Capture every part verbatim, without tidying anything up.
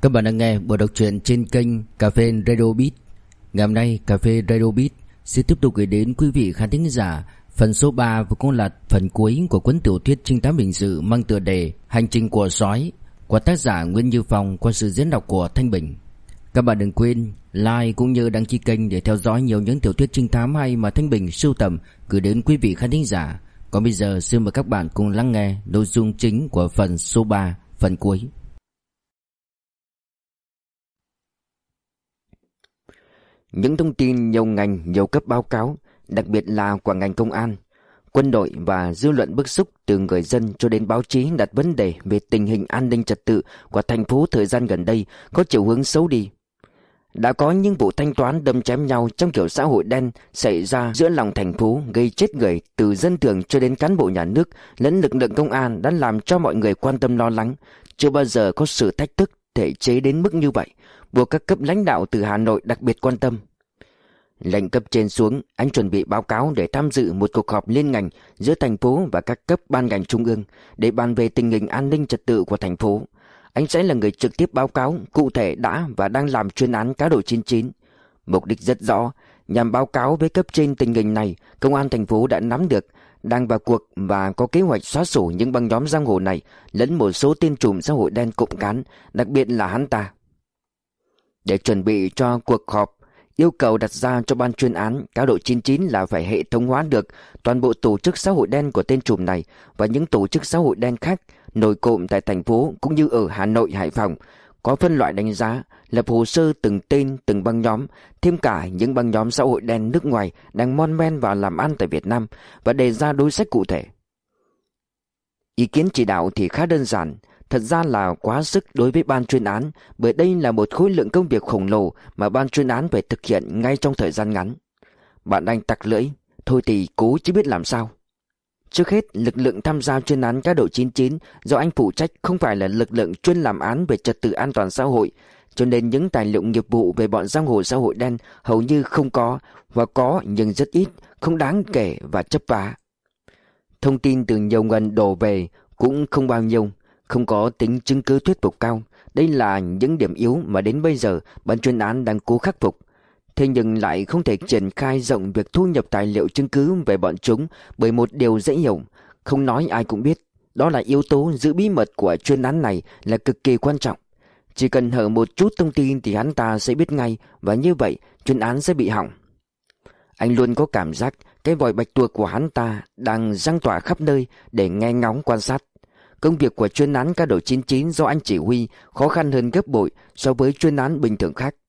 Các bạn đang nghe buổi đọc truyện trên kênh Cà phê Radio Beat. Ngày hôm nay Cà phê Radio Beat sẽ tiếp tục gửi đến quý vị khán thính giả phần số ba và cũng là phần cuối của cuốn tiểu thuyết trinh thám hình sự mang tựa đề Hành trình của sói của tác giả Nguyễn Như Phong qua sự diễn đọc của Thanh Bình. Các bạn đừng quên like cũng như đăng ký kênh để theo dõi nhiều những tiểu thuyết trinh thám hay mà Thanh Bình sưu tầm gửi đến quý vị khán thính giả. Còn bây giờ xin mời các bạn cùng lắng nghe nội dung chính của phần số ba, phần cuối. Những thông tin nhiều ngành, nhiều cấp báo cáo, đặc biệt là của ngành công an, quân đội và dư luận bức xúc từ người dân cho đến báo chí đặt vấn đề về tình hình an ninh trật tự của thành phố thời gian gần đây có chiều hướng xấu đi. Đã có những vụ thanh toán đâm chém nhau trong kiểu xã hội đen xảy ra giữa lòng thành phố, gây chết người từ dân thường cho đến cán bộ nhà nước lẫn lực lượng công an đã làm cho mọi người quan tâm lo lắng. Chưa bao giờ có sự thách thức thể chế đến mức như vậy, buộc các cấp lãnh đạo từ Hà Nội đặc biệt quan tâm. Lệnh cấp trên xuống, anh chuẩn bị báo cáo để tham dự một cuộc họp liên ngành giữa thành phố và các cấp ban ngành trung ương để bàn về tình hình an ninh trật tự của thành phố. Anh sẽ là người trực tiếp báo cáo cụ thể đã và đang làm chuyên án cá độ chín chín. Mục đích rất rõ, nhằm báo cáo với cấp trên tình hình này, công an thành phố đã nắm được, đang vào cuộc và có kế hoạch xóa sổ những băng nhóm giang hồ này lẫn một số tên trùm xã hội đen cộng cán, đặc biệt là hắn ta. Để chuẩn bị cho cuộc họp, yêu cầu đặt ra cho ban chuyên án cá độ chín chín là phải hệ thống hóa được toàn bộ tổ chức xã hội đen của tên trùm này và những tổ chức xã hội đen khác nổi cộm tại thành phố cũng như ở Hà Nội, Hải Phòng, có phân loại đánh giá, lập hồ sơ từng tên, từng băng nhóm, thêm cả những băng nhóm xã hội đen nước ngoài đang mon men vào làm ăn tại Việt Nam và đề ra đối sách cụ thể. Ý kiến chỉ đạo thì khá đơn giản, thật ra là quá sức đối với ban chuyên án, bởi đây là một khối lượng công việc khổng lồ mà ban chuyên án phải thực hiện ngay trong thời gian ngắn. Bạn đang tặc lưỡi, thôi thì cố chứ biết làm sao. Trước hết, lực lượng tham gia chuyên án cá độ chín chín do anh phụ trách không phải là lực lượng chuyên làm án về trật tự an toàn xã hội, cho nên những tài liệu nghiệp vụ về bọn giang hồ xã hội đen hầu như không có, hoặc có nhưng rất ít, không đáng kể và chấp vá. Thông tin từ nhiều nguồn đổ về cũng không bao nhiêu, không có tính chứng cứ thuyết phục cao. Đây là những điểm yếu mà đến bây giờ ban chuyên án đang cố khắc phục. Thế nhưng lại không thể triển khai rộng việc thu nhập tài liệu chứng cứ về bọn chúng bởi một điều dễ hiểu, không nói ai cũng biết, đó là yếu tố giữ bí mật của chuyên án này là cực kỳ quan trọng. Chỉ cần hở một chút thông tin thì hắn ta sẽ biết ngay, và như vậy chuyên án sẽ bị hỏng. Anh luôn có cảm giác cái vòi bạch tuộc của hắn ta đang giăng tỏa khắp nơi để nghe ngóng quan sát. Công việc của chuyên án cá độ chín chín do anh chỉ huy khó khăn hơn gấp bội so với chuyên án bình thường khác.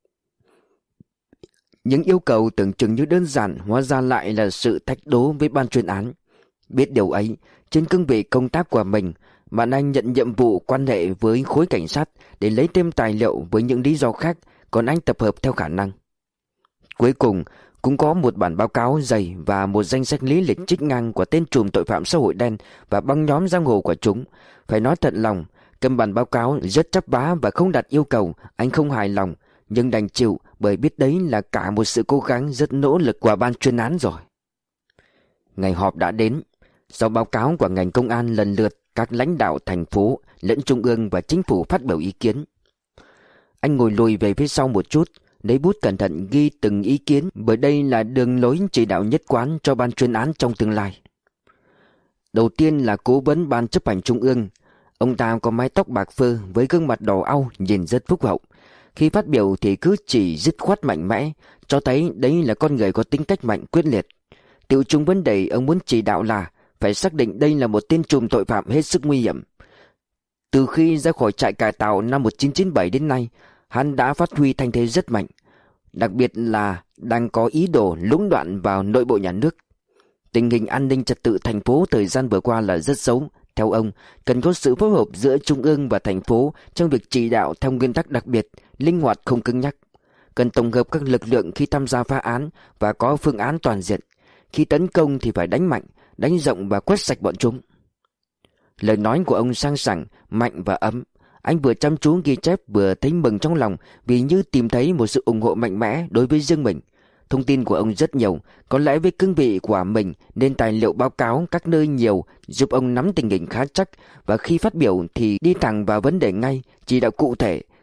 Những yêu cầu tưởng chừng như đơn giản hóa ra lại là sự thách đố với ban chuyên án. Biết điều ấy, trên cương vị công tác của mình, bạn anh nhận nhiệm vụ quan hệ với khối cảnh sát để lấy thêm tài liệu với những lý do khác, còn anh tập hợp theo khả năng. Cuối cùng, cũng có một bản báo cáo dày và một danh sách lý lịch trích ngang của tên trùm tội phạm xã hội đen và băng nhóm giang hồ của chúng. Phải nói thật lòng, cầm bản báo cáo rất chắp vá và không đặt yêu cầu, anh không hài lòng, nhưng đành chịu bởi biết đấy là cả một sự cố gắng rất nỗ lực của ban chuyên án rồi. Ngày họp đã đến. Sau báo cáo của ngành công an lần lượt, các lãnh đạo thành phố lẫn trung ương và chính phủ phát biểu ý kiến. Anh ngồi lùi về phía sau một chút, lấy bút cẩn thận ghi từng ý kiến, bởi đây là đường lối chỉ đạo nhất quán cho ban chuyên án trong tương lai. Đầu tiên là cố vấn ban chấp hành trung ương. Ông ta có mái tóc bạc phơ với gương mặt đỏ au, nhìn rất phúc hậu. Khi phát biểu thì cứ chỉ dứt khoát mạnh mẽ, cho thấy đấy là con người có tính cách mạnh quyết liệt. Tự chung vấn đề ông muốn chỉ đạo là phải xác định đây là một tên trùm tội phạm hết sức nguy hiểm. Từ khi ra khỏi trại cải tạo năm một nghìn chín trăm chín mươi bảy đến nay, hắn đã phát huy thanh thế rất mạnh, đặc biệt là đang có ý đồ lũng đoạn vào nội bộ nhà nước. Tình hình an ninh trật tự thành phố thời gian vừa qua là rất xấu. Theo ông, cần có sự phối hợp giữa trung ương và thành phố trong việc chỉ đạo theo nguyên tắc đặc biệt, linh hoạt không cứng nhắc. Cần tổng hợp các lực lượng khi tham gia phá án và có phương án toàn diện. Khi tấn công thì phải đánh mạnh, đánh rộng và quét sạch bọn chúng. Lời nói của ông sang sảng, mạnh và ấm. Anh vừa chăm chú ghi chép vừa thấy mừng trong lòng vì như tìm thấy một sự ủng hộ mạnh mẽ đối với riêng mình. Thông tin của ông rất nhiều, có lẽ với cương vị của mình nên tài liệu báo cáo các nơi nhiều giúp ông nắm tình hình khá chắc, và khi phát biểu thì đi thẳng vào vấn đề ngay, chỉ đạo cụ thể,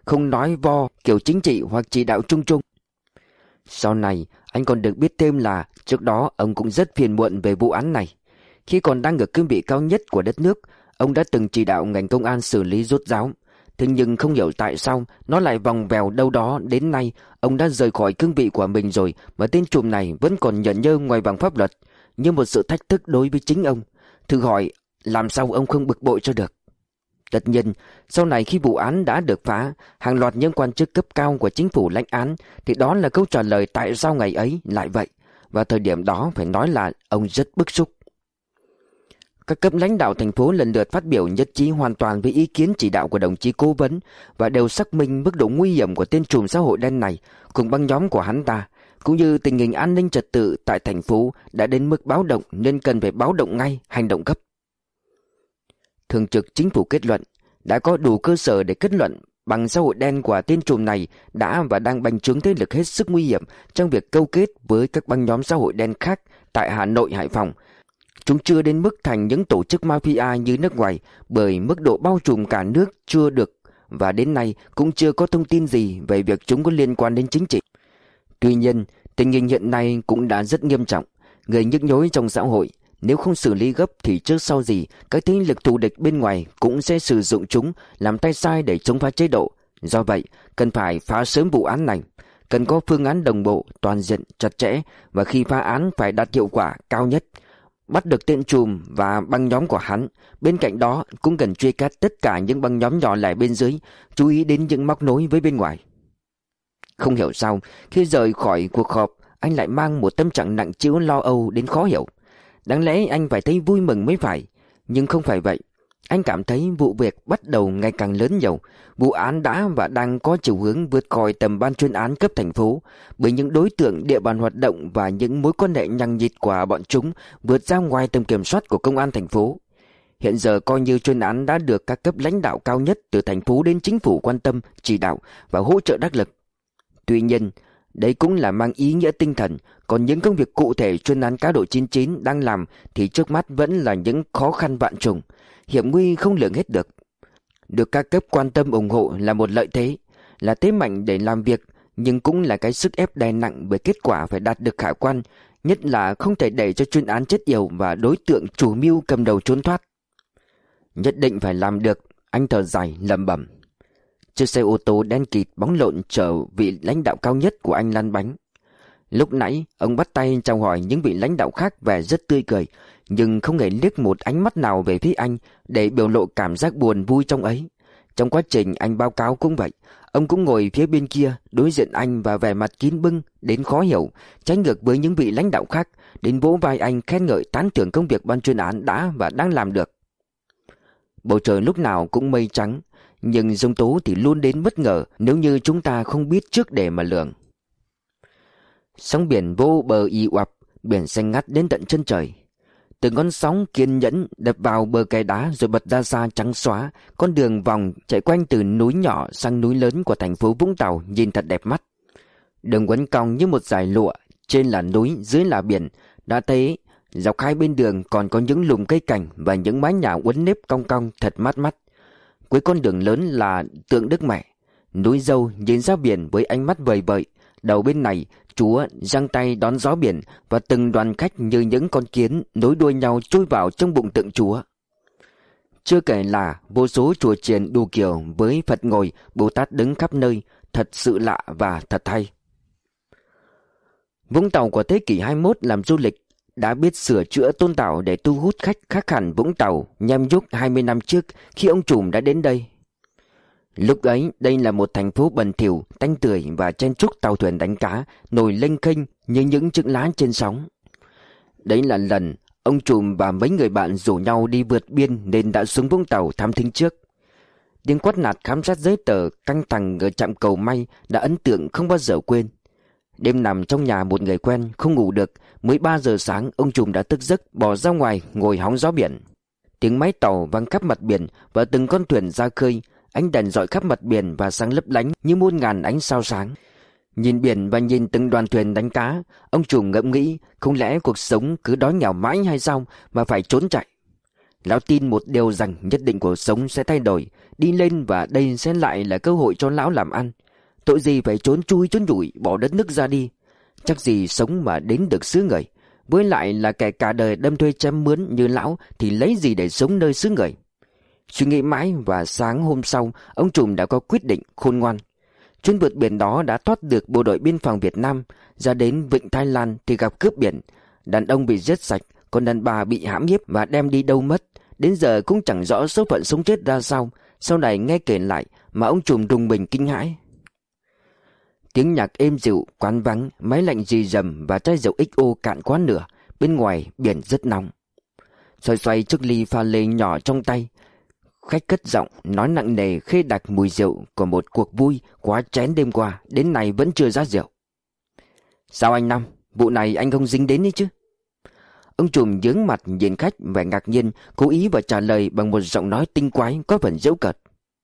không nói vo kiểu chính trị hoặc chỉ đạo chung chung. Sau này anh còn được biết thêm là trước đó ông cũng rất phiền muộn về vụ án này. Khi còn đang ở cương vị cao nhất của đất nước, ông đã từng chỉ đạo ngành công an xử lý rốt ráo. Thế nhưng không hiểu tại sao nó lại vòng vèo đâu đó đến nay ông đã rời khỏi cương vị của mình rồi mà tên trùm này vẫn còn nhởn nhơ ngoài vòng pháp luật, như một sự thách thức đối với chính ông. Thử hỏi làm sao ông không bực bội cho được. Tất nhiên, sau này khi vụ án đã được phá, hàng loạt những quan chức cấp cao của chính phủ lãnh án, thì đó là câu trả lời tại sao ngày ấy lại vậy. Và thời điểm đó phải nói là ông rất bức xúc. Các cấp lãnh đạo thành phố lần lượt phát biểu nhất trí hoàn toàn với ý kiến chỉ đạo của đồng chí cố vấn và đều xác minh mức độ nguy hiểm của tên trùm xã hội đen này cùng băng nhóm của hắn ta, cũng như tình hình an ninh trật tự tại thành phố đã đến mức báo động nên cần phải báo động ngay, hành động gấp. Thường trực chính phủ kết luận đã có đủ cơ sở để kết luận bằng xã hội đen của tên trùm này đã và đang bành trướng thế lực hết sức nguy hiểm trong việc câu kết với các băng nhóm xã hội đen khác tại Hà Nội, Hải Phòng. Chúng chưa đến mức thành những tổ chức mafia như nước ngoài bởi mức độ bao trùm cả nước chưa được, và đến nay cũng chưa có thông tin gì về việc chúng có liên quan đến chính trị. Tuy nhiên, tình hình hiện nay cũng đã rất nghiêm trọng, gây nhức nhối trong xã hội. Nếu không xử lý gấp thì trước sau gì các thế lực thù địch bên ngoài cũng sẽ sử dụng chúng làm tay sai để chống phá chế độ. Do vậy, cần phải phá sớm vụ án này. Cần có phương án đồng bộ, toàn diện, chặt chẽ, và khi phá án phải đạt hiệu quả cao nhất. Bắt được tên trùm và băng nhóm của hắn. Bên cạnh đó cũng cần truy quét tất cả những băng nhóm nhỏ lẻ bên dưới, chú ý đến những móc nối với bên ngoài. Không hiểu sao, khi rời khỏi cuộc họp, anh lại mang một tâm trạng nặng trĩu lo âu đến khó hiểu. Đáng lẽ anh phải thấy vui mừng mới phải, nhưng không phải vậy. Anh cảm thấy vụ việc bắt đầu ngày càng lớn nhiều. Vụ án đã và đang có chiều hướng vượt khỏi tầm ban chuyên án cấp thành phố, bởi những đối tượng, địa bàn hoạt động và những mối quan hệ nhằng nhịt của bọn chúng vượt ra ngoài tầm kiểm soát của công an thành phố. Hiện giờ coi như chuyên án đã được các cấp lãnh đạo cao nhất từ thành phố đến chính phủ quan tâm, chỉ đạo và hỗ trợ đắc lực. Tuy nhiên, đấy cũng là mang ý nghĩa tinh thần, còn những công việc cụ thể chuyên án cá độ chín chín đang làm thì trước mắt vẫn là những khó khăn vạn trùng, hiểm nguy không lường hết được. Được các cấp quan tâm ủng hộ là một lợi thế, là thế mạnh để làm việc, nhưng cũng là cái sức ép đè nặng bởi kết quả phải đạt được khả quan, nhất là không thể để cho chuyên án chết yểu và đối tượng chủ mưu cầm đầu trốn thoát. Nhất định phải làm được, anh thở dài lẩm bẩm. Chiếc xe ô tô đen kịt bóng lộn chở vị lãnh đạo cao nhất của anh lăn bánh. Lúc nãy ông bắt tay chào hỏi những vị lãnh đạo khác vẻ rất tươi cười, nhưng không hề liếc một ánh mắt nào về phía anh để biểu lộ cảm giác buồn vui trong ấy. Trong quá trình anh báo cáo cũng vậy, ông cũng ngồi phía bên kia đối diện anh và vẻ mặt kín bưng đến khó hiểu, trái ngược với những vị lãnh đạo khác, đến vỗ vai anh khen ngợi tán thưởng công việc ban chuyên án đã và đang làm được. Bầu trời lúc nào cũng mây trắng, nhưng giông tố thì luôn đến bất ngờ nếu như chúng ta không biết trước để mà lường. Sóng biển vô bờ ì oạp, biển xanh ngắt đến tận chân trời. Từng con sóng kiên nhẫn đập vào bờ kè đá rồi bật ra xa trắng xóa. Con đường vòng chạy quanh từ núi nhỏ sang núi lớn của thành phố Vũng Tàu nhìn thật đẹp mắt. Đường uốn cong như một dải lụa, trên là núi, dưới là biển. Đã thấy dọc hai bên đường còn có những lùm cây cảnh và những mái nhà uốn nếp cong cong thật mát mắt. Cuối con đường lớn là tượng Đức Mẹ. Núi Dâu nhìn ra biển với ánh mắt vời vợi. Đầu bên này, Chúa giang tay đón gió biển và từng đoàn khách như những con kiến nối đuôi nhau trôi vào trong bụng tượng Chúa. Chưa kể là vô số chùa chiền đủ kiểu với Phật ngồi, Bồ Tát đứng khắp nơi, thật sự lạ và thật hay. Vũng Tàu của thế kỷ hai mươi mốt làm du lịch đã biết sửa chữa tôn tạo để thu hút khách khác hẳn Vũng Tàu nhằm giúp hai mươi năm trước khi ông trùm đã đến đây. Lúc ấy đây là một thành phố bẩn thỉu, tanh tưởi và chen chúc tàu thuyền đánh cá nổi lênh khênh như những chiếc lá trên sóng. Đấy là lần ông trùm và mấy người bạn rủ nhau đi vượt biên nên đã xuống Vũng Tàu thám thính trước. Tiếng quát nạt khám sát giấy tờ căng thẳng ở trạm cầu May đã ấn tượng không bao giờ quên. Đêm nằm trong nhà một người quen không ngủ được, mới ba giờ sáng ông trùm đã thức giấc bỏ ra ngoài ngồi hóng gió biển. Tiếng máy tàu vang khắp mặt biển và từng con thuyền ra khơi. Ánh đèn rọi khắp mặt biển và sáng lấp lánh như muôn ngàn ánh sao sáng. Nhìn biển và nhìn từng đoàn thuyền đánh cá, ông trùm ngẫm nghĩ không lẽ cuộc sống cứ đói nghèo mãi hay sao mà phải trốn chạy. Lão tin một điều rằng nhất định cuộc sống sẽ thay đổi, đi lên, và đây sẽ lại là cơ hội cho lão làm ăn. Tội gì phải trốn chui trốn nhủi bỏ đất nước ra đi. Chắc gì sống mà đến được xứ người. Với lại là kẻ cả đời đâm thuê chém mướn như lão thì lấy gì để sống nơi xứ người. Suy nghĩ mãi, và sáng hôm sau ông trùm đã có quyết định khôn ngoan. Chuyến vượt biển đó đã thoát được bộ đội biên phòng Việt Nam. Ra đến vịnh Thái Lan thì gặp cướp biển. Đàn ông bị giết sạch, còn đàn bà bị hãm hiếp và đem đi đâu mất. Đến giờ cũng chẳng rõ số phận sống chết ra sao. Sau này nghe kể lại mà ông trùm rùng mình kinh hãi. Tiếng nhạc êm dịu, quán vắng, máy lạnh rì rầm và chai rượu ích o cạn quá nửa. Bên ngoài biển rất nóng. Xoay xoay chiếc ly pha lê nhỏ trong tay, khách cất giọng nói nặng nề khê đặc mùi rượu của một cuộc vui quá chén đêm qua, đến nay vẫn chưa ra rượu. Sao anh Năm, vụ này anh không dính đến đấy chứ? Ông trùm nhướng mặt nhìn khách vẻ ngạc nhiên, cố ý và trả lời bằng một giọng nói tinh quái có phần giễu cợt.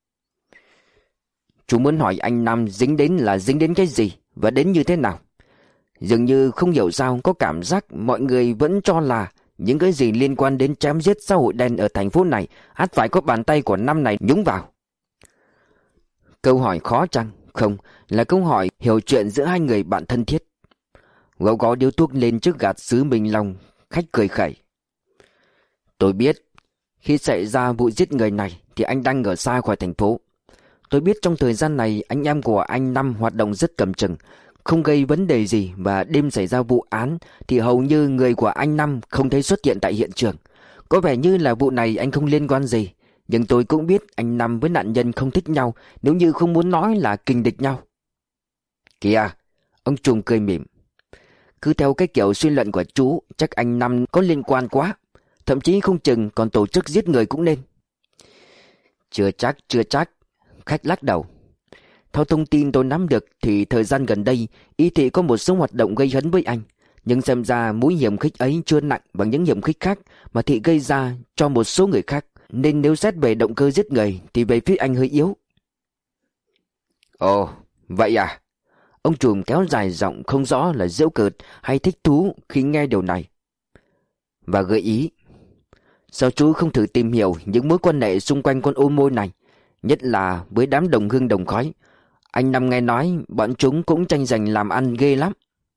Chú muốn hỏi anh Năm dính đến là dính đến cái gì và đến như thế nào? Dường như không hiểu sao có cảm giác mọi người vẫn cho là những cái gì liên quan đến chém giết xã hội đen ở thành phố này ắt phải có bàn tay của Năm này nhúng vào. Câu hỏi khó chăng? Không, là câu hỏi hiểu chuyện giữa hai người bạn thân thiết. Gõ gõ điếu thuốc lên trước gạt sứ Minh Long, khách cười khẩy. Tôi biết, khi xảy ra vụ giết người này thì anh đang ở xa khỏi thành phố. Tôi biết trong thời gian này anh em của anh Năm hoạt động rất cầm chừng, không gây vấn đề gì, và đêm xảy ra vụ án thì hầu như người của anh Năm không thấy xuất hiện tại hiện trường. Có vẻ như là vụ này anh không liên quan gì, nhưng tôi cũng biết anh Năm với nạn nhân không thích nhau, nếu như không muốn nói là kình địch nhau. Kìa, ông trùm cười mỉm. Cứ theo cái kiểu suy luận của chú, chắc anh Năm có liên quan quá, thậm chí không chừng còn tổ chức giết người cũng nên. Chưa chắc, chưa chắc. Khách lắc đầu. Theo thông tin tôi nắm được thì thời gian gần đây Y Thị có một số hoạt động gây hấn với anh, nhưng xem ra mũi hiểm khích ấy chưa nặng bằng những hiểm khích khác mà Thị gây ra cho một số người khác, nên nếu xét về động cơ giết người thì về phía anh hơi yếu. Ồ, vậy à? Ông trùm kéo dài giọng không rõ là giễu cợt hay thích thú khi nghe điều này, và gợi ý. Sao chú không thử tìm hiểu những mối quan hệ xung quanh con ô môi này, nhất là với đám đồng hương đồng khói? Anh Năm nghe nói bọn chúng cũng tranh giành làm ăn ghê lắm.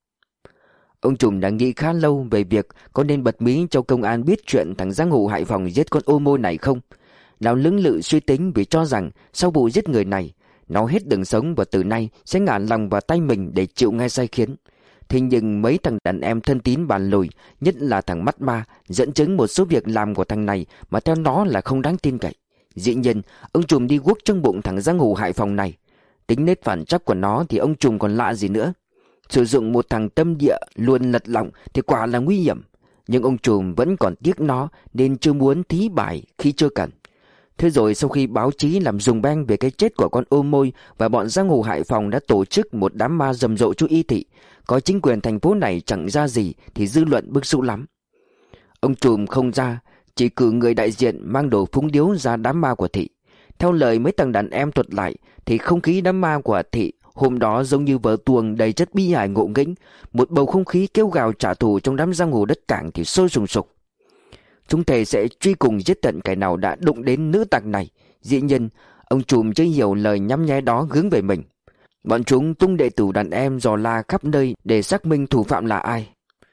Ông trùm đã nghĩ khá lâu về việc có nên bật mí cho công an biết chuyện thằng giang hồ Hải Phòng giết con ô môi này không. Lão lưỡng lự suy tính vì cho rằng sau vụ giết người này, nó hết đường sống và từ nay sẽ ngả lòng vào tay mình để chịu ngay sai khiến. Thế nhưng mấy thằng đàn em thân tín bàn lùi, nhất là thằng mắt ma, dẫn chứng một số việc làm của thằng này mà theo nó là không đáng tin cậy. Dĩ nhiên, ông trùm đi guốc trong bụng thằng giang hồ Hải Phòng này. Tính nết phản chắc của nó thì ông trùm còn lạ gì nữa. Sử dụng một thằng tâm địa luôn lật lọng thì quả là nguy hiểm. Nhưng ông trùm vẫn còn tiếc nó nên chưa muốn thí bài khi chưa cần. Thế rồi sau khi báo chí làm rùng beng về cái chết của con ô môi và bọn giang hồ Hải Phòng đã tổ chức một đám ma rầm rộ cho Y Thị, có chính quyền thành phố này chẳng ra gì thì dư luận bức xúc lắm. Ông trùm không ra, chỉ cử người đại diện mang đồ phúng điếu ra đám ma của Thị. Theo lời mấy thằng đàn em thuật lại thì không khí đám ma của Thị hôm đó giống như vở tuồng đầy chất bi hài ngộ nghĩnh, một bầu không khí kêu gào trả thù trong đám giang hồ đất cảng thì sôi sùng sục. Chúng thề sẽ truy cùng giết tận kẻ nào đã đụng đến nữ tặc này. Dĩ nhiên, ông trùm chưa hiểu lời nhắm nhe đó hướng về mình. Bọn chúng tung đệ tử đàn em dò la khắp nơi để xác minh thủ phạm là ai.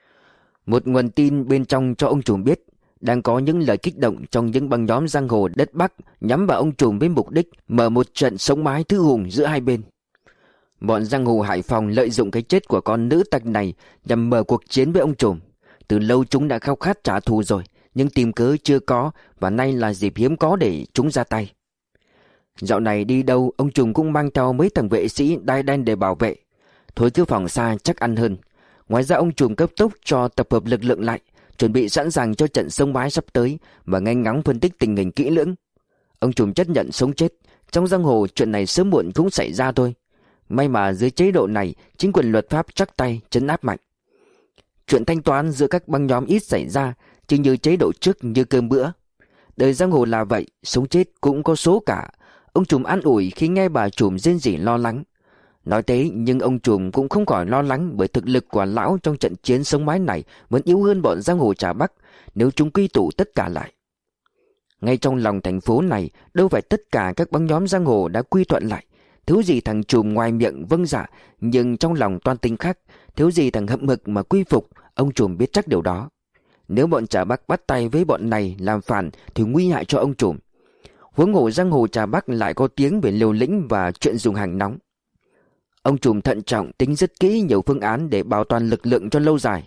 Một nguồn tin bên trong cho ông trùm biết đang có những lời kích động trong những băng nhóm giang hồ đất Bắc nhắm vào ông trùm với mục đích mở một trận sống mái thứ hùng giữa hai bên. Bọn giang hồ Hải Phòng lợi dụng cái chết của con nữ tặc này nhằm mở cuộc chiến với ông trùm. Từ lâu chúng đã khao khát trả thù rồi, nhưng tìm cớ chưa có, và nay là dịp hiếm có để chúng ra tay. Dạo này đi đâu ông trùm cũng mang theo mấy thằng vệ sĩ đai đen để bảo vệ. Thôi cứ phòng xa chắc ăn hơn. Ngoài ra ông trùm cấp tốc cho tập hợp lực lượng lại, chuẩn bị sẵn sàng cho trận sông bái sắp tới và ngay ngắn phân tích tình hình kỹ lưỡng. Ông trùm chấp nhận sống chết, trong giang hồ chuyện này sớm muộn cũng xảy ra thôi. May mà dưới chế độ này chính quyền luật pháp chắc tay trấn áp mạnh. Chuyện thanh toán giữa các băng nhóm ít xảy ra, chứ như chế độ trước như cơm bữa. Đời giang hồ là vậy, sống chết cũng có số cả. Ông trùm an ủi khi nghe bà trùm rên rỉ lo lắng. Nói thế nhưng ông trùm cũng không khỏi lo lắng, bởi thực lực của lão trong trận chiến sống mái này vẫn yếu hơn bọn giang hồ Trà Bắc nếu chúng quy tụ tất cả lại. Ngay trong lòng thành phố này, đâu phải tất cả các băng nhóm giang hồ đã quy thuận lại. Thiếu gì thằng trùm ngoài miệng vâng dạ, nhưng trong lòng toan tính khác. Thiếu gì thằng hậm hực mà quy phục. Ông trùm biết chắc điều đó. Nếu bọn Trà Bắc bắt tay với bọn này làm phản thì nguy hại cho ông trùm. Huống hồ giang hồ Trà Bắc lại có tiếng về liều lĩnh và chuyện dùng hàng nóng. Ông trùm thận trọng tính rất kỹ nhiều phương án để bảo toàn lực lượng cho lâu dài.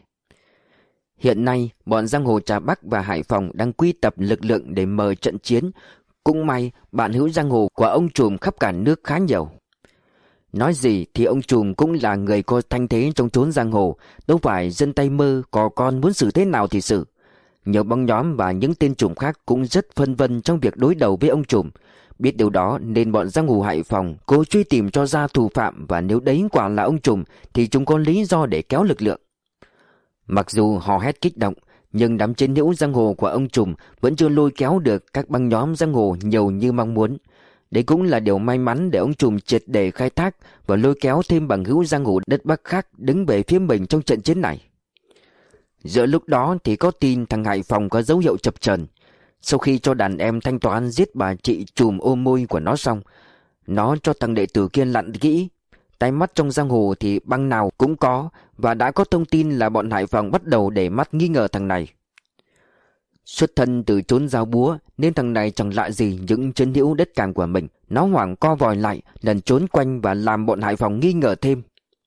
Hiện nay, bọn giang hồ Trà Bắc và Hải Phòng đang quy tập lực lượng để mời trận chiến. Cũng may, bạn hữu giang hồ của ông trùm khắp cả nước khá nhiều. Nói gì thì ông trùm cũng là người có thanh thế trong chốn giang hồ, đâu phải dân tay mơ có con muốn xử thế nào thì xử. Nhiều băng nhóm và những tên trùm khác cũng rất phân vân trong việc đối đầu với ông trùm. Biết điều đó nên bọn giang hồ Hải Phòng cố truy tìm cho ra thủ phạm, và nếu đấy quả là ông trùm thì chúng có lý do để kéo lực lượng. Mặc dù hò hét kích động, nhưng đám chiến hữu giang hồ của ông trùm vẫn chưa lôi kéo được các băng nhóm giang hồ nhiều như mong muốn. Đấy cũng là điều may mắn để ông trùm triệt để khai thác và lôi kéo thêm bằng hữu giang hồ đất Bắc khác đứng về phía mình trong trận chiến này. Giữa lúc đó thì có tin thằng Hải Phòng có dấu hiệu chập chờn. Sau khi cho đàn em thanh toán giết bà chị trùm ôm môi của nó xong, nó cho thằng đệ tử kia lặn kỹ. Tay mắt trong giang hồ thì băng nào cũng có, và đã có thông tin là bọn Hải Phòng bắt đầu để mắt nghi ngờ thằng này. Xuất thân từ chốn giao búa nên thằng này chẳng lạ gì những chiến hữu đất cảng của mình. Nó hoảng co vòi lại, lần trốn quanh và làm bọn Hải Phòng nghi ngờ thêm.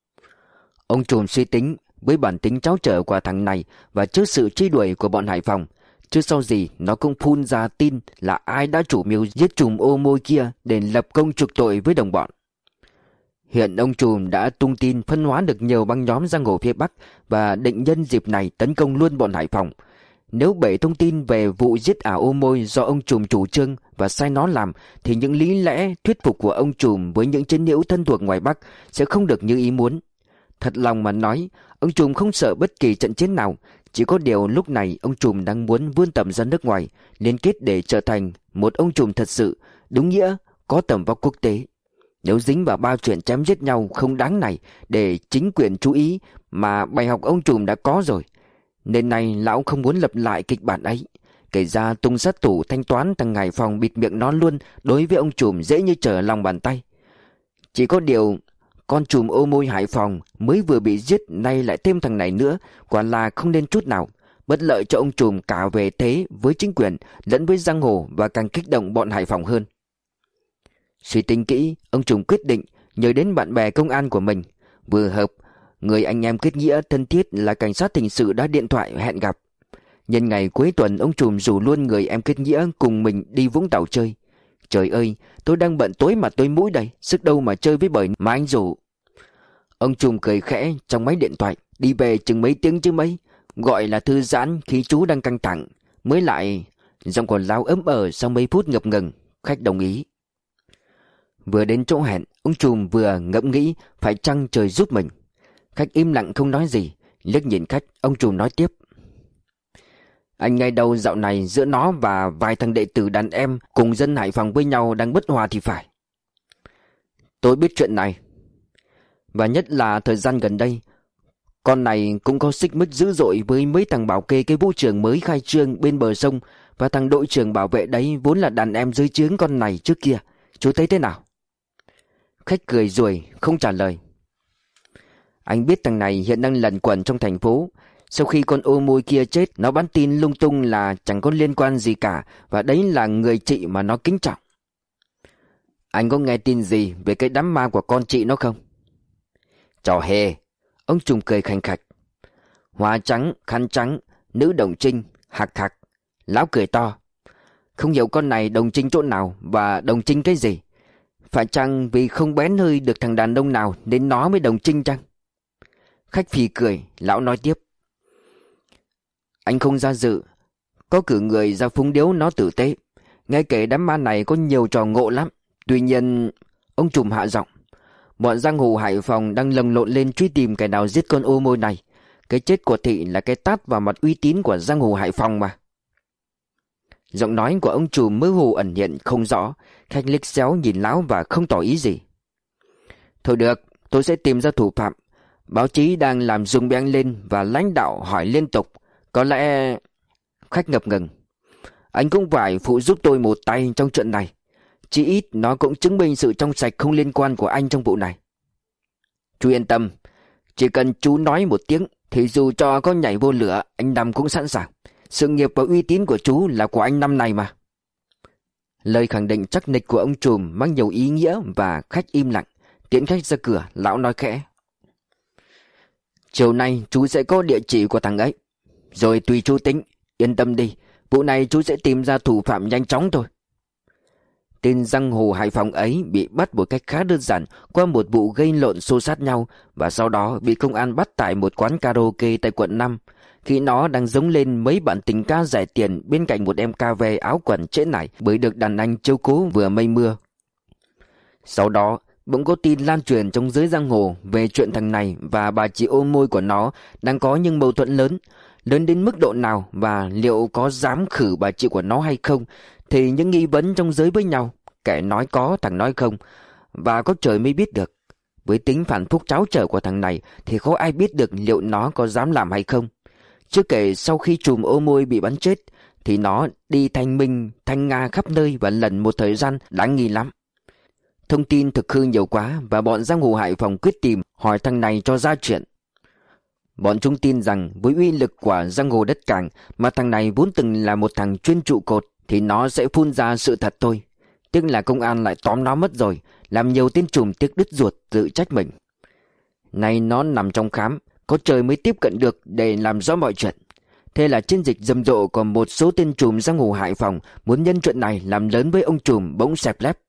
Ông trùm suy tính, với bản tính tráo trở của thằng này và trước sự truy đuổi của bọn Hải Phòng, chứ sau gì nó cũng phun ra tin là ai đã chủ mưu giết trùm ô môi kia để lập công chuộc tội với đồng bọn. Hiện ông trùm đã tung tin phân hóa được nhiều băng nhóm giang hồ phía Bắc và định nhân dịp này tấn công luôn bọn Hải Phòng. Nếu bể thông tin về vụ giết ả ô môi do ông trùm chủ trương và sai nó làm, thì những lý lẽ thuyết phục của ông trùm với những chiến hữu thân thuộc ngoài Bắc sẽ không được như ý muốn. Thật lòng mà nói, ông trùm không sợ bất kỳ trận chiến nào. Chỉ có điều lúc này ông trùm đang muốn vươn tầm ra nước ngoài, liên kết để trở thành một ông trùm thật sự, đúng nghĩa có tầm vóc quốc tế. Nếu dính vào bao chuyện chém giết nhau không đáng này để chính quyền chú ý, mà bài học ông trùm đã có rồi, nên nay lão không muốn lặp lại kịch bản ấy. Kể ra tung sát thủ thanh toán thằng Hải Phòng bịt miệng nó luôn đối với ông trùm dễ như trở lòng bàn tay. Chỉ có điều con trùm ô môi Hải Phòng mới vừa bị giết, nay lại thêm thằng này nữa, quả là không nên chút nào. Bất lợi cho ông trùm cả về thế với chính quyền lẫn với giang hồ, và càng kích động bọn Hải Phòng hơn. Suy tính kỹ, ông trùm quyết định nhờ đến bạn bè công an của mình. Vừa hợp, người anh em kết nghĩa thân thiết là cảnh sát hình sự đã điện thoại hẹn gặp. Nhân ngày cuối tuần, ông trùm rủ luôn người em kết nghĩa cùng mình đi Vũng Tàu chơi. Trời ơi, tôi đang bận tối mặt tối mũi đây, sức đâu mà chơi với bời mà anh rủ. Ông trùm cười khẽ trong máy điện thoại. Đi về chừng mấy tiếng chứ mấy, gọi là thư giãn khi chú đang căng thẳng. Mới lại giọng còn láo ấm ờ sau mấy phút ngập ngừng. Khách đồng ý. Vừa đến chỗ hẹn, ông trùm vừa ngẫm nghĩ phải chăng trời giúp mình. Khách im lặng không nói gì. Liếc nhìn khách, ông trùm nói tiếp. Anh nghe đâu dạo này giữa nó và vài thằng đệ tử đàn em cùng dân Hải Phòng với nhau đang bất hòa thì phải. Tôi biết chuyện này. Và nhất là thời gian gần đây, con này cũng có xích mích dữ dội với mấy thằng bảo kê cái vũ trường mới khai trương bên bờ sông, và thằng đội trưởng bảo vệ đấy vốn là đàn em dưới trướng con này trước kia. Chú thấy thế nào? Khách cười ruồi không trả lời. Anh biết thằng này hiện đang lẩn quẩn trong thành phố. Sau khi con ô môi kia chết, nó bắn tin lung tung là chẳng có liên quan gì cả, và đấy là người chị mà nó kính trọng. Anh có nghe tin gì về cái đám ma của con chị nó không? Trò hề. Ông trùm cười khành khạch. Hoa trắng, khăn trắng, nữ đồng trinh, hạc hạc. Lão cười to. Không hiểu con này đồng trinh chỗ nào và đồng trinh cái gì? Phải chăng vì không bén hơi được thằng đàn ông nào nên nó mới đồng trinh chăng? Khách phì cười, lão nói tiếp. Anh không ra dự, có cử người ra phúng điếu nó tử tế. Nghe kể đám ma này có nhiều trò ngộ lắm. Tuy nhiên, ông trùm hạ giọng, bọn giang hồ Hải Phòng đang lồng lộn lên truy tìm kẻ nào giết con ô môi này. Cái chết của thị là cái tát vào mặt uy tín của giang hồ Hải Phòng mà. Giọng nói của ông trùm mơ hồ ẩn hiện không rõ. Khách liếc xéo nhìn lão và không tỏ ý gì. Thôi được, tôi sẽ tìm ra thủ phạm. Báo chí đang làm rung beng lên và lãnh đạo hỏi liên tục. Có lẽ... Khách ngập ngừng. anh cũng phải phụ giúp tôi một tay trong chuyện này. Chỉ ít nó cũng chứng minh sự trong sạch không liên quan của anh trong vụ này. Chú yên tâm, chỉ cần chú nói một tiếng thì dù cho có nhảy vô lửa, anh Năm cũng sẵn sàng. Sự nghiệp và uy tín của chú là của anh Năm này mà. Lời khẳng định chắc nịch của ông trùm mang nhiều ý nghĩa và khách im lặng. Tiễn khách ra cửa, lão nói khẽ: chiều nay chú sẽ có địa chỉ của thằng ấy, rồi tùy chú tính. Yên tâm đi, vụ này chú sẽ tìm ra thủ phạm nhanh chóng thôi. Tên giang hồ Hải Phòng ấy bị bắt một cách khá đơn giản qua một vụ gây lộn xô xát nhau, và sau đó bị công an bắt tại một quán karaoke tại quận năm, khi nó đang giống lên mấy bản tình ca rẻ tiền bên cạnh một em ca ve áo quần trễ nải bởi được đàn anh chiếu cố vừa mây mưa. Sau đó bỗng có tin lan truyền trong giới giang hồ về chuyện thằng này và bà chị ôm môi của nó đang có những mâu thuẫn lớn. Lớn đến mức độ nào và liệu có dám khử bà chị của nó hay không, thì những nghi vấn trong giới với nhau, kẻ nói có thằng nói không, và có trời mới biết được. Với tính phản phúc tráo trở của thằng này thì khó ai biết được liệu nó có dám làm hay không. Chưa kể sau khi trùm ô môi bị bắn chết thì nó đi thanh minh thanh nga khắp nơi và lần một thời gian đáng nghi lắm. Thông tin thực hư nhiều quá và bọn giang hồ Hải Phòng quyết tìm hỏi thằng này cho ra chuyện. Bọn chúng tin rằng với uy lực của giang hồ đất Cảng mà thằng này vốn từng là một thằng chuyên trụ cột thì nó sẽ phun ra sự thật thôi. Tiếc là công an lại tóm nó mất rồi, làm nhiều tên trùm tiếc đứt ruột tự trách mình. Nay nó nằm trong khám, có trời mới tiếp cận được để làm rõ mọi chuyện. Thế là chiến dịch rầm rộ của một số tên trùm giang hồ Hải Phòng muốn nhân chuyện này làm lớn với ông trùm bỗng xẹp lép.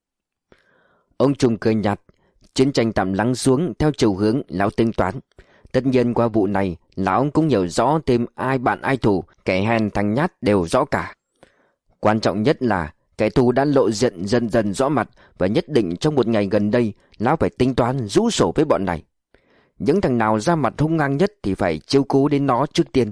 Ông trùm cười nhạt. Chiến tranh tạm lắng xuống theo chiều hướng lão tính toán. Tất nhiên qua vụ này lão cũng hiểu rõ thêm ai bạn ai thù, kẻ hèn thằng nhát đều rõ cả. Quan trọng nhất là kẻ thù đã lộ diện dần dần rõ mặt, và nhất định trong một ngày gần đây lão phải tính toán rũ sổ với bọn này. Những thằng nào ra mặt hung ngang nhất thì phải chiếu cố đến nó trước tiên.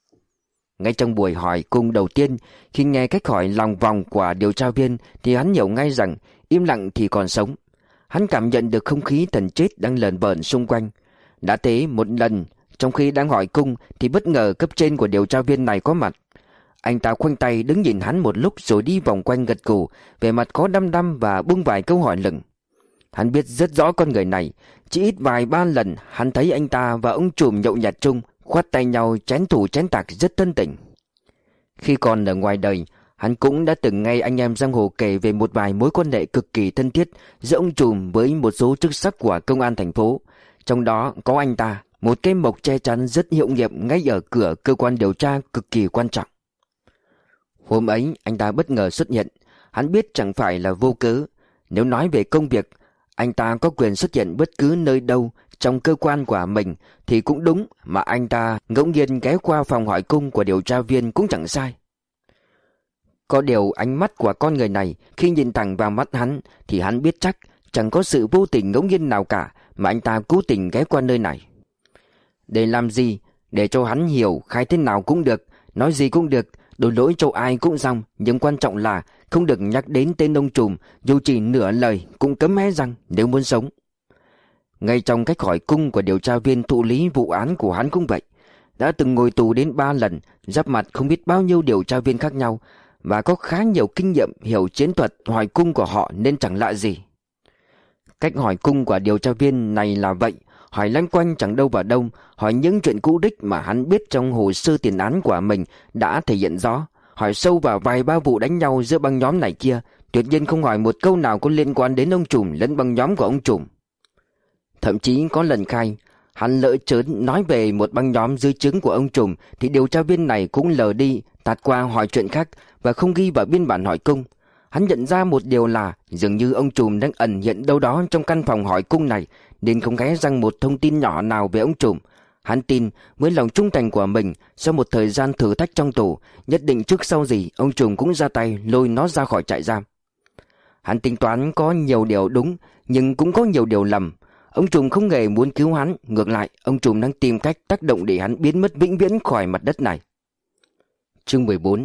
Ngay trong buổi hỏi cung đầu tiên, khi nghe cách hỏi lòng vòng của điều tra viên thì hắn hiểu ngay rằng im lặng thì còn sống. Hắn cảm nhận được không khí thần chết đang lờn vờn xung quanh. Đã thế một lần, trong khi đang hỏi cung thì bất ngờ cấp trên của điều tra viên này có mặt. Anh ta khoanh tay đứng nhìn hắn một lúc rồi đi vòng quanh gật gù, vẻ mặt có đăm đăm và buông vài câu hỏi lửng. Hắn biết rất rõ con người này, chỉ ít vài ba lần hắn thấy anh ta và ông trùm nhậu nhạt chung, khoát tay nhau chén thủ chén tạc rất thân tình. Khi còn ở ngoài đời, hắn cũng đã từng nghe anh em giang hồ kể về một vài mối quan hệ cực kỳ thân thiết giữa ông trùm với một số chức sắc của công an thành phố. Trong đó có anh ta, một cái mộc che chắn rất hiệu nghiệm ngay ở cửa cơ quan điều tra cực kỳ quan trọng. Hôm ấy anh ta bất ngờ xuất hiện. Hắn biết chẳng phải là vô cớ. Nếu nói về công việc, anh ta có quyền xuất hiện bất cứ nơi đâu trong cơ quan của mình thì cũng đúng, mà anh ta ngẫu nhiên ghé qua phòng hỏi cung của điều tra viên cũng chẳng sai. Có điều ánh mắt của con người này khi nhìn thẳng vào mắt hắn thì hắn biết chắc chẳng có sự vô tình ngẫu nhiên nào cả mà anh ta cố tình ghé qua nơi này. Để làm gì? Để cho hắn hiểu khai thế nào cũng được, nói gì cũng được, đổ lỗi cho ai cũng xong, nhưng quan trọng là không được nhắc đến tên ông trùm, dù chỉ nửa lời cũng cấm hé răng nếu muốn sống. Ngay trong cách hỏi cung của điều tra viên thụ lý vụ án của hắn cũng vậy. Đã từng ngồi tù đến ba lần, giáp mặt không biết bao nhiêu điều tra viên khác nhau, và có khá nhiều kinh nghiệm hiểu chiến thuật hỏi cung của họ nên chẳng lạ gì. Cách hỏi cung của điều tra viên này là vậy, hỏi loanh quanh chẳng đâu vào đâu, hỏi những chuyện cũ đích mà hắn biết trong hồ sơ tiền án của mình đã thể hiện rõ, hỏi sâu vào vài ba vụ đánh nhau giữa băng nhóm này kia, tuyệt nhiên không hỏi một câu nào có liên quan đến ông trùm lẫn băng nhóm của ông trùm. Thậm chí có lần khai, hắn lỡ chớn nói về một băng nhóm dưới trướng của ông trùm thì điều tra viên này cũng lờ đi, tạt qua hỏi chuyện khác và không ghi vào biên bản hỏi cung. Hắn nhận ra một điều là dường như ông trùm đang ẩn hiện đâu đó trong căn phòng hỏi cung này, nên không ghé răng một thông tin nhỏ nào về ông trùm. Hắn tin với lòng trung thành của mình, sau một thời gian thử thách trong tù, nhất định trước sau gì ông trùm cũng ra tay lôi nó ra khỏi trại giam. Hắn tính toán có nhiều điều đúng, nhưng cũng có nhiều điều lầm. Ông trùm không hề muốn cứu hắn, ngược lại ông trùm đang tìm cách tác động để hắn biến mất vĩnh viễn khỏi mặt đất này. Chương mười bốn.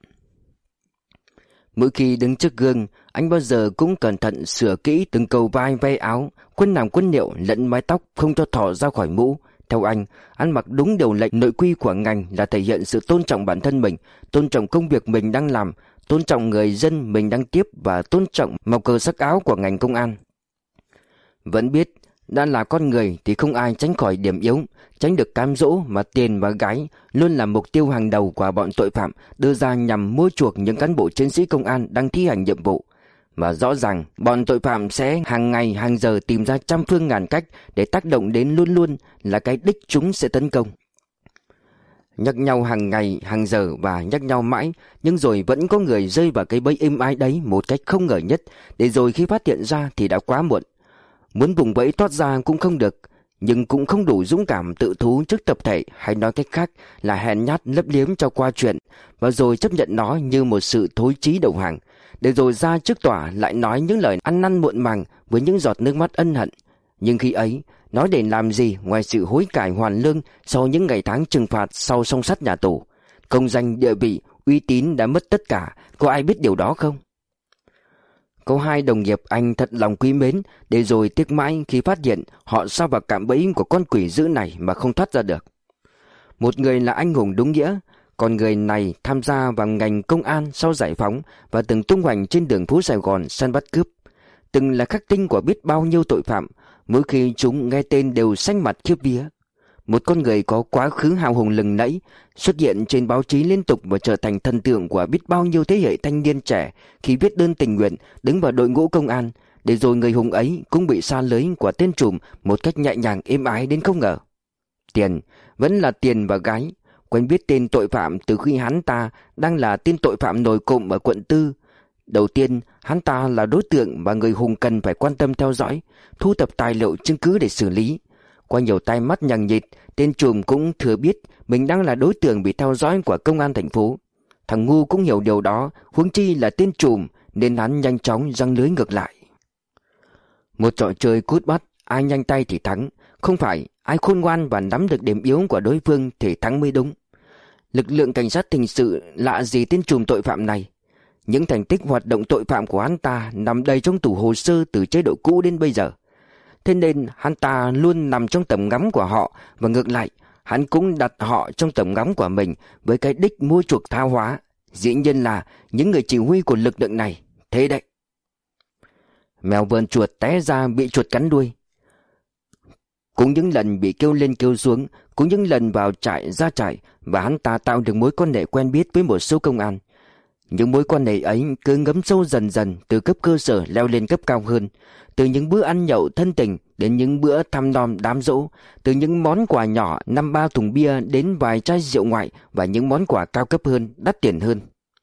Mỗi khi đứng trước gương, anh bao giờ cũng cẩn thận sửa kỹ từng cầu vai vai áo, quân làm quân liệu lẫn mái tóc không cho thò ra khỏi mũ, Theo anh, ăn mặc đúng điều lệnh nội quy của ngành là thể hiện sự tôn trọng bản thân mình, tôn trọng công việc mình đang làm, tôn trọng người dân mình đang tiếp và tôn trọng màu cờ sắc áo của ngành công an. Vẫn biết, đã là con người thì không ai tránh khỏi điểm yếu, tránh được cám dỗ mà tiền và gái luôn là mục tiêu hàng đầu của bọn tội phạm đưa ra nhằm mua chuộc những cán bộ chiến sĩ công an đang thi hành nhiệm vụ. Và rõ ràng bọn tội phạm sẽ hàng ngày hàng giờ tìm ra trăm phương ngàn cách để tác động đến luôn luôn là cái đích chúng sẽ tấn công. Nhắc nhau hàng ngày hàng giờ và nhắc nhau mãi, nhưng rồi vẫn có người rơi vào cái bẫy êm ái đấy một cách không ngờ nhất, để rồi khi phát hiện ra thì đã quá muộn. Muốn vùng bẫy thoát ra cũng không được, nhưng cũng không đủ dũng cảm tự thú trước tập thể, hay nói cách khác là hèn nhát lấp liếm cho qua chuyện và rồi chấp nhận nó như một sự thối chí đầu hàng, để rồi ra trước tòa lại nói những lời ăn năn muộn màng với những giọt nước mắt ân hận. Nhưng khi ấy, nói để làm gì ngoài sự hối cải hoàn lương sau những ngày tháng trừng phạt sau song sắt nhà tù? Công danh, địa vị, uy tín đã mất tất cả, có ai biết điều đó không? Có hai đồng nghiệp anh thật lòng quý mến, để rồi tiếc mãi khi phát hiện họ sa vào cạm bẫy của con quỷ dữ này mà không thoát ra được. Một người là anh hùng đúng nghĩa, còn người này tham gia vào ngành công an sau giải phóng và từng tung hoành trên đường phố Sài Gòn săn bắt cướp, từng là khắc tinh của biết bao nhiêu tội phạm, mỗi khi chúng nghe tên đều xanh mặt khiếp vía. Một con người có quá khứ hào hùng lừng lẫy, xuất hiện trên báo chí liên tục và trở thành thần tượng của biết bao nhiêu thế hệ thanh niên trẻ khi viết đơn tình nguyện đứng vào đội ngũ công an, để rồi người hùng ấy cũng bị sa lưới của tên trùm một cách nhẹ nhàng êm ái đến không ngờ. Tiền, vẫn là tiền và gái. Quen biết tên tội phạm từ khi hắn ta đang là tên tội phạm nổi cộm ở quận tư. Đầu tiên, hắn ta là đối tượng mà người hùng cần phải quan tâm theo dõi, thu thập tài liệu chứng cứ để xử lý. Qua nhiều tai mắt nhằng nhịt, tên trùm cũng thừa biết mình đang là đối tượng bị theo dõi của công an thành phố. Thằng ngu cũng hiểu điều đó, huống chi là tên trùm, nên hắn nhanh chóng giăng lưới ngược lại. Một trò chơi cút bắt, ai nhanh tay thì thắng, không phải ai khôn ngoan và nắm được điểm yếu của đối phương thì thắng mới đúng. Lực lượng cảnh sát hình sự lạ gì tên trùm tội phạm này. Những thành tích hoạt động tội phạm của hắn ta nằm đầy trong tủ hồ sơ từ chế độ cũ đến bây giờ. Thế nên hắn ta luôn nằm trong tầm ngắm của họ, và ngược lại, hắn cũng đặt họ trong tầm ngắm của mình với cái đích mua chuộc tha hóa. Dĩ nhiên là những người chỉ huy của lực lượng này. Thế đấy. Mèo vờn chuột té ra bị chuột cắn đuôi. Cũng những lần bị kêu lên kêu xuống, cũng những lần vào trại ra trại, và hắn ta tạo được mối quan hệ quen biết với một số công an. Những mối quan hệ ấy cứ ngấm sâu dần dần từ cấp cơ sở leo lên cấp cao hơn, từ những bữa ăn nhậu thân tình đến những bữa thăm nom đám dỗ, từ những món quà nhỏ năm ba thùng bia đến vài chai rượu ngoại và những món quà cao cấp hơn, đắt tiền hơn.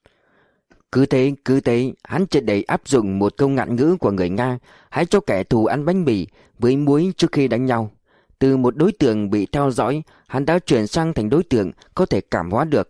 Cứ thế, cứ thế, hắn triệt để áp dụng một câu ngạn ngữ của người Nga, hãy cho kẻ thù ăn bánh mì với muối trước khi đánh nhau. Từ một đối tượng bị theo dõi, hắn đã chuyển sang thành đối tượng có thể cảm hóa được.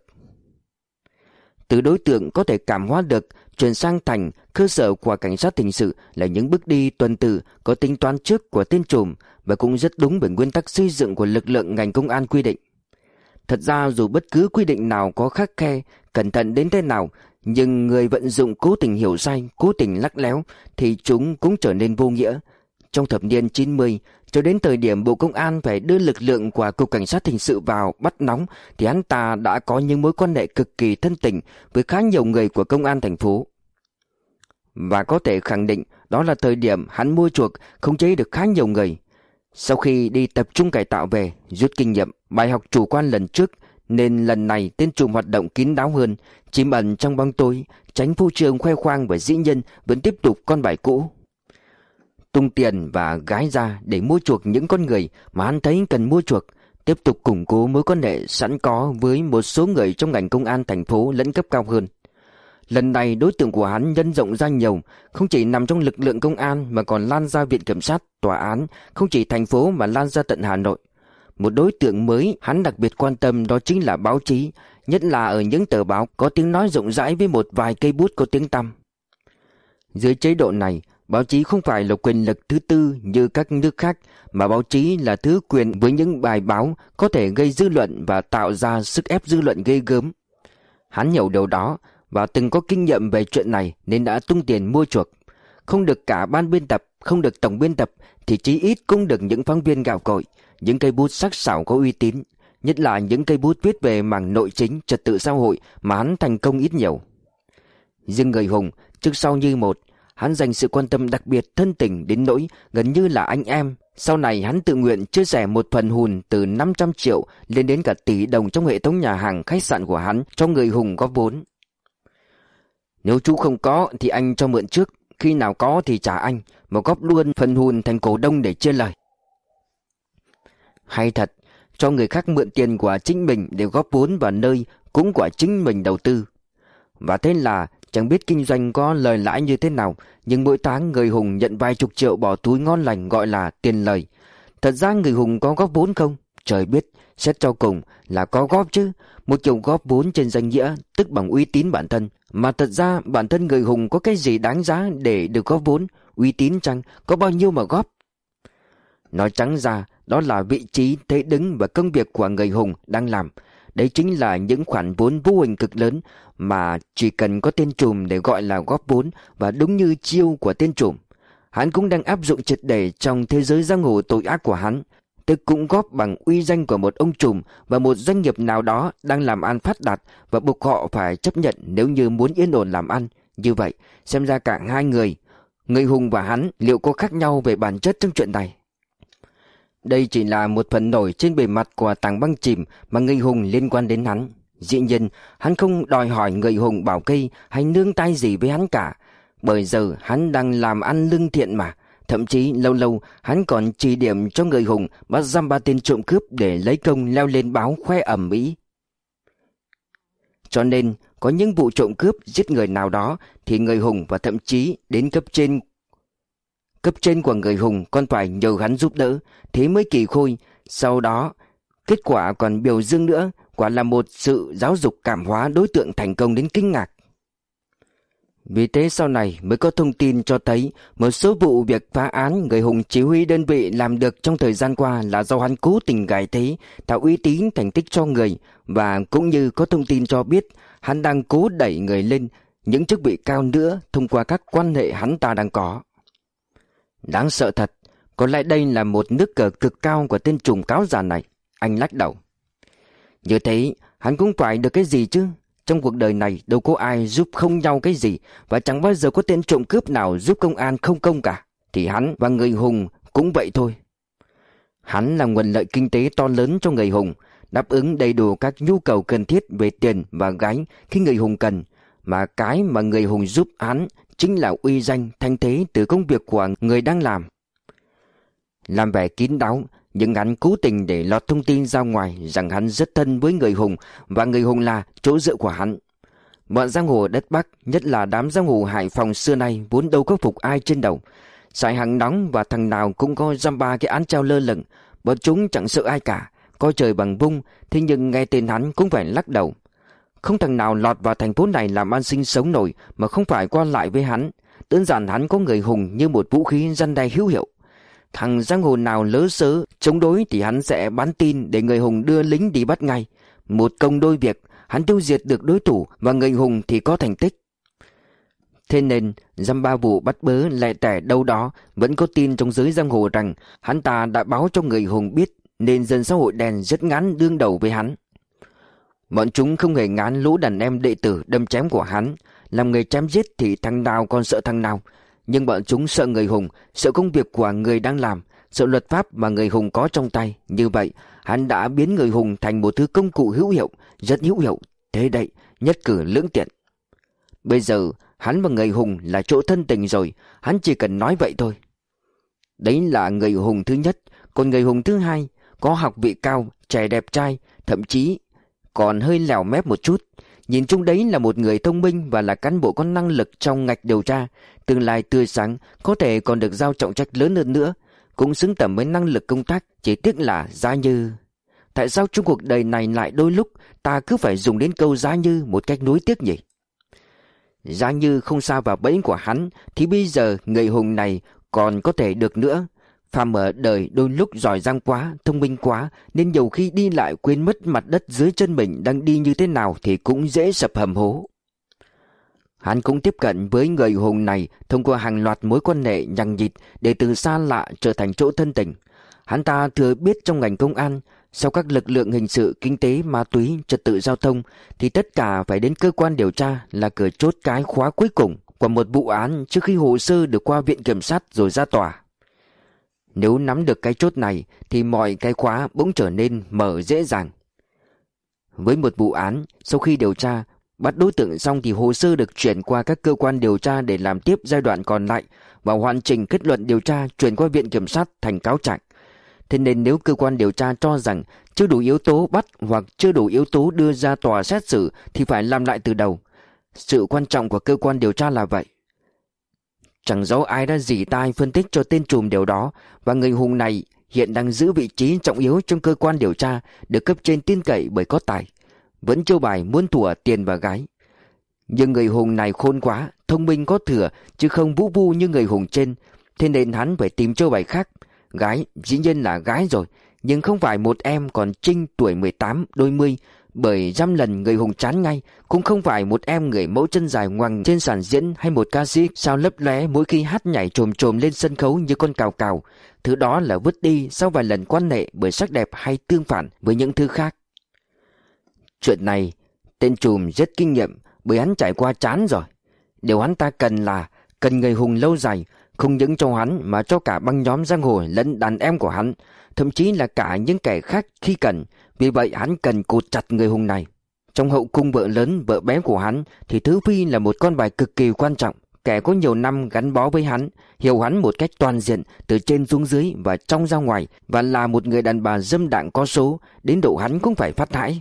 Từ đối tượng có thể cảm hóa được chuyển sang thành cơ sở của cảnh sát hình sự là những bước đi tuần tự có tính toán trước của tên trùm, và cũng rất đúng với nguyên tắc xây dựng của lực lượng ngành công an quy định. Thật ra dù bất cứ quy định nào có khắt khe, cẩn thận đến thế nào, nhưng người vận dụng cố tình hiểu sai, cố tình lắc léo thì chúng cũng trở nên vô nghĩa. Trong thập niên chín mươi, cho đến thời điểm Bộ Công an phải đưa lực lượng của Cục Cảnh sát Hình sự vào bắt nóng, thì hắn ta đã có những mối quan hệ cực kỳ thân tình với khá nhiều người của công an thành phố. Và có thể khẳng định đó là thời điểm hắn mua chuộc, khống chế được khá nhiều người. Sau khi đi tập trung cải tạo về, rút kinh nghiệm, bài học chủ quan lần trước, nên lần này tên trùm hoạt động kín đáo hơn, chìm ẩn trong bóng tối, tránh phô trương khoe khoang, và dĩ nhiên vẫn tiếp tục con bài cũ. Tung tiền và gái ra để mua chuộc những con người mà hắn thấy cần mua chuộc, tiếp tục củng cố mối quan hệ sẵn có với một số người trong ngành công an thành phố lẫn cấp cao hơn. Lần này đối tượng của hắn nhân rộng ra nhiều, không chỉ nằm trong lực lượng công an mà còn lan ra viện kiểm sát, tòa án, không chỉ thành phố mà lan ra tận Hà Nội. Một đối tượng mới hắn đặc biệt quan tâm đó chính là báo chí, nhất là ở những tờ báo có tiếng nói rộng rãi với một vài cây bút có tiếng tăm. Dưới chế độ này, báo chí không phải là quyền lực thứ tư như các nước khác, mà báo chí là thứ quyền với những bài báo có thể gây dư luận và tạo ra sức ép dư luận ghê gớm. Hắn hiểu điều đó và từng có kinh nghiệm về chuyện này nên đã tung tiền mua chuộc. Không được cả ban biên tập, không được tổng biên tập thì chí ít cũng được những phóng viên gạo cội. những cây bút sắc sảo có uy tín, nhất là những cây bút viết về mảng nội chính, trật tự xã hội mà hắn thành công ít nhiều. Riêng người Hùng, trước sau như một, hắn dành sự quan tâm đặc biệt thân tình đến nỗi gần như là anh em. Sau này hắn tự nguyện chia sẻ một phần hùn từ năm trăm triệu lên đến cả tỷ đồng trong hệ thống nhà hàng khách sạn của hắn cho người Hùng góp vốn. Nếu chú không có thì anh cho mượn trước, khi nào có thì trả anh, mà góp luôn phần hùn thành cổ đông để chia lời. Hay thật, cho người khác mượn tiền của chính mình để góp vốn vào nơi cũng của chính mình đầu tư. Và thế là chẳng biết kinh doanh có lời lãi như thế nào, nhưng mỗi tháng người Hùng nhận vài chục triệu bỏ túi ngon lành gọi là tiền lời. Thật ra người Hùng có góp vốn không? Trời biết, xét cho cùng là có góp chứ. Một kiểu góp vốn trên danh nghĩa, tức bằng uy tín bản thân. Mà thật ra bản thân người Hùng có cái gì đáng giá để được góp vốn? Uy tín chăng? Có bao nhiêu mà góp? Nói trắng ra, đó là vị trí, thế đứng và công việc của người Hùng đang làm. Đấy chính là những khoản vốn vô hình cực lớn mà chỉ cần có tên trùm để gọi là góp vốn, và đúng như chiêu của tên trùm, hắn cũng đang áp dụng triệt để trong thế giới giang hồ tội ác của hắn, tức cũng góp bằng uy danh của một ông trùm và một doanh nghiệp nào đó đang làm ăn phát đạt và buộc họ phải chấp nhận nếu như muốn yên ổn làm ăn. Như vậy, xem ra cả hai người, người Hùng và hắn, liệu có khác nhau về bản chất trong chuyện này? Đây chỉ là một phần nổi trên bề mặt của tảng băng chìm mà người Hùng liên quan đến hắn. Dĩ nhiên, hắn không đòi hỏi người Hùng bảo kê hay nương tay gì với hắn cả, bởi giờ hắn đang làm ăn lương thiện mà. Thậm chí lâu lâu hắn còn chỉ điểm cho người Hùng bắt giam ba tên trộm cướp để lấy công leo lên báo khoe ầm ĩ. Cho nên, có những vụ trộm cướp giết người nào đó thì người Hùng và thậm chí đến cấp trên Cấp trên của người Hùng còn phải nhờ hắn giúp đỡ, thế mới kỳ khôi. Sau đó, kết quả còn biểu dương nữa, quả là một sự giáo dục cảm hóa đối tượng thành công đến kinh ngạc. Vì thế sau này mới có thông tin cho thấy một số vụ việc phá án người Hùng chỉ huy đơn vị làm được trong thời gian qua là do hắn cố tình gài thế, tạo uy tín thành tích cho người, và cũng như có thông tin cho biết hắn đang cố đẩy người lên những chức vị cao nữa thông qua các quan hệ hắn ta đang có. Đáng sợ thật, có lẽ đây là một nước cờ cực cao của tên trùm cáo già này. Anh lắc đầu. Như thế, hắn cũng phải được cái gì chứ? Trong cuộc đời này đâu có ai giúp không nhau cái gì, và chẳng bao giờ có tên trộm cướp nào giúp công an không công cả. Thì hắn và người Hùng cũng vậy thôi. Hắn là nguồn lợi kinh tế to lớn cho người Hùng, đáp ứng đầy đủ các nhu cầu cần thiết về tiền và gái khi người Hùng cần. Mà cái mà người Hùng giúp hắn chính là uy danh, thanh thế từ công việc của người đang làm. Làm vẻ kín đáo, nhưng hắn cố tình để lọt thông tin ra ngoài rằng hắn rất thân với người Hùng, và người Hùng là chỗ dựa của hắn. Bọn giang hồ đất Bắc, nhất là đám giang hồ Hải Phòng xưa nay vốn đâu có phục ai trên đầu. Sải hàng nóng và thằng nào cũng có dăm ba cái án treo lơ lửng, bọn chúng chẳng sợ ai cả, coi trời bằng vung. Thế nhưng nghe tên hắn cũng phải lắc đầu. Không thằng nào lọt vào thành phố này làm ăn sinh sống nổi mà không phải qua lại với hắn. Đơn giản hắn có người Hùng như một vũ khí răn đe hữu hiệu. Thằng giang hồ nào lỡ sớ chống đối thì hắn sẽ bán tin để người Hùng đưa lính đi bắt ngay. Một công đôi việc, hắn tiêu diệt được đối thủ và người Hùng thì có thành tích. Thế nên, dăm ba vụ bắt bớ lẻ tẻ đâu đó vẫn có tin trong giới giang hồ rằng hắn ta đã báo cho người Hùng biết, nên dân xã hội đen rất ngán đương đầu với hắn. Bọn chúng không hề ngán lũ đàn em đệ tử đâm chém của hắn. Làm người chém giết thì thằng nào còn sợ thằng nào. Nhưng bọn chúng sợ người Hùng, sợ công việc của người đang làm, sợ luật pháp mà người Hùng có trong tay. Như vậy, hắn đã biến người Hùng thành một thứ công cụ hữu hiệu, rất hữu hiệu. Thế đấy, nhất cử lưỡng tiện. Bây giờ, hắn và người Hùng là chỗ thân tình rồi, hắn chỉ cần nói vậy thôi. Đấy là người Hùng thứ nhất. Còn người Hùng thứ hai, có học vị cao, trẻ đẹp trai, thậm chí còn hơi lèo mép một chút. Nhìn chung đấy là một người thông minh và là cán bộ có năng lực trong ngạch điều tra, tương lai tươi sáng, có thể còn được giao trọng trách lớn hơn nữa, cũng xứng tầm với năng lực công tác. Chỉ tiếc là Giá Như. Tại sao trong cuộc đời này lại đôi lúc ta cứ phải dùng đến câu Giá Như một cách nuối tiếc nhỉ? Giá Như không sa vào bẫy của hắn thì bây giờ người Hùng này còn có thể được nữa. Phàm ở đời đôi lúc giỏi giang quá, thông minh quá, nên nhiều khi đi lại quên mất mặt đất dưới chân mình đang đi như thế nào thì cũng dễ sập hầm hố. Hắn cũng tiếp cận với người Hùng này thông qua hàng loạt mối quan hệ nhằng nhịt để từ xa lạ trở thành chỗ thân tình. Hắn ta thừa biết trong ngành công an, sau các lực lượng hình sự, kinh tế, ma túy, trật tự giao thông thì tất cả phải đến cơ quan điều tra là cửa chốt cái khóa cuối cùng của một vụ án trước khi hồ sơ được qua viện kiểm sát rồi ra tòa. Nếu nắm được cái chốt này thì mọi cái khóa bỗng trở nên mở dễ dàng. Với một vụ án, sau khi điều tra, bắt đối tượng xong thì hồ sơ được chuyển qua các cơ quan điều tra để làm tiếp giai đoạn còn lại và hoàn chỉnh kết luận điều tra chuyển qua viện kiểm sát thành cáo trạng. Thế nên nếu cơ quan điều tra cho rằng chưa đủ yếu tố bắt hoặc chưa đủ yếu tố đưa ra tòa xét xử thì phải làm lại từ đầu. Sự quan trọng của cơ quan điều tra là vậy. Chẳng rõ ai đã dỉ tai phân tích cho tên trùm điều đó, và người hùng này hiện đang giữ vị trí trọng yếu trong cơ quan điều tra, được cấp trên tin cậy bởi có tài, vẫn chiêu bài muốn thủa tiền và gái. Nhưng người hùng này khôn quá, thông minh có thừa chứ không vũ vu như người hùng trên, thế nên hắn phải tìm chiêu bài khác. Gái dĩ nhiên là gái rồi, nhưng không phải một em còn trinh tuổi mười tám đôi mươi, bởi dăm lần người hùng chán ngay. Cũng không phải một em người mẫu chân dài ngoằng trên sàn diễn hay một ca sĩ sao lấp lóe mỗi khi hát nhảy trồm trồm lên sân khấu như con cào cào. Thứ đó là vứt đi sau vài lần quan hệ bởi sắc đẹp hay tương phản với những thứ khác. Chuyện này tên trùm rất kinh nghiệm bởi hắn trải qua chán rồi. Điều hắn ta cần là cần người hùng lâu dài, không những cho hắn mà cho cả băng nhóm giang hồ lẫn đàn em của hắn, thậm chí là cả những kẻ khác khi cần. Vì vậy hắn cần cột chặt người hùng này. Trong hậu cung vợ lớn vợ bé của hắn thì Thứ Phi là một con bài cực kỳ quan trọng, kẻ có nhiều năm gắn bó với hắn, hiểu hắn một cách toàn diện từ trên xuống dưới và trong ra ngoài, và là một người đàn bà dâm đảng có số đến độ hắn cũng phải phát hãi.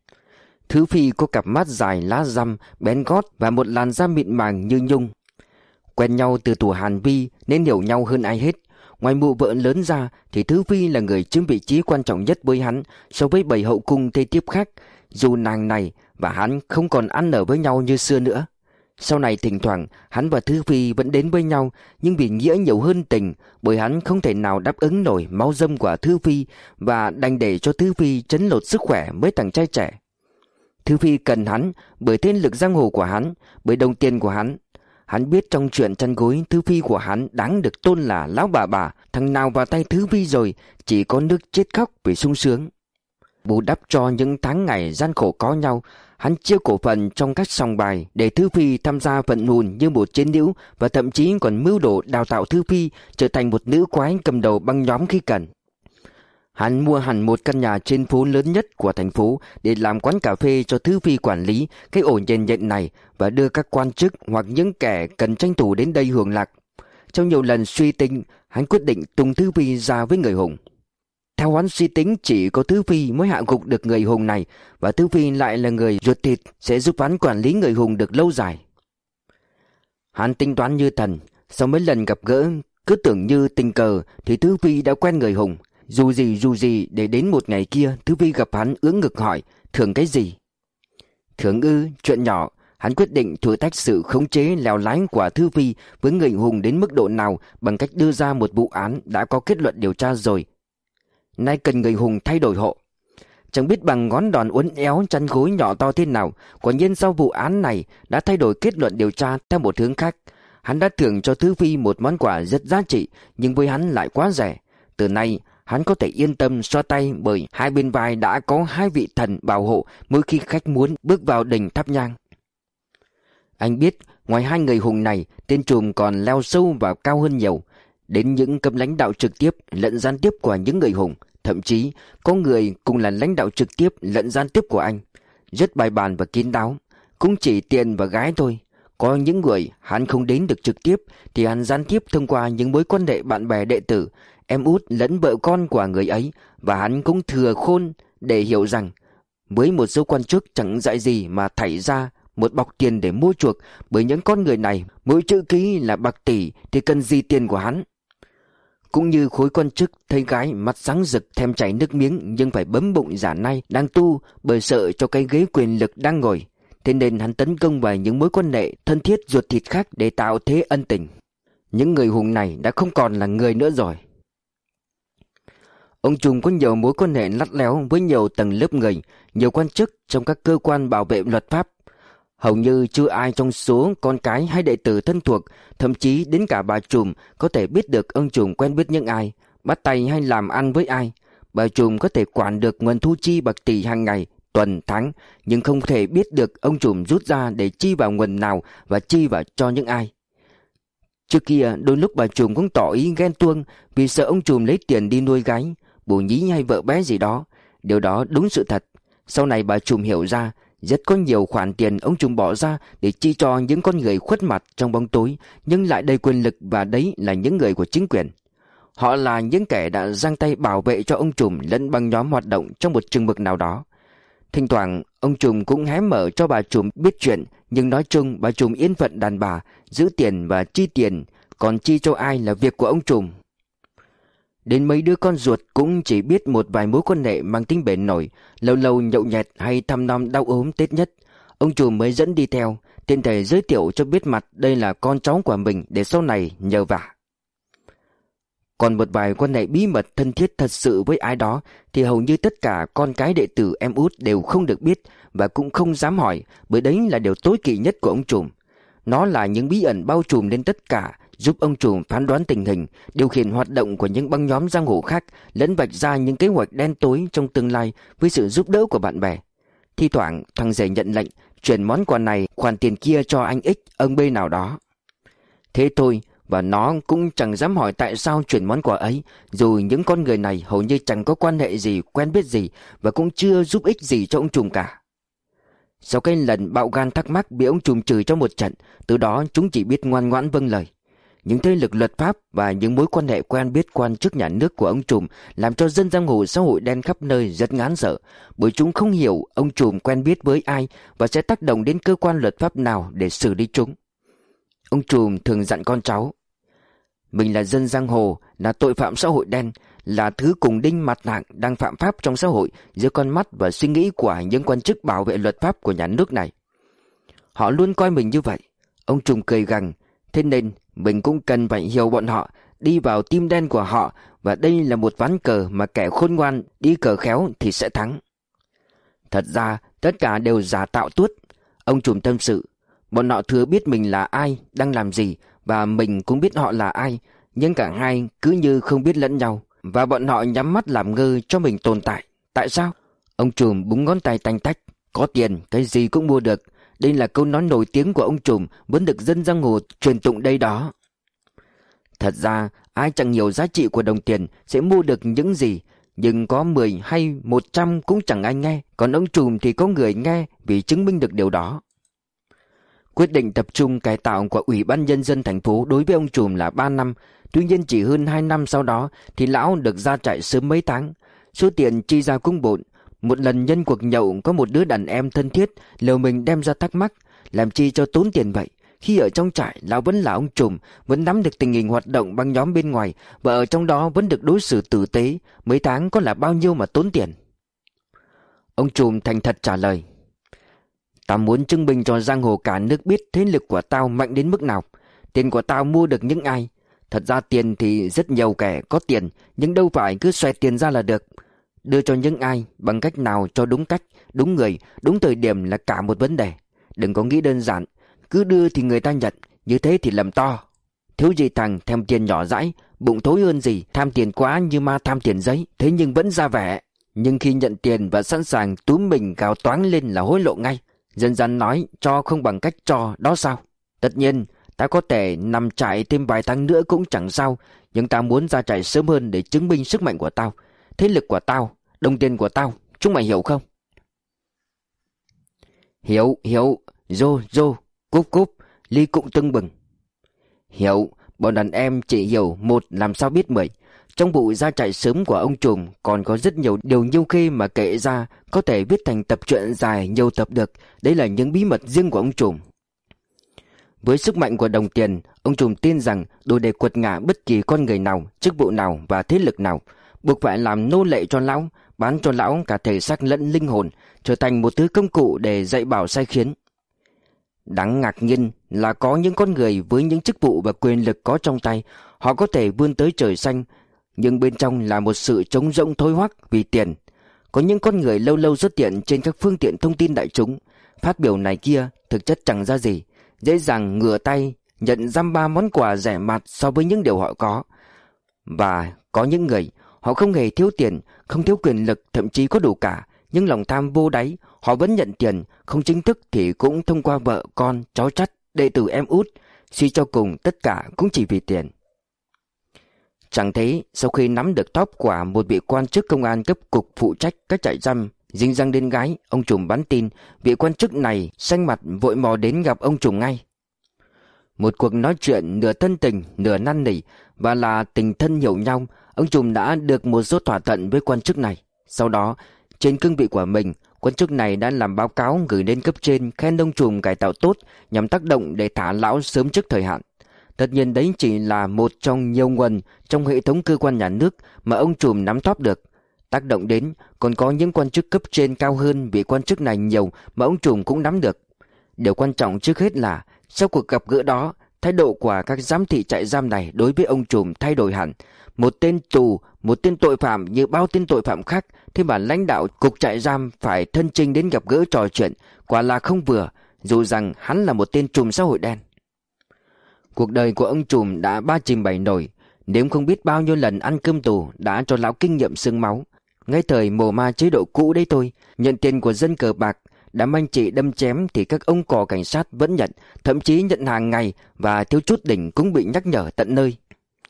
Thứ Phi có cặp mắt dài lá răm bén gót và một làn da mịn màng như nhung. Quen nhau từ tuổi Hàn Vi nên hiểu nhau hơn ai hết. Ngoài mụ vợ lớn ra thì Thứ Phi là người chiếm vị trí quan trọng nhất với hắn so với bảy hậu cung thê thiếp khác, dù nàng này và hắn không còn ăn ở với nhau như xưa nữa. Sau này thỉnh thoảng hắn và Thứ Phi vẫn đến với nhau, nhưng vì nghĩa nhiều hơn tình, bởi hắn không thể nào đáp ứng nổi máu dâm của Thứ Phi và đành để cho Thứ Phi trấn lột sức khỏe mấy thằng trai trẻ. Thứ Phi cần hắn bởi thiên lực giang hồ của hắn, bởi đồng tiền của hắn. Hắn biết trong chuyện chăn gối, Thứ Phi của hắn đáng được tôn là lão bà bà. Thằng nào vào tay Thứ Phi rồi chỉ có nước chết khóc vì sung sướng. Bù đắp cho những tháng ngày gian khổ có nhau, hắn chia cổ phần trong các sòng bài để Thứ Phi tham gia vận hùn như một chiến hữu, và thậm chí còn mưu đồ đào tạo Thứ Phi trở thành một nữ quái cầm đầu băng nhóm khi cần. Hắn mua hẳn một căn nhà trên phố lớn nhất của thành phố để làm quán cà phê cho Thứ Phi quản lý cái ổ nhện nhện này, và đưa các quan chức hoặc những kẻ cần tranh thủ đến đây hưởng lạc. Trong nhiều lần suy tính, hắn quyết định tung Thứ Phi ra với người hùng. Theo hắn suy tính, chỉ có Thứ Phi mới hạ gục được người hùng này, và Thứ Phi lại là người ruột thịt, sẽ giúp hắn quản lý người hùng được lâu dài. Hắn tính toán như thần, sau mấy lần gặp gỡ cứ tưởng như tình cờ thì Thứ Phi đã quen người hùng. Dù gì dù gì để đến một ngày kia Thứ Phi gặp hắn ưỡn ngực hỏi thưởng cái gì. Thưởng ư? Chuyện nhỏ. Hắn quyết định thử thách sự khống chế lèo lái của Thứ Phi với người hùng đến mức độ nào bằng cách đưa ra một vụ án đã có kết luận điều tra rồi. Nay cần người hùng thay đổi hộ. Chẳng biết bằng ngón đòn uốn éo chăn gối nhỏ to thế nào, quả nhiên sau vụ án này đã thay đổi kết luận điều tra theo một hướng khác. Hắn đã thưởng cho Thứ Phi một món quà rất giá trị, nhưng với hắn lại quá rẻ. Từ nay hắn có thể yên tâm xoa tay, bởi hai bên vai đã có hai vị thần bảo hộ mỗi khi khách muốn bước vào đình thắp nhang. Anh biết ngoài hai người hùng này, tên trùm còn leo sâu và cao hơn nhiều, đến những cấp lãnh đạo trực tiếp lẫn gián tiếp của những người hùng. Thậm chí có người cùng là lãnh đạo trực tiếp lẫn gián tiếp của anh, rất bài bản và kín đáo. Cũng chỉ tiền và gái thôi. Có những người hắn không đến được trực tiếp thì hắn gián tiếp thông qua những mối quan hệ bạn bè đệ tử, em út lẫn vợ con của người ấy. Và hắn cũng thừa khôn để hiểu rằng với một số quan chức chẳng dạy gì mà thảy ra một bọc tiền để mua chuộc, bởi những con người này mỗi chữ ký là bạc tỷ thì cần gì tiền của hắn. Cũng như khối quan chức thấy gái mắt sáng rực thèm chảy nước miếng, nhưng phải bấm bụng giả nai đang tu bởi sợ cho cái ghế quyền lực đang ngồi. Thế nên hắn tấn công vào những mối quan hệ thân thiết ruột thịt khác để tạo thế ân tình. Những người hùng này đã không còn là người nữa rồi. Ông trùm có nhiều mối quan hệ lắt léo với nhiều tầng lớp người, nhiều quan chức trong các cơ quan bảo vệ luật pháp. Hầu như chưa ai trong số con cái hay đệ tử thân thuộc, thậm chí đến cả bà trùm có thể biết được ông trùm quen biết những ai. bắt tay hay làm ăn với ai. Bà trùm có thể quản được nguồn thu chi bạc tỷ hàng ngày, tuần, tháng, nhưng không thể biết được ông trùm rút ra để chi vào nguồn nào và chi vào cho những ai. Trước kia đôi lúc bà trùm cũng tỏ ý ghen tuông vì sợ ông trùm lấy tiền đi nuôi gái, bồ nhí hay vợ bé gì đó. Điều đó đúng sự thật. Sau này bà trùm hiểu ra rất có nhiều khoản tiền ông trùm bỏ ra để chi cho những con người khuất mặt trong bóng tối nhưng lại đầy quyền lực, và đấy là những người của chính quyền. Họ là những kẻ đã giang tay bảo vệ cho ông trùm lẫn băng nhóm hoạt động trong một chừng mực nào đó. Thỉnh thoảng ông trùm cũng hé mở cho bà trùm biết chuyện, nhưng nói chung bà trùm yên phận đàn bà, giữ tiền và chi tiền, còn chi cho ai là việc của ông trùm. Đến mấy đứa con ruột cũng chỉ biết một vài mối quan hệ mang tính bền nổi, lâu lâu nhậu nhẹt hay thăm nom đau ốm Tết nhất, ông trùm mới dẫn đi theo, tiện thể giới thiệu cho biết mặt đây là con cháu của mình để sau này nhờ vả. Còn một vài quan hệ bí mật thân thiết thật sự với ai đó thì hầu như tất cả con cái đệ tử em út đều không được biết và cũng không dám hỏi, bởi đấy là điều tối kỵ nhất của ông trùm. Nó là những bí ẩn bao trùm lên tất cả, giúp ông trùm phán đoán tình hình, điều khiển hoạt động của những băng nhóm giang hồ khác, lẫn vạch ra những kế hoạch đen tối trong tương lai với sự giúp đỡ của bạn bè. Thi thoảng thằng rể nhận lệnh chuyển món quà này, khoản tiền kia cho anh X, ông B nào đó. Thế thôi, và nó cũng chẳng dám hỏi tại sao chuyển món quà ấy, dù những con người này hầu như chẳng có quan hệ gì, quen biết gì và cũng chưa giúp ích gì cho ông trùm cả. Sau cái lần bạo gan thắc mắc bị ông trùm chửi cho một trận, từ đó chúng chỉ biết ngoan ngoãn vâng lời. Những thế lực luật pháp và những mối quan hệ quen biết quan chức nhà nước của ông trùm làm cho dân giang hồ xã hội đen khắp nơi rất ngán sợ, bởi chúng không hiểu ông trùm quen biết với ai và sẽ tác động đến cơ quan luật pháp nào để xử lý chúng. Ông trùm thường dặn con cháu: mình là dân giang hồ, là tội phạm xã hội đen, là thứ cùng đinh mặt nặng đang phạm pháp trong xã hội dưới con mắt và suy nghĩ của những quan chức bảo vệ luật pháp của nhà nước này. Họ luôn coi mình như vậy. Ông trùm cười gằn: thế nên mình cũng cần phải hiểu bọn họ, đi vào tim đen của họ, và đây là một ván cờ mà kẻ khôn ngoan đi cờ khéo thì sẽ thắng. Thật ra tất cả đều giả tạo tuốt. Ông trùm tâm sự: bọn họ thừa biết mình là ai, đang làm gì, và mình cũng biết họ là ai, nhưng cả hai cứ như không biết lẫn nhau, và bọn họ nhắm mắt làm ngơ cho mình tồn tại. Tại sao? Ông trùm búng ngón tay tanh tách: có tiền cái gì cũng mua được. Đây là câu nói nổi tiếng của ông trùm, vẫn được dân giang hồ truyền tụng đây đó. Thật ra ai chẳng hiểu giá trị của đồng tiền sẽ mua được những gì, nhưng có mười hay một trăm cũng chẳng ai nghe. Còn ông trùm thì có người nghe vì chứng minh được điều đó. Quyết định tập trung cải tạo của Ủy ban Nhân dân thành phố đối với ông trùm là ba năm. Tuy nhiên chỉ hơn hai năm sau đó thì lão được ra trại sớm mấy tháng. Số tiền chi ra cũng bộn. Một lần nhân cuộc nhậu, có một đứa đàn em thân thiết liều mình đem ra thắc mắc: làm chi cho tốn tiền vậy? Khi ở trong trại, lão vẫn là ông trùm, vẫn nắm được tình hình hoạt động băng nhóm bên ngoài, và ở trong đó vẫn được đối xử tử tế. Mấy tháng có là bao nhiêu mà tốn tiền? Ông trùm thành thật trả lời: tao muốn chứng minh cho giang hồ cả nước biết thế lực của tao mạnh đến mức nào. Tiền của tao mua được những ai? Thật ra tiền thì rất nhiều kẻ có tiền, nhưng đâu phải cứ xoẹt tiền ra là được. Đưa cho những ai, bằng cách nào cho đúng cách, đúng người, đúng thời điểm là cả một vấn đề. Đừng có nghĩ đơn giản, cứ đưa thì người ta nhận, như thế thì lầm to. Thiếu gì thằng thèm tiền nhỏ dãi, bụng thối hơn gì, tham tiền quá như ma tham tiền giấy, thế nhưng vẫn ra vẻ. Nhưng khi nhận tiền và sẵn sàng túm mình gào toáng lên là hối lộ ngay. Dân gian nói cho không bằng cách cho, đó sao? Tất nhiên, ta có thể nằm trại thêm vài tháng nữa cũng chẳng sao, nhưng ta muốn ra trại sớm hơn để chứng minh sức mạnh của tao, thế lực của tao, đồng tiền của tao. Chúng mày hiểu không? Hiểu, hiểu. Rô, rô, cúp cúp, ly cụng tưng bừng. Hiểu, bọn đàn em chỉ hiểu một làm sao biết mười. Trong vụ ra trại sớm của ông trùm còn có rất nhiều điều nhiêu khê mà kể ra có thể viết thành tập truyện dài nhiều tập được. Đấy là những bí mật riêng của ông trùm. Với sức mạnh của đồng tiền, ông trùm tin rằng đủ để quật ngã bất kỳ con người nào, chức vụ nào và thế lực nào, buộc phải làm nô lệ cho lão, bán cho lão cả thể xác lẫn linh hồn, trở thành một thứ công cụ để dạy bảo sai khiến. Đáng ngạc nhiên là có những con người với những chức vụ và quyền lực có trong tay, họ có thể vươn tới trời xanh, nhưng bên trong là một sự trống rỗng thối hoắc vì tiền. Có những con người lâu lâu xuất hiện trên các phương tiện thông tin đại chúng, phát biểu này kia, thực chất chẳng ra gì, dễ dàng ngửa tay nhận dăm ba món quà rẻ mạt so với những điều họ có. Và Có những người, họ không hề thiếu tiền, không thiếu quyền lực, thậm chí có đủ cả, nhưng lòng tham vô đáy, họ vẫn nhận tiền, không chính thức thì cũng thông qua vợ, con, cháu chắt, đệ tử em út, suy cho cùng tất cả cũng chỉ vì tiền. Chẳng thế, sau khi nắm được top của một vị quan chức công an cấp cục phụ trách các trại giam dính răng đến gái, ông trùm bắn tin, vị quan chức này xanh mặt vội mò đến gặp ông trùm ngay. Một cuộc nói chuyện nửa thân tình, nửa năn nỉ và là tình thân hiểu nhau, ông trùm đã được một số thỏa thuận với quan chức này. Sau đó, trên cương vị của mình, quan chức này đã làm báo cáo gửi lên cấp trên khen ông trùm cải tạo tốt nhằm tác động để thả lão sớm trước thời hạn. Tất nhiên đấy chỉ là một trong nhiều nguồn trong hệ thống cơ quan nhà nước mà ông trùm nắm top được. Tác động đến còn có những quan chức cấp trên cao hơn vị quan chức này nhiều mà ông trùm cũng nắm được. Điều quan trọng trước hết là sau cuộc gặp gỡ đó, thái độ của các giám thị trại giam này đối với ông trùm thay đổi hẳn. Một tên tù, một tên tội phạm như bao tên tội phạm khác, thế mà lãnh đạo cục trại giam phải thân chinh đến gặp gỡ trò chuyện, quả là không vừa, dù rằng hắn là một tên trùm xã hội đen. Cuộc đời của ông trùm đã ba chìm bảy nổi, nếu không biết bao nhiêu lần ăn cơm tù đã cho lão kinh nghiệm xương máu. Ngay thời mồ ma chế độ cũ đấy thôi, nhận tiền của dân cờ bạc, đám anh chị đâm chém thì các ông cò cảnh sát vẫn nhận, thậm chí nhận hàng ngày, và thiếu chút đỉnh cũng bị nhắc nhở tận nơi.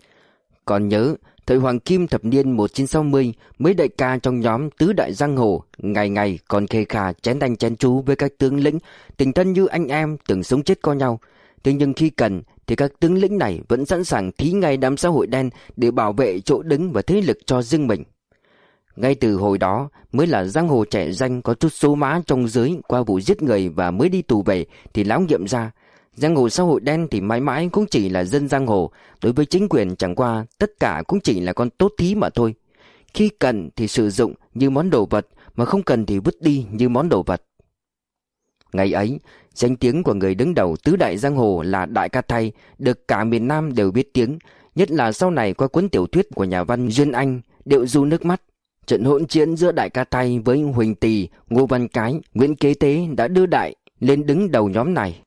Còn nhớ, thời Hoàng Kim thập niên một nghìn chín trăm sáu mươi, mấy đại ca trong nhóm tứ đại giang hồ ngày ngày còn khề khà chén đanh chén chú với các tướng lĩnh, tình thân như anh em, từng sống chết co nhau. Thế nhưng khi cần thì các tướng lĩnh này vẫn sẵn sàng thí ngay đám xã hội đen để bảo vệ chỗ đứng và thế lực cho riêng mình. Ngay từ hồi đó mới là giang hồ trẻ danh có chút số má trong giới qua vụ giết người và mới đi tù về thì lão nghiệm ra. Giang hồ xã hội đen thì mãi mãi cũng chỉ là dân giang hồ, đối với chính quyền chẳng qua tất cả cũng chỉ là con tốt thí mà thôi. Khi cần thì sử dụng như món đồ vật, mà không cần thì vứt đi như món đồ vật. Ngày ấy, danh tiếng của người đứng đầu tứ đại giang hồ là Đại Ca Thay được cả miền Nam đều biết tiếng, nhất là sau này qua cuốn tiểu thuyết của nhà văn Duyên Anh Điệu Du Nước Mắt. Trận hỗn chiến giữa Đại Ca Thay với Huỳnh Tỳ, Ngô Văn Cái, Nguyễn Kế Tế đã đưa Đại lên đứng đầu nhóm này.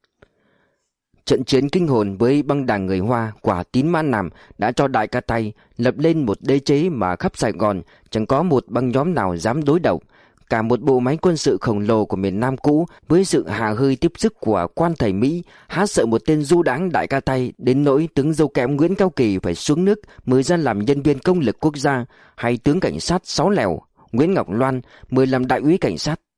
Trận chiến kinh hồn với băng đảng người Hoa quả Tín Mã Nằm đã cho Đại Ca Thay lập lên một đế chế mà khắp Sài Gòn chẳng có một băng nhóm nào dám đối đầu. Cả một bộ máy quân sự khổng lồ của miền Nam cũ với sự hà hơi tiếp sức của quan thầy Mỹ há sợ một tên du đãng Đại Ca Thay đến nỗi tướng dâu kẽm Nguyễn Cao Kỳ phải xuống nước mới ra làm nhân viên công lực quốc gia, hay tướng cảnh sát Sáu Lèo Nguyễn Ngọc Loan mới làm đại úy cảnh sát.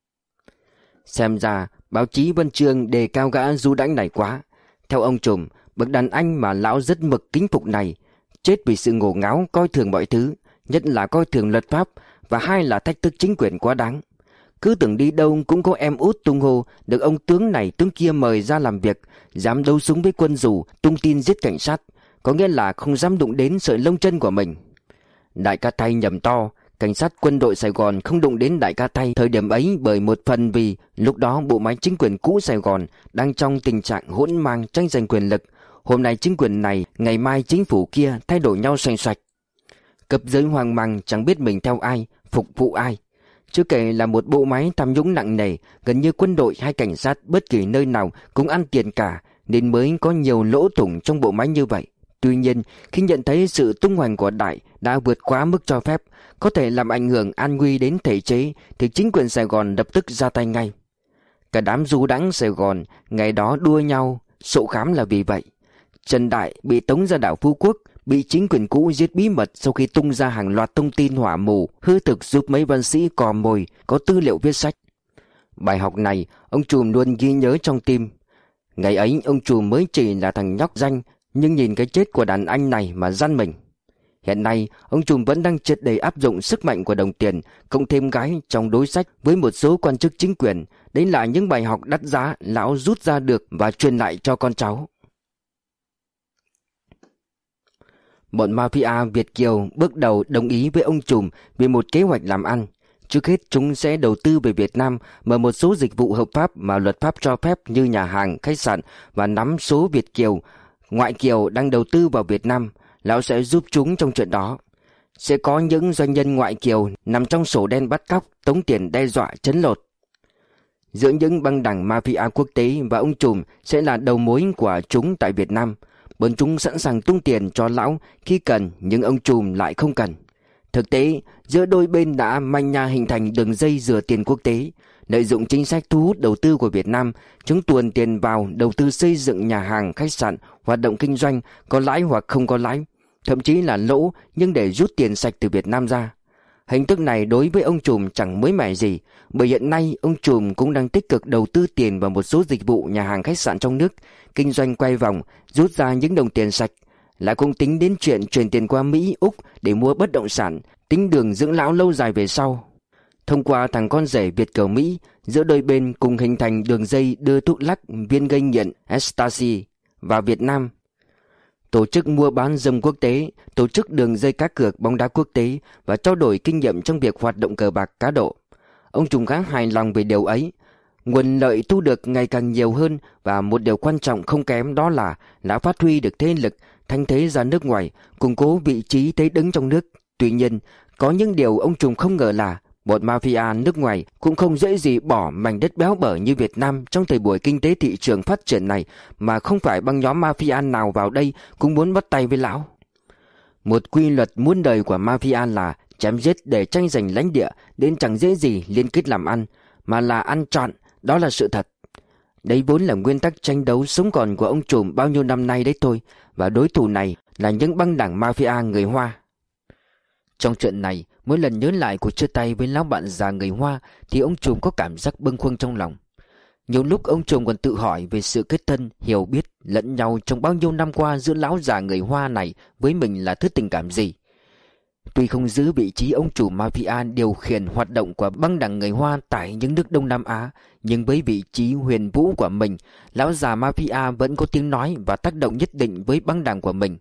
Xem ra báo chí văn chương đề cao gã du đãng này quá. Theo ông trùm, bậc đàn anh mà lão rất mực kính phục này chết vì sự ngổ ngáo coi thường mọi thứ, nhất là coi thường luật pháp, và hai là thách thức chính quyền quá đáng. Cứ tưởng đi đâu cũng có em út tung hô được ông tướng này tướng kia mời ra làm việc, dám đấu súng với quân dù, tung tin giết cảnh sát, có nghĩa là không dám đụng đến sợi lông chân của mình. Đại Ca Thay nhầm to. Cảnh sát quân đội Sài Gòn không đụng đến Đại Ca Thay thời điểm ấy bởi một phần vì lúc đó bộ máy chính quyền cũ Sài Gòn đang trong tình trạng hỗn mang tranh giành quyền lực. Hôm nay chính quyền này, ngày mai chính phủ kia thay đổi nhau xoành xoạch. Cấp dưới hoang mang chẳng biết mình theo ai, phục vụ ai. Chưa kể là một bộ máy tham nhũng nặng nề, gần như quân đội hay cảnh sát bất kỳ nơi nào cũng ăn tiền cả, nên mới có nhiều lỗ thủng trong bộ máy như vậy. Tuy nhiên, khi nhận thấy sự tung hoành của Đại đã vượt quá mức cho phép, có thể làm ảnh hưởng an nguy đến thể chế, thì chính quyền Sài Gòn lập tức ra tay ngay. Cả đám du đãng Sài Gòn ngày đó đua nhau sộ khám là vì vậy. Trần Đại bị tống ra đảo Phú Quốc, bị chính quyền cũ giết bí mật sau khi tung ra hàng loạt thông tin hỏa mù, hư thực giúp mấy văn sĩ cò mồi có tư liệu viết sách. Bài học này ông trùm luôn ghi nhớ trong tim. Ngày ấy ông trùm mới chỉ là thằng nhóc danh, nhưng nhìn cái chết của đàn anh này mà răn mình. Hiện nay ông trùm vẫn đang triệt để áp dụng sức mạnh của đồng tiền cộng thêm gái trong đối sách với một số quan chức chính quyền. Đấy là những bài học đắt giá lão rút ra được và truyền lại cho con cháu. Bọn mafia Việt kiều bước đầu đồng ý với ông trùm về một kế hoạch làm ăn. Trước hết chúng sẽ đầu tư về Việt Nam, mở một số dịch vụ hợp pháp mà luật pháp cho phép như nhà hàng, khách sạn, và nắm số Việt kiều, ngoại kiều đang đầu tư vào Việt Nam. Lão sẽ giúp chúng trong chuyện đó. Sẽ có những doanh nhân ngoại kiều nằm trong sổ đen bắt cóc, tống tiền, đe dọa, trấn lột. Giữa những băng đảng mafia quốc tế và ông trùm sẽ là đầu mối của chúng tại Việt Nam. Bọn chúng sẵn sàng tung tiền cho lão khi cần, nhưng ông trùm lại không cần. Thực tế, giữa đôi bên đã manh nha hình thành đường dây rửa tiền quốc tế. Lợi dụng chính sách thu hút đầu tư của Việt Nam, chúng tuồn tiền vào đầu tư xây dựng nhà hàng, khách sạn, hoạt động kinh doanh, có lãi hoặc không có lãi, thậm chí là lỗ nhưng để rút tiền sạch từ Việt Nam ra. Hình thức này đối với ông trùm chẳng mới mẻ gì, bởi hiện nay ông trùm cũng đang tích cực đầu tư tiền vào một số dịch vụ nhà hàng khách sạn trong nước, kinh doanh quay vòng, rút ra những đồng tiền sạch. Lại cũng tính đến chuyện chuyển tiền qua Mỹ, Úc để mua bất động sản, tính đường dưỡng lão lâu dài về sau. Thông qua thằng con rể Việt kiều Mỹ, giữa đôi bên cùng hình thành đường dây đưa thuốc lắc, viên gây nghiện ecstasy vào Việt Nam, tổ chức mua bán dâm quốc tế, tổ chức đường dây cá cược bóng đá quốc tế và trao đổi kinh nghiệm trong việc hoạt động cờ bạc cá độ. Ông trùm khá hài lòng về điều ấy. Nguồn lợi thu được ngày càng nhiều hơn, và một điều quan trọng không kém đó là đã phát huy được thế lực, thanh thế ra nước ngoài, củng cố vị trí thế đứng trong nước. Tuy nhiên, có những điều ông trùm không ngờ là một mafia nước ngoài cũng không dễ gì bỏ mảnh đất béo bở như Việt Nam trong thời buổi kinh tế thị trường phát triển này, mà không phải băng nhóm mafia nào vào đây cũng muốn bắt tay với lão. Một quy luật muôn đời của mafia là chém giết để tranh giành lãnh địa, nên chẳng dễ gì liên kết làm ăn, mà là ăn trọn, đó là sự thật. Đấy vốn là nguyên tắc tranh đấu sống còn của ông trùm bao nhiêu năm nay đấy thôi, và đối thủ này là những băng đảng mafia người Hoa. Trong chuyện này, mỗi lần nhớ lại cuộc chia tay với lão bạn già người Hoa thì ông trùm có cảm giác bâng khuâng trong lòng. Nhiều lúc ông trùm còn tự hỏi về sự kết thân, hiểu biết lẫn nhau trong bao nhiêu năm qua giữa lão già người Hoa này với mình là thứ tình cảm gì. Tuy không giữ vị trí ông chủ mafia điều khiển hoạt động của băng đảng người Hoa tại những nước Đông Nam Á, nhưng với vị trí huyền vũ của mình, lão già mafia vẫn có tiếng nói và tác động nhất định với băng đảng của mình.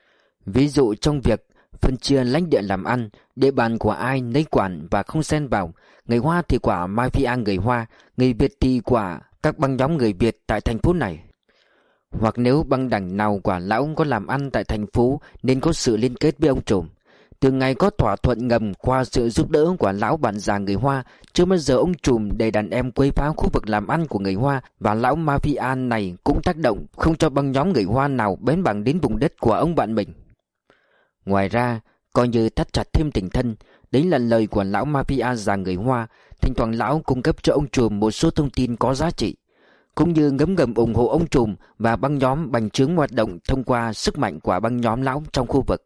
Ví dụ trong việc phân chia lãnh địa làm ăn, địa bàn của ai nấy quản và không xen vào. Người Hoa thì quả mafia người Hoa, người Việt thì quả các băng nhóm người Việt tại thành phố này. Hoặc nếu băng đảng nào quả lão có làm ăn tại thành phố nên có sự liên kết với ông trùm. Từ ngày có thỏa thuận ngầm qua sự giúp đỡ của lão bạn già người Hoa, chưa bao giờ ông trùm để đàn em quấy phá khu vực làm ăn của người Hoa, và lão mafia này cũng tác động không cho băng nhóm người Hoa nào bén bằng đến vùng đất của ông bạn mình. Ngoài ra, coi như thắt chặt thêm tình thân, đấy là lời của lão mafia già người Hoa. Thỉnh thoảng lão cung cấp cho ông trùm một số thông tin có giá trị, cũng như ngấm ngầm ủng hộ ông trùm và băng nhóm bành trướng hoạt động thông qua sức mạnh của băng nhóm lão trong khu vực.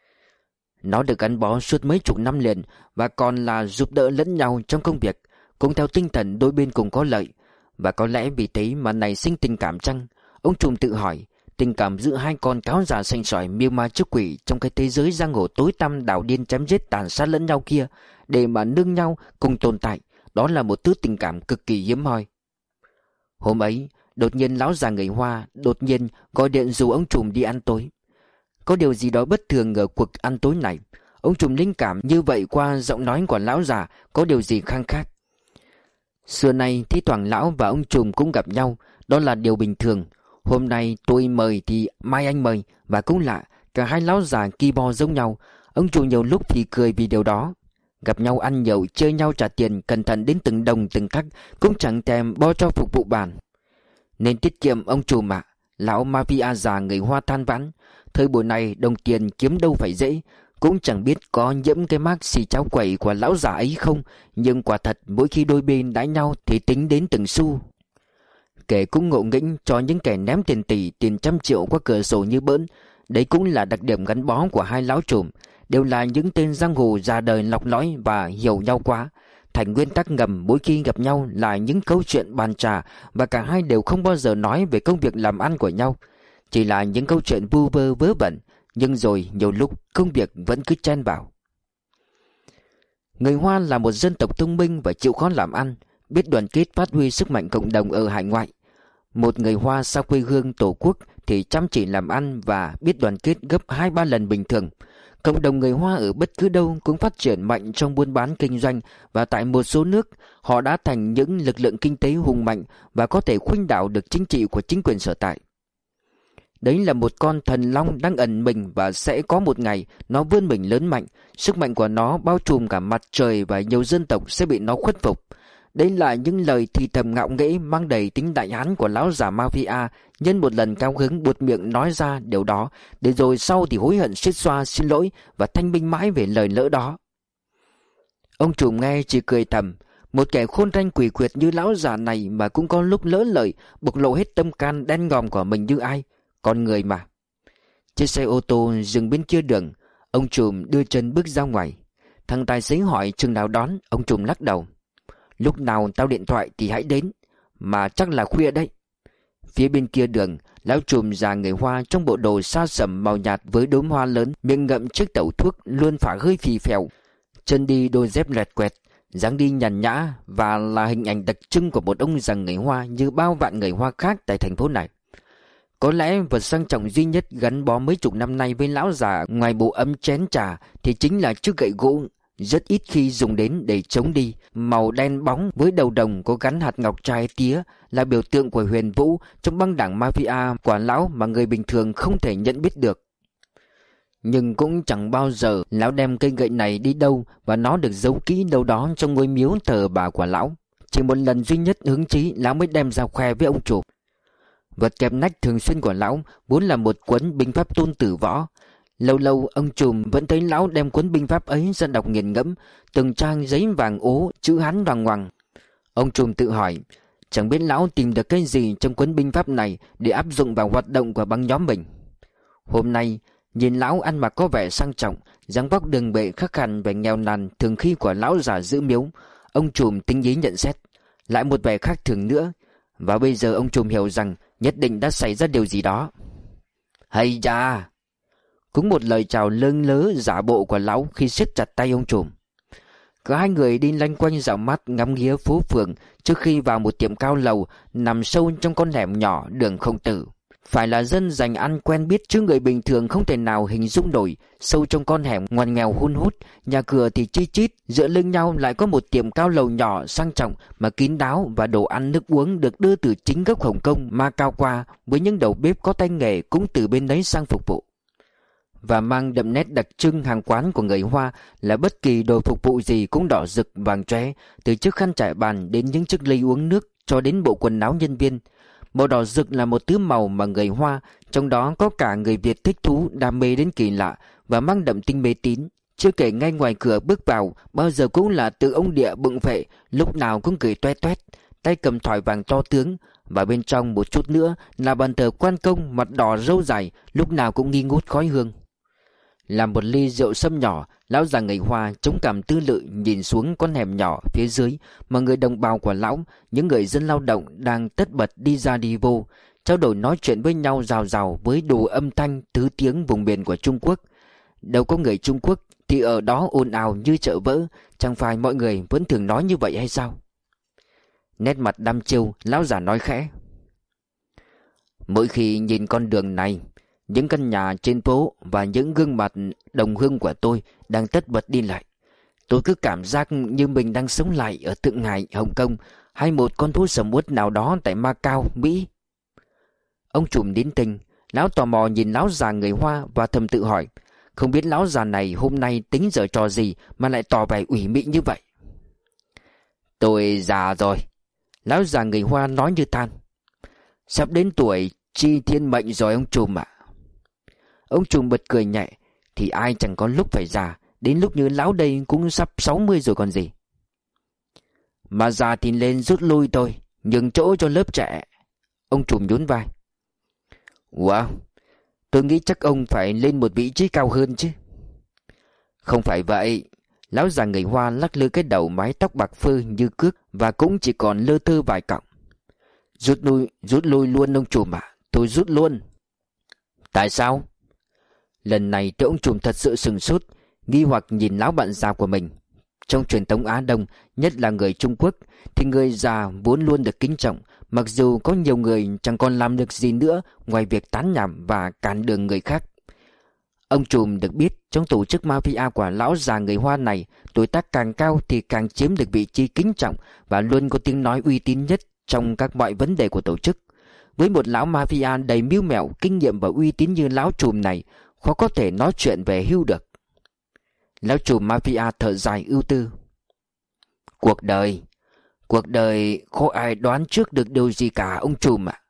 Nó được gắn bó suốt mấy chục năm liền và còn là giúp đỡ lẫn nhau trong công việc, cũng theo tinh thần đôi bên cùng có lợi. Và có lẽ vì thế mà nảy sinh tình cảm chăng? Ông trùm tự hỏi, tình cảm giữa hai con cáo già xanh sỏi miêu ma trước quỷ trong cái thế giới giang hồ tối tăm đảo điên chém giết tàn sát lẫn nhau kia, để mà nương nhau cùng tồn tại, đó là một thứ tình cảm cực kỳ hiếm hoi. Hôm ấy, đột nhiên lão già người Hoa đột nhiên gọi điện rủ ông trùm đi ăn tối. Có điều gì đó bất thường ở cuộc ăn tối này. Ông trùm linh cảm như vậy qua giọng nói của lão già có điều gì khang khác. Xưa nay thi thoảng lão và ông trùm cũng gặp nhau, đó là điều bình thường. Hôm nay tôi mời thì mai anh mời, và cũng lạ, cả hai lão già ki bo giống nhau. Ông trùm nhiều lúc thì cười vì điều đó. Gặp nhau ăn nhậu, chơi nhau trả tiền cẩn thận đến từng đồng từng cắc, cũng chẳng thèm bo cho phục vụ bàn. Nên tiết kiệm ông trùm ạ. Lão mafia già người Hoa than vãn. Thời buổi này đồng tiền kiếm đâu phải dễ, cũng chẳng biết có nhiễm cái mác xì cháo quẩy của lão già ấy không, nhưng quả thật mỗi khi đôi bên đãi nhau thì tính đến từng xu. Kể cũng ngộ nghĩnh cho những kẻ ném tiền tỷ, tiền trăm triệu qua cửa sổ như bỡn. Đấy cũng là đặc điểm gắn bó của hai lão trùm, đều là những tên giang hồ già đời lọc lõi và hiểu nhau quá. Thành nguyên tắc ngầm mỗi khi gặp nhau là những câu chuyện bàn trà, và cả hai đều không bao giờ nói về công việc làm ăn của nhau. Chỉ là những câu chuyện vu vơ vớ vẩn, nhưng rồi nhiều lúc công việc vẫn cứ chen vào. Người Hoa là một dân tộc thông minh và chịu khó làm ăn, biết đoàn kết phát huy sức mạnh cộng đồng ở hải ngoại. Một người Hoa xa quê hương tổ quốc thì chăm chỉ làm ăn và biết đoàn kết gấp hai ba lần bình thường. Cộng đồng người Hoa ở bất cứ đâu cũng phát triển mạnh trong buôn bán kinh doanh, và tại một số nước họ đã thành những lực lượng kinh tế hùng mạnh và có thể khuynh đảo được chính trị của chính quyền sở tại. Đấy là một con thần long đang ẩn mình, và sẽ có một ngày nó vươn mình lớn mạnh. Sức mạnh của nó bao trùm cả mặt trời và nhiều dân tộc sẽ bị nó khuất phục. Đây là những lời thì thầm ngạo nghễ mang đầy tính đại hán của lão già mafia, nhân một lần cao hứng buột miệng nói ra điều đó, để rồi sau thì hối hận suýt xoa xin lỗi và thanh minh mãi về lời lỡ đó. Ông trùm nghe chỉ cười thầm, một kẻ khôn ranh quỷ quyệt như lão già này mà cũng có lúc lỡ lời bộc lộ hết tâm can đen ngòm của mình như ai, con người mà. Chiếc xe ô tô dừng bên kia đường, ông trùm đưa chân bước ra ngoài. Thằng tài xế hỏi chừng nào đón, ông trùm lắc đầu. Lúc nào tao điện thoại thì hãy đến, mà chắc là khuya đấy. Phía bên kia đường, lão trùm già người Hoa trong bộ đồ sa sẩm màu nhạt với đốm hoa lớn, miệng ngậm chiếc tẩu thuốc luôn phả hơi phì phèo, chân đi đôi dép lẹt quẹt, dáng đi nhàn nhã và là hình ảnh đặc trưng của một ông già người Hoa như bao vạn người Hoa khác tại thành phố này. Có lẽ vật sang trọng duy nhất gắn bó mấy chục năm nay với lão già ngoài bộ ấm chén trà thì chính là chiếc gậy gỗ, rất ít khi dùng đến để chống đi, màu đen bóng với đầu đồng có gắn hạt ngọc trai tía, là biểu tượng của huyền vũ trong băng đảng mafia của lão mà người bình thường không thể nhận biết được. Nhưng cũng chẳng bao giờ lão đem cây gậy này đi đâu, và nó được giấu kỹ đâu đó trong ngôi miếu thờ bà của lão. Chỉ một lần duy nhất hứng chí lão mới đem ra khoe với ông chủ. Vật kẹp nách thường xuyên của lão vốn là một cuốn binh pháp Tôn Tử Võ. Lâu lâu ông trùm vẫn thấy lão đem cuốn binh pháp ấy ra đọc nghiền ngẫm, từng trang giấy vàng ố, chữ Hán loằng ngoằng. Ông trùm tự hỏi, chẳng biết lão tìm được cái gì trong cuốn binh pháp này để áp dụng vào hoạt động của băng nhóm mình. Hôm nay nhìn lão ăn mặc có vẻ sang trọng, dáng vóc đường bệ khắc hẳn vẻ nghèo nàn thường khi của lão già giữ miếu. Ông trùm tinh ý nhận xét, lại một vẻ khác thường nữa. Và bây giờ ông trùm hiểu rằng nhất định đã xảy ra điều gì đó. Hay da! Cũng một lời chào lâng lớ giả bộ của lão khi siết chặt tay ông trùm. Cả hai người đi loanh quanh dạo mắt ngắm nghía phố phường trước khi vào một tiệm cao lầu nằm sâu trong con hẻm nhỏ đường Khổng Tử. Phải là dân dành ăn quen biết chứ người bình thường không thể nào hình dung nổi. Sâu trong con hẻm ngoằn nghèo hun hút, nhà cửa thì chi chít, dựa lưng nhau lại có một tiệm cao lầu nhỏ sang trọng mà kín đáo, và đồ ăn nước uống được đưa từ chính gốc Hồng Kông mà cao qua, với những đầu bếp có tay nghề cũng từ bên đấy sang phục vụ. Và mang đậm nét đặc trưng hàng quán của người Hoa là bất kỳ đồ phục vụ gì cũng đỏ rực vàng chóe, từ chiếc khăn trải bàn đến những chiếc ly uống nước cho đến bộ quần áo nhân viên. Màu đỏ rực là một thứ màu mà người Hoa, trong đó có cả người Việt, thích thú, đam mê đến kỳ lạ và mang đậm tính mê tín. Chưa kể ngay ngoài cửa bước vào bao giờ cũng là từ ông địa bụng vệ, lúc nào cũng cười toe toét, tay cầm thỏi vàng to tướng, và bên trong một chút nữa là bàn thờ quan công mặt đỏ râu dài, lúc nào cũng nghi ngút khói hương. Làm một ly rượu sâm nhỏ, lão già người Hoa chống cằm tư lự nhìn xuống con hẻm nhỏ phía dưới mà người đồng bào của lão, những người dân lao động đang tất bật đi ra đi vô, trao đổi nói chuyện với nhau rào rào với đủ âm thanh thứ tiếng vùng miền của Trung Quốc. Đâu có người Trung Quốc thì ở đó ồn ào như chợ vỡ, chẳng phải mọi người vẫn thường nói như vậy hay sao? Nét mặt đăm chiêu, lão già nói khẽ. Mỗi khi nhìn con đường này, những căn nhà trên phố và những gương mặt đồng hương của tôi đang tất bật đi lại, tôi cứ cảm giác như mình đang sống lại ở Thượng Hải, Hồng Kông, hay một con thú sầm uất nào đó tại Macau, Mỹ. Ông trùm nín thinh, lão tò mò nhìn lão già người Hoa và thầm tự hỏi, không biết lão già này hôm nay tính giở trò gì mà lại tỏ vẻ ủy mị như vậy. Tôi già rồi, lão già người Hoa nói như than. Sắp đến tuổi chi thiên mệnh rồi ông trùm ạ. Ông trùm bật cười nhẹ, thì ai chẳng có lúc phải già, đến lúc như lão đây cũng sắp sáu mươi rồi còn gì. Mà già thì lên rút lui thôi, nhường chỗ cho lớp trẻ. Ông trùm nhún vai. Wow, tôi nghĩ chắc ông phải lên một vị trí cao hơn chứ. Không phải vậy. Lão già người Hoa lắc lư cái đầu mái tóc bạc phơ như cước và cũng chỉ còn lơ thơ vài cọng. Rút lui, rút lui luôn ông trùm ạ, tôi rút luôn. Tại sao? Lần này thì ông trùm thật sự sừng sốt, nghi hoặc nhìn lão bạn già của mình. Trong truyền thống Á Đông, nhất là người Trung Quốc, thì người già vốn luôn được kính trọng, mặc dù có nhiều người chẳng còn làm được gì nữa ngoài việc tán nhảm và cản đường người khác. Ông trùm được biết trong tổ chức mafia của lão già người Hoa này, tuổi tác càng cao thì càng chiếm được vị trí kính trọng và luôn có tiếng nói uy tín nhất trong các mọi vấn đề của tổ chức. Với một lão mafia đầy mưu mẹo, kinh nghiệm và uy tín như lão trùm này, khó có thể nói chuyện về hưu được. Lão trùm mafia thở dài ưu tư. Cuộc đời, Cuộc đời khó ai đoán trước được điều gì cả ông trùm ạ.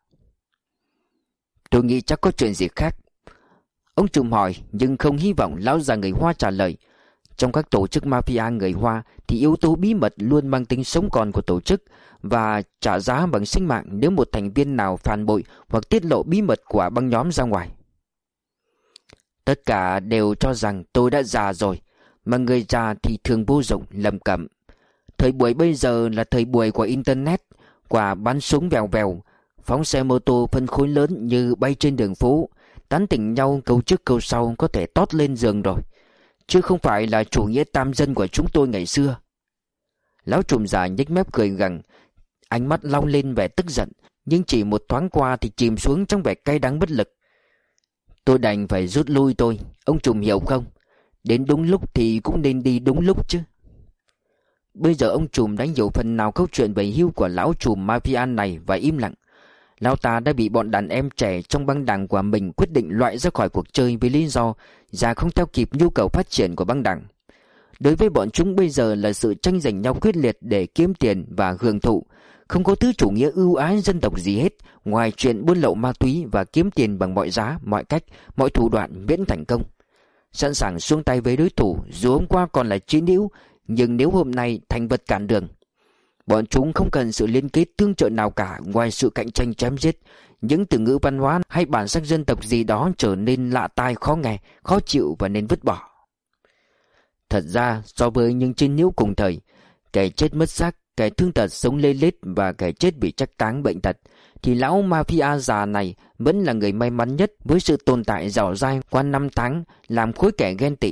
Tôi nghĩ chắc có chuyện gì khác. Ông trùm hỏi, nhưng không hy vọng lão già người Hoa trả lời. Trong các tổ chức mafia người Hoa thì yếu tố bí mật luôn mang tính sống còn của tổ chức và trả giá bằng sinh mạng nếu một thành viên nào phản bội hoặc tiết lộ bí mật của băng nhóm ra ngoài. Tất cả đều cho rằng tôi đã già rồi, mà người già thì thường vô dụng, lầm cẩm. Thời buổi bây giờ là thời buổi của Internet, quả bắn súng vèo vèo, phóng xe mô tô phân khối lớn như bay trên đường phố, tán tỉnh nhau câu trước câu sau có thể tót lên giường rồi, chứ không phải là chủ nghĩa tam dân của chúng tôi ngày xưa. Lão trùm già nhếch mép cười gằn, ánh mắt long lên vẻ tức giận, nhưng chỉ một thoáng qua thì chìm xuống trong vẻ cay đắng bất lực. Tôi đành phải rút lui tôi, ông trùm hiểu không? Đến đúng lúc thì cũng nên đi đúng lúc chứ. Bây giờ ông trùm đã hiểu phần nào câu chuyện về hưu của lão trùm mafia này và im lặng. Lão ta đã bị bọn đàn em trẻ trong băng đảng của mình quyết định loại ra khỏi cuộc chơi với lý do già không theo kịp nhu cầu phát triển của băng đảng. Đối với bọn chúng bây giờ là sự tranh giành nhau quyết liệt để kiếm tiền và hưởng thụ, không có thứ chủ nghĩa ưu ái dân tộc gì hết, ngoài chuyện buôn lậu ma túy và kiếm tiền bằng mọi giá, mọi cách, mọi thủ đoạn miễn thành công. Sẵn sàng xuống tay với đối thủ dù hôm qua còn là chiến hữu, nhưng nếu hôm nay thành vật cản đường. Bọn chúng không cần sự liên kết tương trợ nào cả ngoài sự cạnh tranh chém giết. Những từ ngữ văn hóa hay bản sắc dân tộc gì đó trở nên lạ tai, khó nghe, khó chịu và nên vứt bỏ. Thật ra so với những chiến hữu cùng thời, kẻ chết mất xác, kẻ thương tật sống lê lết và kẻ chết bị trách táng bệnh tật, thì lão mafia già này vẫn là người may mắn nhất với sự tồn tại dẻo dai qua năm tháng làm khối kẻ ghen tị.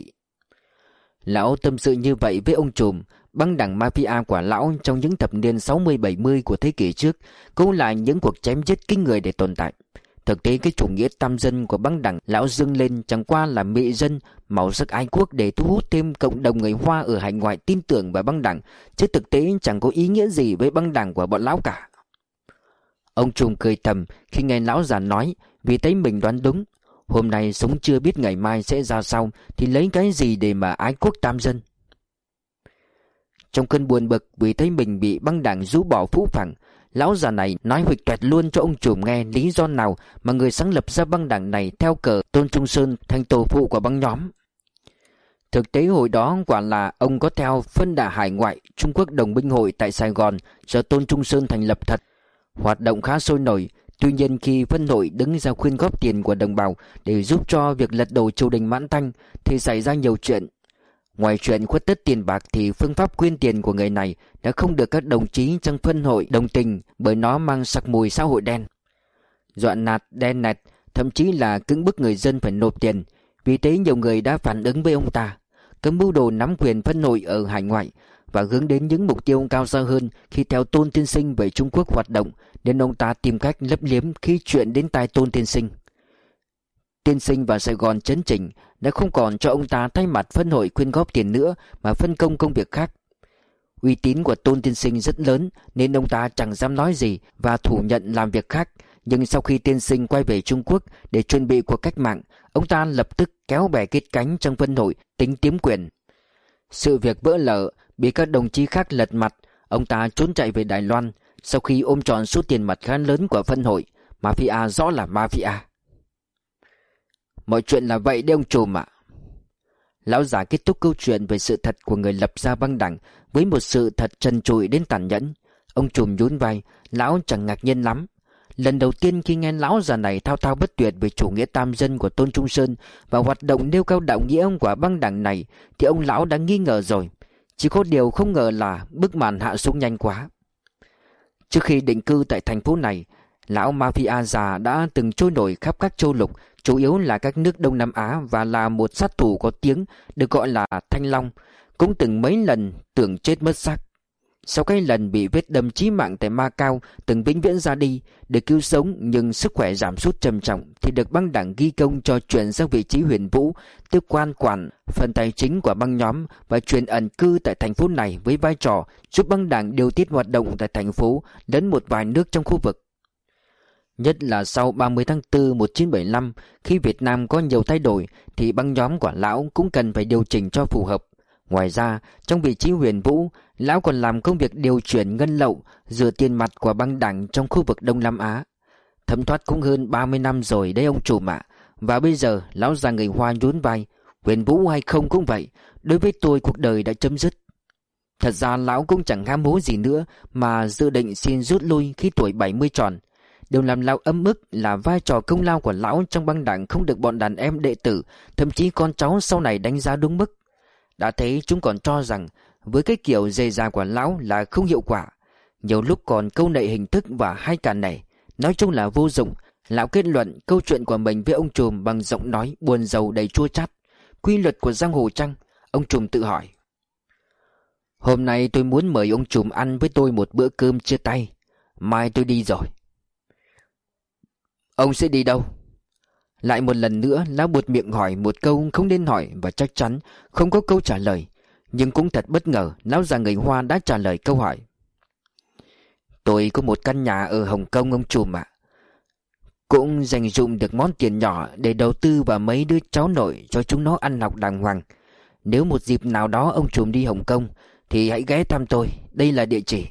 Lão tâm sự như vậy với ông trùm. Băng đảng mafia của lão trong những thập niên sáu mươi bảy mươi của thế kỷ trước cũng là những cuộc chém giết kinh người để tồn tại. Thực tế cái chủ nghĩa tam dân của băng đảng lão dâng lên chẳng qua là mị dân, màu sắc ái quốc để thu hút thêm cộng đồng người Hoa ở hải ngoại tin tưởng vào băng đảng, chứ thực tế chẳng có ý nghĩa gì với băng đảng của bọn lão cả. Ông trùm cười thầm khi nghe lão già nói, vì thấy mình đoán đúng. Hôm nay sống chưa biết ngày mai sẽ ra sao thì lấy cái gì để mà ái quốc tam dân. Trong cơn buồn bực vì thấy mình bị băng đảng rũ bỏ phũ phàng, lão già này nói huỵch toẹt luôn cho ông trùm nghe lý do nào mà người sáng lập ra băng đảng này theo cờ Tôn Trung Sơn thành tổ phụ của băng nhóm. Thực tế hồi đó quả là ông có theo phân đà hải ngoại Trung Quốc Đồng Binh Hội tại Sài Gòn do Tôn Trung Sơn thành lập thật, hoạt động khá sôi nổi. Tuy nhiên khi phân hội đứng ra khuyên góp tiền của đồng bào để giúp cho việc lật đổ triều đình Mãn Thanh thì xảy ra nhiều chuyện. Ngoài chuyện khuất tất tiền bạc thì phương pháp quyên tiền của người này đã không được các đồng chí trong phân hội đồng tình, bởi nó mang sặc mùi xã hội đen, dọa nạt, đen nẹt, thậm chí là cưỡng bức người dân phải nộp tiền. Vì thế nhiều người đã phản ứng với ông ta, cấm mưu đồ nắm quyền phân hội ở hải ngoại và hướng đến những mục tiêu cao xa hơn khi theo Tôn tiên sinh về Trung Quốc hoạt động, nên ông ta tìm cách lấp liếm khi chuyện đến tai Tôn tiên sinh. Tiên sinh vào Sài Gòn chấn chỉnh đã không còn cho ông ta thay mặt phân hội quyên góp tiền nữa mà phân công công việc khác. Uy tín của Tôn tiên sinh rất lớn nên ông ta chẳng dám nói gì và thủ nhận làm việc khác. Nhưng sau khi tiên sinh quay về Trung Quốc để chuẩn bị cuộc cách mạng, ông ta lập tức kéo bè kết cánh trong phân hội tính tiếm quyền. Sự việc vỡ lở, bị các đồng chí khác lật mặt, ông ta trốn chạy về Đài Loan sau khi ôm trọn số tiền mặt khá lớn của phân hội. Mafia rõ là mafia. Mọi chuyện là vậy đấy ông trùm ạ. Lão già kết thúc câu chuyện về sự thật của người lập ra băng đảng với một sự thật trần trụi đến tàn nhẫn. Ông trùm nhún vai, lão chẳng ngạc nhiên lắm. Lần đầu tiên khi nghe lão già này thao thao bất tuyệt về chủ nghĩa tam dân của Tôn Trung Sơn và hoạt động nêu cao đạo nghĩa của băng đảng này thì ông lão đã nghi ngờ rồi. Chỉ có điều không ngờ là bức màn hạ xuống nhanh quá. Trước khi định cư tại thành phố này, lão mafia già đã từng trôi nổi khắp các châu lục, chủ yếu là các nước Đông Nam Á, và là một sát thủ có tiếng được gọi là Thanh Long, cũng từng mấy lần tưởng chết mất xác. Sau cái lần bị vết đâm chí mạng tại Macau, từng vĩnh viễn ra đi để cứu sống nhưng sức khỏe giảm sút trầm trọng, thì được băng đảng ghi công cho chuyển sang vị trí Huyền Vũ, tức quan quản phần tài chính của băng nhóm, và chuyển ẩn cư tại thành phố này với vai trò giúp băng đảng điều tiết hoạt động tại thành phố lẫn một vài nước trong khu vực. Nhất là sau ba mươi tháng tư một nghìn chín trăm bảy mươi lăm, khi Việt Nam có nhiều thay đổi thì băng nhóm của lão cũng cần phải điều chỉnh cho phù hợp. Ngoài ra, trong vị trí Huyền Vũ, lão còn làm công việc điều chuyển ngân lậu, rửa tiền mặt của băng đảng trong khu vực Đông Nam Á. Thấm thoát cũng hơn ba mươi năm rồi đấy ông trùm ạ. Và bây giờ lão già người Hoa nhún vai. Huyền Vũ hay không cũng vậy, đối với tôi cuộc đời đã chấm dứt. Thật ra lão cũng chẳng ham hố gì nữa, mà dự định xin rút lui khi tuổi bảy mươi tròn. Điều làm lão ấm ức là vai trò công lao của lão trong băng đảng không được bọn đàn em đệ tử, thậm chí con cháu sau này đánh giá đúng mức. Đã thấy chúng còn cho rằng với cái kiểu dề già của lão là không hiệu quả, nhiều lúc còn câu nệ hình thức và hay cả nể, nói chung là vô dụng. Lão kết luận câu chuyện của mình với ông trùm bằng giọng nói buồn rầu đầy chua chát. Quy luật của giang hồ chăng? Ông trùm tự hỏi. Hôm nay tôi muốn mời ông trùm ăn với tôi một bữa cơm chia tay. Mai tôi đi rồi. Ông sẽ đi đâu? Lại một lần nữa lão buột miệng hỏi một câu không nên hỏi, và chắc chắn không có câu trả lời. Nhưng cũng thật bất ngờ, lão già người Hoa đã trả lời câu hỏi. Tôi có một căn nhà ở Hồng Kông ông trùm ạ. Cũng dành dụm được món tiền nhỏ để đầu tư vào mấy đứa cháu nội cho chúng nó ăn học đàng hoàng. Nếu một dịp nào đó ông trùm đi Hồng Kông thì hãy ghé thăm tôi, đây là địa chỉ.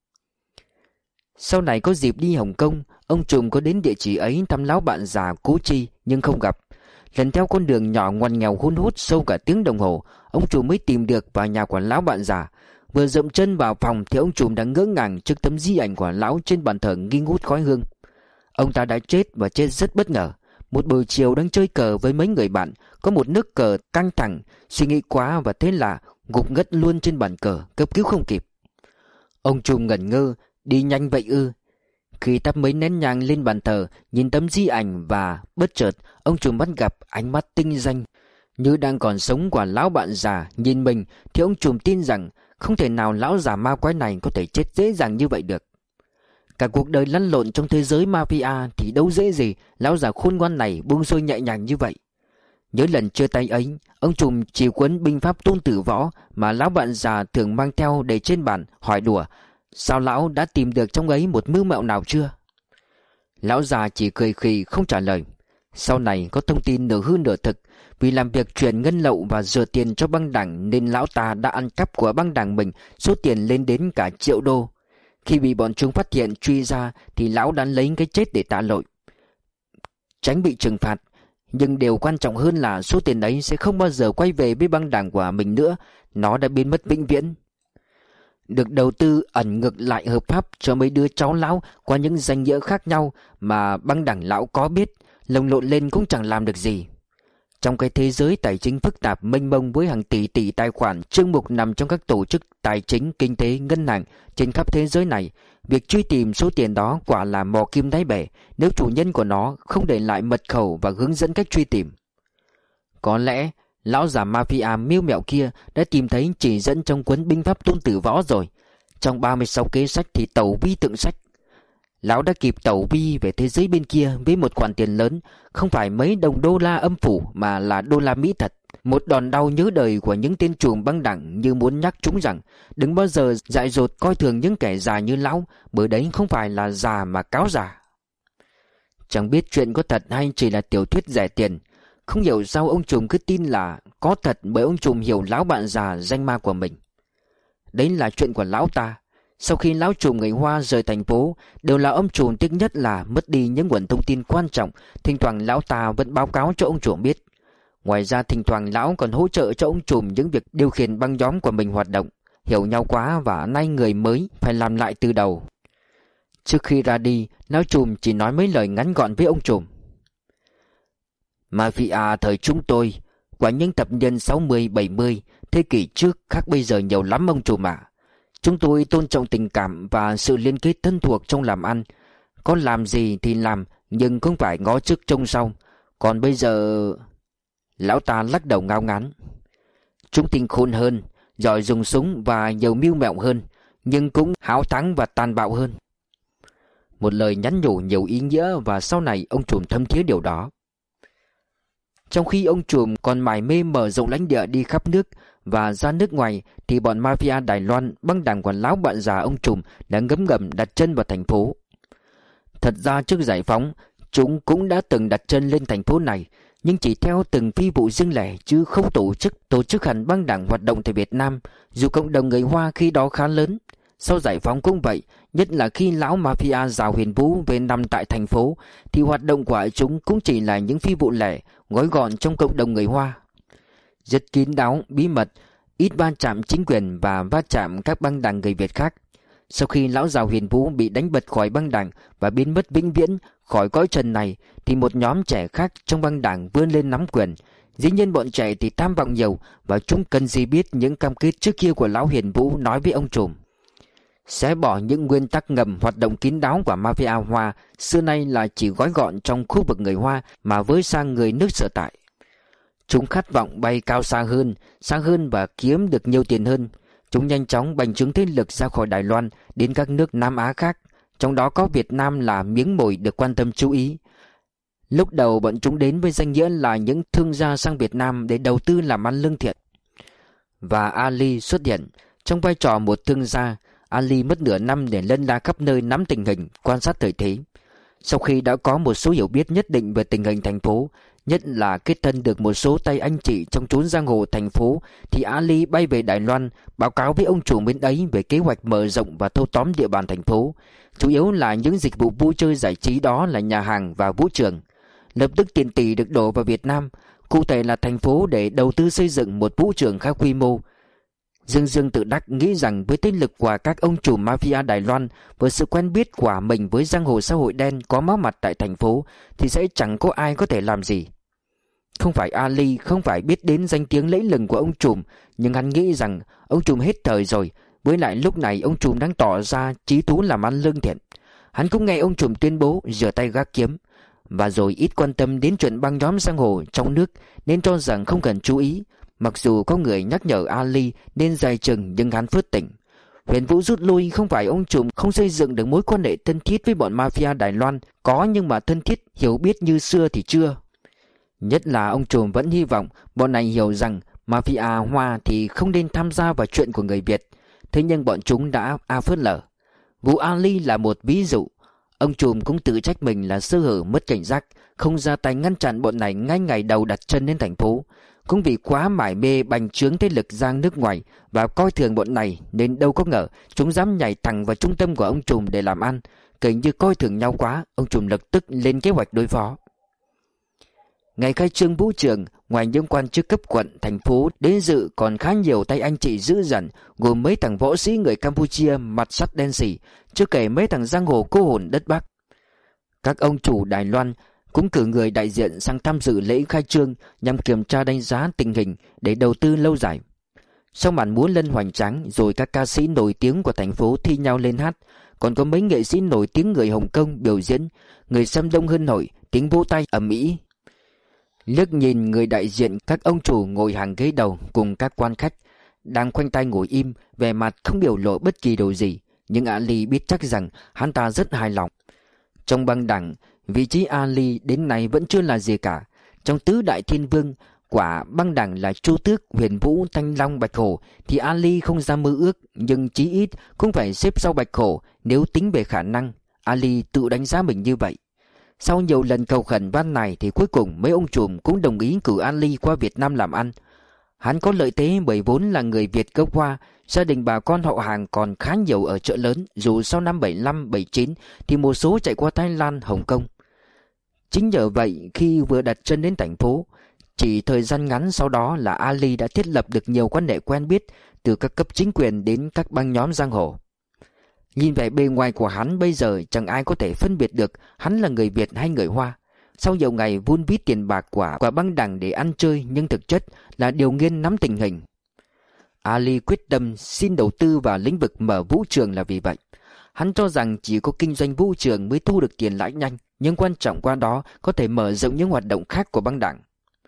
Sau này có dịp đi Hồng Kông, ông trùm có đến địa chỉ ấy thăm lão bạn già Cố Chi nhưng không gặp. Lần theo con đường nhỏ ngoằn nghèo hun hút sâu cả tiếng đồng hồ, ông trùm mới tìm được vào nhà của lão bạn già. Vừa dậm chân vào phòng thì ông trùm đã ngỡ ngàng trước tấm di ảnh của lão trên bàn thờ nghi ngút khói hương. Ông ta đã chết và chết rất bất ngờ. Một buổi chiều đang chơi cờ với mấy người bạn, có một nước cờ căng thẳng, suy nghĩ quá và thế là gục ngất luôn trên bàn cờ, cấp cứu không kịp. Ông trùm ngẩn ngơ, đi nhanh vậy ư? Khi thắp mấy nén nhang lên bàn thờ, nhìn tấm di ảnh và bất chợt ông trùm bắt gặp ánh mắt tinh danh như đang còn sống của lão bạn già nhìn mình, thì ông trùm tin rằng không thể nào lão già ma quái này có thể chết dễ dàng như vậy được. Cả cuộc đời lăn lộn trong thế giới mafia thì đâu dễ gì lão già khôn ngoan này buông xuôi nhẹ nhàng như vậy. Nhớ lần chia tay ấy, ông trùm chỉ cuốn binh pháp Tôn Tử Võ mà lão bạn già thường mang theo để trên bàn, hỏi đùa: sao lão đã tìm được trong ấy một mưu mẹo nào chưa? Lão già chỉ cười khì không trả lời. Sau này có thông tin nửa hư nửa thực, vì làm việc chuyển ngân lậu và rửa tiền cho băng đảng nên lão ta đã ăn cắp của băng đảng mình số tiền lên đến cả triệu đô. Khi bị bọn chúng phát hiện truy ra thì lão đã lấy cái chết để tạ lỗi, tránh bị trừng phạt. Nhưng điều quan trọng hơn là số tiền ấy sẽ không bao giờ quay về với băng đảng của mình nữa. Nó đã biến mất vĩnh viễn, được đầu tư ẩn ngược lại hợp pháp cho mấy đứa cháu lão qua những danh nghĩa khác nhau mà băng đảng lão có biết, lồng lộn lên cũng chẳng làm được gì. Trong cái thế giới tài chính phức tạp mênh mông với hàng tỷ tỷ tài khoản chương mục nằm trong các tổ chức tài chính, kinh tế, ngân hàng trên khắp thế giới này, việc truy tìm số tiền đó quả là mò kim đáy bể nếu chủ nhân của nó không để lại mật khẩu và hướng dẫn cách truy tìm. Có lẽ lão già mafia mưu mẹo kia đã tìm thấy chỉ dẫn trong cuốn binh pháp Tôn Tử Võ rồi. Trong ba mươi sáu kế sách thì tẩu vi tượng sách. Lão đã kịp tẩu vi về thế giới bên kia với một khoản tiền lớn, không phải mấy đồng đô la âm phủ mà là đô la Mỹ thật. Một đòn đau nhớ đời của những tên trùm băng đảng như muốn nhắc chúng rằng đừng bao giờ dại dột coi thường những kẻ già như lão, bởi đấy không phải là già mà cáo già. Chẳng biết chuyện có thật hay chỉ là tiểu thuyết rẻ tiền. Không hiểu sao ông trùm cứ tin là có thật, bởi ông trùm hiểu lão bạn già danh ma của mình. Đấy là chuyện của lão ta. Sau khi lão trùm người Hoa rời thành phố, đều là ông trùm tiếc nhất là mất đi những nguồn thông tin quan trọng. Thỉnh thoảng lão ta vẫn báo cáo cho ông trùm biết. Ngoài ra thỉnh thoảng lão còn hỗ trợ cho ông trùm những việc điều khiển băng nhóm của mình hoạt động. Hiểu nhau quá và nay người mới phải làm lại từ đầu. Trước khi ra đi, lão trùm chỉ nói mấy lời ngắn gọn với ông trùm. Mafia thời chúng tôi, quả những thập niên sáu mươi bảy mươi, thế kỷ trước khác bây giờ nhiều lắm ông trùm ạ. Chúng tôi tôn trọng tình cảm và sự liên kết thân thuộc trong làm ăn. Có làm gì thì làm, nhưng không phải ngó trước trông sau. Còn bây giờ... Lão ta lắc đầu ngao ngán. Chúng tinh khôn hơn, giỏi dùng súng và nhiều mưu mẹo hơn, nhưng cũng háo thắng và tàn bạo hơn. Một lời nhắn nhủ nhiều ý nghĩa, và sau này ông trùm thâm thía điều đó. Trong khi ông trùm còn mải mê mở rộng lãnh địa đi khắp nước và ra nước ngoài, thì bọn mafia Đài Loan, băng đảng của lão bạn già ông trùm đã ngấm ngầm đặt chân vào thành phố. Thật ra trước giải phóng, chúng cũng đã từng đặt chân lên thành phố này. nhưng chỉ theo từng phi vụ riêng lẻ chứ không tổ chức tổ chức hẳn băng đảng hoạt động tại Việt Nam, dù cộng đồng người Hoa khi đó khá lớn. Sau giải phóng cũng vậy, nhất là khi lão mafia Giào Huyền Vũ về nằm tại thành phố, thì hoạt động của chúng cũng chỉ là những phi vụ lẻ gói gọn trong cộng đồng người Hoa, rất kín đáo, bí mật, ít va chạm chính quyền và va chạm các băng đảng người Việt khác. Sau khi lão Giào Huyền Vũ bị đánh bật khỏi băng đảng và biến mất vĩnh viễn khỏi cõi trần này, thì một nhóm trẻ khác trong băng đảng vươn lên nắm quyền. Dĩ nhiên bọn trẻ thì tham vọng nhiều, và chúng cần gì biết những cam kết trước kia của lão Huyền Vũ nói với ông trùm. Xé bỏ những nguyên tắc ngầm hoạt động kín đáo của mafia Hoa xưa nay là chỉ gói gọn trong khu vực người Hoa mà với sang người nước sở tại. Chúng khát vọng bay cao xa hơn, xa hơn và kiếm được nhiều tiền hơn. Chúng nhanh chóng bành trướng thế lực ra khỏi Đài Loan đến các nước Nam Á khác, trong đó có Việt Nam là miếng mồi được quan tâm chú ý. Lúc đầu bọn chúng đến với danh nghĩa là những thương gia sang Việt Nam để đầu tư làm ăn lương thiện. Và Ali xuất hiện trong vai trò một thương gia. Ali mất nửa năm để lân la khắp nơi nắm tình hình, quan sát thời thế. Sau khi đã có một số hiểu biết nhất định về tình hình thành phố, nhất là kết thân được một số tay anh chị trong chốn giang hồ thành phố, thì Ali bay về Đài Loan báo cáo với ông chủ bên ấy về kế hoạch mở rộng và thâu tóm địa bàn thành phố, chủ yếu là những dịch vụ vui chơi giải trí, đó là nhà hàng và vũ trường. Lập tức tiền tỷ được đổ vào Việt Nam, cụ thể là thành phố, để đầu tư xây dựng một vũ trường khá quy mô. Dương Dương tự đắc nghĩ rằng với thế lực của các ông chủ mafia Đài Loan và sự quen biết của mình với giang hồ xã hội đen có máu mặt tại thành phố, thì sẽ chẳng có ai có thể làm gì. Không phải Ali không phải biết đến danh tiếng lẫy lừng của ông trùm, nhưng hắn nghĩ rằng ông trùm hết thời rồi. Với lại lúc này ông trùm đang tỏ ra chí thú làm ăn lương thiện. Hắn cũng nghe ông trùm tuyên bố rửa tay gác kiếm, và rồi ít quan tâm đến chuyện băng nhóm giang hồ trong nước, nên cho rằng không cần chú ý. Mặc dù có người nhắc nhở Ali nên dè chừng, nhưng hắn phớt tỉnh. Huyền Vũ rút lui không phải ông trùm không xây dựng được mối quan hệ thân thiết với bọn mafia Đài Loan, có nhưng mà thân thiết hiểu biết như xưa thì chưa. Nhất là ông trùm vẫn hy vọng bọn này hiểu rằng mafia Hoa thì không nên tham gia vào chuyện của người Việt. Thế nhưng bọn chúng đã a phớt lờ. Vụ Ali là một ví dụ. Ông trùm cũng tự trách mình là sơ hở mất cảnh giác, không ra tay ngăn chặn bọn này ngay ngày đầu đặt chân đến thành phố. Cũng vì quá mải mê bành trướng thế lực giang nước ngoài và coi thường bọn này, nên đâu có ngờ chúng dám nhảy thẳng vào trung tâm của ông trùm để làm ăn. Kể như coi thường nhau quá, ông trùm lập tức lên kế hoạch đối phó. Ngày khai trương vũ trường, ngoài những quan chức cấp quận, thành phố đến dự, còn khá nhiều tay anh chị dữ dằn, gồm mấy thằng võ sĩ người Campuchia mặt sắt đen sì, chưa kể mấy thằng giang hồ cô hồn đất Bắc. Các ông chủ Đài Loan cũng cử người đại diện sang tham dự lễ khai trương nhằm kiểm tra đánh giá tình hình để đầu tư lâu dài. Sau màn múa lân hoành tráng, rồi các ca sĩ nổi tiếng của thành phố thi nhau lên hát, còn có mấy nghệ sĩ nổi tiếng người Hồng Kông biểu diễn, người xem đông hơn nổi, tiếng vỗ tay ầm ĩ. Liếc nhìn người đại diện các ông chủ ngồi hàng ghế đầu cùng các quan khách đang khoanh tay ngồi im, vẻ mặt không biểu lộ bất kỳ điều gì, nhưng Ali biết chắc rằng hắn ta rất hài lòng. Trong băng đảng, vị trí Ali đến nay vẫn chưa là gì cả. Trong tứ đại thiên vương quả băng đảng là Chu Tước, Huyền Vũ, Thanh Long, Bạch Hổ, thì Ali không dám mơ ước, nhưng chí ít cũng phải xếp sau Bạch Hổ nếu tính về khả năng. Ali tự đánh giá mình như vậy. Sau nhiều lần cầu khẩn van này thì cuối cùng mấy ông trùm cũng đồng ý cử Ali qua Việt Nam làm ăn. Hắn có lợi thế bởi vốn là người Việt gốc Hoa, gia đình bà con họ hàng còn khá nhiều ở chợ lớn, dù sau năm bảy lăm bảy chín thì một số chạy qua Thái Lan, Hồng Kông. Chính nhờ vậy, khi vừa đặt chân đến thành phố, chỉ thời gian ngắn sau đó là Ali đã thiết lập được nhiều quan hệ quen biết, từ các cấp chính quyền đến các băng nhóm giang hồ. Nhìn vẻ bề ngoài của hắn bây giờ, chẳng ai có thể phân biệt được hắn là người Việt hay người Hoa. Sau nhiều ngày vun vít tiền bạc của quả băng đảng để ăn chơi, nhưng thực chất là điều nghiên nắm tình hình. Ali quyết tâm xin đầu tư vào lĩnh vực mở vũ trường là vì vậy. Hắn cho rằng chỉ có kinh doanh vũ trường mới thu được tiền lãi nhanh, nhưng quan trọng qua đó có thể mở rộng những hoạt động khác của băng đảng.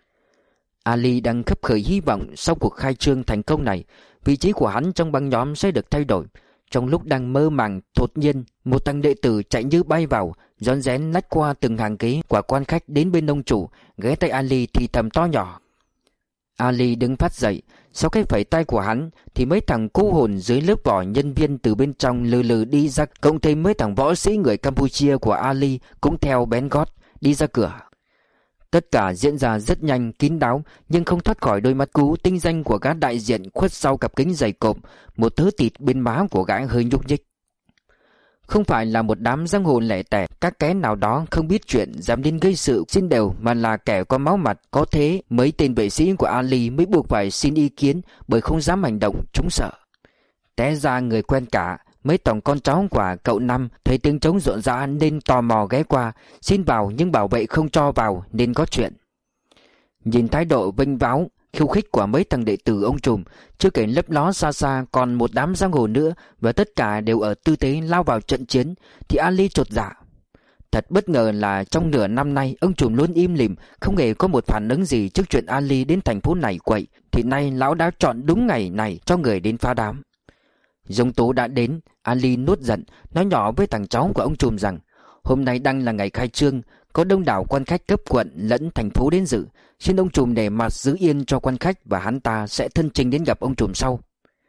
Ali đang khấp khởi hy vọng sau cuộc khai trương thành công này, vị trí của hắn trong băng nhóm sẽ được thay đổi. Trong lúc đang mơ màng, đột nhiên một thằng đệ tử chạy như bay vào, rón rén lách qua từng hàng ghế của quan khách đến bên ông chủ, ghé tay Ali thì thầm to nhỏ. Ali đứng phát dậy. Sau cái phẩy tay của hắn thì mấy thằng cô hồn dưới lớp vỏ nhân viên từ bên trong lừ lừ đi ra, cộng thêm mấy thằng võ sĩ người Campuchia của Ali cũng theo bén gót đi ra cửa. Tất cả diễn ra rất nhanh, kín đáo, nhưng không thoát khỏi đôi mắt cú tinh danh của gã đại diện khuất sau cặp kính dày cộm, một thớ thịt bên má của gã hơi nhúc nhích. Không phải là một đám giang hồ lẻ tẻ, các kẻ nào đó không biết chuyện dám đến gây sự xin đều, mà là kẻ có máu mặt. Có thế mấy tên vệ sĩ của Ali mới buộc phải xin ý kiến, bởi không dám hành động, chúng sợ. Té ra người quen cả. Mấy tổng con cháu của cậu Năm thấy tiếng trống rộn rã nên tò mò ghé qua, xin vào nhưng bảo vệ không cho vào nên có chuyện. Nhìn thái độ vênh váo, khiêu khích của mấy thằng đệ tử ông trùm, chưa kể lấp ló xa xa còn một đám giang hồ nữa, và tất cả đều ở tư thế lao vào trận chiến, thì Ali chột dạ. Thật bất ngờ là trong nửa năm nay ông trùm luôn im lìm, không hề có một phản ứng gì trước chuyện Ali đến thành phố này quậy, thì nay lão đã chọn đúng ngày này cho người đến phá đám. Dông tố đã đến, Ali nuốt giận, nói nhỏ với thằng cháu của ông trùm rằng hôm nay đang là ngày khai trương, có đông đảo quan khách cấp quận lẫn thành phố đến dự, xin ông trùm để mặt giữ yên cho quan khách và hắn ta sẽ thân trình đến gặp ông trùm sau.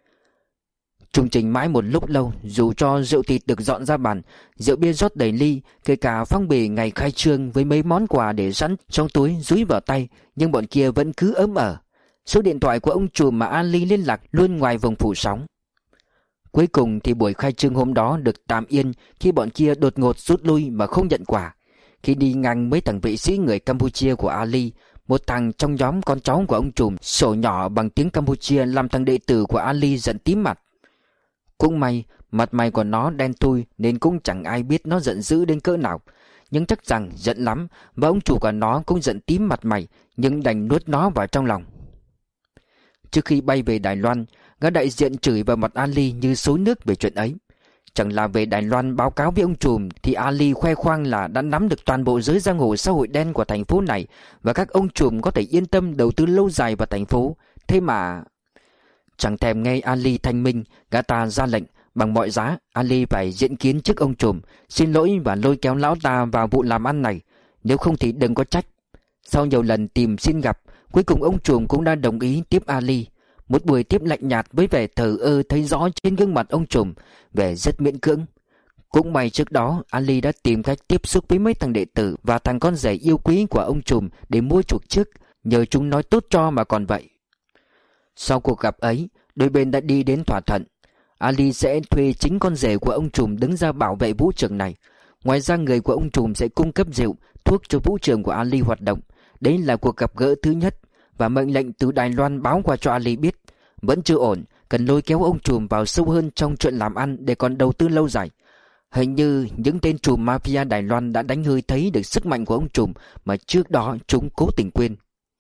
Trung trình mãi một lúc lâu, dù cho rượu thịt được dọn ra bàn, rượu bia rót đầy ly, kể cả phong bì ngày khai trương với mấy món quà để sẵn trong túi dúi vào tay, nhưng bọn kia vẫn cứ ấm ở. Số điện thoại của ông trùm mà Ali liên lạc luôn ngoài vùng phủ sóng. Cuối cùng thì buổi khai trương hôm đó được tạm yên khi bọn kia đột ngột rút lui mà không nhận quà. Khi đi ngang mấy thằng vệ sĩ người Campuchia của Ali, một thằng trong nhóm con cháu của ông trùm sổ nhỏ bằng tiếng Campuchia làm thằng đệ tử của Ali giận tím mặt. Cũng may mặt mày của nó đen thui nên cũng chẳng ai biết nó giận dữ đến cỡ nào, nhưng chắc rằng giận lắm, và ông chủ của nó cũng giận tím mặt mày, nhưng đành nuốt nó vào trong lòng. Trước khi bay về Đài Loan, gã đại diện chửi vào mặt Ali như xối nước về chuyện ấy. Chẳng là về Đài Loan báo cáo với ông trùm thì Ali khoe khoang là đã nắm được toàn bộ giới giang hồ xã hội đen của thành phố này, và các ông trùm có thể yên tâm đầu tư lâu dài vào thành phố. Thế mà chẳng thèm nghe Ali thanh minh, gã ta ra lệnh bằng mọi giá Ali phải diện kiến trước ông trùm, xin lỗi và lôi kéo lão ta vào vụ làm ăn này, nếu không thì đừng có trách. Sau nhiều lần tìm xin gặp, cuối cùng ông trùm cũng đã đồng ý tiếp Ali. Một buổi tiếp lạnh nhạt với vẻ thờ ơ thấy rõ trên gương mặt ông trùm, vẻ rất miễn cưỡng. Cũng may trước đó Ali đã tìm cách tiếp xúc với mấy thằng đệ tử và thằng con rể yêu quý của ông trùm để mua chuộc trước, nhờ chúng nói tốt cho mà còn vậy. Sau cuộc gặp ấy, đôi bên đã đi đến thỏa thuận. Ali sẽ thuê chính con rể của ông trùm đứng ra bảo vệ vũ trường này. Ngoài ra người của ông trùm sẽ cung cấp rượu, thuốc cho vũ trường của Ali hoạt động. Đấy là cuộc gặp gỡ thứ nhất, và mệnh lệnh từ Đài Loan báo qua cho Ali biết vẫn chưa ổn, cần lôi kéo ông trùm vào sâu hơn trong chuyện làm ăn để còn đầu tư lâu dài. Hình như những tên trùm mafia Đài Loan đã đánh hơi thấy được sức mạnh của ông trùm mà trước đó chúng cố tình quên.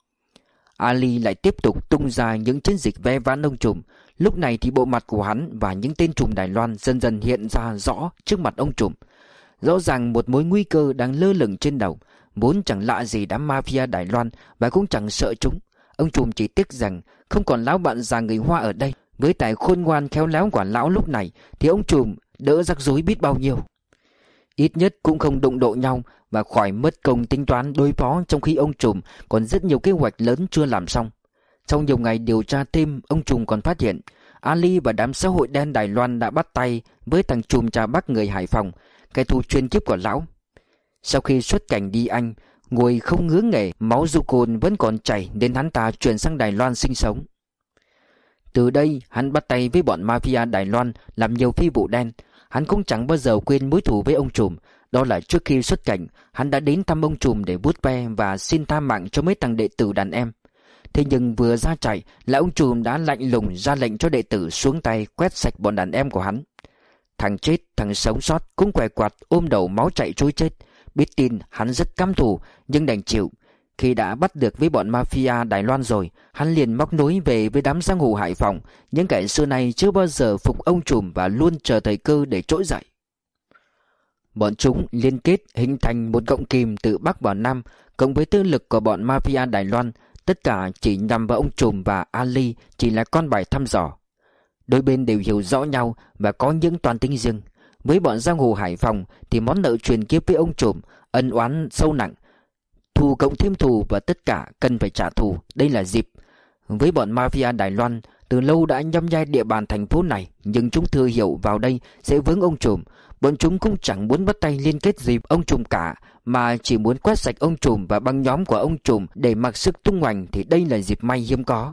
Ali lại tiếp tục tung ra những chiến dịch ve vãn ông trùm. Lúc này thì bộ mặt của hắn và những tên trùm Đài Loan dần dần hiện ra rõ trước mặt ông trùm. Rõ ràng một mối nguy cơ đang lơ lửng trên đầu, vốn chẳng lạ gì đám mafia Đài Loan và cũng chẳng sợ chúng. Ông trùm chỉ tiếc rằng không còn lão bạn già người Hoa ở đây. Với tài khôn ngoan khéo léo của lão lúc này thì ông trùm đỡ rắc rối biết bao nhiêu. Ít nhất cũng không đụng độ nhau và khỏi mất công tính toán đối phó, trong khi ông trùm còn rất nhiều kế hoạch lớn chưa làm xong. Sau nhiều ngày điều tra thêm, ông trùm còn phát hiện Ali và đám xã hội đen Đài Loan đã bắt tay với thằng trùm Trà Bắc người Hải Phòng, kẻ thù chuyên kiếp của lão. Sau khi xuất cảnh đi Anh, ngồi không ngứa nghề, máu du cồn vẫn còn chảy nên hắn ta chuyển sang Đài Loan sinh sống. Từ đây hắn bắt tay với bọn mafia Đài Loan làm nhiều phi vụ đen. Hắn cũng chẳng bao giờ quên mối thù với ông trùm. Đó là trước khi xuất cảnh, hắn đã đến thăm ông trùm để vuốt ve và xin tha mạng cho mấy thằng đệ tử đàn em. Thế nhưng vừa ra chạy là ông trùm đã lạnh lùng ra lệnh cho đệ tử xuống tay quét sạch bọn đàn em của hắn. Thằng chết, thằng sống sót cũng què quạt ôm đầu máu chạy trối chết. Biết tin hắn rất căm thù nhưng đành chịu. Khi đã bắt được với bọn mafia Đài Loan rồi, hắn liền móc nối về với đám giang hồ Hải Phòng, những kẻ xưa nay chưa bao giờ phục ông trùm và luôn chờ thời cơ để trỗi dậy. Bọn chúng liên kết hình thành một gọng kìm từ Bắc vào Nam, cộng với tư lực của bọn mafia Đài Loan, tất cả chỉ nhằm vào ông trùm và Ali chỉ là con bài thăm dò. Đôi bên đều hiểu rõ nhau và có những toan tính riêng. Với bọn giang hồ Hải Phòng thì món nợ truyền kiếp với ông trùm, ân oán sâu nặng, thù cộng thêm thù và tất cả cần phải trả thù, đây là dịp. Với bọn mafia Đài Loan từ lâu đã nhăm nhe địa bàn thành phố này, nhưng chúng thừa hiểu vào đây sẽ vướng ông trùm. Bọn chúng cũng chẳng muốn bắt tay liên kết gì ông trùm cả, mà chỉ muốn quét sạch ông trùm và băng nhóm của ông trùm để mặc sức tung hoành, thì đây là dịp may hiếm có.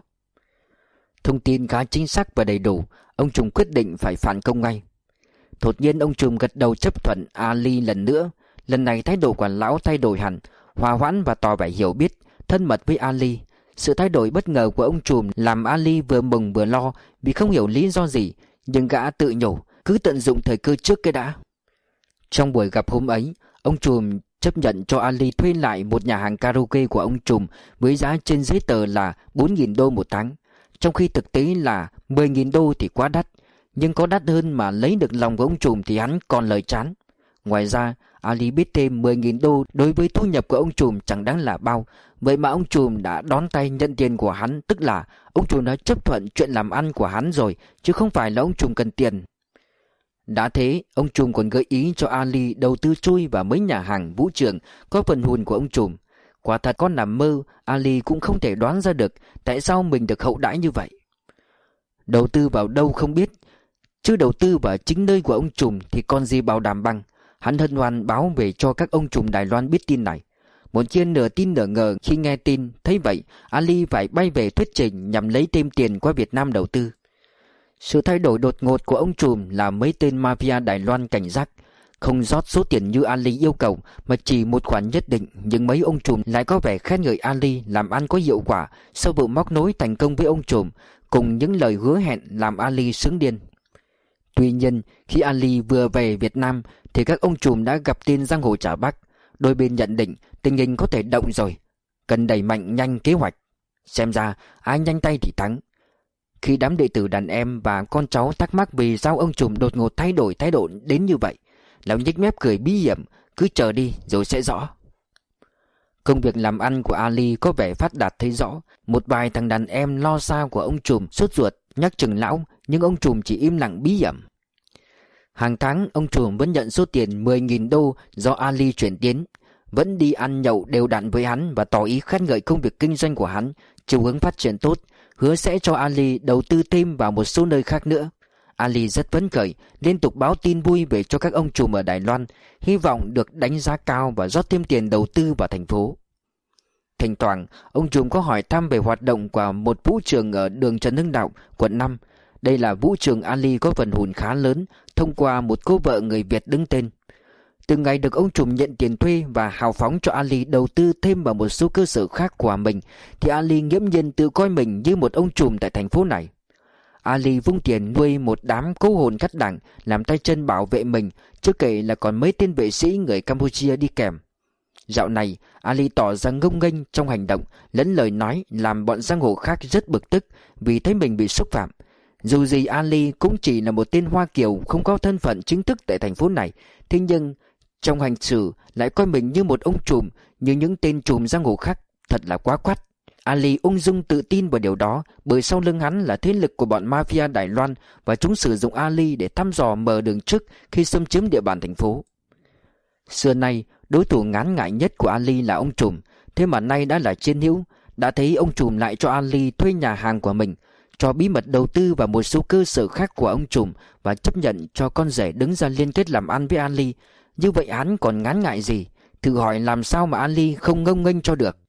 Thông tin khá chính xác và đầy đủ, ông trùm quyết định phải phản công ngay. Đột nhiên ông trùm gật đầu chấp thuận Ali lần nữa. Lần này thái độ của lão thay đổi hẳn, hòa hoãn và tỏ vẻ hiểu biết, thân mật với Ali. Sự thay đổi bất ngờ của ông trùm làm Ali vừa mừng vừa lo, vì không hiểu lý do gì, nhưng gã tự nhủ cứ tận dụng thời cơ trước cái đã. Trong buổi gặp hôm ấy, ông trùm chấp nhận cho Ali thuê lại một nhà hàng karaoke của ông trùm với giá trên giấy tờ là bốn nghìn đô một tháng, trong khi thực tế là mười nghìn đô thì quá đắt. Nhưng có đắt hơn mà lấy được lòng của ông trùm thì hắn còn lời chán. Ngoài ra, Ali biết thêm mười nghìn đô đối với thu nhập của ông trùm chẳng đáng là bao. Vậy mà ông trùm đã đón tay nhận tiền của hắn, tức là ông trùm đã chấp thuận chuyện làm ăn của hắn rồi, chứ không phải là ông trùm cần tiền. Đã thế, ông trùm còn gợi ý cho Ali đầu tư chui vào mấy nhà hàng vũ trường có phần hùn của ông trùm. Quả thật có nằm mơ, Ali cũng không thể đoán ra được tại sao mình được hậu đãi như vậy. Đầu tư vào đâu không biết, chứ đầu tư vào chính nơi của ông trùm thì còn gì bảo đảm bằng. Hắn hân hoan báo về cho các ông trùm Đài Loan biết tin này. Một chiên nửa tin nửa ngờ khi nghe tin. Thấy vậy, Ali phải bay về thuyết trình nhằm lấy thêm tiền qua Việt Nam đầu tư. Sự thay đổi đột ngột của ông trùm là mấy tên mafia Đài Loan cảnh giác. Không rót số tiền như Ali yêu cầu, mà chỉ một khoản nhất định. Nhưng mấy ông trùm lại có vẻ khen ngợi Ali làm ăn có hiệu quả sau vụ móc nối thành công với ông trùm, cùng những lời hứa hẹn làm Ali sướng điên. Tuy nhiên, khi Ali vừa về Việt Nam thì các ông trùm đã gặp tin giang hồ trả Bắc. Đôi bên nhận định tình hình có thể động rồi, cần đẩy mạnh nhanh kế hoạch. Xem ra ai nhanh tay thì thắng. Khi đám đệ tử đàn em và con cháu thắc mắc vì sao ông trùm đột ngột thay đổi thái độ đến như vậy, lão nhếch mép cười bí hiểm, cứ chờ đi rồi sẽ rõ. Công việc làm ăn của Ali có vẻ phát đạt thấy rõ. Một vài thằng đàn em lo xa của ông trùm sốt ruột nhắc chừng lão, nhưng ông trùm chỉ im lặng bí hiểm. Hàng tháng ông trùm vẫn nhận số tiền mười nghìn đô do Ali chuyển tiến, vẫn đi ăn nhậu đều đặn với hắn và tỏ ý khen ngợi công việc kinh doanh của hắn, chiều hướng phát triển tốt, hứa sẽ cho Ali đầu tư thêm vào một số nơi khác nữa. Ali rất phấn khởi, liên tục báo tin vui về cho các ông trùm ở Đài Loan, hy vọng được đánh giá cao và rót thêm tiền đầu tư vào thành phố. Thỉnh thoảng, ông trùm có hỏi thăm về hoạt động của một vũ trường ở đường Trần Hưng Đạo, quận năm. Đây là vũ trường Ali có phần hùn khá lớn, thông qua một cô vợ người Việt đứng tên. Từ ngày được ông trùm nhận tiền thuê và hào phóng cho Ali đầu tư thêm vào một số cơ sở khác của mình, thì Ali nghiễm nhiên tự coi mình như một ông trùm tại thành phố này. Ali vung tiền nuôi một đám cố hồn cắt đảng, làm tay chân bảo vệ mình, chưa kể là còn mấy tên vệ sĩ người Campuchia đi kèm. Dạo này, Ali tỏ ra ngông nghênh trong hành động, lẫn lời nói làm bọn giang hồ khác rất bực tức vì thấy mình bị xúc phạm. Dù gì Ali cũng chỉ là một tên Hoa Kiều không có thân phận chính thức tại thành phố này, thế nhưng trong hành xử lại coi mình như một ông trùm, như những tên trùm giang hồ khác, thật là quá quắt. Ali ung dung tự tin vào điều đó, bởi sau lưng hắn là thế lực của bọn mafia Đài Loan và chúng sử dụng Ali để thăm dò mở đường trước khi xâm chiếm địa bàn thành phố. Xưa nay, đối thủ ngán ngại nhất của Ali là ông trùm, thế mà nay đã là chiến hữu. Đã thấy ông trùm lại cho Ali thuê nhà hàng của mình, cho bí mật đầu tư vào một số cơ sở khác của ông trùm và chấp nhận cho con rể đứng ra liên kết làm ăn với Ali. Như vậy hắn còn ngán ngại gì? Thử hỏi làm sao mà Ali không ngông nghênh cho được.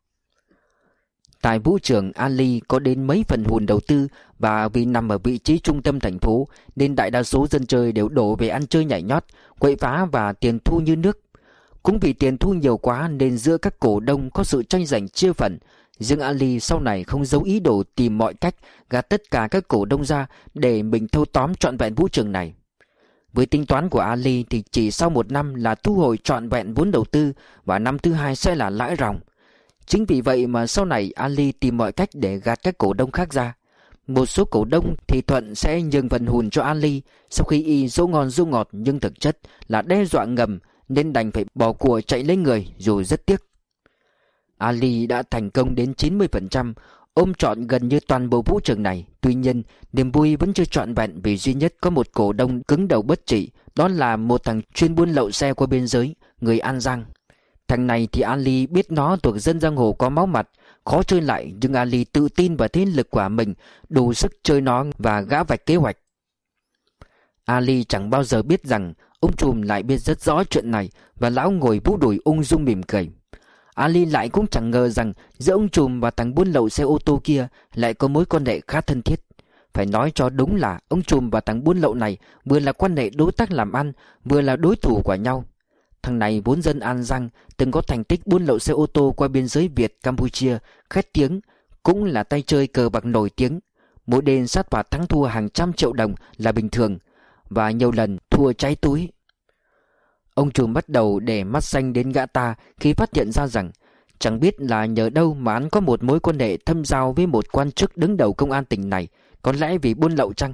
Tại vũ trường, Ali có đến mấy phần hùn đầu tư, và vì nằm ở vị trí trung tâm thành phố nên đại đa số dân chơi đều đổ về ăn chơi nhảy nhót, quậy phá và tiền thu như nước. Cũng vì tiền thu nhiều quá nên giữa các cổ đông có sự tranh giành chia phần. Riêng Ali sau này không giấu ý đồ tìm mọi cách gạt tất cả các cổ đông ra để mình thâu tóm trọn vẹn vũ trường này. Với tính toán của Ali thì chỉ sau một năm là thu hồi trọn vẹn vốn đầu tư, và năm thứ hai sẽ là lãi ròng. Chính vì vậy mà sau này Ali tìm mọi cách để gạt các cổ đông khác ra. Một số cổ đông thì thuận sẽ nhường phần hùn cho Ali sau khi y dỗ ngon dỗ ngọt, nhưng thực chất là đe dọa ngầm nên đành phải bỏ của chạy lấy người dù rất tiếc. Ali đã thành công đến chín mươi phần trăm, ôm trọn gần như toàn bộ vũ trường này. Tuy nhiên, niềm vui vẫn chưa trọn vẹn vì duy nhất có một cổ đông cứng đầu bất trị, đó là một thằng chuyên buôn lậu xe qua biên giới, người An Giang. Thằng này thì Ali biết nó thuộc dân giang hồ có máu mặt, khó chơi lại, nhưng Ali tự tin vào thế lực của mình, đủ sức chơi nó và gã vạch kế hoạch. Ali chẳng bao giờ biết rằng ông trùm lại biết rất rõ chuyện này, và lão ngồi vú đùi ung dung mỉm cười. Ali lại cũng chẳng ngờ rằng giữa ông trùm và thằng buôn lậu xe ô tô kia lại có mối quan hệ khá thân thiết. Phải nói cho đúng là ông trùm và thằng buôn lậu này vừa là quan hệ đối tác làm ăn, vừa là đối thủ của nhau. Thằng này vốn dân An Giang, từng có thành tích buôn lậu xe ô tô qua biên giới Việt Campuchia khét tiếng, cũng là tay chơi cờ bạc nổi tiếng. Mỗi đêm sát phạt thắng thua hàng trăm triệu đồng là bình thường, và nhiều lần thua cháy túi. Ông trùm bắt đầu để mắt xanh đến gã ta khi phát hiện ra rằng chẳng biết là nhờ đâu mà hắn có một mối quan hệ thâm giao với một quan chức đứng đầu công an tỉnh này. Có lẽ vì buôn lậu chăng?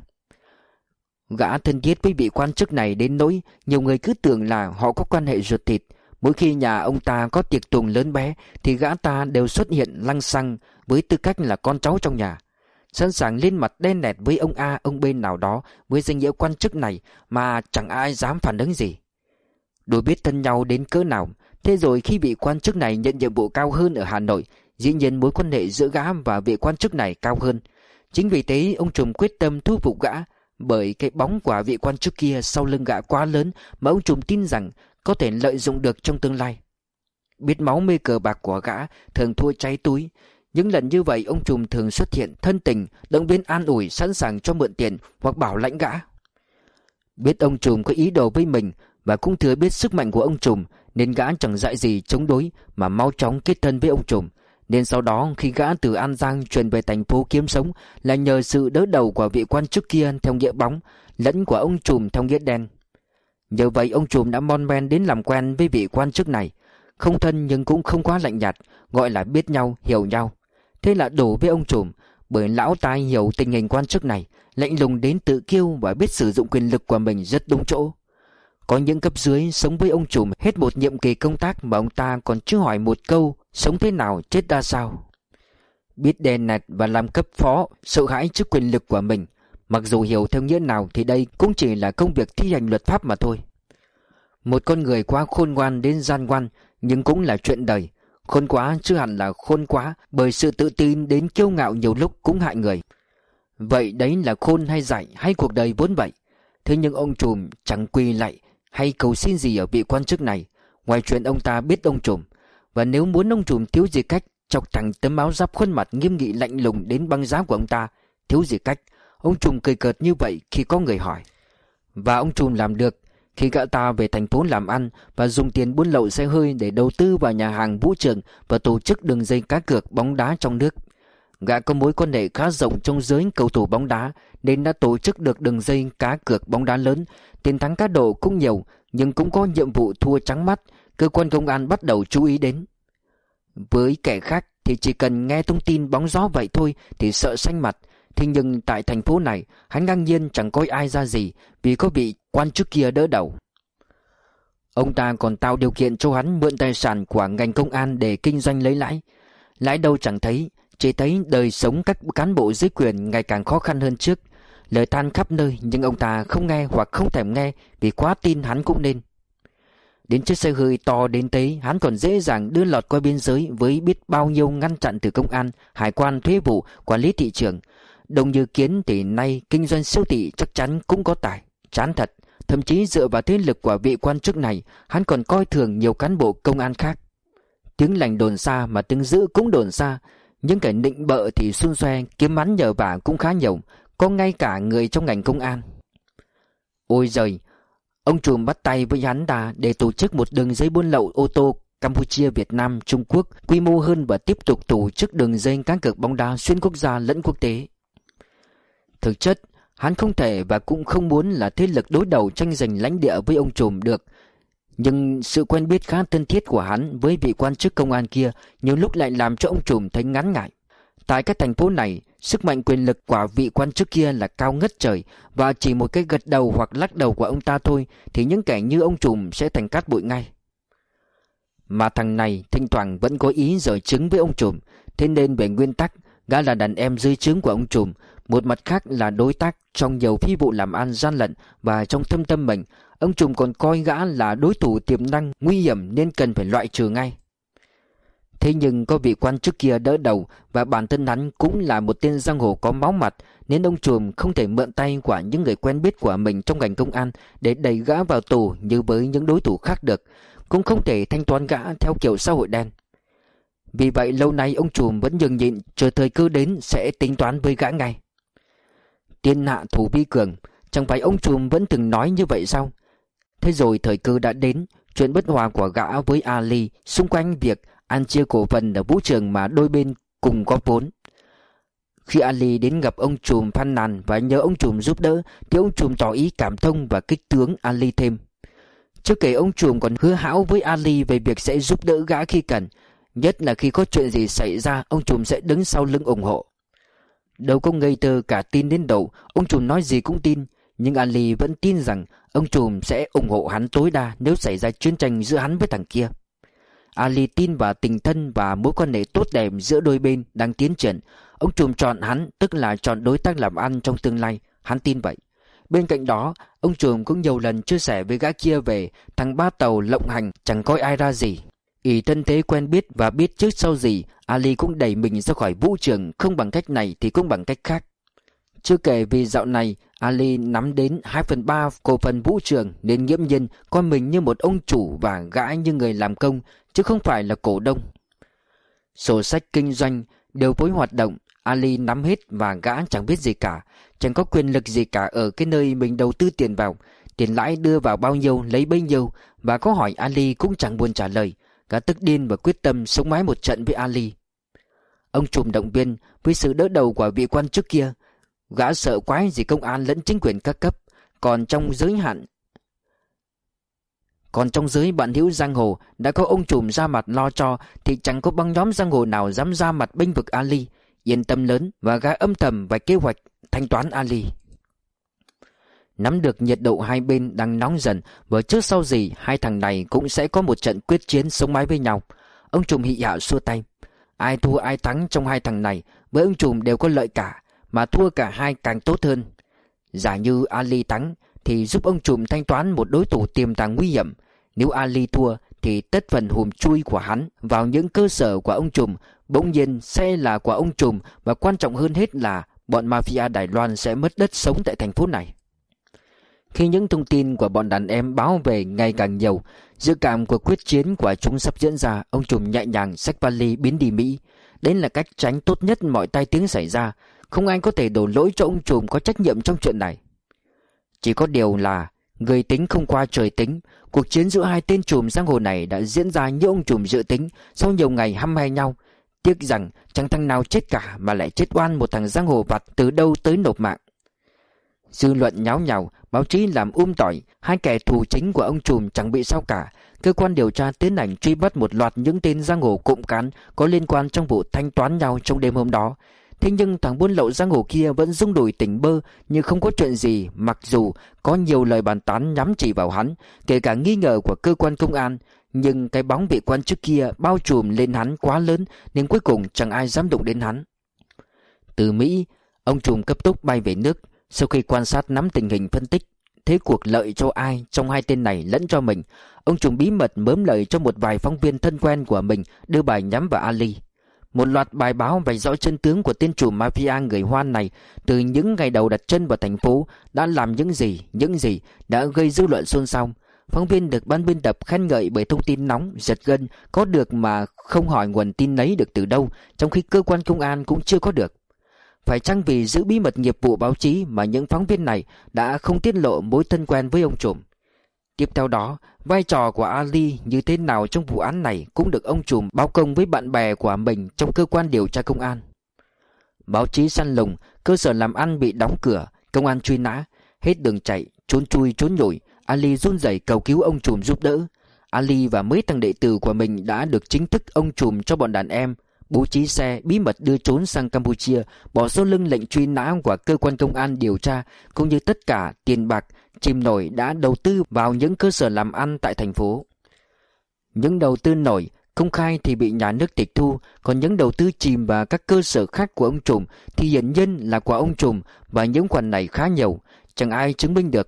Gã thân thiết với vị quan chức này đến nỗi nhiều người cứ tưởng là họ có quan hệ ruột thịt. Mỗi khi nhà ông ta có tiệc tùng lớn bé thì gã ta đều xuất hiện lăng xăng với tư cách là con cháu trong nhà, sẵn sàng lên mặt đen nẹt với ông A ông B nào đó với danh nghĩa quan chức này mà chẳng ai dám phản ứng gì. Đối biết thân nhau đến cỡ nào. Thế rồi khi vị quan chức này nhận nhiệm vụ cao hơn ở Hà Nội, dĩ nhiên mối quan hệ giữa gã và vị quan chức này cao hơn. Chính vì thế ông trùm quyết tâm thu phục gã, bởi cái bóng của vị quan chức kia sau lưng gã quá lớn mà ông trùm tin rằng có thể lợi dụng được trong tương lai. Biết máu mê cờ bạc của gã thường thua cháy túi, những lần như vậy ông trùm thường xuất hiện thân tình, động viên an ủi, sẵn sàng cho mượn tiền hoặc bảo lãnh gã. Biết ông trùm có ý đồ với mình và cũng thừa biết sức mạnh của ông trùm, nên gã chẳng dại gì chống đối mà mau chóng kết thân với ông trùm. Nên sau đó khi gã từ An Giang chuyển về thành phố kiếm sống là nhờ sự đỡ đầu của vị quan chức kia theo nghĩa bóng, lẫn của ông trùm theo nghĩa đen. Nhờ vậy ông trùm đã mon men đến làm quen với vị quan chức này, không thân nhưng cũng không quá lạnh nhạt, gọi là biết nhau hiểu nhau. Thế là đủ với ông trùm, bởi lão ta hiểu tình hình quan chức này, lạnh lùng đến tự kiêu và biết sử dụng quyền lực của mình rất đúng chỗ. Có những cấp dưới sống với ông trùm hết một nhiệm kỳ công tác mà ông ta còn chưa hỏi một câu sống thế nào chết ra sao. Biết đè nạt và làm cấp phó, sợ hãi trước quyền lực của mình. Mặc dù hiểu theo nghĩa nào thì đây cũng chỉ là công việc thi hành luật pháp mà thôi. Một con người quá khôn ngoan đến gian ngoan nhưng cũng là chuyện đời. Khôn quá chứ hẳn là khôn quá, bởi sự tự tin đến kiêu ngạo nhiều lúc cũng hại người. Vậy đấy là khôn hay dại hay cuộc đời vốn vậy. Thế nhưng ông trùm chẳng quỳ lạy hay cầu xin gì ở vị quan chức này, ngoài chuyện ông ta biết ông trùm. Và nếu muốn ông trùm thiếu gì cách chọc thẳng tấm áo giáp khuôn mặt nghiêm nghị lạnh lùng đến băng giá của ông ta, thiếu gì cách, ông trùm cười cợt như vậy khi có người hỏi. Và ông trùm làm được. Khi gã ta về thành phố làm ăn và dùng tiền buôn lậu xe hơi để đầu tư vào nhà hàng vũ trường và tổ chức đường dây cá cược bóng đá trong nước. Gã có mối quan hệ khá rộng trong giới cầu thủ bóng đá nên đã tổ chức được đường dây cá cược bóng đá lớn, tiền thắng cá độ cũng nhiều, nhưng cũng có nhiệm vụ thua trắng mắt. Cơ quan công an bắt đầu chú ý đến. Với kẻ khác thì chỉ cần nghe thông tin bóng gió vậy thôi thì sợ xanh mặt. Thế nhưng tại thành phố này, hắn ngang nhiên chẳng coi ai ra gì vì có vị quan chức kia đỡ đầu. Ông ta còn tạo điều kiện cho hắn mượn tài sản của ngành công an để kinh doanh lấy lãi. Lãi đâu chẳng thấy, chỉ thấy đời sống các cán bộ dưới quyền ngày càng khó khăn hơn trước. Lời than khắp nơi nhưng ông ta không nghe hoặc không thèm nghe vì quá tin hắn cũng nên. Đến chiếc xe hơi to đến thế hắn còn dễ dàng đưa lọt qua biên giới với biết bao nhiêu ngăn chặn từ công an, hải quan, thuế vụ, quản lý thị trường. Đồng Như Kiến thì nay kinh doanh siêu thị chắc chắn cũng có tài, chán thật. Thậm chí dựa vào thế lực của vị quan chức này, hắn còn coi thường nhiều cán bộ công an khác. Tiếng lành đồn xa mà tiếng dữ cũng đồn xa. Những kẻ nịnh bợ thì xun xoe, kiếm hắn nhờ vả cũng khá nhiều, có ngay cả người trong ngành công an. Ôi giời, ông trùm bắt tay với hắn ta để tổ chức một đường dây buôn lậu ô tô Campuchia, Việt Nam, Trung Quốc quy mô hơn và tiếp tục tổ chức đường dây cá cược bóng đá xuyên quốc gia lẫn quốc tế. Thực chất, hắn không thể và cũng không muốn là thế lực đối đầu tranh giành lãnh địa với ông trùm được. Nhưng sự quen biết khá thân thiết của hắn với vị quan chức công an kia nhiều lúc lại làm cho ông trùm thấy ngán ngại. Tại các thành phố này, sức mạnh quyền lực của vị quan chức kia là cao ngất trời, và chỉ một cái gật đầu hoặc lắc đầu của ông ta thôi thì những kẻ như ông trùm sẽ thành cát bụi ngay. Mà thằng này thỉnh thoảng vẫn có ý giở trứng với ông trùm, thế nên về nguyên tắc gã là đàn em dưới trướng của ông trùm. Một mặt khác là đối tác trong nhiều phi vụ làm ăn gian lận, và trong thâm tâm mình Ông trùm còn coi gã là đối thủ tiềm năng nguy hiểm nên cần phải loại trừ ngay. Thế nhưng có vị quan chức kia đỡ đầu và bản thân hắn cũng là một tên giang hồ có máu mặt, nên ông trùm không thể mượn tay của những người quen biết của mình trong ngành công an để đẩy gã vào tù như với những đối thủ khác được, cũng không thể thanh toán gã theo kiểu xã hội đen. Vì vậy lâu nay ông trùm vẫn nhường nhịn, chờ thời cơ đến sẽ tính toán với gã ngay. Tiên hạ thủ vi cường, chẳng phải ông trùm vẫn từng nói như vậy sao? Thế rồi thời cơ đã đến, chuyện bất hòa của gã với Ali xung quanh việc ăn chia cổ phần ở vũ trường mà đôi bên cùng có vốn. Khi Ali đến gặp ông trùm phàn nàn và nhờ ông trùm giúp đỡ, thì ông trùm tỏ ý cảm thông và kích tướng Ali thêm. Chưa kể ông trùm còn hứa hão với Ali về việc sẽ giúp đỡ gã khi cần, nhất là khi có chuyện gì xảy ra, ông trùm sẽ đứng sau lưng ủng hộ. Đâu có ngây thơ cả tin đến độ ông trùm nói gì cũng tin, nhưng Ali vẫn tin rằng ông trùm sẽ ủng hộ hắn tối đa nếu xảy ra chiến tranh giữa hắn với thằng kia. Ali tin vào tình thân và mối quan hệ tốt đẹp giữa đôi bên đang tiến triển. Ông trùm chọn hắn, tức là chọn đối tác làm ăn trong tương lai. Hắn tin vậy. Bên cạnh đó, ông trùm cũng nhiều lần chia sẻ với gã kia về thằng ba tàu lộng hành chẳng coi ai ra gì. Ỷ thân thế quen biết và biết trước sau gì, Ali cũng đẩy mình ra khỏi vũ trường, không bằng cách này thì cũng bằng cách khác. Chưa kể vì dạo này Ali nắm đến hai phần ba cổ phần vũ trường nên nghiễm nhiên coi mình như một ông chủ và gã như người làm công chứ không phải là cổ đông. Sổ sách kinh doanh, điều phối hoạt động, Ali nắm hết và gã chẳng biết gì cả, chẳng có quyền lực gì cả ở cái nơi mình đầu tư tiền vào. Tiền lãi đưa vào bao nhiêu lấy bấy nhiêu, và có hỏi Ali cũng chẳng buồn trả lời. Gã tức điên và quyết tâm sống mái một trận với Ali. Ông trùm động viên với sự đỡ đầu của vị quan chức kia. Gã sợ quái gì công an lẫn chính quyền các cấp. Còn trong giới hạn Còn trong giới bạn hữu giang hồ đã có ông trùm ra mặt lo cho, thì chẳng có băng nhóm giang hồ nào dám ra mặt bênh vực Ali. Yên tâm lớn, và gã âm thầm vạch kế hoạch thanh toán Ali. Nắm được nhiệt độ hai bên đang nóng dần, và trước sau gì hai thằng này cũng sẽ có một trận quyết chiến sống mái với nhau. Ông trùm hị hạo xua tay. Ai thua ai thắng trong hai thằng này với ông trùm đều có lợi cả, mà thua cả hai càng tốt hơn. Giả như Ali thắng thì giúp ông trùm thanh toán một đối thủ tiềm tàng nguy hiểm. Nếu Ali thua thì tất phần hùm chui của hắn vào những cơ sở của ông trùm bỗng nhiên sẽ là của ông trùm, và quan trọng hơn hết là bọn mafia Đài Loan sẽ mất đất sống tại thành phố này. Khi những thông tin của bọn đàn em báo về ngày càng nhiều, dự cảm của quyết chiến của chúng sắp diễn ra, ông trùm nhẹ nhàng xách vali biến đi Mỹ. Đấy là cách tránh tốt nhất mọi tai tiếng xảy ra. Không ai có thể đổ lỗi cho ông trùm có trách nhiệm trong chuyện này. Chỉ có điều là người tính không qua trời tính. Cuộc chiến giữa hai tên trùm giang hồ này đã diễn ra như ông trùm dự tính, sau nhiều ngày hăm he nhau. Tiếc rằng chẳng thằng nào chết cả, mà lại chết oan một thằng giang hồ vặt từ đâu tới nộp mạng. Dư luận nháo nhào, báo chí làm um tỏi. Hai kẻ thù chính của ông trùm chẳng bị sao cả. Cơ quan điều tra tiến hành truy bắt một loạt những tên giang hồ cộng cán có liên quan trong vụ thanh toán nhau trong đêm hôm đó. Thế nhưng thằng buôn lậu giang hồ kia vẫn rung đùi tỉnh bơ như không có chuyện gì, mặc dù có nhiều lời bàn tán nhắm chỉ vào hắn, kể cả nghi ngờ của cơ quan công an. Nhưng cái bóng vị quan chức kia bao trùm lên hắn quá lớn, nên cuối cùng chẳng ai dám đụng đến hắn. Từ Mỹ, ông trùm cấp tốc bay về nước. Sau khi quan sát nắm tình hình, phân tích thế cuộc lợi cho ai trong hai tên này lẫn cho mình, ông trùm bí mật mớm lời cho một vài phóng viên thân quen của mình đưa bài nhắm vào Ali. Một loạt bài báo vạch rõ chân tướng của tên trùm mafia người Hoa này từ những ngày đầu đặt chân vào thành phố đã làm những gì, những gì đã gây dư luận xôn xao. Phóng viên được ban biên tập khen ngợi bởi thông tin nóng, giật gân, có được mà không hỏi nguồn tin lấy được từ đâu, trong khi cơ quan công an cũng chưa có được. Phải chăng vì giữ bí mật nghiệp vụ báo chí mà những phóng viên này đã không tiết lộ mối thân quen với ông trùm? Tiếp theo đó, vai trò của Ali như thế nào trong vụ án này cũng được ông trùm báo công với bạn bè của mình trong cơ quan điều tra công an. Báo chí săn lùng, cơ sở làm ăn bị đóng cửa, công an truy nã, hết đường chạy, trốn chui trốn nhủi, Ali run rẩy cầu cứu ông trùm giúp đỡ. Ali và mấy thằng đệ tử của mình đã được chính thức ông trùm cho bọn đàn em bố trí xe bí mật đưa trốn sang Campuchia, bỏ sau lưng lệnh truy nã của cơ quan công an điều tra, cũng như tất cả tiền bạc chìm nổi đã đầu tư vào những cơ sở làm ăn tại thành phố. Những đầu tư nổi công khai thì bị nhà nước tịch thu, còn những đầu tư chìm vào các cơ sở khác của ông trùm thì hiển nhiên là của ông trùm, và những khoản này khá nhiều, chẳng ai chứng minh được.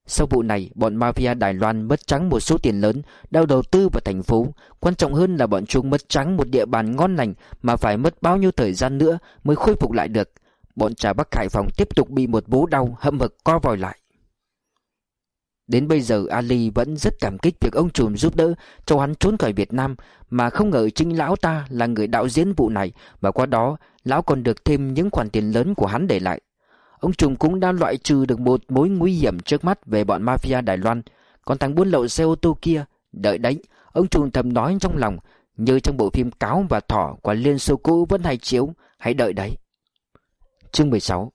Sau vụ này, bọn mafia Đài Loan mất trắng một số tiền lớn, đào đầu tư vào thành phố. Quan trọng hơn là bọn chúng mất trắng một địa bàn ngon lành mà phải mất bao nhiêu thời gian nữa mới khôi phục lại được. Bọn Trà Bắc Hải Phòng tiếp tục bị một bố đau hậm hực co vòi lại. Đến bây giờ Ali vẫn rất cảm kích việc ông trùm giúp đỡ cho hắn trốn khỏi Việt Nam, mà không ngờ chính lão ta là người đạo diễn vụ này, và qua đó lão còn được thêm những khoản tiền lớn của hắn để lại. Ông trùm cũng đã loại trừ được một mối nguy hiểm trước mắt về bọn mafia Đài Loan. Còn thằng buôn lậu xe ô tô kia, đợi đấy, ông trùm thầm nói trong lòng, như trong bộ phim Cáo và Thỏ của Liên Xô cũ vẫn hay chiếu, hãy đợi đấy. Chương mười sáu.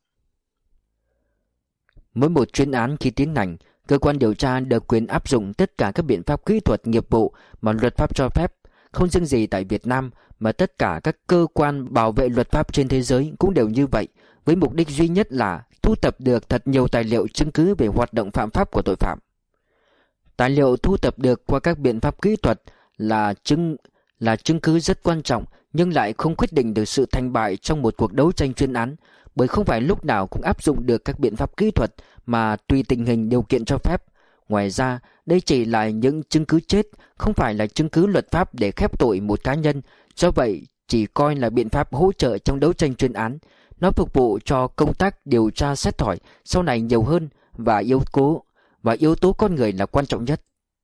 Mỗi một chuyên án khi tiến hành, cơ quan điều tra được quyền áp dụng tất cả các biện pháp kỹ thuật nghiệp vụ mà luật pháp cho phép. Không riêng gì tại Việt Nam mà tất cả các cơ quan bảo vệ luật pháp trên thế giới cũng đều như vậy, với mục đích duy nhất là thu thập được thật nhiều tài liệu chứng cứ về hoạt động phạm pháp của tội phạm. Tài liệu thu thập được qua các biện pháp kỹ thuật là chứng là chứng cứ rất quan trọng, nhưng lại không quyết định được sự thành bại trong một cuộc đấu tranh chuyên án, bởi không phải lúc nào cũng áp dụng được các biện pháp kỹ thuật mà tùy tình hình điều kiện cho phép. Ngoài ra, đây chỉ là những chứng cứ chết, không phải là chứng cứ luật pháp để khép tội một cá nhân, do vậy chỉ coi là biện pháp hỗ trợ trong đấu tranh chuyên án. Nó phục vụ cho công tác điều tra xét hỏi sau này nhiều hơn, và yếu tố và yếu tố con người là quan trọng nhất.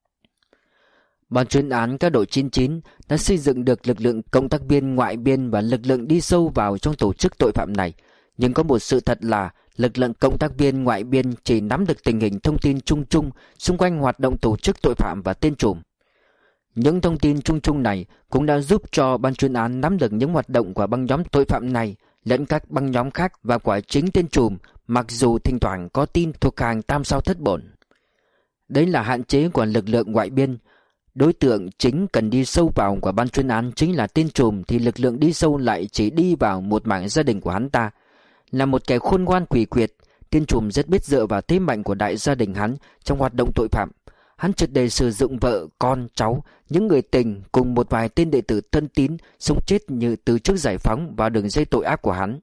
Ban chuyên án các đội chín chín đã xây dựng được lực lượng cộng tác viên ngoại biên và lực lượng đi sâu vào trong tổ chức tội phạm này. Nhưng có một sự thật là lực lượng cộng tác viên ngoại biên chỉ nắm được tình hình thông tin chung chung xung quanh hoạt động tổ chức tội phạm và tên trùm. Những thông tin chung chung này cũng đã giúp cho ban chuyên án nắm được những hoạt động của băng nhóm tội phạm này lẫn các băng nhóm khác và của chính tên trùm, mặc dù thỉnh thoảng có tin thuộc hàng tam sao thất bổn. Đấy là hạn chế của lực lượng ngoại biên. Đối tượng chính cần đi sâu vào của ban chuyên án chính là tên trùm, thì lực lượng đi sâu lại chỉ đi vào một mảng gia đình của hắn ta. Là một kẻ khôn ngoan quỷ quyệt, tên trùm rất biết dựa vào thế mạnh của đại gia đình hắn trong hoạt động tội phạm. Hắn triệt để sử dụng vợ, con, cháu, những người tình cùng một vài tên đệ tử thân tín sống chết như từ trước giải phóng vào đường dây tội ác của hắn,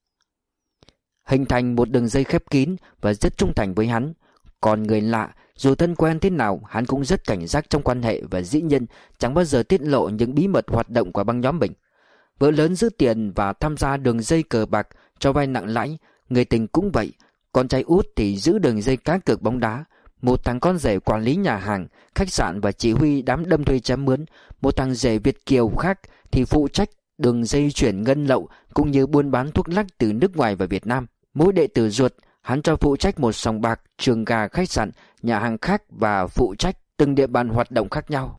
hình thành một đường dây khép kín và rất trung thành với hắn. Còn người lạ, dù thân quen thế nào, hắn cũng rất cảnh giác trong quan hệ và dĩ nhiên chẳng bao giờ tiết lộ những bí mật hoạt động của băng nhóm mình. Vợ lớn giữ tiền và tham gia đường dây cờ bạc, cho vay nặng lãi. Người tình cũng vậy. Con trai út thì giữ đường dây cá cược bóng đá. Một thằng con rể quản lý nhà hàng, khách sạn và chỉ huy đám đâm thuê chém mướn. Một thằng rể Việt kiều khác thì phụ trách đường dây chuyển ngân lậu cũng như buôn bán thuốc lắc từ nước ngoài vào Việt Nam. Mỗi đệ tử ruột hắn cho phụ trách một sòng bạc, trường gà, khách sạn, nhà hàng khác và phụ trách từng địa bàn hoạt động khác nhau.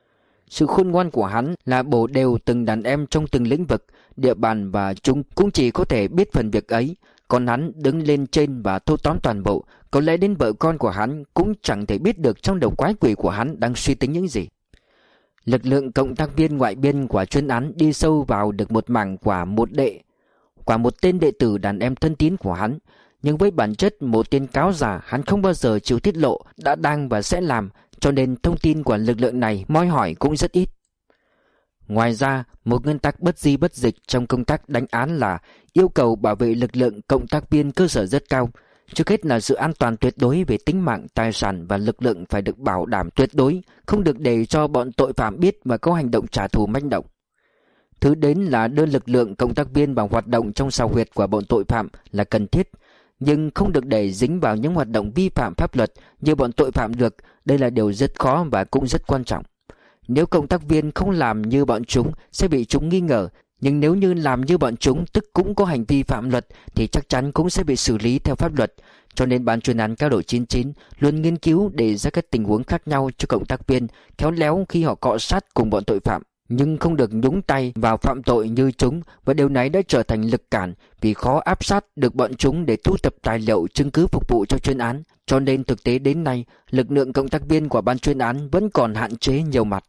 Sự khôn ngoan của hắn là bổ đều từng đàn em trong từng lĩnh vực, địa bàn, và chúng cũng chỉ có thể biết phần việc ấy. Còn hắn đứng lên trên và thâu tóm toàn bộ. Có lẽ đến vợ con của hắn cũng chẳng thể biết được trong đầu quái quỷ của hắn đang suy tính những gì. Lực lượng cộng tác viên ngoại biên của chuyên án đi sâu vào được một mảng của một đệ Quả một tên đệ tử đàn em thân tín của hắn. Nhưng với bản chất một tên cáo giả, hắn không bao giờ chịu tiết lộ đã đang và sẽ làm, cho nên thông tin của lực lượng này moi hỏi cũng rất ít. Ngoài ra, một nguyên tắc bất di bất dịch trong công tác đánh án là yêu cầu bảo vệ lực lượng cộng tác viên cơ sở rất cao. Trước hết là sự an toàn tuyệt đối về tính mạng, tài sản, và lực lượng phải được bảo đảm tuyệt đối, không được để cho bọn tội phạm biết và có hành động trả thù manh động. Thứ đến là đưa lực lượng cộng tác viên vào hoạt động trong sào huyệt của bọn tội phạm là cần thiết, nhưng không được để dính vào những hoạt động vi phạm pháp luật như bọn tội phạm được. Đây là điều rất khó và cũng rất quan trọng. Nếu cộng tác viên không làm như bọn chúng sẽ bị chúng nghi ngờ, nhưng nếu như làm như bọn chúng tức cũng có hành vi phạm luật thì chắc chắn cũng sẽ bị xử lý theo pháp luật. Cho nên ban chuyên án cao đội chín chín luôn nghiên cứu để ra các tình huống khác nhau cho cộng tác viên, khéo léo khi họ cọ sát cùng bọn tội phạm, nhưng không được nhúng tay vào phạm tội như chúng, và điều này đã trở thành lực cản vì khó áp sát được bọn chúng để thu thập tài liệu chứng cứ phục vụ cho chuyên án. Cho nên thực tế đến nay, lực lượng cộng tác viên của ban chuyên án vẫn còn hạn chế nhiều mặt.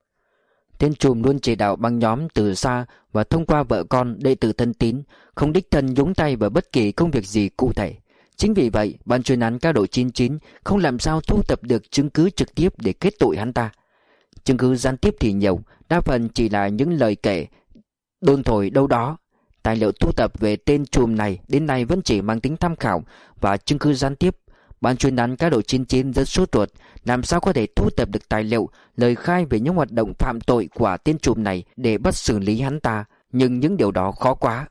Tên trùm luôn chỉ đạo băng nhóm từ xa và thông qua vợ con, đệ tử thân tín, không đích thân nhúng tay vào bất kỳ công việc gì cụ thể. Chính vì vậy, ban chuyên án cao độ chín chín không làm sao thu thập được chứng cứ trực tiếp để kết tội hắn ta. Chứng cứ gián tiếp thì nhiều, đa phần chỉ là những lời kể, đồn thổi đâu đó. Tài liệu thu thập về tên trùm này đến nay vẫn chỉ mang tính tham khảo và chứng cứ gián tiếp. Ban chuyên án cá độ chín chín rất sốt ruột, làm sao có thể thu thập được tài liệu, lời khai về những hoạt động phạm tội của tên trùm này để bắt xử lý hắn ta, nhưng những điều đó khó quá.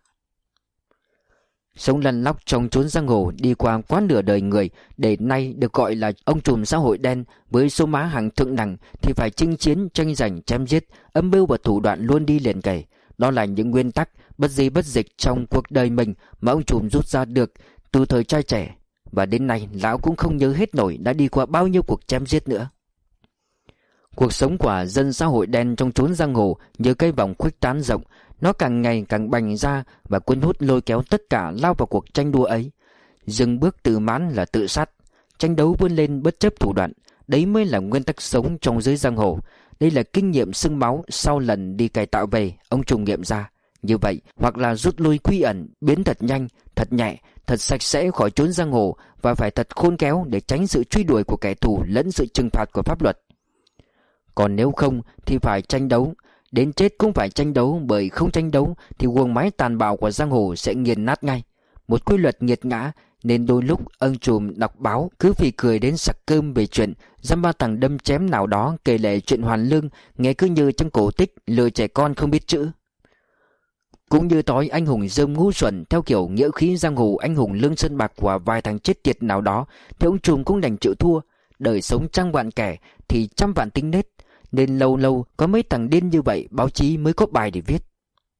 Sống lăn lóc trong chốn giang hồ đi qua quá nửa đời người để nay được gọi là ông trùm xã hội đen với số má hàng thượng đẳng thì phải chinh chiến, tranh giành, chém giết, âm mưu và thủ đoạn luôn đi liền kề. Đó là những nguyên tắc bất di bất dịch trong cuộc đời mình mà ông trùm rút ra được từ thời trai trẻ, và đến nay lão cũng không nhớ hết nổi đã đi qua bao nhiêu cuộc chém giết nữa. Cuộc sống của dân xã hội đen trong chốn giang hồ như cây vòng khuếch tán rộng, nó càng ngày càng bành ra và cuốn hút lôi kéo tất cả lao vào cuộc tranh đua ấy. Dừng bước tự mãn là tự sát, tranh đấu vươn lên bất chấp thủ đoạn, đấy mới là nguyên tắc sống trong giới giang hồ. Đây là kinh nghiệm xương máu sau lần đi cải tạo về, ông trùng nghiệm ra. Như vậy, hoặc là rút lui quy ẩn, biến thật nhanh, thật nhẹ, thật sạch sẽ khỏi chốn giang hồ, và phải thật khôn khéo để tránh sự truy đuổi của kẻ thù lẫn sự trừng phạt của pháp luật. Còn nếu không thì phải tranh đấu, đến chết cũng phải tranh đấu, bởi không tranh đấu thì guồng máy tàn bạo của giang hồ sẽ nghiền nát ngay. Một quy luật nghiệt ngã, nên đôi lúc ông trùm đọc báo cứ phì cười đến sặc cơm về chuyện dăm ba thằng đâm chém nào đó kể lể chuyện hoàn lương, nghe cứ như trong cổ tích lừa trẻ con không biết chữ. Cũng như tối anh hùng dơm ngu xuẩn theo kiểu nghĩa khí giang hồ anh hùng lương sơn bạc của vài thằng chết tiệt nào đó, thì ông trùm cũng đành chịu thua. Đời sống trăm vạn kẻ thì trăm vạn tính nết, nên lâu lâu có mấy thằng điên như vậy báo chí mới có bài để viết.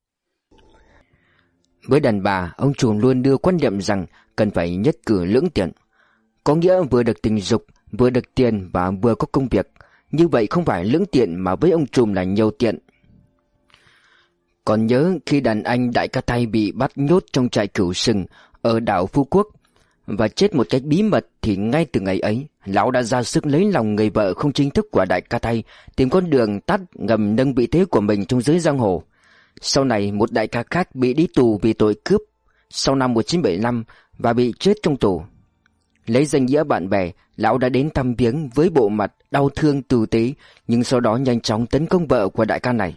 Với đàn bà, ông trùm luôn đưa quan điểm rằng cần phải nhất cử lưỡng tiện, có nghĩa vừa được tình dục, vừa được tiền và vừa có công việc. Như vậy không phải lưỡng tiện mà với ông trùm là nhiều tiện. Còn nhớ khi đàn anh Đại Ca Thay bị bắt nhốt trong trại cửu sừng ở đảo Phú Quốc và chết một cách bí mật, thì ngay từ ngày ấy lão đã ra sức lấy lòng người vợ không chính thức của Đại Ca Thay, tìm con đường tắt ngầm nâng vị thế của mình trong giới giang hồ. Sau này một đại ca khác bị đi tù vì tội cướp sau năm một nghìn chín trăm bảy mươi lăm và bị chết trong tù. Lấy danh nghĩa bạn bè, lão đã đến thăm viếng với bộ mặt đau thương tử tế, nhưng sau đó nhanh chóng tấn công vợ của đại ca này.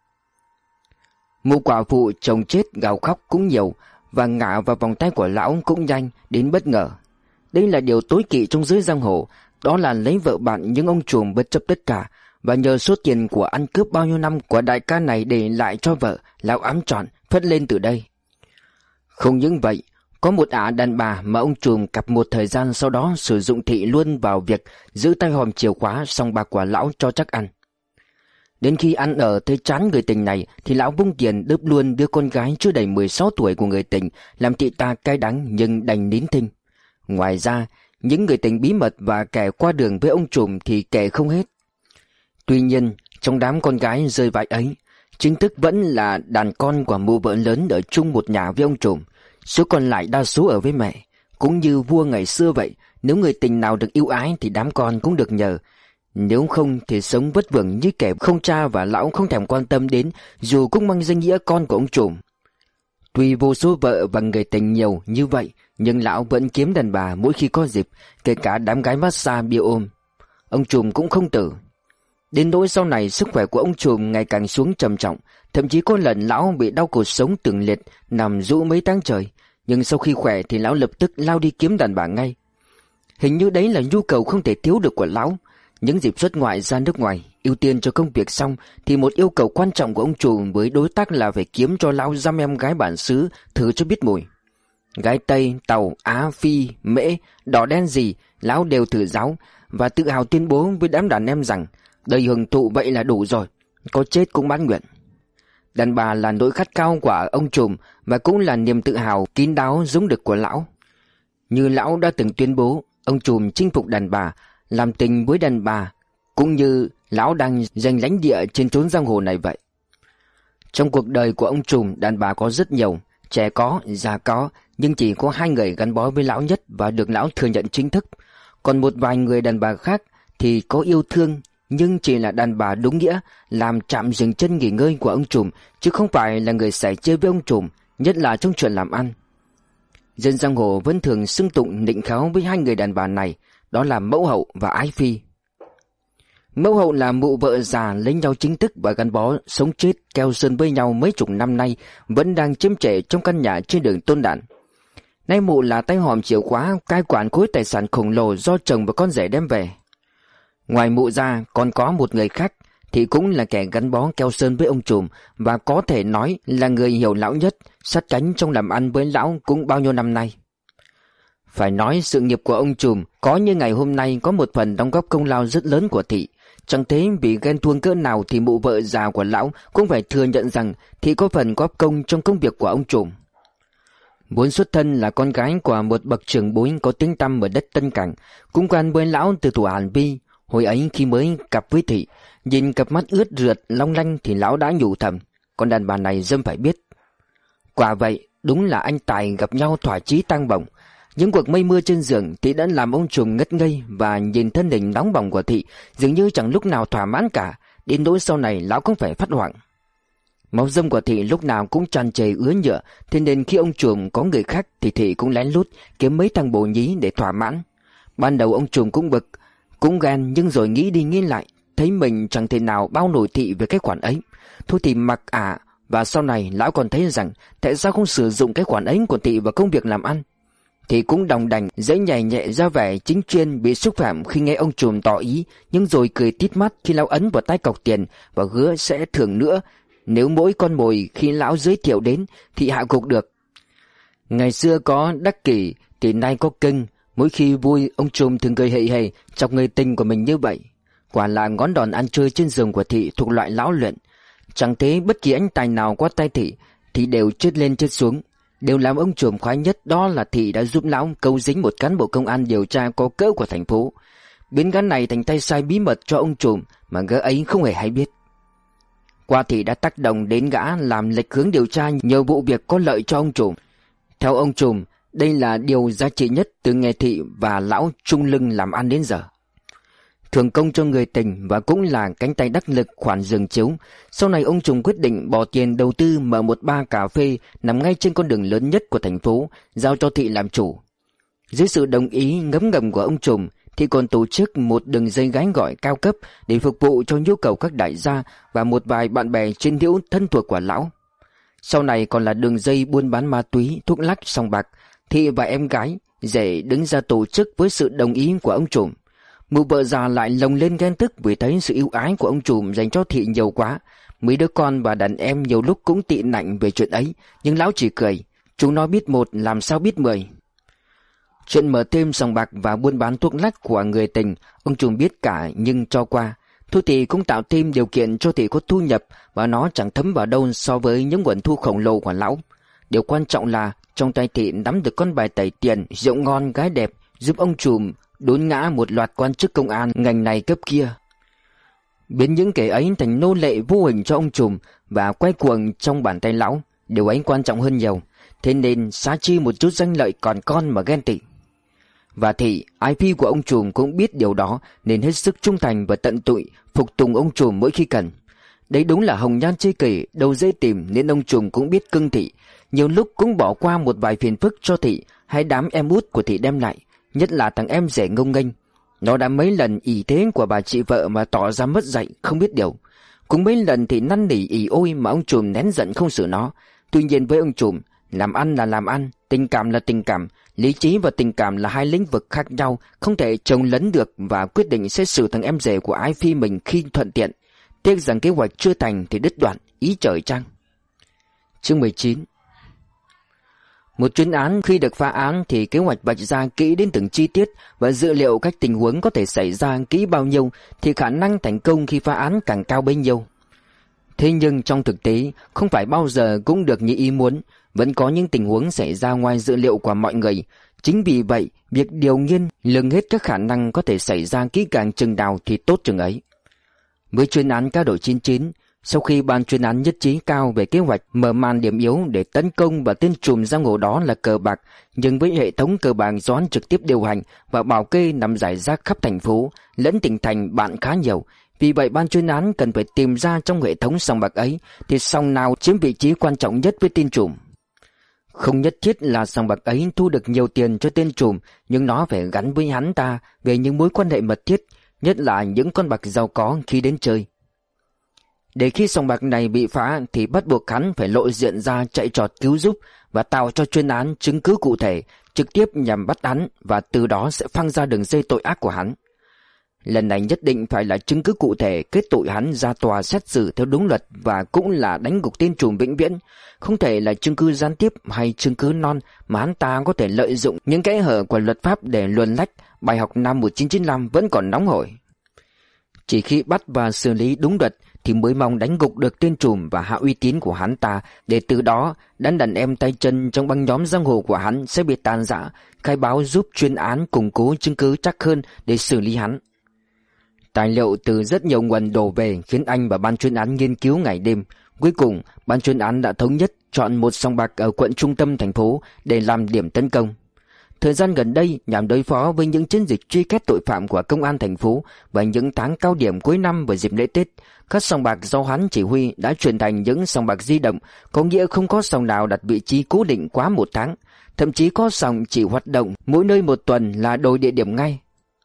Mụ quả phụ chồng chết gào khóc cũng nhiều, và ngã vào vòng tay của lão cũng nhanh đến bất ngờ. Đây là điều tối kỵ trong giới giang hồ, đó là lấy vợ bạn những ông trùm bất chấp tất cả, và nhờ số tiền của ăn cướp bao nhiêu năm của đại ca này để lại cho vợ, lão ám trọn phất lên từ đây. Không những vậy, có một ả đàn bà mà ông trùm cặp một thời gian sau đó sử dụng thị luôn vào việc giữ tay hòm chìa khóa sòng bạc của lão cho chắc ăn. Đến khi ăn ở thấy chán người tình này thì lão vung tiền đớp luôn đứa con gái chưa đầy mười sáu tuổi của người tình, làm chị ta cay đắng nhưng đành nín thinh. Ngoài ra, những người tình bí mật và kẻ qua đường với ông trùm thì kể không hết. Tuy nhiên, trong đám con gái rơi vãi ấy, chính thức vẫn là đàn con của mụ vợ lớn ở chung một nhà với ông trùm. Số còn lại đa số ở với mẹ. Cũng như vua ngày xưa vậy, nếu người tình nào được ưu ái thì đám con cũng được nhờ. Nếu không thì sống vất vưởng như kẻ không cha, và lão không thèm quan tâm đến, dù cũng mang danh nghĩa con của ông trùm. Tuy vô số vợ và người tình nhiều như vậy, nhưng lão vẫn kiếm đàn bà mỗi khi có dịp, kể cả đám gái massage bia ôm. Ông trùm cũng không tử. Đến nỗi sau này sức khỏe của ông trùm ngày càng xuống trầm trọng, thậm chí có lần lão bị đau cột sống từng liệt, nằm rũ mấy tháng trời. Nhưng sau khi khỏe thì lão lập tức lao đi kiếm đàn bà ngay. Hình như đấy là nhu cầu không thể thiếu được của lão. Những dịp xuất ngoại ra nước ngoài, ưu tiên cho công việc xong, thì một yêu cầu quan trọng của ông trùm với đối tác là phải kiếm cho lão dăm em gái bản xứ thử cho biết mùi. Gái Tây, Tàu, Á, Phi, Mễ, đỏ đen gì, lão đều thử giáo, và tự hào tuyên bố với đám đàn em rằng đời hưởng thụ vậy là đủ rồi, có chết cũng mãn nguyện. Đàn bà là nỗi khát khao của ông trùm, và cũng là niềm tự hào kín đáo dũng đực của lão. Như lão đã từng tuyên bố, ông trùm chinh phục đàn bà, làm tình với đàn bà, cũng như lão đang giành lãnh địa trên chốn giang hồ này vậy. Trong cuộc đời của ông trùm, đàn bà có rất nhiều, trẻ có, già có, nhưng chỉ có hai người gắn bó với lão nhất và được lão thừa nhận chính thức. Còn một vài người đàn bà khác thì có yêu thương, nhưng chỉ là đàn bà đúng nghĩa, làm trạm dừng chân nghỉ ngơi của ông trùm, chứ không phải là người sẻ chia với ông trùm, nhất là trong chuyện làm ăn. Dân giang hồ vẫn thường xưng tụng nịnh kháo với hai người đàn bà này, đó là Mẫu Hậu và Ái Phi. Mẫu Hậu là mụ vợ già lấy nhau chính thức và gắn bó sống chết keo sơn với nhau mấy chục năm nay, vẫn đang chiếm trệ trong căn nhà trên đường Tôn Đản. Nay mụ là tay hòm chìa khóa cai quản khối tài sản khổng lồ do chồng và con rể đem về. Ngoài mụ ra còn có một người khác thì cũng là kẻ gắn bó keo sơn với ông trùm, và có thể nói là người hiểu lão nhất, sát cánh trong làm ăn với lão cũng bao nhiêu năm nay. Phải nói sự nghiệp của ông trùm có như ngày hôm nay có một phần đóng góp công lao rất lớn của Thị. Chẳng thế vì ghen tuông cỡ nào thì mụ vợ già của lão cũng phải thừa nhận rằng Thị có phần góp công trong công việc của ông trùm. Vốn xuất thân là con gái của một bậc trưởng bối có tiếng tăm ở đất Tân Cảnh, cũng quen với lão từ tuổi Hàn Vi. Hồi ấy khi mới cặp với Thị, nhìn cặp mắt ướt rượt long lanh thì lão đã nhủ thầm, con đàn bà này dâm phải biết. Quả vậy, đúng là anh tài gặp nhau thỏa chí tăng bổng. Những cuộc mây mưa trên giường Thị đã làm ông trùm ngất ngây, và nhìn thân hình nóng bỏng của Thị dường như chẳng lúc nào thỏa mãn cả, đến nỗi sau này lão cũng phải phát hoảng. Máu dâm của Thị lúc nào cũng tràn trề ứa nhựa, thế nên khi ông trùm có người khác thì Thị cũng lén lút kiếm mấy thằng bồ nhí để thỏa mãn. Ban đầu ông trùm cũng bực, cũng ghen, nhưng rồi nghĩ đi nghĩ lại, thấy mình chẳng thể nào bao nổi Thị về cái khoản ấy. Thôi thì mặc ả, và sau này lão còn thấy rằng tại sao không sử dụng cái khoản ấy của Thị vào công việc làm ăn. Thì cũng đồng đành dễ nhảy nhẹ ra vẻ chính chuyên bị xúc phạm khi nghe ông trùm tỏ ý, nhưng rồi cười tít mắt khi lão ấn vào tay cọc tiền và hứa sẽ thưởng nữa nếu mỗi con mồi khi lão giới thiệu đến Thị hạ gục được. Ngày xưa có đắc kỷ thì nay có kinh, mỗi khi vui ông trùm thường cười hề hề chọc người tình của mình như vậy. Quả là ngón đòn ăn chơi trên giường của Thị thuộc loại lão luyện. Chẳng thế bất kỳ anh tài nào qua tay Thị thì đều chết lên chết xuống. Điều làm ông trùm khoái nhất đó là Thị đã giúp lão câu dính một cán bộ công an điều tra có cỡ của thành phố, biến gã này thành tay sai bí mật cho ông trùm mà gã ấy không hề hay biết. Qua Thị đã tác động đến gã làm lệch hướng điều tra nhiều vụ việc có lợi cho ông trùm. Theo ông trùm, đây là điều giá trị nhất từ ngày Thị và lão chung lưng làm ăn đến giờ. Thưởng công cho người tình và cũng là cánh tay đắc lực khoản giường chiếu. Sau này ông trùm quyết định bỏ tiền đầu tư mở một bar cà phê nằm ngay trên con đường lớn nhất của thành phố, giao cho Thị làm chủ. Dưới sự đồng ý ngấm ngầm của ông trùm, Thị còn tổ chức một đường dây gái gọi cao cấp để phục vụ cho nhu cầu các đại gia và một vài bạn bè trên hữu thân thuộc của lão. Sau này còn là đường dây buôn bán ma túy, thuốc lắc, sòng bạc. Thị và em gái rể đứng ra tổ chức với sự đồng ý của ông trùm. Mụ vợ già lại lồng lên ghen tức vì thấy sự ưu ái của ông trùm dành cho Thị nhiều quá. Mấy đứa con và đàn em nhiều lúc cũng tị nạnh về chuyện ấy, nhưng lão chỉ cười, chúng nó biết một làm sao biết mười. Chuyện mở thêm sòng bạc và buôn bán thuốc lắc của người tình ông trùm biết cả nhưng cho qua. Thôi thì cũng tạo thêm điều kiện cho Thị có thu nhập, và nó chẳng thấm vào đâu so với những nguồn thu khổng lồ của lão. Điều quan trọng là trong tay Thị nắm được con bài tẩy tiền, rượu ngon gái đẹp, giúp ông trùm đốn ngã một loạt quan chức công an ngành này cấp kia, biến những kẻ ấy thành nô lệ vô hình cho ông trùm và quay cuồng trong bàn tay lão. Điều ấy quan trọng hơn nhiều, thế nên xá chi một chút danh lợi còn con mà ghen tị. Và Thị, i pê của ông trùm cũng biết điều đó nên hết sức trung thành và tận tụy phục tùng ông trùm mỗi khi cần. Đấy đúng là hồng nhan tri kỷ đâu dễ tìm, nên ông trùm cũng biết cưng Thị, nhiều lúc cũng bỏ qua một vài phiền phức cho Thị hay đám em út của Thị đem lại, nhất là thằng em rể ngông nghênh. Nó đã mấy lần ỷ thế của bà chị vợ mà tỏ ra mất dạy không biết điều. Cũng mấy lần Thị năn nỉ ỉ ôi mà ông trùm nén giận không xử nó. Tuy nhiên với ông trùm, làm ăn là làm ăn, tình cảm là tình cảm, lý trí và tình cảm là hai lĩnh vực khác nhau, không thể chồng lấn được, và quyết định sẽ xử thằng em rể của ái phi mình khi thuận tiện. Tiếc rằng kế hoạch chưa thành thì đứt đoạn, ý trời chăng. Chương mười chín. Một chuyên án khi được phá án thì kế hoạch vạch ra kỹ đến từng chi tiết và dự liệu các tình huống có thể xảy ra kỹ bao nhiêu thì khả năng thành công khi phá án càng cao bấy nhiêu. Thế nhưng trong thực tế không phải bao giờ cũng được như ý muốn, vẫn có những tình huống xảy ra ngoài dự liệu của mọi người. Chính vì vậy, việc điều nghiên lường hết các khả năng có thể xảy ra kỹ càng chừng nào thì tốt chừng ấy. Với chuyên án Cao Đổi chín chín, sau khi ban chuyên án nhất trí cao về kế hoạch mở màn điểm yếu để tấn công và tên trùm giang hồ đó là cờ bạc, nhưng với hệ thống cờ bạc do hắn trực tiếp điều hành và bảo kê nằm rải rác khắp thành phố lẫn tỉnh thành bạn khá nhiều, vì vậy ban chuyên án cần phải tìm ra trong hệ thống sòng bạc ấy thì sòng nào chiếm vị trí quan trọng nhất với tên trùm. Không nhất thiết là sòng bạc ấy thu được nhiều tiền cho tên trùm, nhưng nó phải gắn với hắn ta về những mối quan hệ mật thiết, nhất là những con bạc giàu có khi đến chơi. Để khi sòng bạc này bị phá thì bắt buộc hắn phải lộ diện ra chạy trọt cứu giúp và tạo cho chuyên án chứng cứ cụ thể, trực tiếp nhằm bắt hắn, và từ đó sẽ phăng ra đường dây tội ác của hắn. Lần này nhất định phải là chứng cứ cụ thể kết tội hắn ra tòa xét xử theo đúng luật, và cũng là đánh gục tên trùm vĩnh viễn. Không thể là chứng cứ gián tiếp hay chứng cứ non mà hắn ta có thể lợi dụng những kẽ hở của luật pháp để luồn lách. Bài học năm một nghìn chín trăm chín mươi lăm vẫn còn nóng hổi. Chỉ khi bắt và xử lý đúng luật thì mới mong đánh gục được tên trùm và hạ uy tín của hắn ta, để từ đó đám đàn em tay chân trong băng nhóm giang hồ của hắn sẽ bị tan rã, khai báo giúp chuyên án củng cố chứng cứ chắc hơn để xử lý hắn. Tài liệu từ rất nhiều nguồn đổ về khiến anh và ban chuyên án nghiên cứu ngày đêm. Cuối cùng, ban chuyên án đã thống nhất chọn một sòng bạc ở quận trung tâm thành phố để làm điểm tấn công. Thời gian gần đây, nhằm đối phó với những chiến dịch truy quét tội phạm của công an thành phố và những tháng cao điểm cuối năm và dịp lễ Tết, các sòng bạc do hắn chỉ huy đã chuyển thành những sòng bạc di động, có nghĩa không có sòng nào đặt vị trí cố định quá một tháng, thậm chí có sòng chỉ hoạt động mỗi nơi một tuần là đổi địa điểm ngay.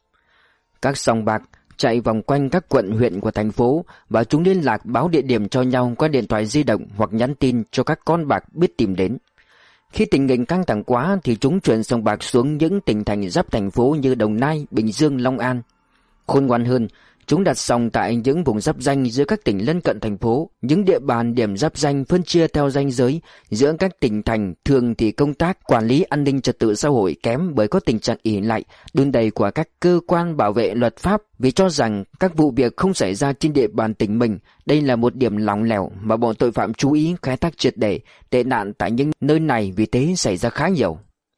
Các sòng bạc chạy vòng quanh các quận huyện của thành phố và chúng liên lạc báo địa điểm cho nhau qua điện thoại di động hoặc nhắn tin cho các con bạc biết tìm đến. Khi tình hình căng thẳng quá thì chúng chuyển sòng bạc xuống những tỉnh thành giáp thành phố như Đồng Nai, Bình Dương, Long An. Khôn ngoan hơn, chúng đặt sòng tại những vùng giáp ranh giữa các tỉnh lân cận thành phố. Những địa bàn điểm giáp ranh phân chia theo ranh giới giữa các tỉnh thành, thường thì công tác quản lý an ninh trật tự xã hội kém bởi có tình trạng ỷ lại, đùn đẩy của các cơ quan bảo vệ luật pháp, vì cho rằng các vụ việc không xảy ra trên địa bàn tỉnh mình. Đây là một điểm lỏng lẻo mà bọn tội phạm chú ý khai thác triệt để. Tệ nạn tại những nơi này vì thế xảy ra khá nhiều.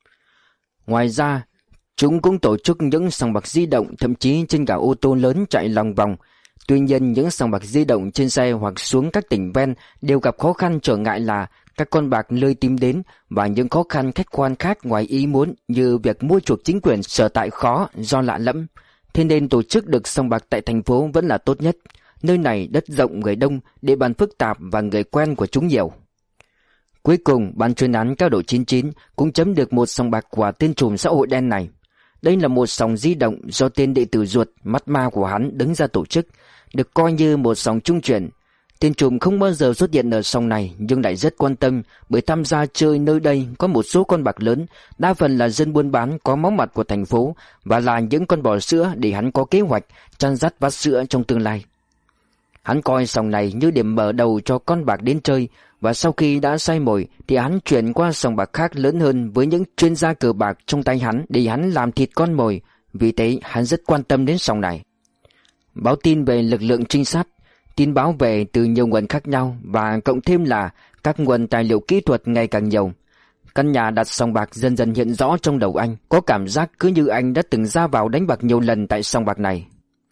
Ngoài ra, chúng cũng tổ chức những sòng bạc di động, thậm chí trên cả ô tô lớn chạy lòng vòng. Tuy nhiên, những sòng bạc di động trên xe hoặc xuống các tỉnh ven đều gặp khó khăn trở ngại là các con bạc lơi tìm đến, và những khó khăn khách quan khác ngoài ý muốn như việc mua chuộc chính quyền sở tại khó do lạ lẫm. Thế nên tổ chức được sòng bạc tại thành phố vẫn là tốt nhất. Nơi này đất rộng người đông, địa bàn phức tạp và người quen của chúng nhiều. Cuối cùng, ban chuyên án cao độ chín chín cũng chấm được một sòng bạc của tên trùm xã hội đen này. Đây là một sòng di động do tên đệ tử ruột mắt ma của hắn đứng ra tổ chức, được coi như một sòng trung chuyển. Tên trùm không bao giờ xuất hiện ở sòng này nhưng lại rất quan tâm, bởi tham gia chơi nơi đây có một số con bạc lớn, đa phần là dân buôn bán có máu mặt của thành phố và là những con bò sữa để hắn có kế hoạch chăn dắt vắt sữa trong tương lai. Hắn coi sòng này như điểm mở đầu cho con bạc đến chơi, và sau khi đã say mồi thì hắn chuyển qua sòng bạc khác lớn hơn với những chuyên gia cờ bạc trong tay hắn để hắn làm thịt con mồi. Vì thế hắn rất quan tâm đến sòng này. Báo tin về lực lượng trinh sát, tin báo về từ nhiều nguồn khác nhau, và cộng thêm là các nguồn tài liệu kỹ thuật ngày càng nhiều. Căn nhà đặt sòng bạc dần dần hiện rõ trong đầu anh, có cảm giác cứ như anh đã từng ra vào đánh bạc nhiều lần tại sòng bạc này.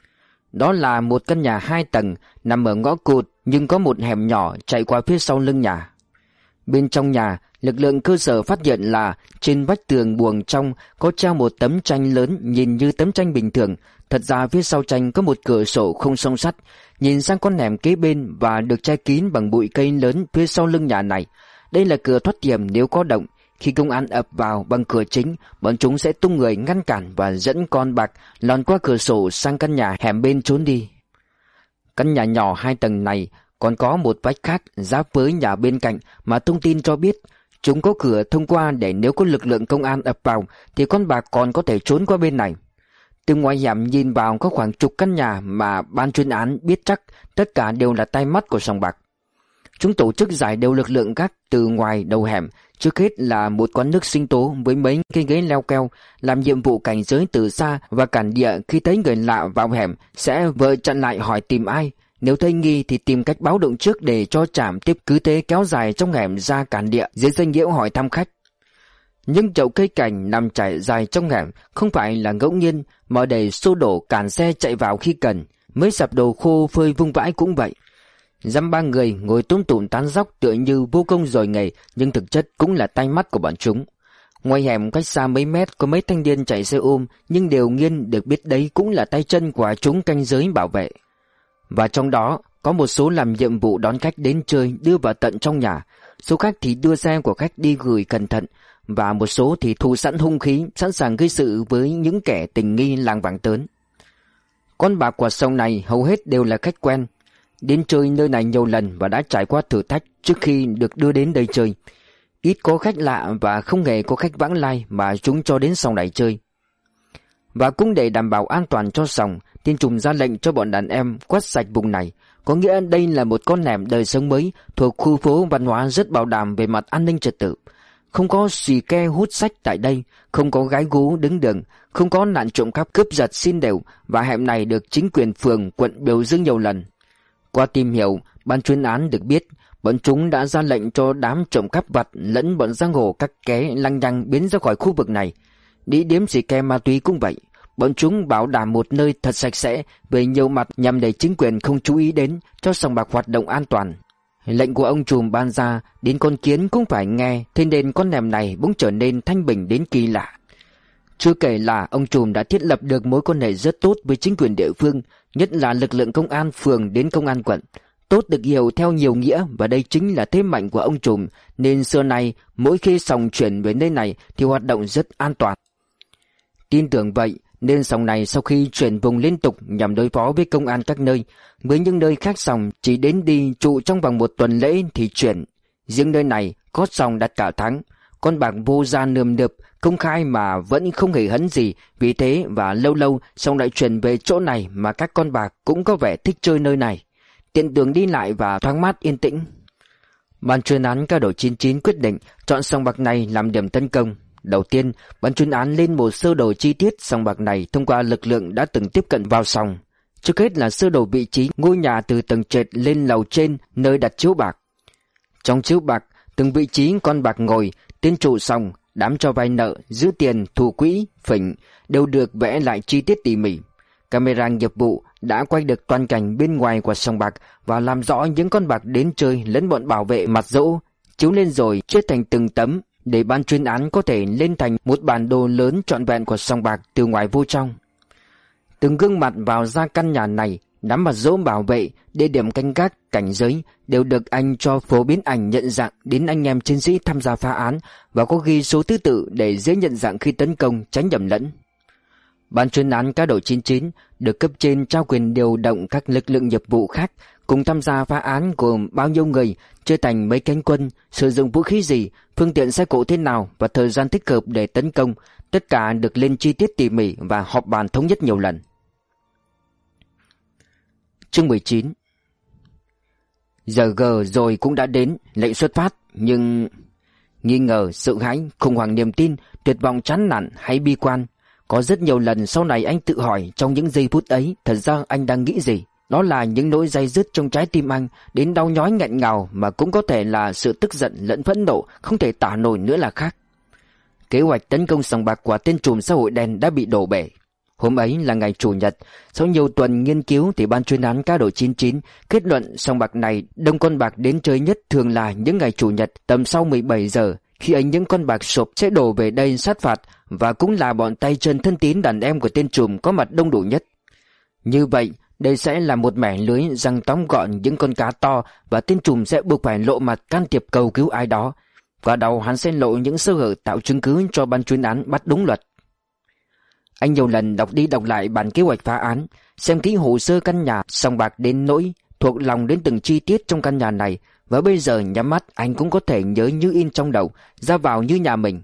Đó là một căn nhà hai tầng nằm ở ngõ cụt nhưng có một hẻm nhỏ chạy qua phía sau lưng nhà. Bên trong nhà, lực lượng cơ sở phát hiện là trên vách tường buồng trong có treo một tấm tranh lớn nhìn như tấm tranh bình thường. Thật ra phía sau tranh có một cửa sổ không song sắt, nhìn sang con hẻm kế bên và được che kín bằng bụi cây lớn phía sau lưng nhà này. Đây là cửa thoát hiểm nếu có động. Khi công an ập vào bằng cửa chính, bọn chúng sẽ tung người ngăn cản và dẫn con bạc lòn qua cửa sổ sang căn nhà hẻm bên trốn đi. Căn nhà nhỏ hai tầng này còn có một vách khác giáp với nhà bên cạnh mà thông tin cho biết chúng có cửa thông qua để nếu có lực lượng công an ập vào thì con bạc còn có thể trốn qua bên này. Từ ngoài hẻm nhìn vào có khoảng chục căn nhà mà ban chuyên án biết chắc tất cả đều là tay mắt của sòng bạc. Chúng tổ chức giải đều lực lượng gác từ ngoài đầu hẻm. Trước hết là một quán nước sinh tố với mấy cái ghế leo keo, làm nhiệm vụ cảnh giới từ xa và cản địa khi thấy người lạ vào hẻm sẽ vợ chặn lại hỏi tìm ai. Nếu thấy nghi thì tìm cách báo động trước để cho trảm, tiếp cứ thế kéo dài trong hẻm ra cản địa dưới danh nghĩa hỏi thăm khách. Nhưng chậu cây cảnh nằm trải dài trong hẻm không phải là ngẫu nhiên mà để xô đổ cản xe chạy vào khi cần. Mới sạp đồ khô phơi vung vãi cũng vậy. Dăm ba người ngồi túm tụm tán dóc tựa như vô công rồi nghề, nhưng thực chất cũng là tay mắt của bọn chúng. Ngoài hẻm cách xa mấy mét có mấy thanh niên chạy xe ôm, nhưng đều nghiên được biết đấy cũng là tay chân của chúng canh giới bảo vệ. Và trong đó có một số làm nhiệm vụ đón khách đến chơi đưa vào tận trong nhà, số khác thì đưa xe của khách đi gửi cẩn thận, và một số thì thu sẵn hung khí sẵn sàng gây sự với những kẻ tình nghi làng vàng tớn. Con bạc của sông này hầu hết đều là khách quen. đến chơi nơi này nhiều lần và đã trải qua thử thách trước khi được đưa đến đây chơi. Ít có khách lạ và không hề có khách vãng lai mà chúng cho đến sòng này chơi. Và cũng để đảm bảo an toàn cho sòng, tên trùm ra lệnh cho bọn đàn em quét sạch vùng này. Có nghĩa đây là một con hẻm đời sống mới thuộc khu phố văn hóa rất bảo đảm về mặt an ninh trật tự. Không có xì ke hút sách tại đây, không có gái gú đứng đường, không có nạn trộm cắp cướp giật xin đều, và hẻm này được chính quyền phường quận biểu dương nhiều lần. Qua tìm hiểu, ban chuyên án được biết bọn chúng đã ra lệnh cho đám trộm cắp vặt lẫn bọn giang hồ cắt ké lăng nhăng biến ra khỏi khu vực này. Địa điểm xì ke ma túy cũng vậy. Bọn chúng bảo đảm một nơi thật sạch sẽ về nhiều mặt nhằm để chính quyền không chú ý đến, cho sòng bạc hoạt động an toàn. Lệnh của ông trùm ban ra, đến con kiến cũng phải nghe, thế nên con hẻm này bỗng trở nên thanh bình đến kỳ lạ. Chưa kể là ông trùm đã thiết lập được mối quan hệ rất tốt với chính quyền địa phương, nhất là lực lượng công an phường đến công an quận. Tốt được hiểu theo nhiều nghĩa, và đây chính là thế mạnh của ông trùm, nên xưa nay mỗi khi sòng chuyển về nơi này thì hoạt động rất an toàn. Tin tưởng vậy nên sòng này sau khi chuyển vùng liên tục nhằm đối phó với công an các nơi, với những nơi khác sòng chỉ đến đi trụ trong vòng một tuần lễ thì chuyển. Riêng nơi này có sòng đặt cả tháng, con bạc vô ra nườm nượp công khai mà vẫn không hề hấn gì, vì thế và lâu lâu sòng lại chuyển về chỗ này mà các con bạc cũng có vẻ thích chơi nơi này, tiện đường đi lại và thoáng mát yên tĩnh. Ban chuyên án cao đội chín chín quyết định chọn sòng bạc này làm điểm tấn công. Đầu tiên, ban chuyên án lên một sơ đồ chi tiết sòng bạc này thông qua lực lượng đã từng tiếp cận vào sòng. Trước hết là sơ đồ vị trí ngôi nhà từ tầng trệt lên lầu trên nơi đặt chiếu bạc. Trong chiếu bạc, từng vị trí con bạc ngồi, tên trụ sòng, đám cho vay nợ, giữ tiền, thủ quỹ, phỉnh đều được vẽ lại chi tiết tỉ mỉ. Camera nghiệp vụ đã quay được toàn cảnh bên ngoài của sòng bạc và làm rõ những con bạc đến chơi lẫn bọn bảo vệ mặt dỗ, chiếu lên rồi chia thành từng tấm, để ban chuyên án có thể lên thành một bản đồ lớn trọn vẹn của sòng bạc từ ngoài vô trong. Từng gương mặt vào ra căn nhà này, đám mặt dỗ bảo vệ, địa điểm canh gác, cảnh giới đều được anh cho phổ biến ảnh nhận dạng đến anh em chiến sĩ tham gia phá án và có ghi số thứ tự để dễ nhận dạng khi tấn công, tránh nhầm lẫn. Ban chuyên án cao đội chín chín được cấp trên trao quyền điều động các lực lượng nghiệp vụ khác cùng tham gia phá án, gồm bao nhiêu người, chia thành mấy cánh quân, sử dụng vũ khí gì, phương tiện xe cộ thế nào và thời gian thích hợp để tấn công, tất cả được lên chi tiết tỉ mỉ và họp bàn thống nhất nhiều lần. Chương mười chín. Giờ G rồi cũng đã đến, lệnh xuất phát, nhưng nghi ngờ, sợ hãi, khủng hoảng niềm tin, tuyệt vọng chán nản hay bi quan. Có rất nhiều lần sau này anh tự hỏi trong những giây phút ấy thật ra anh đang nghĩ gì. Đó là những nỗi day dứt trong trái tim anh, đến đau nhói nghẹn ngào, mà cũng có thể là sự tức giận lẫn phẫn nộ không thể tả nổi nữa là khác. Kế hoạch tấn công sòng bạc của tên trùm xã hội đen đã bị đổ bể. Hôm ấy là ngày Chủ nhật, sau nhiều tuần nghiên cứu thì ban chuyên án cao đội chín chín kết luận sòng bạc này đông con bạc đến chơi nhất thường là những ngày Chủ nhật tầm sau mười bảy giờ, khi ấy những con bạc sộp sẽ đổ về đây sát phạt, và cũng là bọn tay chân thân tín đàn em của tên trùm có mặt đông đủ nhất. Như vậy, đây sẽ là một mẻ lưới giăng tóm gọn những con cá to, và tên trùm sẽ buộc phải lộ mặt can thiệp cầu cứu ai đó. Qua đầu hắn sẽ lộ những sơ hở tạo chứng cứ cho ban chuyên án bắt đúng luật. Anh nhiều lần đọc đi đọc lại bản kế hoạch phá án, xem kỹ hồ sơ căn nhà sòng bạc đến nỗi thuộc lòng đến từng chi tiết trong căn nhà này, và bây giờ nhắm mắt anh cũng có thể nhớ như in trong đầu, ra vào như nhà mình.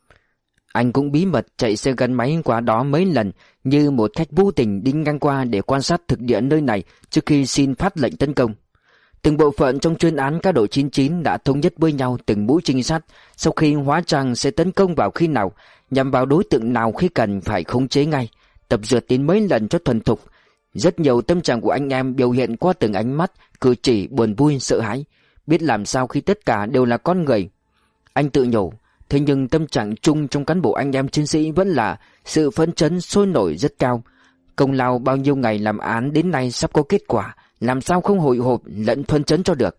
Anh cũng bí mật chạy xe gắn máy qua đó mấy lần, như một khách vô tình đi ngang qua để quan sát thực địa nơi này trước khi xin phát lệnh tấn công. Từng bộ phận trong chuyên án cao đội chín chín đã thống nhất với nhau từng mũi trinh sát sau khi hóa trang sẽ tấn công vào khi nào, nhằm vào đối tượng nào khi cần phải khống chế ngay, tập dượt đến mấy lần cho thuần thục. Rất nhiều tâm trạng của anh em biểu hiện qua từng ánh mắt, cử chỉ buồn vui, sợ hãi, biết làm sao khi tất cả đều là con người. Anh tự nhủ, thế nhưng tâm trạng chung trong cán bộ anh em chiến sĩ vẫn là sự phấn chấn sôi nổi rất cao. Công lao bao nhiêu ngày làm án đến nay sắp có kết quả, làm sao không hồi hộp lẫn phấn chấn cho được.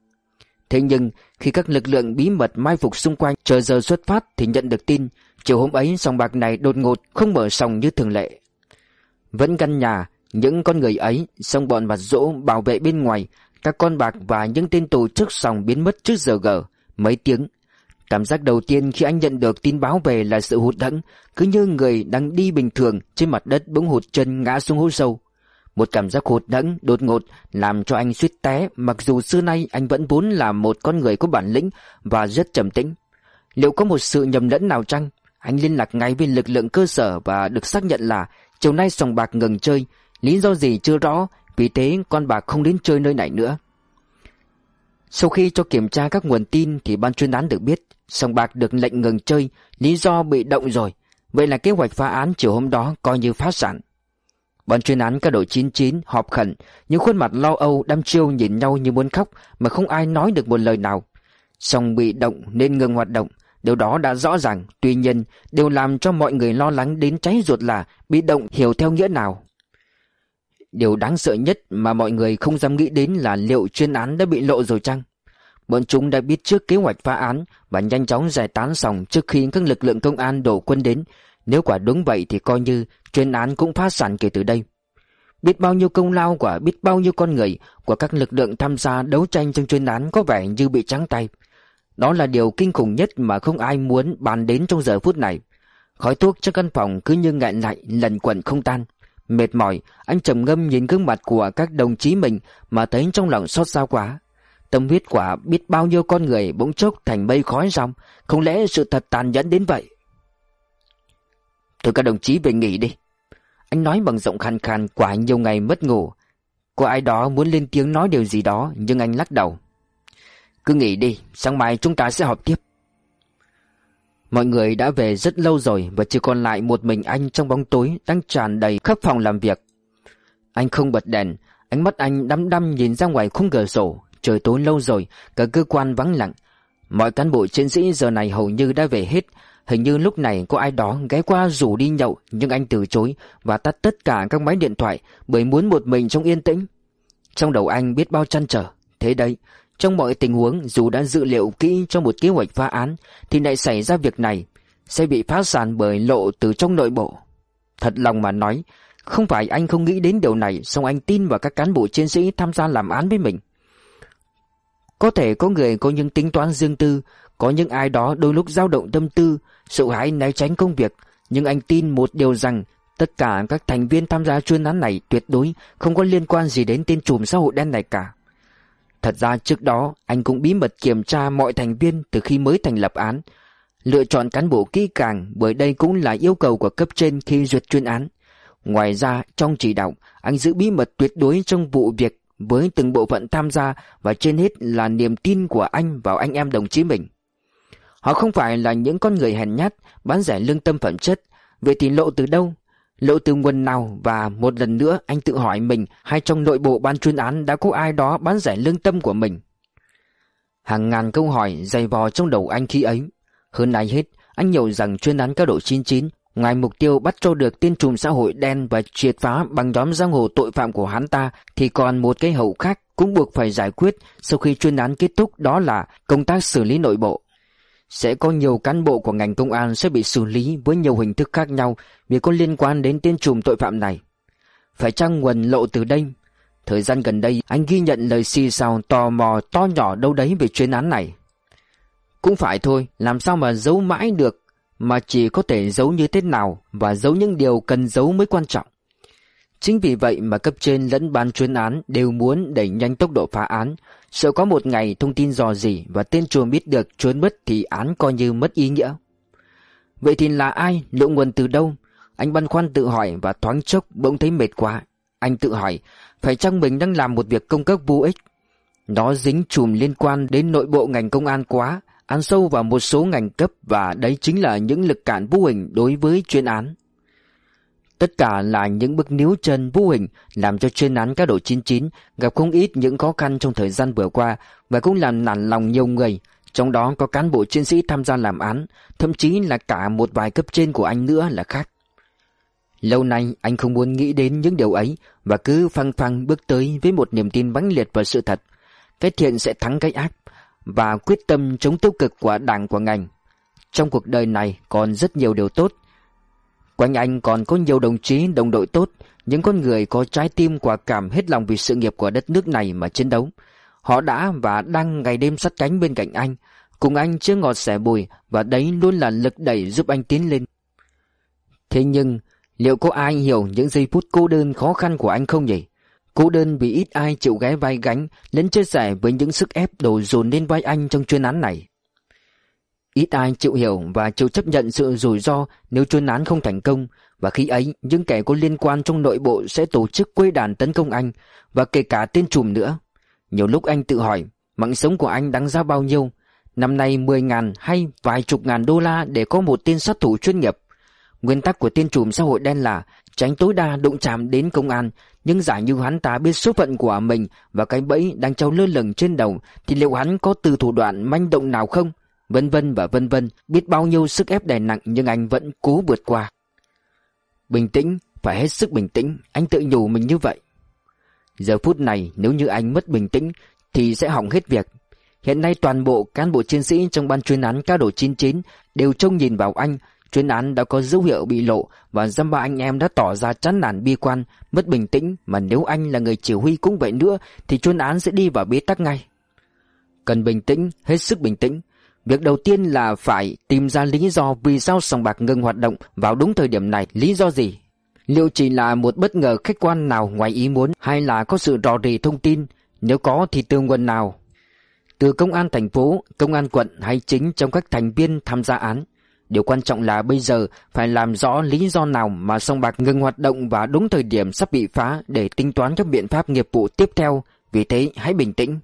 Thế nhưng khi các lực lượng bí mật mai phục xung quanh chờ giờ xuất phát thì nhận được tin chiều hôm ấy sòng bạc này đột ngột không mở sòng như thường lệ. Vẫn căn nhà, những con người ấy, xong bọn mặt dỗ bảo vệ bên ngoài, các con bạc và những tên tù trước sòng biến mất trước giờ gờ mấy tiếng. Cảm giác đầu tiên khi anh nhận được tin báo về là sự hụt hẫng, cứ như người đang đi bình thường trên mặt đất bỗng hụt chân ngã xuống hố sâu. Một cảm giác hụt hẫng đột ngột làm cho anh suýt té, mặc dù xưa nay anh vẫn vốn là một con người có bản lĩnh và rất trầm tĩnh. Liệu có một sự nhầm lẫn nào chăng? Anh liên lạc ngay với lực lượng cơ sở và được xác nhận là chiều nay sòng bạc ngừng chơi. Lý do gì chưa rõ, vì thế con bạc không đến chơi nơi này nữa. Sau khi cho kiểm tra các nguồn tin thì ban chuyên án được biết sòng bạc được lệnh ngừng chơi, lý do bị động rồi. Vậy là kế hoạch phá án chiều hôm đó coi như phá sản. Ban chuyên án cao đội chín chín họp khẩn, những khuôn mặt lo âu đăm chiêu nhìn nhau như muốn khóc mà không ai nói được một lời nào. Sòng bị động nên ngừng hoạt động, điều đó đã rõ ràng. Tuy nhiên, điều làm cho mọi người lo lắng đến cháy ruột là bị động hiểu theo nghĩa nào. Điều đáng sợ nhất mà mọi người không dám nghĩ đến là liệu chuyên án đã bị lộ rồi chăng? Bọn chúng đã biết trước kế hoạch phá án và nhanh chóng giải tán sòng trước khi các lực lượng công an đổ quân đến. Nếu quả đúng vậy thì coi như chuyên án cũng phá sản kể từ đây. Biết bao nhiêu công lao của biết bao nhiêu con người của các lực lượng tham gia đấu tranh trong chuyên án có vẻ như bị trắng tay. Đó là điều kinh khủng nhất mà không ai muốn bàn đến trong giờ phút này. Khói thuốc trong căn phòng cứ như nghẹn lại lẩn quẩn không tan. Mệt mỏi, anh trầm ngâm nhìn gương mặt của các đồng chí mình mà thấy trong lòng xót xa quá. Tâm huyết của biết bao nhiêu con người bỗng chốc thành mây khói ròng. Không lẽ sự thật tàn nhẫn đến vậy? Thôi các đồng chí về nghỉ đi. Anh nói bằng giọng khàn khàn, quả nhiều ngày mất ngủ. Có ai đó muốn lên tiếng nói điều gì đó, nhưng anh lắc đầu. Cứ nghỉ đi, sáng mai chúng ta sẽ họp tiếp. Mọi người đã về rất lâu rồi và chỉ còn lại một mình anh trong bóng tối đang tràn đầy khắp phòng làm việc. Anh không bật đèn, ánh mắt anh đăm đăm nhìn ra ngoài khung cửa sổ. Trời tối lâu rồi, cả cơ quan vắng lặng. Mọi cán bộ chiến sĩ giờ này hầu như đã về hết. Hình như lúc này có ai đó ghé qua rủ đi nhậu, nhưng anh từ chối và tắt tất cả các máy điện thoại bởi muốn một mình trong yên tĩnh. Trong đầu anh biết bao trăn trở. Thế đấy, trong mọi tình huống dù đã dự liệu kỹ cho một kế hoạch phá án thì lại xảy ra việc này, sẽ bị phá sản bởi lộ từ trong nội bộ. Thật lòng mà nói, không phải anh không nghĩ đến điều này, song anh tin vào các cán bộ chiến sĩ tham gia làm án với mình. Có thể có người có những tính toán riêng tư, có những ai đó đôi lúc dao động tâm tư, sợ hãi né tránh công việc, nhưng anh tin một điều rằng tất cả các thành viên tham gia chuyên án này tuyệt đối không có liên quan gì đến tên trùm xã hội đen này cả. Thật ra trước đó anh cũng bí mật kiểm tra mọi thành viên từ khi mới thành lập án, lựa chọn cán bộ kỹ càng bởi đây cũng là yêu cầu của cấp trên khi duyệt chuyên án. Ngoài ra trong chỉ đạo, anh giữ bí mật tuyệt đối trong vụ việc với từng bộ phận tham gia và trên hết là niềm tin của anh vào anh em đồng chí mình. Họ không phải là những con người hèn nhát, bán rẻ lương tâm phẩm chất. Vậy thì lộ từ đâu? Lộ từ nguồn nào? Và một lần nữa anh tự hỏi mình, hay trong nội bộ ban chuyên án đã có ai đó bán rẻ lương tâm của mình? Hàng ngàn câu hỏi dày vò trong đầu anh khi ấy. Hơn ai hết, anh hiểu rằng chuyên án cao độ chín chín, ngoài mục tiêu bắt cho được tên trùm xã hội đen và triệt phá bằng nhóm giang hồ tội phạm của hắn ta, thì còn một cái hậu khác cũng buộc phải giải quyết sau khi chuyên án kết thúc, đó là công tác xử lý nội bộ. Sẽ có nhiều cán bộ của ngành công an sẽ bị xử lý với nhiều hình thức khác nhau vì có liên quan đến tên trùm tội phạm này. Phải chăng nguồn lộ từ đây? Thời gian gần đây anh ghi nhận lời xì xào tò mò to nhỏ đâu đấy về chuyên án này. Cũng phải thôi, làm sao mà giấu mãi được, mà chỉ có thể giấu như thế nào và giấu những điều cần giấu mới quan trọng. Chính vì vậy mà cấp trên lẫn ban chuyên án đều muốn đẩy nhanh tốc độ phá án, sợ có một ngày thông tin rò rỉ và tên trùm biết được trốn mất thì án coi như mất ý nghĩa. Vậy thì là ai, lộ nguồn từ đâu? Anh băn khoăn tự hỏi và thoáng chốc bỗng thấy mệt quá. Anh tự hỏi, phải chăng mình đang làm một việc công cấp vô ích? Nó dính chùm liên quan đến nội bộ ngành công an quá, ăn sâu vào một số ngành cấp, và đấy chính là những lực cản vô hình đối với chuyên án. Tất cả là những bước níu chân vô hình làm cho chuyên án cao độ chín chín gặp không ít những khó khăn trong thời gian vừa qua, và cũng làm nản lòng nhiều người, trong đó có cán bộ chiến sĩ tham gia làm án, thậm chí là cả một vài cấp trên của anh nữa là khác. Lâu nay anh không muốn nghĩ đến những điều ấy và cứ phăng phăng bước tới với một niềm tin mãnh liệt vào sự thật. Cái thiện sẽ thắng cái ác và quyết tâm chống tiêu cực của đảng, của ngành. Trong cuộc đời này còn rất nhiều điều tốt. Quanh anh còn có nhiều đồng chí, đồng đội tốt, những con người có trái tim quả cảm hết lòng vì sự nghiệp của đất nước này mà chiến đấu. Họ đã và đang ngày đêm sát cánh bên cạnh anh, cùng anh chia ngọt sẻ bùi, và đấy luôn là lực đẩy giúp anh tiến lên. Thế nhưng, Liệu có ai hiểu những giây phút cô đơn khó khăn của anh không nhỉ? Cô đơn vì ít ai chịu ghé vai gánh lẫn chia sẻ với những sức ép đổ dồn lên vai anh trong chuyên án này. Ít ai chịu hiểu và chịu chấp nhận sự rủi ro nếu chuyên án không thành công, và khi ấy những kẻ có liên quan trong nội bộ sẽ tổ chức quây đàn tấn công anh, và kể cả tên trùm nữa. Nhiều lúc anh tự hỏi mạng sống của anh đáng giá bao nhiêu, năm nay mười ngàn hay vài chục ngàn đô la để có một tên sát thủ chuyên nghiệp. Nguyên tắc của tên trùm xã hội đen là tránh tối đa đụng chạm đến công an, nhưng giả như hắn ta biết số phận của mình và cái bẫy đang treo lơ lửng trên đầu thì liệu hắn có từ thủ đoạn manh động nào không? Vân vân và vân vân, biết bao nhiêu sức ép đè nặng nhưng anh vẫn cố vượt qua. Bình tĩnh, phải hết sức bình tĩnh, anh tự nhủ mình như vậy. Giờ phút này nếu như anh mất bình tĩnh thì sẽ hỏng hết việc. Hiện nay toàn bộ cán bộ chiến sĩ trong ban chuyên án cao độ chín chín đều trông nhìn vào anh. Chuyên án đã có dấu hiệu bị lộ và dăm ba anh em đã tỏ ra chán nản bi quan, mất bình tĩnh, mà nếu anh là người chỉ huy cũng vậy nữa thì chuyên án sẽ đi vào bế tắc ngay. Cần bình tĩnh, hết sức bình tĩnh. Việc đầu tiên là phải tìm ra lý do vì sao sòng bạc ngừng hoạt động vào đúng thời điểm này. Lý do gì? Liệu chỉ là một bất ngờ khách quan nào ngoài ý muốn, hay là có sự rò rỉ thông tin? Nếu có thì từ nguồn nào? Từ công an thành phố, công an quận hay chính trong các thành viên tham gia án? Điều quan trọng là bây giờ phải làm rõ lý do nào mà sòng bạc ngừng hoạt động vào đúng thời điểm sắp bị phá để tính toán các biện pháp nghiệp vụ tiếp theo. Vì thế hãy bình tĩnh.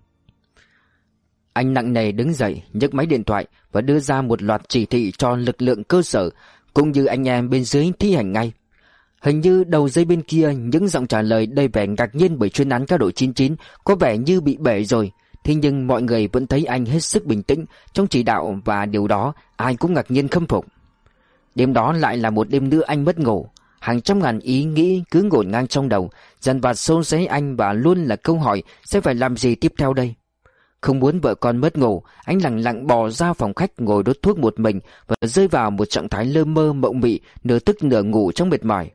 Anh nặng nề đứng dậy, nhấc máy điện thoại và đưa ra một loạt chỉ thị cho lực lượng cơ sở cũng như anh em bên dưới thi hành ngay. Hình như đầu dây bên kia những giọng trả lời đầy vẻ ngạc nhiên bởi chuyên án cao độ chín chín có vẻ như bị bể rồi. Thế nhưng mọi người vẫn thấy anh hết sức bình tĩnh trong chỉ đạo, và điều đó ai cũng ngạc nhiên khâm phục. Đêm đó lại là một đêm nữa anh mất ngủ. Hàng trăm ngàn ý nghĩ cứ ngổn ngang trong đầu, dần vặt xô xé anh, và luôn là câu hỏi sẽ phải làm gì tiếp theo đây. Không muốn vợ con mất ngủ, anh lặng lặng bò ra phòng khách ngồi đốt thuốc một mình và rơi vào một trạng thái lơ mơ mộng mị, nửa thức nửa ngủ trong mệt mỏi.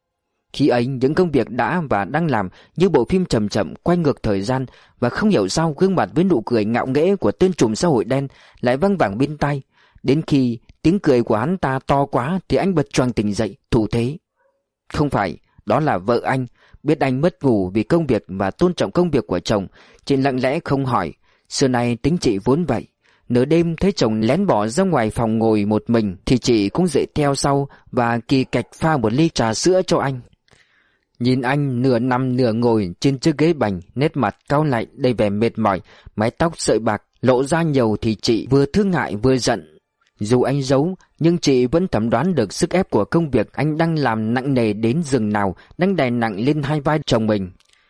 Khi ấy những công việc đã và đang làm như bộ phim chậm chậm quay ngược thời gian, và không hiểu sao gương mặt với nụ cười ngạo nghễ của tên trùm xã hội đen lại văng vẳng bên tai. Đến khi tiếng cười của hắn ta to quá thì anh bật choàng tỉnh dậy, thủ thế. Không phải, đó là vợ anh, biết anh mất ngủ vì công việc và tôn trọng công việc của chồng, chị lặng lẽ không hỏi. Xưa nay tính chị vốn vậy, nửa đêm thấy chồng lén bỏ ra ngoài phòng ngồi một mình thì chị cũng dậy theo sau và kỳ cạch pha một ly trà sữa cho anh. Nhìn anh nửa nằm nửa ngồi trên chiếc ghế bành, nét mặt cau lại đầy vẻ mệt mỏi, mái tóc sợi bạc lộ ra nhiều thì chị vừa thương hại vừa giận. Dù anh giấu, nhưng chị vẫn thẩm đoán được sức ép của công việc anh đang làm nặng nề đến giường nào đang đè nặng lên hai vai chồng mình.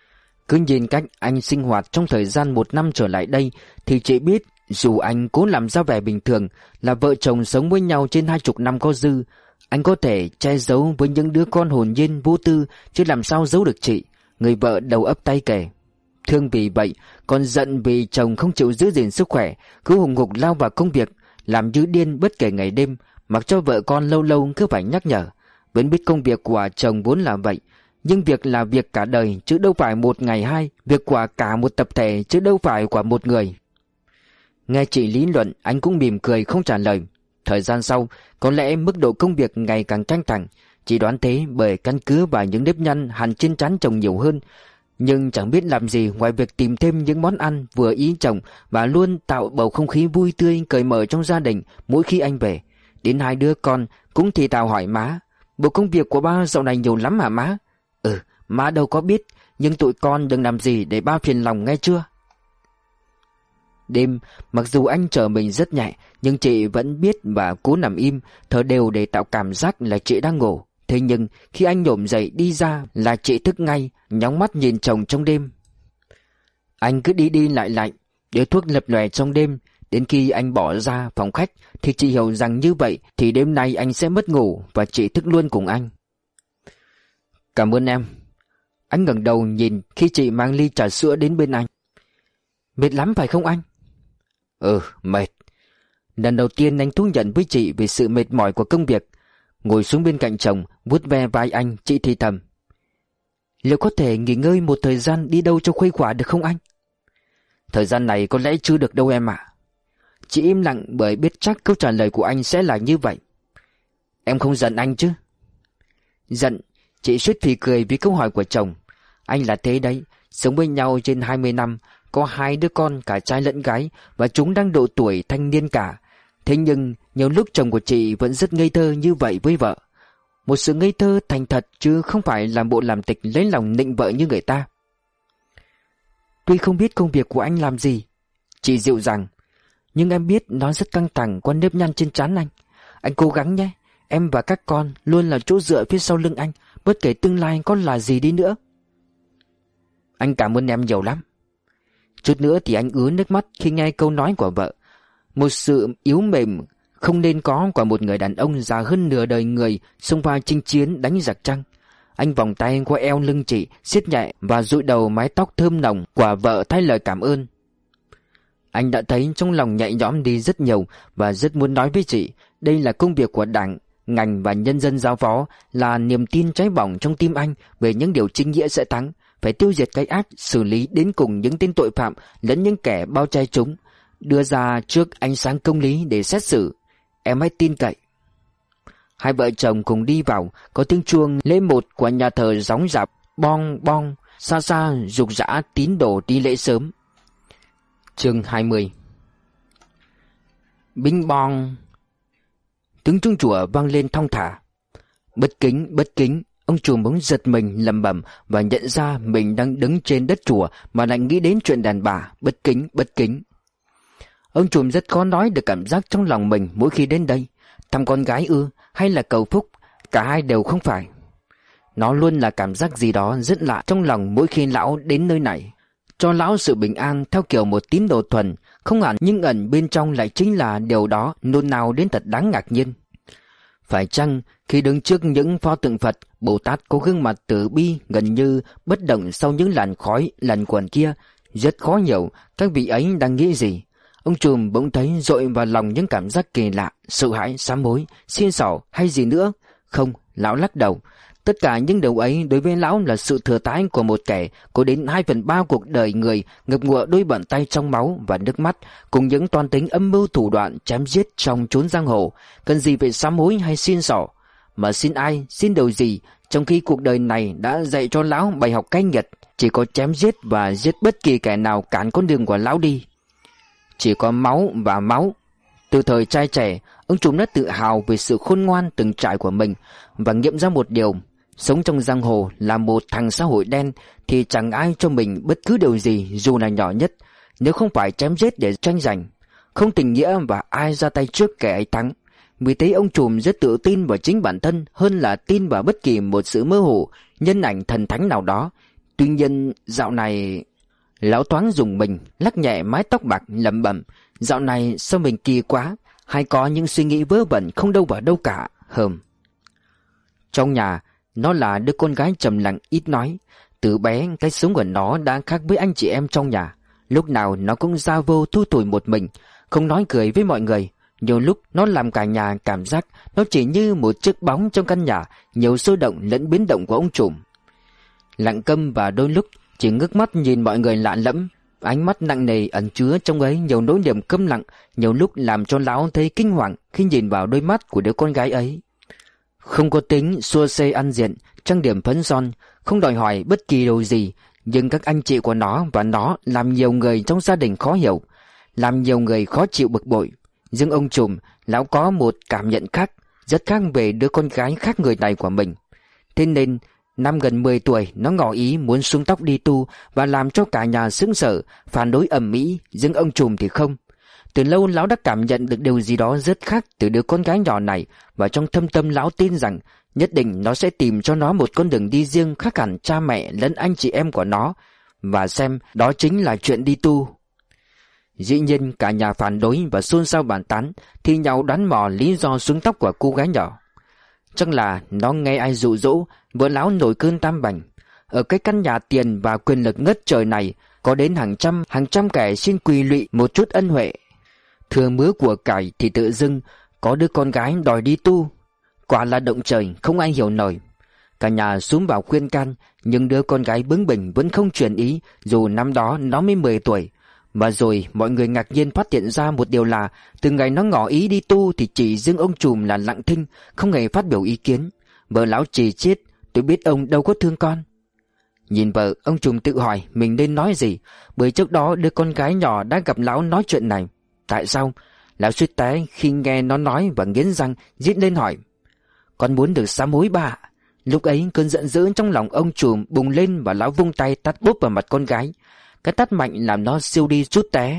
Cứ nhìn cách anh sinh hoạt trong thời gian một năm trở lại đây thì chị biết dù anh cố làm ra vẻ bình thường, là vợ chồng sống với nhau trên hai chục năm có dư, anh có thể che giấu với những đứa con hồn nhiên vô tư, chứ làm sao giấu được chị, người vợ đầu ấp tay kề. Thương vì vậy, còn giận vì chồng không chịu giữ gìn sức khỏe, cứ hùng hục lao vào công việc, làm như điên bất kể ngày đêm, mặc cho vợ con lâu lâu cứ phải nhắc nhở. Vẫn biết công việc của chồng vốn là vậy, nhưng việc là việc cả đời chứ đâu phải một ngày hai, việc của cả một tập thể chứ đâu phải của một người. Nghe chị lý luận, anh cũng mỉm cười không trả lời. Thời gian sau, có lẽ mức độ công việc ngày càng căng thẳng. Chị đoán thế bởi căn cứ vào những nếp nhăn hằn trên trán chồng nhiều hơn, nhưng chẳng biết làm gì ngoài việc tìm thêm những món ăn vừa ý chồng và luôn tạo bầu không khí vui tươi cởi mở trong gia đình mỗi khi anh về. Đến hai đứa con cũng thì thào hỏi má: "Bộ công việc của ba dạo này nhiều lắm hả má?" "Ừ, má đâu có biết, nhưng tụi con đừng làm gì để ba phiền lòng nghe chưa?" Đêm, mặc dù anh trở mình rất nhẹ, nhưng chị vẫn biết và cố nằm im, thở đều để tạo cảm giác là chị đang ngủ. Thế nhưng khi anh nhổm dậy đi ra là chị thức ngay, nhóng mắt nhìn chồng trong đêm. Anh cứ đi đi lại lại, điếu thuốc lập lòe trong đêm. Đến khi anh bỏ ra phòng khách thì chị hiểu rằng như vậy thì đêm nay anh sẽ mất ngủ, và chị thức luôn cùng anh. "Cảm ơn em." Anh ngẩng đầu nhìn khi chị mang ly trà sữa đến bên anh. "Mệt lắm phải không anh?" "Ừ, mệt." Lần đầu tiên anh thú nhận với chị về sự mệt mỏi của công việc. Ngồi xuống bên cạnh chồng, vuốt ve vai anh, chị thì thầm: "Liệu có thể nghỉ ngơi một thời gian đi đâu cho khuây khỏa được không anh?" "Thời gian này có lẽ chưa được đâu em ạ." Chị im lặng bởi biết chắc câu trả lời của anh sẽ là như vậy. "Em không giận anh chứ?" Giận, chị suýt phì cười vì câu hỏi của chồng. Anh là thế đấy, sống với nhau trên hai mươi năm, có hai đứa con cả trai lẫn gái, và chúng đang độ tuổi thanh niên cả. Thế nhưng nhiều lúc chồng của chị vẫn rất ngây thơ như vậy với vợ. Một sự ngây thơ thành thật, chứ không phải làm bộ làm tịch lấy lòng nịnh vợ như người ta. Tuy không biết công việc của anh làm gì, chị dịu dàng, nhưng em biết nó rất căng thẳng qua nếp nhăn trên trán anh. Anh cố gắng nhé, em và các con luôn là chỗ dựa phía sau lưng anh, bất kể tương lai có là gì đi nữa. Anh cảm ơn em nhiều lắm. Chút nữa thì anh ứa nước mắt khi nghe câu nói của vợ. Một sự yếu mềm không nên có của một người đàn ông già hơn nửa đời người xông pha chinh chiến đánh giặc Trăng. Anh vòng tay qua eo lưng chị, siết nhẹ và dụi đầu mái tóc thơm nồng của vợ thay lời cảm ơn. Anh đã thấy trong lòng nhẹ nhõm đi rất nhiều và rất muốn nói với chị, đây là công việc của Đảng, ngành và nhân dân giao phó, là niềm tin cháy bỏng trong tim anh về những điều chính nghĩa sẽ thắng, phải tiêu diệt cái ác, xử lý đến cùng những tên tội phạm lẫn những kẻ bao che chúng, đưa ra trước ánh sáng công lý để xét xử. Em hãy tin cậy. Hai vợ chồng cùng đi vào, có tiếng chuông lễ một của nhà thờ gióng giạc, bong bong, xa xa rục rã tín đồ đi lễ sớm. Chương hai mươi. Binh bong. Tiếng chuông chùa vang lên thong thả. Bất kính, bất kính. Ông chùa bỗng giật mình lẩm bẩm và nhận ra mình đang đứng trên đất chùa mà lại nghĩ đến chuyện đàn bà. Bất kính, bất kính. Ông trùm rất khó nói được cảm giác trong lòng mình mỗi khi đến đây. Thăm con gái ư, hay là cầu phúc? Cả hai đều không phải. Nó luôn là cảm giác gì đó rất lạ trong lòng mỗi khi lão đến nơi này. Cho lão sự bình an theo kiểu một tín đồ thuần, không hẳn nhưng ẩn bên trong lại chính là điều đó nôn nao đến thật đáng ngạc nhiên. Phải chăng khi đứng trước những pho tượng Phật, Bồ Tát có gương mặt từ bi gần như bất động sau những làn khói lằn quẩn kia, rất khó hiểu các vị ấy đang nghĩ gì. Ông trùm bỗng thấy dội vào lòng những cảm giác kỳ lạ, sợ hãi, sám hối, xin xỏ hay gì nữa. Không, lão lắc đầu. Tất cả những điều ấy đối với lão là sự thừa thãi của một kẻ có đến hai phần ba cuộc đời người ngập ngụa đôi bàn tay trong máu và nước mắt, cùng những toan tính âm mưu thủ đoạn chém giết trong chốn giang hồ. Cần gì phải sám hối hay xin xỏ? Mà xin ai, xin điều gì, trong khi cuộc đời này đã dạy cho lão bài học cay nghiệt, chỉ có chém giết và giết bất kỳ kẻ nào cản con đường của lão đi. Chỉ có máu và máu. Từ thời trai trẻ, ông trùm đã tự hào về sự khôn ngoan từng trải của mình và nghiệm ra một điều: sống trong giang hồ là một thằng xã hội đen thì chẳng ai cho mình bất cứ điều gì dù là nhỏ nhất, nếu không phải chém giết để tranh giành. Không tình nghĩa và ai ra tay trước kẻ ấy thắng. Vì thế ông trùm rất tự tin vào chính bản thân hơn là tin vào bất kỳ một sự mơ hồ, nhân ảnh thần thánh nào đó. Tuy nhiên dạo này... Lão thoáng dùng mình, lắc nhẹ mái tóc bạc lẩm bẩm, dạo này sao mình kỳ quá, hay có những suy nghĩ vớ vẩn không đâu vào đâu cả. Hờm. Trong nhà, nó là đứa con gái trầm lặng ít nói. Từ bé cái sống của nó đã khác với anh chị em trong nhà. Lúc nào nó cũng ra vô thu tủi một mình, không nói cười với mọi người. Nhiều lúc nó làm cả nhà cảm giác nó chỉ như một chiếc bóng trong căn nhà, nhiều sôi động lẫn biến động của ông trùm. Lặng câm và đôi lúc chỉ ngước mắt nhìn mọi người lạ lẫm. Ánh mắt nặng nề ẩn chứa trong ấy nhiều nỗi niềm câm lặng, nhiều lúc làm cho lão thấy kinh hoàng khi nhìn vào đôi mắt của đứa con gái ấy. Không có tính xua xê ăn diện, trang điểm phấn son, không đòi hỏi bất kỳ điều gì, nhưng các anh chị của nó và nó làm nhiều người trong gia đình khó hiểu, làm nhiều người khó chịu bực bội. Nhưng ông trùm, lão có một cảm nhận khác, rất khác về đứa con gái khác người này của mình. Thế nên năm gần mười tuổi, nó ngỏ ý muốn xuống tóc đi tu và làm cho cả nhà sững sờ, phản đối ầm ĩ, nhưng ông trùm thì không. Từ lâu lão đã cảm nhận được điều gì đó rất khác từ đứa con gái nhỏ này, và trong thâm tâm lão tin rằng nhất định nó sẽ tìm cho nó một con đường đi riêng khác hẳn cha mẹ lẫn anh chị em của nó, và xem đó chính là chuyện đi tu. Dĩ nhiên cả nhà phản đối và xôn xao bàn tán, thì nhau đoán mò lý do xuống tóc của cô gái nhỏ. Chắc là nó nghe ai dụ dỗ, vợ lão nổi cơn tam bành. Ở cái căn nhà tiền và quyền lực ngất trời này, có đến hàng trăm hàng trăm kẻ xin quỳ lụy một chút ân huệ. Thừa mứa của cải thì tự dưng có đứa con gái đòi đi tu. Quả là động trời không ai hiểu nổi. Cả nhà xúm vào khuyên can, nhưng đứa con gái bướng bỉnh vẫn không chuyển ý, dù năm đó nó mới mười tuổi. Và rồi mọi người ngạc nhiên phát hiện ra một điều là từ ngày nó ngỏ ý đi tu thì chỉ riêng ông trùm là lặng thinh, không hề phát biểu ý kiến. Vợ lão chì chiết: "Tôi biết ông đâu có thương con." Nhìn vợ, ông Trùm tự hỏi mình nên nói gì, bởi trước đó đứa con gái nhỏ đã gặp lão nói chuyện này. Tại sao? Lão suýt té khi nghe nó nói và nghiến răng rít lên hỏi: "Con muốn được sám hối bà?" Lúc ấy cơn giận dữ trong lòng ông Trùm bùng lên và lão vung tay tát bốp vào mặt con gái. Cái tát mạnh làm nó siêu đi rút té.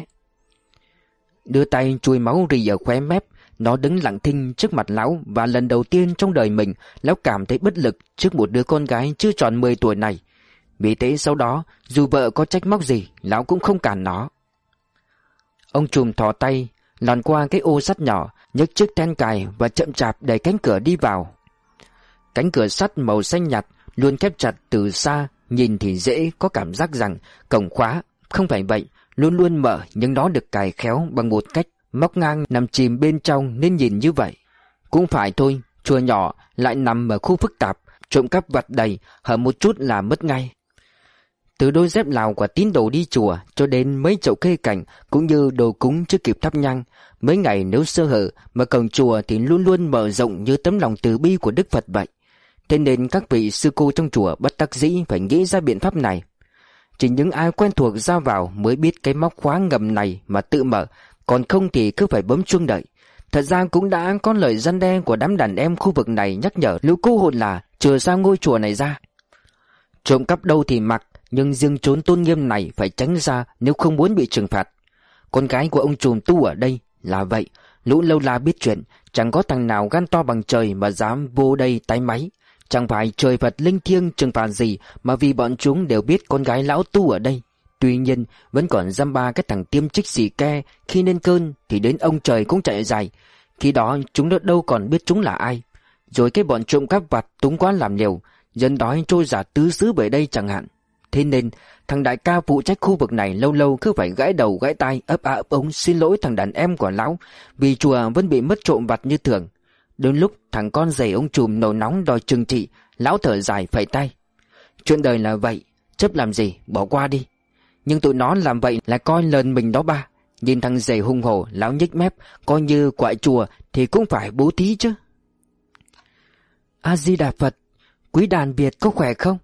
Đưa tay chùi máu rỉ ở khóe mép, nó đứng lặng thinh trước mặt lão, và lần đầu tiên trong đời mình lão cảm thấy bất lực trước một đứa con gái chưa tròn mười tuổi này. Vì thế sau đó, dù vợ có trách móc gì, lão cũng không cản nó. Ông Trùm thò tay lòn qua cái ô sắt nhỏ, nhấc chiếc then cài và chậm chạp đẩy cánh cửa đi vào. Cánh cửa sắt màu xanh nhạt luôn khép chặt từ xa, nhìn thì dễ có cảm giác rằng cổng khóa. Không phải vậy, luôn luôn mở, nhưng nó được cài khéo bằng một cách móc ngang nằm chìm bên trong nên nhìn như vậy. Cũng phải thôi, chùa nhỏ lại nằm ở khu phức tạp, trộm cắp vặt đầy, hở một chút là mất ngay. Từ đôi dép Lào của tín đồ đi chùa cho đến mấy chậu cây cảnh cũng như đồ cúng chưa kịp thắp nhang, mấy ngày nếu sơ hở mà cổng chùa thì luôn luôn mở rộng như tấm lòng từ bi của Đức Phật vậy. Thế nên các vị sư cô trong chùa bất đắc dĩ phải nghĩ ra biện pháp này. Chỉ những ai quen thuộc ra vào mới biết cái móc khóa ngầm này mà tự mở, còn không thì cứ phải bấm chuông đợi. Thật ra cũng đã có lời răn đe của đám đàn em khu vực này nhắc nhở lũ cô hồn là chừa xa ngôi chùa này ra. Trộm cắp đâu thì mặc, nhưng riêng chốn tôn nghiêm này phải tránh ra nếu không muốn bị trừng phạt. Con gái của ông Trùm tu ở đây là vậy, lũ lâu la biết chuyện, chẳng có thằng nào gan to bằng trời mà dám vô đây tái máy. Chẳng phải trời Phật linh thiêng trừng phạt gì, mà vì bọn chúng đều biết con gái lão tu ở đây. Tuy nhiên vẫn còn dăm ba cái thằng tiêm trích xì ke, khi lên cơn thì đến ông trời cũng chạy dài. Khi đó chúng nó đâu còn biết chúng là ai. Rồi cái bọn trộm cắp vặt túng quá làm liều, dân đói trôi giả tứ xứ về đây chẳng hạn. Thế nên thằng đại ca phụ trách khu vực này lâu lâu cứ phải gãi đầu gãi tai, ấp a ấp ống xin lỗi thằng đàn em của lão, vì chùa vẫn bị mất trộm vặt như thường. Đến lúc thằng con rể ông Trùm nổi nóng đòi trừng trị, lão thở dài phẩy tay: "Chuyện đời là vậy, chấp làm gì, bỏ qua đi." Nhưng tụi nó làm vậy là coi lờn mình đó ba. Nhìn thằng rể hung hổ, lão nhếch mép, coi như quại chùa thì cũng phải bố thí chứ. A Di Đà Phật, quý đàn Việt có khỏe không?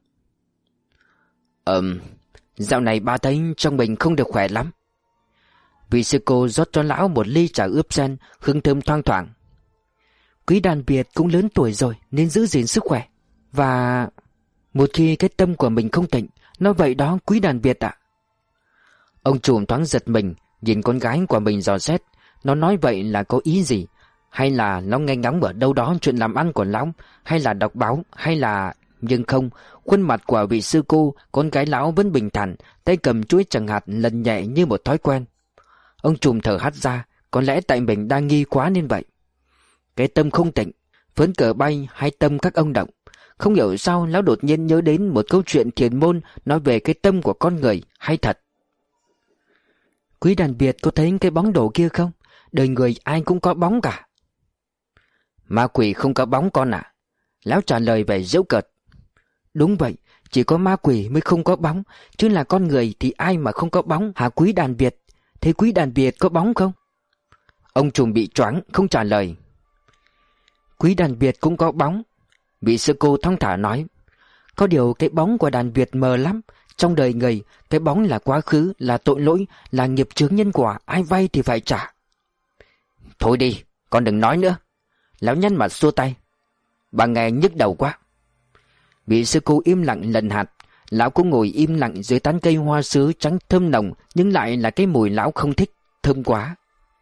Ừm, dạo này ba thấy trong mình không được khỏe lắm. Vị sư cô rót cho lão một ly trà ướp sen, hương thơm thoang thoảng. Quý đàn Việt cũng lớn tuổi rồi nên giữ gìn sức khỏe. Và một khi cái tâm của mình không tịnh, nói vậy đó quý đàn Việt ạ. Ông Trùm thoáng giật mình, nhìn con gái của mình dò xét. Nó nói vậy là có ý gì? Hay là nó nghe ngóng ở đâu đó chuyện làm ăn của lão? Hay là đọc báo? Hay là... Nhưng không, khuôn mặt của vị sư cô, con gái lão vẫn bình thản, tay cầm chuỗi chẳng hạt lần nhẹ như một thói quen. Ông Trùm thở hắt ra, có lẽ tại mình đang nghi quá nên vậy. Cái tâm không tịnh, phấn cờ bay hay tâm các ông động. Không hiểu sao lão đột nhiên nhớ đến một câu chuyện thiền môn nói về cái tâm của con người, hay thật. Quý đàn Việt có thấy cái bóng đồ kia không? Đời người ai cũng có bóng cả. Ma quỷ không có bóng con ạ. Lão trả lời về giễu cợt. Đúng vậy, chỉ có ma quỷ mới không có bóng, chứ là con người thì ai mà không có bóng hả quý đàn Việt? Thế quý đàn Việt có bóng không? Ông Trùm bị choáng không trả lời. Quý đàn Việt cũng có bóng, vị sư cô thong thả nói. Có điều cái bóng của đàn Việt mờ lắm. Trong đời người, cái bóng là quá khứ, là tội lỗi, là nghiệp chướng nhân quả, ai vay thì phải trả. Thôi đi, con đừng nói nữa. Lão nhăn mặt xua tay. Bà nghe nhức đầu quá. Vị sư cô im lặng lần hạt. Lão cũng ngồi im lặng dưới tán cây hoa sứ trắng thơm nồng, nhưng lại là cái mùi lão không thích, thơm quá.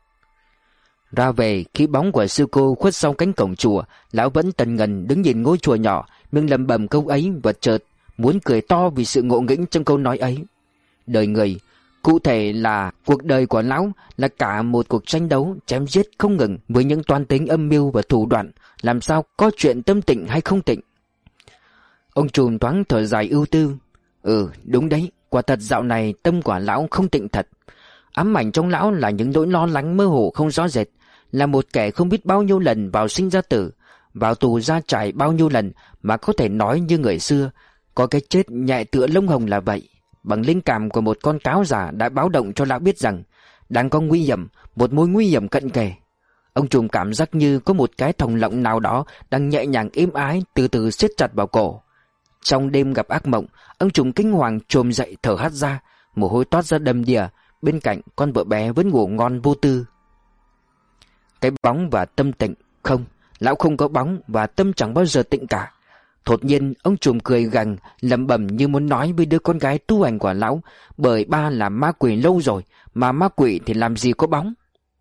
Ra về, khi bóng của sư cô khuất sau cánh cổng chùa, lão vẫn tần ngần đứng nhìn ngôi chùa nhỏ, miệng lẩm bẩm câu ấy và chợt muốn cười to vì sự ngộ nghĩnh trong câu nói ấy. Đời người, cụ thể là cuộc đời của lão, là cả một cuộc tranh đấu chém giết không ngừng với những toan tính âm mưu và thủ đoạn, làm sao có chuyện tâm tịnh hay không tịnh. Ông Trùm thoáng thở dài ưu tư. Ừ, đúng đấy, quả thật dạo này tâm của lão không tịnh thật. Ám ảnh trong lão là những nỗi lo lắng mơ hồ không rõ rệt, là một kẻ không biết bao nhiêu lần vào sinh ra tử, vào tù ra trại bao nhiêu lần mà có thể nói như người xưa, có cái chết nhẹ tựa lông hồng là vậy. Bằng linh cảm của một con cáo già đã báo động cho lão biết rằng đang có nguy hiểm, một mối nguy hiểm cận kề. Ông trùm cảm giác như có một cái thòng lọng nào đó đang nhẹ nhàng êm ái từ từ siết chặt vào cổ. Trong đêm gặp ác mộng, ông trùm kinh hoàng chồm dậy thở hắt ra, mồ hôi toát ra đầm đìa. Bên cạnh con vợ bé vẫn ngủ ngon vô tư. Cái bóng và tâm tịnh, không, lão không có bóng và tâm chẳng bao giờ tịnh cả. Đột nhiên ông trùm cười gằn, lẩm bẩm như muốn nói với đứa con gái tu hành của lão, bởi ba là ma quỷ lâu rồi, mà ma quỷ thì làm gì có bóng.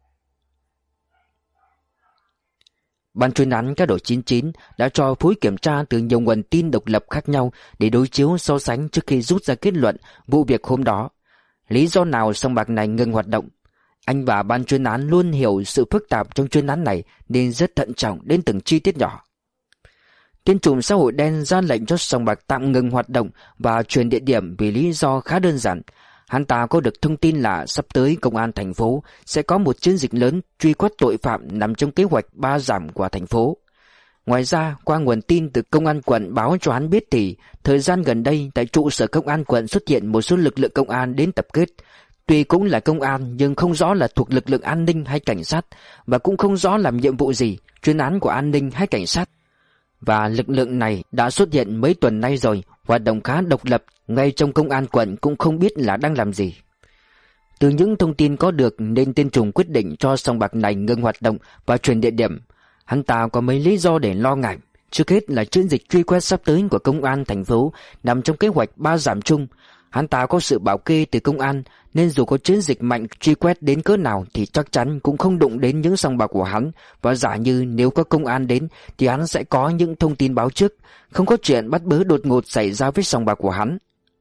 Ban chuyên án Cá Độ chín chín đã cho phối kiểm tra từ nhiều nguồn tin độc lập khác nhau để đối chiếu so sánh trước khi rút ra kết luận vụ việc hôm đó. Lý do nào sòng bạc này ngừng hoạt động? Anh và ban chuyên án luôn hiểu sự phức tạp trong chuyên án này nên rất thận trọng đến từng chi tiết nhỏ. Tên trùm xã hội đen ra lệnh cho sòng bạc tạm ngừng hoạt động và chuyển địa điểm vì lý do khá đơn giản. Hắn ta có được thông tin là sắp tới công an thành phố sẽ có một chiến dịch lớn truy quét tội phạm nằm trong kế hoạch ba giảm của thành phố. Ngoài ra, qua nguồn tin từ công an quận báo cho hắn biết thì thời gian gần đây tại trụ sở công an quận xuất hiện một số lực lượng công an đến tập kết. Tuy cũng là công an nhưng không rõ là thuộc lực lượng an ninh hay cảnh sát, và cũng không rõ làm nhiệm vụ gì, chuyên án của an ninh hay cảnh sát. Và lực lượng này đã xuất hiện mấy tuần nay rồi, hoạt động khá độc lập, ngay trong công an quận cũng không biết là đang làm gì. Từ những thông tin có được nên tên trùm quyết định cho sòng bạc này ngừng hoạt động và chuyển địa điểm. Hắn ta có mấy lý do để lo ngại. Trước hết là chiến dịch truy quét sắp tới của công an thành phố nằm trong kế hoạch ba giảm chung. Hắn ta có sự bảo kê từ công an nên dù có chiến dịch mạnh truy quét đến cỡ nào thì chắc chắn cũng không đụng đến những sòng bạc của hắn, và giả như nếu có công an đến thì hắn sẽ có những thông tin báo trước, không có chuyện bắt bớ đột ngột xảy ra với sòng bạc của hắn.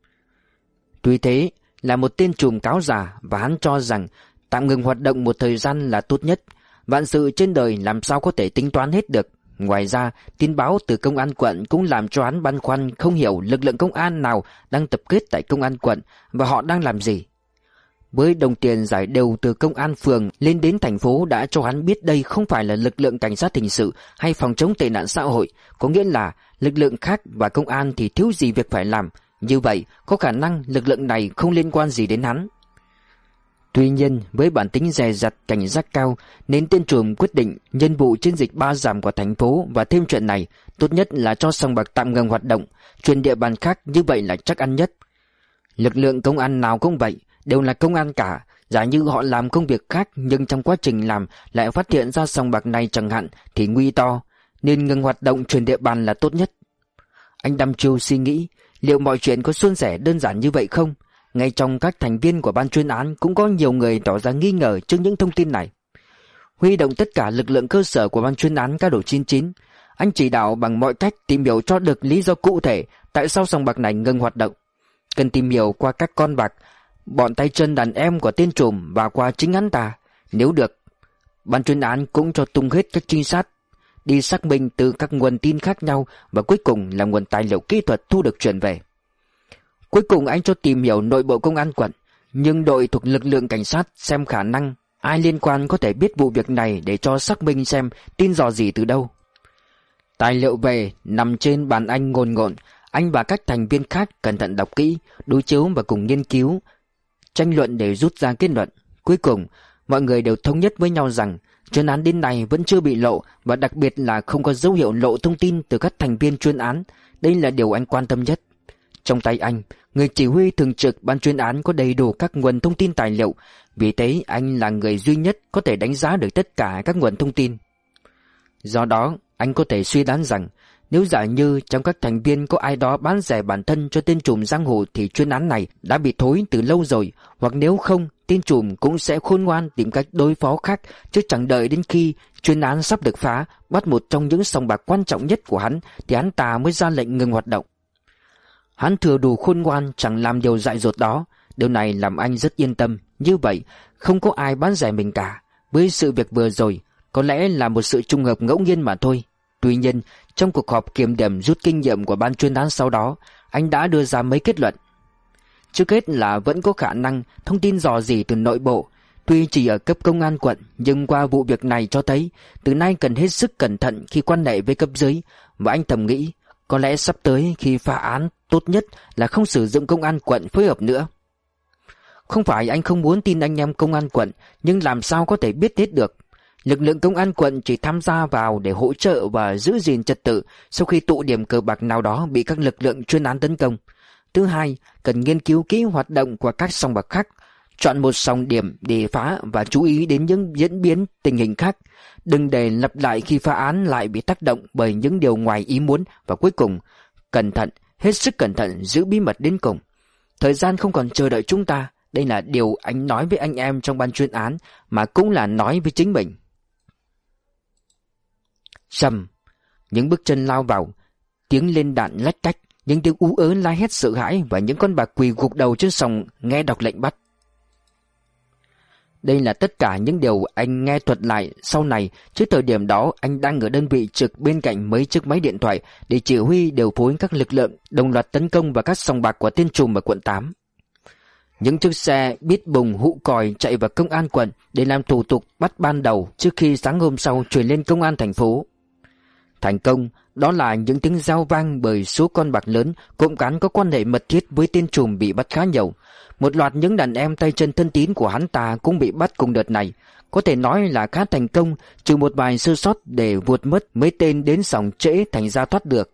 Tuy thế, là một tên trùm cáo già và hắn cho rằng tạm ngừng hoạt động một thời gian là tốt nhất. Vạn sự trên đời làm sao có thể tính toán hết được. Ngoài ra, tin báo từ công an quận cũng làm cho hắn băn khoăn không hiểu lực lượng công an nào đang tập kết tại công an quận và họ đang làm gì. Với đồng tiền giải đều từ công an phường lên đến thành phố đã cho hắn biết đây không phải là lực lượng cảnh sát hình sự hay phòng chống tệ nạn xã hội, có nghĩa là lực lượng khác và công an thì thiếu gì việc phải làm. Như vậy, có khả năng lực lượng này không liên quan gì đến hắn. Tuy nhiên, với bản tính dè dặt cảnh giác cao nên tên trùm quyết định nhân vụ chiến dịch ba giảm của thành phố và thêm chuyện này, tốt nhất là cho sòng bạc tạm ngừng hoạt động, chuyển địa bàn khác, như vậy là chắc ăn nhất. Lực lượng công an nào cũng vậy, đều là công an cả, giả như họ làm công việc khác nhưng trong quá trình làm lại phát hiện ra sòng bạc này chẳng hạn thì nguy to, nên ngừng hoạt động chuyển địa bàn là tốt nhất. Anh đăm chiêu suy nghĩ, liệu mọi chuyện có suôn sẻ đơn giản như vậy không? Ngay trong các thành viên của ban chuyên án cũng có nhiều người tỏ ra nghi ngờ trước những thông tin này. Huy động tất cả lực lượng cơ sở của ban chuyên án Cá Độ chín chín, anh chỉ đạo bằng mọi cách tìm hiểu cho được lý do cụ thể tại sao sòng bạc này ngừng hoạt động. Cần tìm hiểu qua các con bạc, bọn tay chân đàn em của tên trùm và qua chính hắn ta. Nếu được, ban chuyên án cũng cho tung hết các trinh sát đi xác minh từ các nguồn tin khác nhau, và cuối cùng là nguồn tài liệu kỹ thuật thu được chuyển về. Cuối cùng anh cho tìm hiểu nội bộ công an quận, nhưng đội thuộc lực lượng cảnh sát xem khả năng ai liên quan có thể biết vụ việc này để cho xác minh xem tin dò gì từ đâu. Tài liệu về nằm trên bàn anh ngồn ngộn, anh và các thành viên khác cẩn thận đọc kỹ, đối chiếu và cùng nghiên cứu, tranh luận để rút ra kết luận. Cuối cùng, mọi người đều thống nhất với nhau rằng chuyên án đến nay vẫn chưa bị lộ, và đặc biệt là không có dấu hiệu lộ thông tin từ các thành viên chuyên án. Đây là điều anh quan tâm nhất. Trong tay anh, người chỉ huy thường trực ban chuyên án có đầy đủ các nguồn thông tin tài liệu, vì thế anh là người duy nhất có thể đánh giá được tất cả các nguồn thông tin. Do đó, anh có thể suy đoán rằng nếu giả như trong các thành viên có ai đó bán rẻ bản thân cho tên trùm giang hồ thì chuyên án này đã bị thối từ lâu rồi, hoặc nếu không, tên trùm cũng sẽ khôn ngoan tìm cách đối phó khác, chứ chẳng đợi đến khi chuyên án sắp được phá, bắt một trong những sòng bạc quan trọng nhất của hắn thì hắn ta mới ra lệnh ngừng hoạt động. Hắn thừa đủ khôn ngoan, chẳng làm điều dại dột đó. Điều này làm anh rất yên tâm. Như vậy, không có ai bán rẻ mình cả. Với sự việc vừa rồi, có lẽ là một sự trùng hợp ngẫu nhiên mà thôi. Tuy nhiên, trong cuộc họp kiểm điểm rút kinh nghiệm của ban chuyên án sau đó, anh đã đưa ra mấy kết luận. Trước hết là vẫn có khả năng thông tin dò dỉ từ nội bộ. Tuy chỉ ở cấp công an quận, nhưng qua vụ việc này cho thấy từ nay cần hết sức cẩn thận khi quan hệ với cấp dưới. Và anh thầm nghĩ, có lẽ sắp tới khi phá án, tốt nhất là không sử dụng công an quận phối hợp nữa. Không phải anh không muốn tin anh em công an quận, nhưng làm sao có thể biết hết được. Lực lượng công an quận chỉ tham gia vào để hỗ trợ và giữ gìn trật tự sau khi tụ điểm cờ bạc nào đó bị các lực lượng chuyên án tấn công. Thứ hai, cần nghiên cứu kỹ hoạt động của các sòng bạc khác, chọn một sòng điểm để phá và chú ý đến những diễn biến tình hình khác, đừng để lặp lại khi phá án lại bị tác động bởi những điều ngoài ý muốn. Và cuối cùng, cẩn thận, hết sức cẩn thận, giữ bí mật đến cùng. Thời gian không còn chờ đợi chúng ta. Đây là điều anh nói với anh em trong ban chuyên án, mà cũng là nói với chính mình. Sầm, những bước chân lao vào, tiếng lên đạn lách cách, những tiếng ú ớ la hét sợ hãi và những con bạc quỳ gục đầu trên sòng nghe đọc lệnh bắt. Đây là tất cả những điều anh nghe thuật lại sau này, chứ thời điểm đó anh đang ở đơn vị trực bên cạnh mấy chiếc máy điện thoại để chỉ huy điều phối các lực lượng đồng loạt tấn công vào các sòng bạc của tên trùm ở quận tám. Những chiếc xe bít bùng hụ còi chạy vào công an quận để làm thủ tục bắt ban đầu trước khi sáng hôm sau chuyển lên công an thành phố. Thành công, đó là những tiếng rao vang bởi số con bạc lớn cộng cán có quan hệ mật thiết với tên trùm bị bắt khá nhiều. Một loạt những đàn em tay chân thân tín của hắn ta cũng bị bắt cùng đợt này. Có thể nói là khá thành công, trừ một vài sơ sót để vuột mất mấy tên đến sòng trễ thành ra thoát được.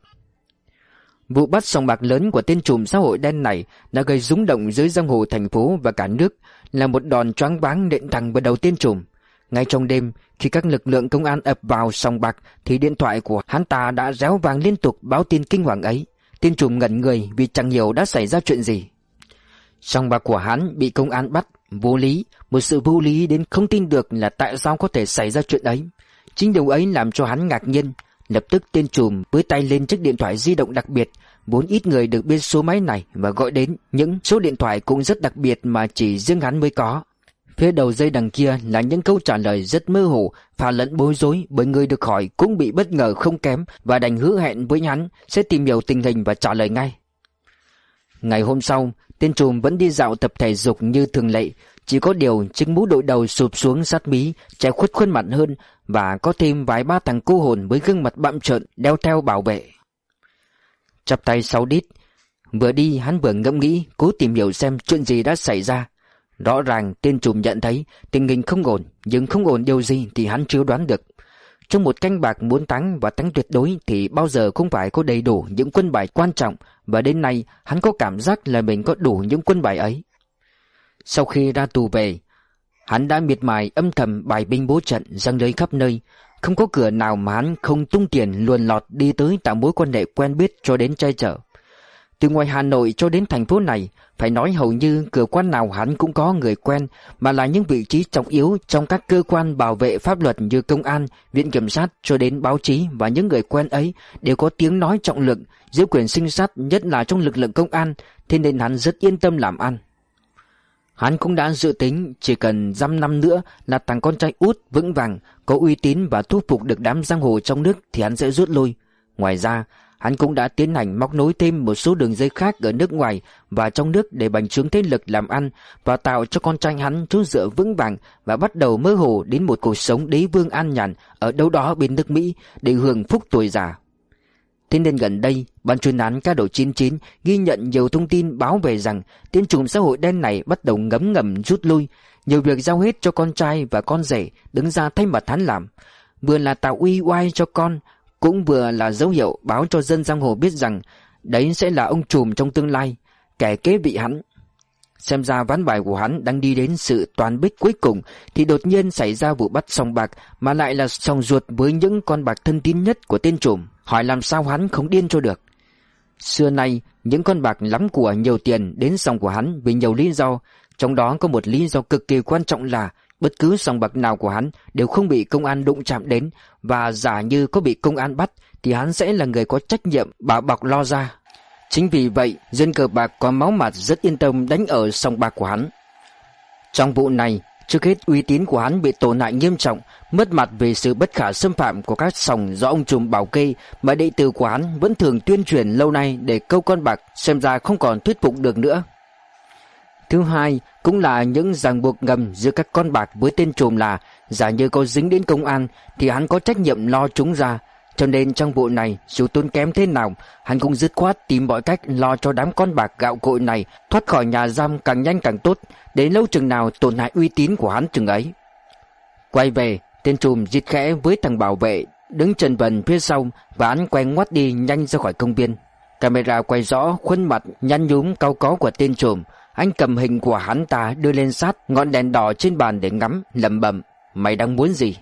Vụ bắt sòng bạc lớn của tên trùm xã hội đen này đã gây rúng động dưới giang hồ thành phố và cả nước, là một đòn choáng váng nện thẳng vào đầu tên trùm. Ngay trong đêm, khi các lực lượng công an ập vào sòng bạc thì điện thoại của hắn ta đã réo vang liên tục báo tin kinh hoàng ấy. Tên trùm ngẩn người vì chẳng hiểu đã xảy ra chuyện gì. Sòng bạc của hắn bị công an bắt, vô lý, một sự vô lý đến không tin được là tại sao có thể xảy ra chuyện ấy. Chính điều ấy làm cho hắn ngạc nhiên. Lập tức tên trùm với tay lên chiếc điện thoại di động đặc biệt, vốn ít người được biết số máy này, và gọi đến những số điện thoại cũng rất đặc biệt mà chỉ riêng hắn mới có. Phía đầu dây đằng kia là những câu trả lời rất mơ hồ, pha lẫn bối rối, bởi người được hỏi cũng bị bất ngờ không kém và đành hứa hẹn với hắn sẽ tìm hiểu tình hình và trả lời ngay. Ngày hôm sau, tên trùm vẫn đi dạo tập thể dục như thường lệ, chỉ có điều chiếc mũ đội đầu sụp xuống sát mí, che khuất khuôn mặt hơn, và có thêm vài ba thằng cô hồn với gương mặt bặm trợn đeo theo bảo vệ. Chắp tay sau đít, vừa đi hắn vừa ngẫm nghĩ, cố tìm hiểu xem chuyện gì đã xảy ra. Rõ ràng tên trùm nhận thấy tình hình không ổn, nhưng không ổn điều gì thì hắn chưa đoán được. Trong một canh bạc muốn thắng và thắng tuyệt đối thì bao giờ cũng phải có đầy đủ những quân bài quan trọng, và đến nay hắn có cảm giác là mình có đủ những quân bài ấy. Sau khi ra tù về, hắn đã miệt mài âm thầm bài binh bố trận giăng lưới khắp nơi, không có cửa nào mà hắn không tung tiền luồn lọt đi tới tạo mối quan hệ quen biết cho đến che chở. Từ ngoài Hà Nội cho đến thành phố này, phải nói hầu như cửa quan nào hắn cũng có người quen, mà là những vị trí trọng yếu trong các cơ quan bảo vệ pháp luật như công an, viện kiểm sát cho đến báo chí, và những người quen ấy đều có tiếng nói trọng lượng, giữ quyền sinh sát, nhất là trong lực lượng công an, thế nên hắn rất yên tâm làm ăn. Hắn cũng đã dự tính chỉ cần dăm năm nữa là thằng con trai út vững vàng, có uy tín và thuyết phục được đám giang hồ trong nước thì hắn sẽ rút lui. Ngoài ra, hắn cũng đã tiến hành móc nối thêm một số đường dây khác ở nước ngoài và trong nước để bành trướng thế lực làm ăn và tạo cho con trai hắn chỗ dựa vững vàng, và bắt đầu mơ hồ đến một cuộc sống đế vương an nhàn ở đâu đó bên nước Mỹ để hưởng phúc tuổi già. Thế nên gần đây, ban chuyên án Cá Độ chín chín ghi nhận nhiều thông tin báo về rằng tên trùm xã hội đen này bắt đầu ngấm ngầm rút lui, nhiều việc giao hết cho con trai và con rể đứng ra thay mặt hắn làm, vừa là tạo uy oai cho con, cũng vừa là dấu hiệu báo cho dân giang hồ biết rằng đấy sẽ là ông trùm trong tương lai, kẻ kế vị hắn. Xem ra ván bài của hắn đang đi đến sự toàn bích cuối cùng thì đột nhiên xảy ra vụ bắt sòng bạc, mà lại là sòng ruột với những con bạc thân tín nhất của tên trùm. Hỏi làm sao hắn không điên cho được. Xưa nay những con bạc lắm của nhiều tiền đến sòng của hắn vì nhiều lý do, trong đó có một lý do cực kỳ quan trọng là bất cứ sòng bạc nào của hắn đều không bị công an đụng chạm đến, và giả như có bị công an bắt thì hắn sẽ là người có trách nhiệm bảo bọc lo ra. Chính vì vậy, dân cờ bạc có máu mặt rất yên tâm đánh ở sòng bạc của hắn. Trong vụ này, trước hết uy tín của hắn bị tổn hại nghiêm trọng, mất mặt về sự bất khả xâm phạm của các sòng do ông trùm bảo kê mà đệ tử của hắn vẫn thường tuyên truyền lâu nay để câu con bạc, xem ra không còn thuyết phục được nữa. Thứ hai, cũng là những ràng buộc ngầm giữa các con bạc với tên trùm là giả như có dính đến công an thì hắn có trách nhiệm lo chúng ra. Cho nên trong vụ này, dù tốn kém thế nào, hắn cũng dứt khoát tìm mọi cách lo cho đám con bạc gạo cội này thoát khỏi nhà giam càng nhanh càng tốt, đến lâu chừng nào tổn hại uy tín của hắn chừng ấy. Quay về, Tên trùm rít khẽ với thằng bảo vệ đứng chân vần phía sau, và hắn quay ngoắt đi nhanh ra khỏi công viên. Camera quay rõ khuôn mặt nhăn nhúm cau có của tên trùm. Anh cầm hình của hắn ta đưa lên sát ngọn đèn đỏ trên bàn để ngắm, lẩm bẩm: mày đang muốn gì?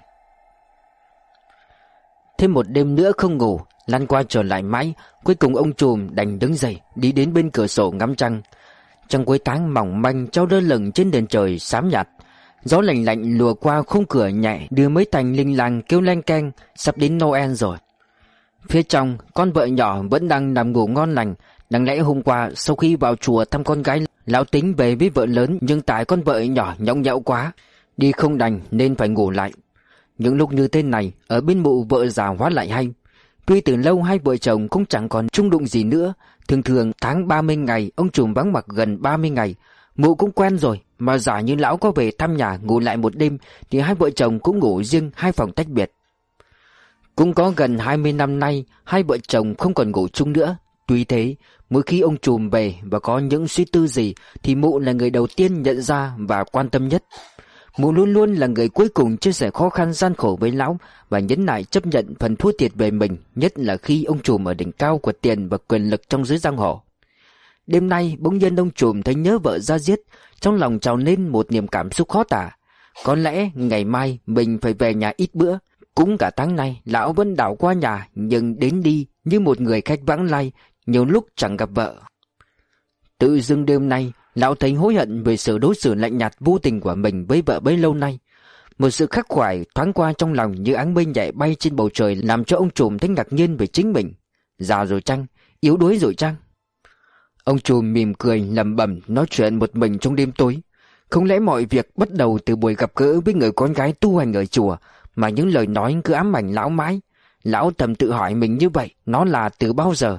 Thêm một đêm nữa không ngủ, lăn qua trở lại mãi, cuối cùng ông trùm đành đứng dậy, đi đến bên cửa sổ ngắm trăng. Trăng cuối tháng mỏng manh treo lơ lửng trên nền trời xám nhạt. Gió lạnh lạnh lùa qua khung cửa nhẹ, đưa mấy thành linh làng kêu leng keng, sắp đến Noel rồi. Phía trong, con vợ nhỏ vẫn đang nằm ngủ ngon lành. Đáng lẽ hôm qua sau khi vào chùa thăm con gái, lão tính về với vợ lớn, nhưng tại con vợ nhỏ nhõng nhẽo quá, đi không đành nên phải ngủ lại. Những lúc như thế này, ở bên mụ vợ già hóa lại hay. Tuy từ lâu hai vợ chồng cũng chẳng còn chung đụng gì nữa. Thường thường tháng ba mươi ngày ông trùm vắng mặt gần ba mươi ngày. Mụ cũng quen rồi, mà giả như lão có về thăm nhà ngủ lại một đêm thì hai vợ chồng cũng ngủ riêng hai phòng tách biệt. Cũng có gần hai mươi năm nay hai vợ chồng không còn ngủ chung nữa. Tuy thế, mỗi khi ông trùm về và có những suy tư gì thì mụ là người đầu tiên nhận ra và quan tâm nhất. Mụ luôn luôn là người cuối cùng chia sẻ khó khăn gian khổ với lão và nhẫn nại chấp nhận phần thua thiệt về mình, nhất là khi ông trùm ở đỉnh cao của tiền và quyền lực trong giới giang hồ. Đêm nay bỗng nhiên ông trùm thấy nhớ vợ ra diết, trong lòng trào lên một niềm cảm xúc khó tả. Có lẽ ngày mai mình phải về nhà ít bữa. Cũng cả tháng nay lão vẫn đảo qua nhà, nhưng đến đi như một người khách vãng lai, nhiều lúc chẳng gặp vợ. Tự dưng đêm nay lão thấy hối hận về sự đối xử lạnh nhạt vô tình của mình với vợ bấy lâu nay. Một sự khắc khoải thoáng qua trong lòng như áng mây nhẹ bay trên bầu trời, làm cho ông trùm thấy ngạc nhiên về chính mình. Già rồi chăng? Yếu đuối rồi chăng? Ông trùm mỉm cười lẩm bẩm nói chuyện một mình trong đêm tối. Không lẽ mọi việc bắt đầu từ buổi gặp gỡ với người con gái tu hành ở chùa, mà những lời nói cứ ám ảnh lão mãi? Lão thầm tự hỏi mình như vậy, nó là từ bao giờ?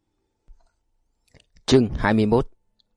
Chương hai mươi mốt.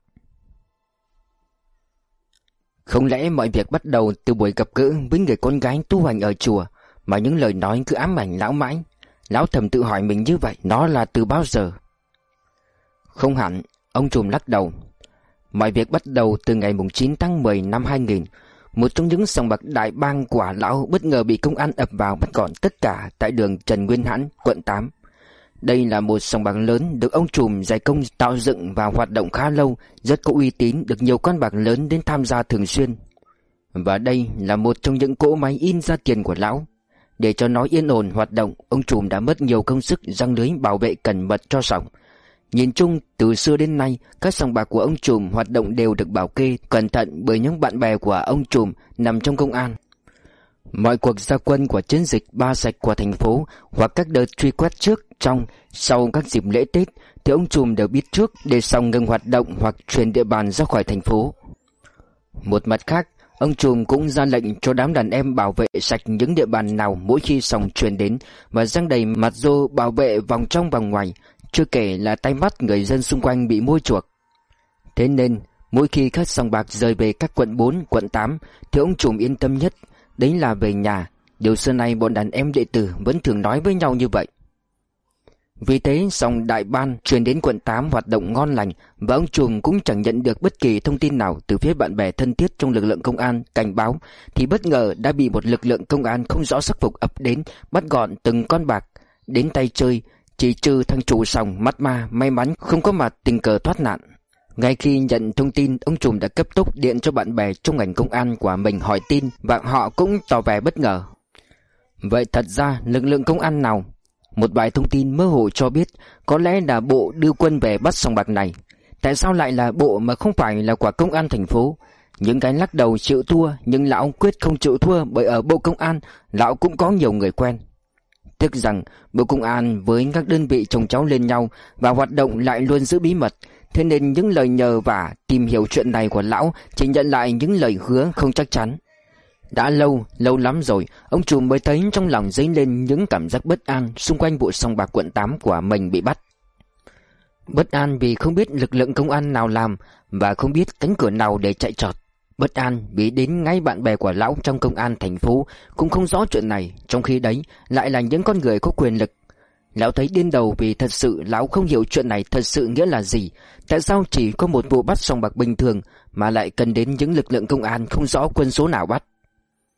Không lẽ mọi việc bắt đầu từ buổi gặp gỡ với người con gái tu hành ở chùa, mà những lời nói cứ ám ảnh lão mãi? Lão thầm tự hỏi mình như vậy, nó là từ bao giờ? Không hẳn, ông trùm lắc đầu. Mọi việc bắt đầu từ ngày chín tháng mười năm hai nghìn. Một trong những sòng bạc đại bang của lão bất ngờ bị công an ập vào bắt gọn tất cả tại đường Trần Nguyên Hãn, quận tám. Đây là một sòng bạc lớn được ông trùm dày công tạo dựng và hoạt động khá lâu, rất có uy tín, được nhiều con bạc lớn đến tham gia thường xuyên. Và đây là một trong những cỗ máy in ra tiền của lão. Để cho nó yên ổn hoạt động, ông trùm đã mất nhiều công sức giăng lưới bảo vệ cẩn mật cho sòng. Nhìn chung, từ xưa đến nay, các sòng bạc của ông trùm hoạt động đều được bảo kê cẩn thận bởi những bạn bè của ông trùm nằm trong công an. Mọi cuộc ra quân của chiến dịch ba sạch của thành phố hoặc các đợt truy quét trước, trong, sau các dịp lễ Tết thì ông trùm đều biết trước để sòng ngừng hoạt động hoặc chuyển địa bàn ra khỏi thành phố. Một mặt khác, ông trùm cũng ra lệnh cho đám đàn em bảo vệ sạch những địa bàn nào mỗi khi sòng chuyển đến, và giăng đầy mặt rô bảo vệ vòng trong vòng ngoài, chưa kể là tay mắt người dân xung quanh bị mua chuộc. Thế nên mỗi khi các sòng bạc rời về các quận bốn, quận tám thì ông trùm yên tâm nhất, đấy là về nhà. Điều xưa nay bọn đàn em đệ tử vẫn thường nói với nhau như vậy. Vì thế sòng đại ban chuyển đến quận tám hoạt động ngon lành, và ông trùm cũng chẳng nhận được bất kỳ thông tin nào từ phía bạn bè thân thiết trong lực lượng công an cảnh báo, thì bất ngờ đã bị một lực lượng công an không rõ sắc phục ập đến, bắt gọn từng con bạc. Đến tay chơi, chỉ trừ thằng chủ sòng mắt ma may mắn không có mặt tình cờ thoát nạn. Ngay khi nhận thông tin, ông trùm đã cấp tốc điện cho bạn bè trong ngành công an của mình hỏi tin, và họ cũng tỏ vẻ bất ngờ. Vậy thật ra lực lượng công an nào? Một vài thông tin mơ hồ cho biết có lẽ là bộ đưa quân về bắt sòng bạc này. Tại sao lại là bộ mà không phải là của công an thành phố? Những cái lắc đầu chịu thua, nhưng lão quyết không chịu thua, bởi ở bộ công an lão cũng có nhiều người quen. Tiếc rằng bộ công an với các đơn vị chồng cháu lên nhau và hoạt động lại luôn giữ bí mật, thế nên những lời nhờ vả tìm hiểu chuyện này của lão chỉ nhận lại những lời hứa không chắc chắn. Đã lâu, lâu lắm rồi, ông trùm mới thấy trong lòng dấy lên những cảm giác bất an xung quanh vụ sòng bạc quận tám của mình bị bắt. Bất an vì không biết lực lượng công an nào làm và không biết cánh cửa nào để chạy trọt. Bất an vì đến ngay bạn bè của lão trong công an thành phố cũng không rõ chuyện này, trong khi đấy lại là những con người có quyền lực. Lão thấy điên đầu vì thật sự lão không hiểu chuyện này thật sự nghĩa là gì. Tại sao chỉ có một vụ bắt sòng bạc bình thường mà lại cần đến những lực lượng công an không rõ quân số nào bắt?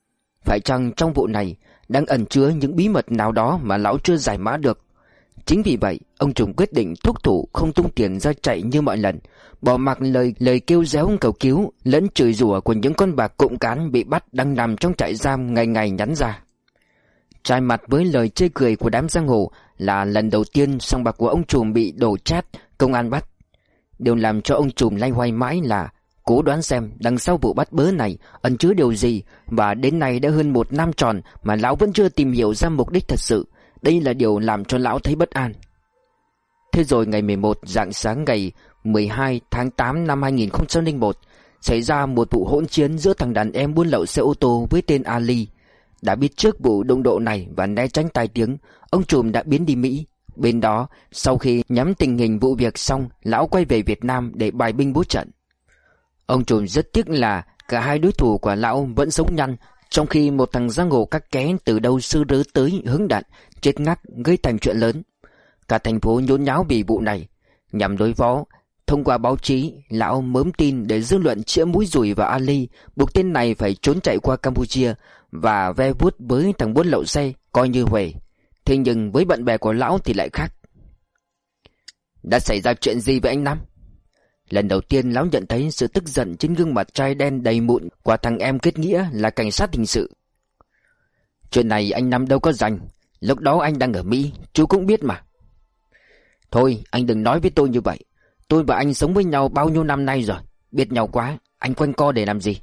Phải chăng trong vụ này đang ẩn chứa những bí mật nào đó mà lão chưa giải mã được? Chính vì vậy, ông Trùm quyết định thúc thủ không tung tiền ra chạy như mọi lần, bỏ mặc lời lời kêu réo cầu cứu lẫn chửi rủa của những con bạc cộng cán bị bắt đang nằm trong trại giam ngày ngày nhắn ra. Trái mặt với lời chê cười của đám giang hồ là lần đầu tiên sòng bạc của ông Trùm bị đổ chát, công an bắt. Điều làm cho ông Trùm loay hoay mãi là cố đoán xem đằng sau vụ bắt bớ này ẩn chứa điều gì, và đến nay đã hơn một năm tròn mà lão vẫn chưa tìm hiểu ra mục đích thật sự. Đây là điều làm cho lão thấy bất an. Thế rồi ngày mười một rạng sáng ngày mười hai tháng tám năm hai nghìn không trăm lẻ một, xảy ra một vụ hỗn chiến giữa thằng đàn em buôn lậu xe ô tô với tên Ali. Đã biết trước vụ đụng độ này và né tránh tai tiếng, ông Trùm đã biến đi Mỹ. Bên đó, sau khi nhắm tình hình vụ việc xong, lão quay về Việt Nam để bài binh bố trận. Ông Trùm rất tiếc là cả hai đối thủ của lão vẫn sống nhăn, trong khi một thằng giang hồ các ké từ đâu sư rớ tới hứng đạn, chết ngắt gây thành chuyện lớn. Cả thành phố nhốn nháo vì vụ này. Nhằm đối phó, thông qua báo chí, lão mớm tin để dư luận chĩa mũi dùi vào Ali, buộc tên này phải trốn chạy qua Campuchia và ve vuốt với thằng buôn lậu xe coi như huề. Thế nhưng với bạn bè của lão thì lại khác. Đã xảy ra chuyện gì với anh Năm? Lần đầu tiên lão nhận thấy sự tức giận trên gương mặt trai đen đầy mụn của thằng em kết nghĩa là cảnh sát hình sự. Chuyện này anh Năm đâu có rành, lúc đó anh đang ở Mỹ, chú cũng biết mà. Thôi anh đừng nói với tôi như vậy. Tôi và anh sống với nhau bao nhiêu năm nay rồi, biết nhau quá, anh quanh co để làm gì?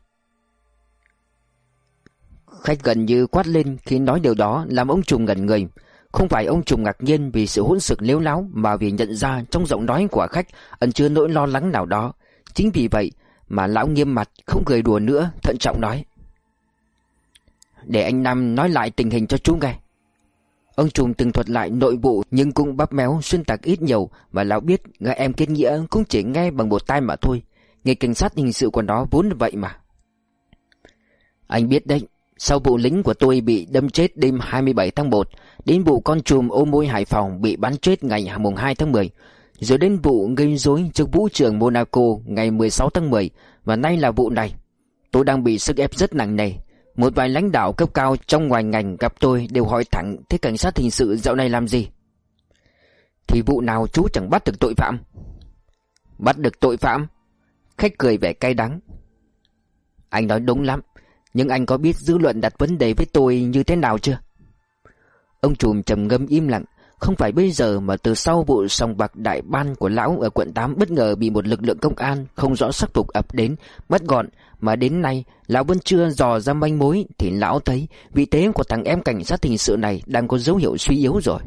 Khách gần như quát lên khi nói điều đó làm ông Trùm ngẩn người. Không phải ông Trùm ngạc nhiên vì sự hỗn xược lếu láo, mà vì nhận ra trong giọng nói của khách ẩn chứa nỗi lo lắng nào đó. Chính vì vậy mà lão nghiêm mặt, không cười đùa nữa, thận trọng nói: Để anh Năm nói lại tình hình cho chú nghe. Ông Trùm từng thuật lại nội vụ nhưng cũng bắp méo xuyên tạc ít nhiều, và lão biết gã em kết nghĩa cũng chỉ nghe bằng một tai mà thôi. Nghề cảnh sát hình sự của nó vốn vậy mà. Anh biết đấy, sau vụ lính của tôi bị đâm chết đêm hai mươi bảy tháng một, đến vụ con trùm ô môi Hải Phòng bị bắn chết ngày mùng hai tháng mười, rồi đến vụ gây rối trước vũ trường Monaco ngày mười sáu tháng mười, và nay là vụ này. Tôi đang bị sức ép rất nặng nề. Một vài lãnh đạo cấp cao trong ngoài ngành gặp tôi đều hỏi thẳng: thế cảnh sát hình sự dạo này làm gì? Thì vụ nào chú chẳng bắt được tội phạm? Bắt được tội phạm? Khách cười vẻ cay đắng. Anh nói đúng lắm, nhưng anh có biết dư luận đặt vấn đề với tôi như thế nào chưa? Ông Trùm trầm ngâm im lặng. Không phải bây giờ mà từ sau vụ sòng bạc đại ban của lão ở quận tám bất ngờ bị một lực lượng công an không rõ sắc phục ập đến bắt gọn, mà đến nay lão vẫn chưa dò ra manh mối, thì lão thấy vị thế của thằng em cảnh sát hình sự này đang có dấu hiệu suy yếu rồi.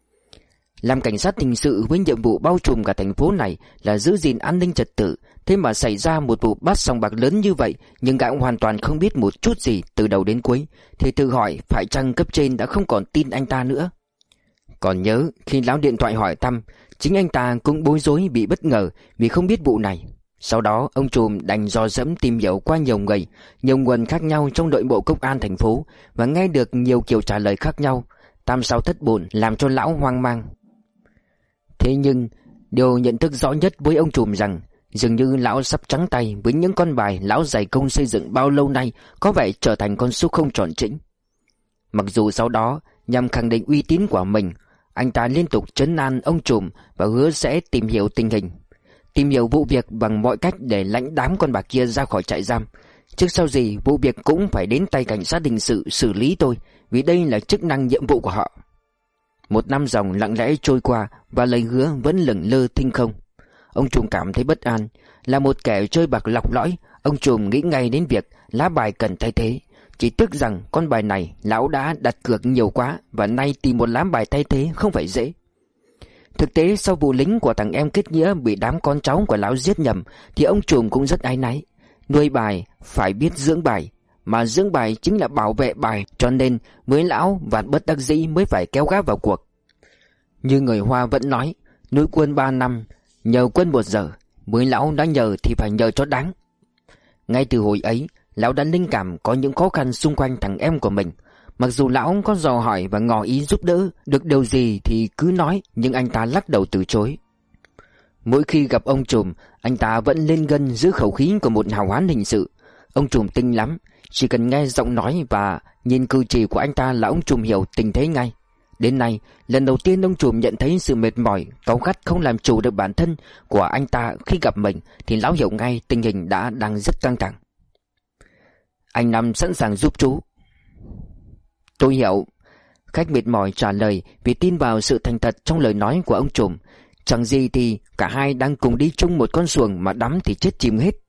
Làm cảnh sát hình sự với nhiệm vụ bao trùm cả thành phố này là giữ gìn an ninh trật tự, thế mà xảy ra một vụ bắt sòng bạc lớn như vậy nhưng gã hoàn toàn không biết một chút gì từ đầu đến cuối, thì tự hỏi phải chăng cấp trên đã không còn tin anh ta nữa. Còn nhớ khi lão điện thoại hỏi thăm, chính anh ta cũng bối rối bị bất ngờ vì không biết vụ này. Sau đó ông Trùm đành dò dẫm tìm hiểu qua nhiều người, nhiều nguồn khác nhau trong nội bộ công an thành phố, và nghe được nhiều kiểu trả lời khác nhau, tam sao thất bổn, làm cho lão hoang mang. Thế nhưng điều nhận thức rõ nhất với ông Trùm rằng dường như lão sắp trắng tay với những con bài lão dày công xây dựng bao lâu nay có vẻ trở thành con số không tròn chỉnh. Mặc dù sau đó nhằm khẳng định uy tín của mình, anh ta liên tục trấn an ông Trùm và hứa sẽ tìm hiểu tình hình, tìm hiểu vụ việc bằng mọi cách để lãnh đám con bạc kia ra khỏi trại giam. Trước sau gì vụ việc cũng phải đến tay cảnh sát hình sự xử lý tôi, vì đây là chức năng nhiệm vụ của họ. Một năm dòng lặng lẽ trôi qua và lời hứa vẫn lững lơ thinh không. Ông Trùm cảm thấy bất an. Là một kẻ chơi bạc lọc lõi, ông Trùm nghĩ ngay đến việc lá bài cần thay thế. Chỉ tiếc rằng con bài này lão đã đặt cược nhiều quá, và nay tìm một lá bài thay thế không phải dễ. Thực tế sau vụ lính của thằng em kết nghĩa bị đám con cháu của lão giết nhầm, thì ông Trùm cũng rất áy náy. Nuôi bài phải biết dưỡng bài, mà dưỡng bài chính là bảo vệ bài, cho nên mới lão vạn bất đắc dĩ mới phải kéo gã vào cuộc. Như người Hoa vẫn nói, nuôi quân ba năm, nhờ quân một giờ, mới lão đã nhờ thì phải nhờ cho đáng. Ngay từ hồi ấy, lão đã linh cảm có những khó khăn xung quanh thằng em của mình. Mặc dù lão có dò hỏi và ngỏ ý giúp đỡ được điều gì thì cứ nói, nhưng anh ta lắc đầu từ chối. Mỗi khi gặp ông Trùm, anh ta vẫn lên gân giữ khẩu khí của một hào hán hình sự. Ông trùm tinh lắm, chỉ cần nghe giọng nói và nhìn cử chỉ của anh ta là ông trùm hiểu tình thế ngay. Đến nay, lần đầu tiên ông trùm nhận thấy sự mệt mỏi, cáu gắt không làm chủ được bản thân của anh ta khi gặp mình, thì lão hiểu ngay tình hình đã đang rất căng thẳng. Anh Năm sẵn sàng giúp chú. Tôi hiểu. Khách mệt mỏi trả lời vì tin vào sự thành thật trong lời nói của ông trùm. Chẳng gì thì cả hai đang cùng đi chung một con xuồng mà đắm thì chết chìm hết.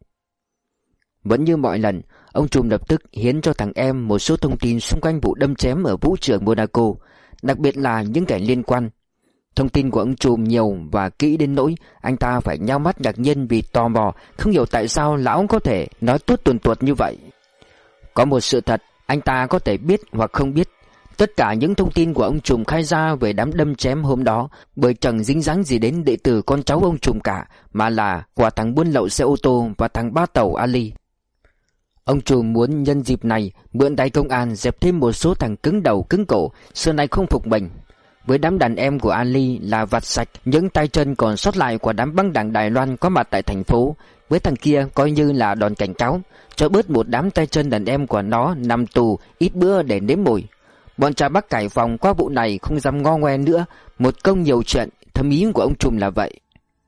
Vẫn như mọi lần, ông trùm lập tức hiến cho thằng em một số thông tin xung quanh vụ đâm chém ở vũ trường Monaco, đặc biệt là những kẻ liên quan. Thông tin của ông trùm nhiều và kỹ đến nỗi anh ta phải nhao mắt ngạc nhiên vì tò mò, không hiểu tại sao lão có thể nói tuốt tuồn tuột như vậy. Có một sự thật anh ta có thể biết hoặc không biết. Tất cả những thông tin của ông trùm khai ra về đám đâm chém hôm đó bởi chẳng dính dáng gì đến đệ tử con cháu ông trùm cả, mà là của thằng buôn lậu xe ô tô và thằng ba tàu Ali. Ông trùm muốn nhân dịp này mượn tay công an dẹp thêm một số thằng cứng đầu cứng cổ xưa nay không phục mình. Với đám đàn em của Ali là vặt sạch những tay chân còn sót lại của đám băng đảng Đài Loan có mặt tại thành phố. Với thằng kia coi như là đòn cảnh cáo, cho bớt một đám tay chân đàn em của nó nằm tù ít bữa để nếm mùi. Bọn trà Bắc Cải Phòng qua vụ này không dám ngo ngoe nữa, một công nhiều chuyện, thâm ý của ông trùm là vậy.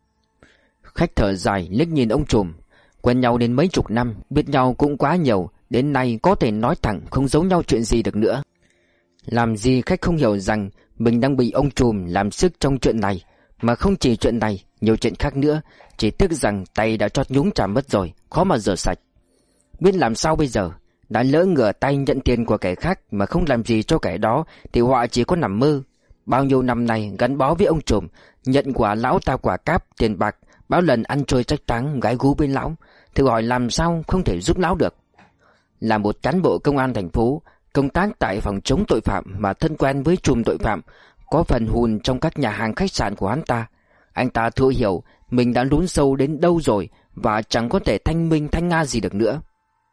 Khách thở dài liếc nhìn ông trùm. Quen nhau đến mấy chục năm, biết nhau cũng quá nhiều, đến nay có thể nói thẳng không giấu nhau chuyện gì được nữa. Làm gì khách không hiểu rằng mình đang bị ông trùm làm sức trong chuyện này, mà không chỉ chuyện này, nhiều chuyện khác nữa. Chỉ tiếc rằng tay đã trót nhúng chàm mất rồi, khó mà rửa sạch. Biết làm sao bây giờ? Đã lỡ ngửa tay nhận tiền của kẻ khác mà không làm gì cho kẻ đó thì họa chỉ có nằm mơ. Bao nhiêu năm nay gắn bó với ông trùm, nhận quả lão ta quả cáp tiền bạc, bao lần ăn trôi trách trắng gái gú bên lão, thử hỏi làm sao không thể giúp lão được. Là một cán bộ công an thành phố, công tác tại phòng chống tội phạm mà thân quen với trùm tội phạm, có phần hùn trong các nhà hàng khách sạn của hắn ta. Anh ta thừa hiểu mình đã lún sâu đến đâu rồi và chẳng có thể thanh minh thanh nga gì được nữa.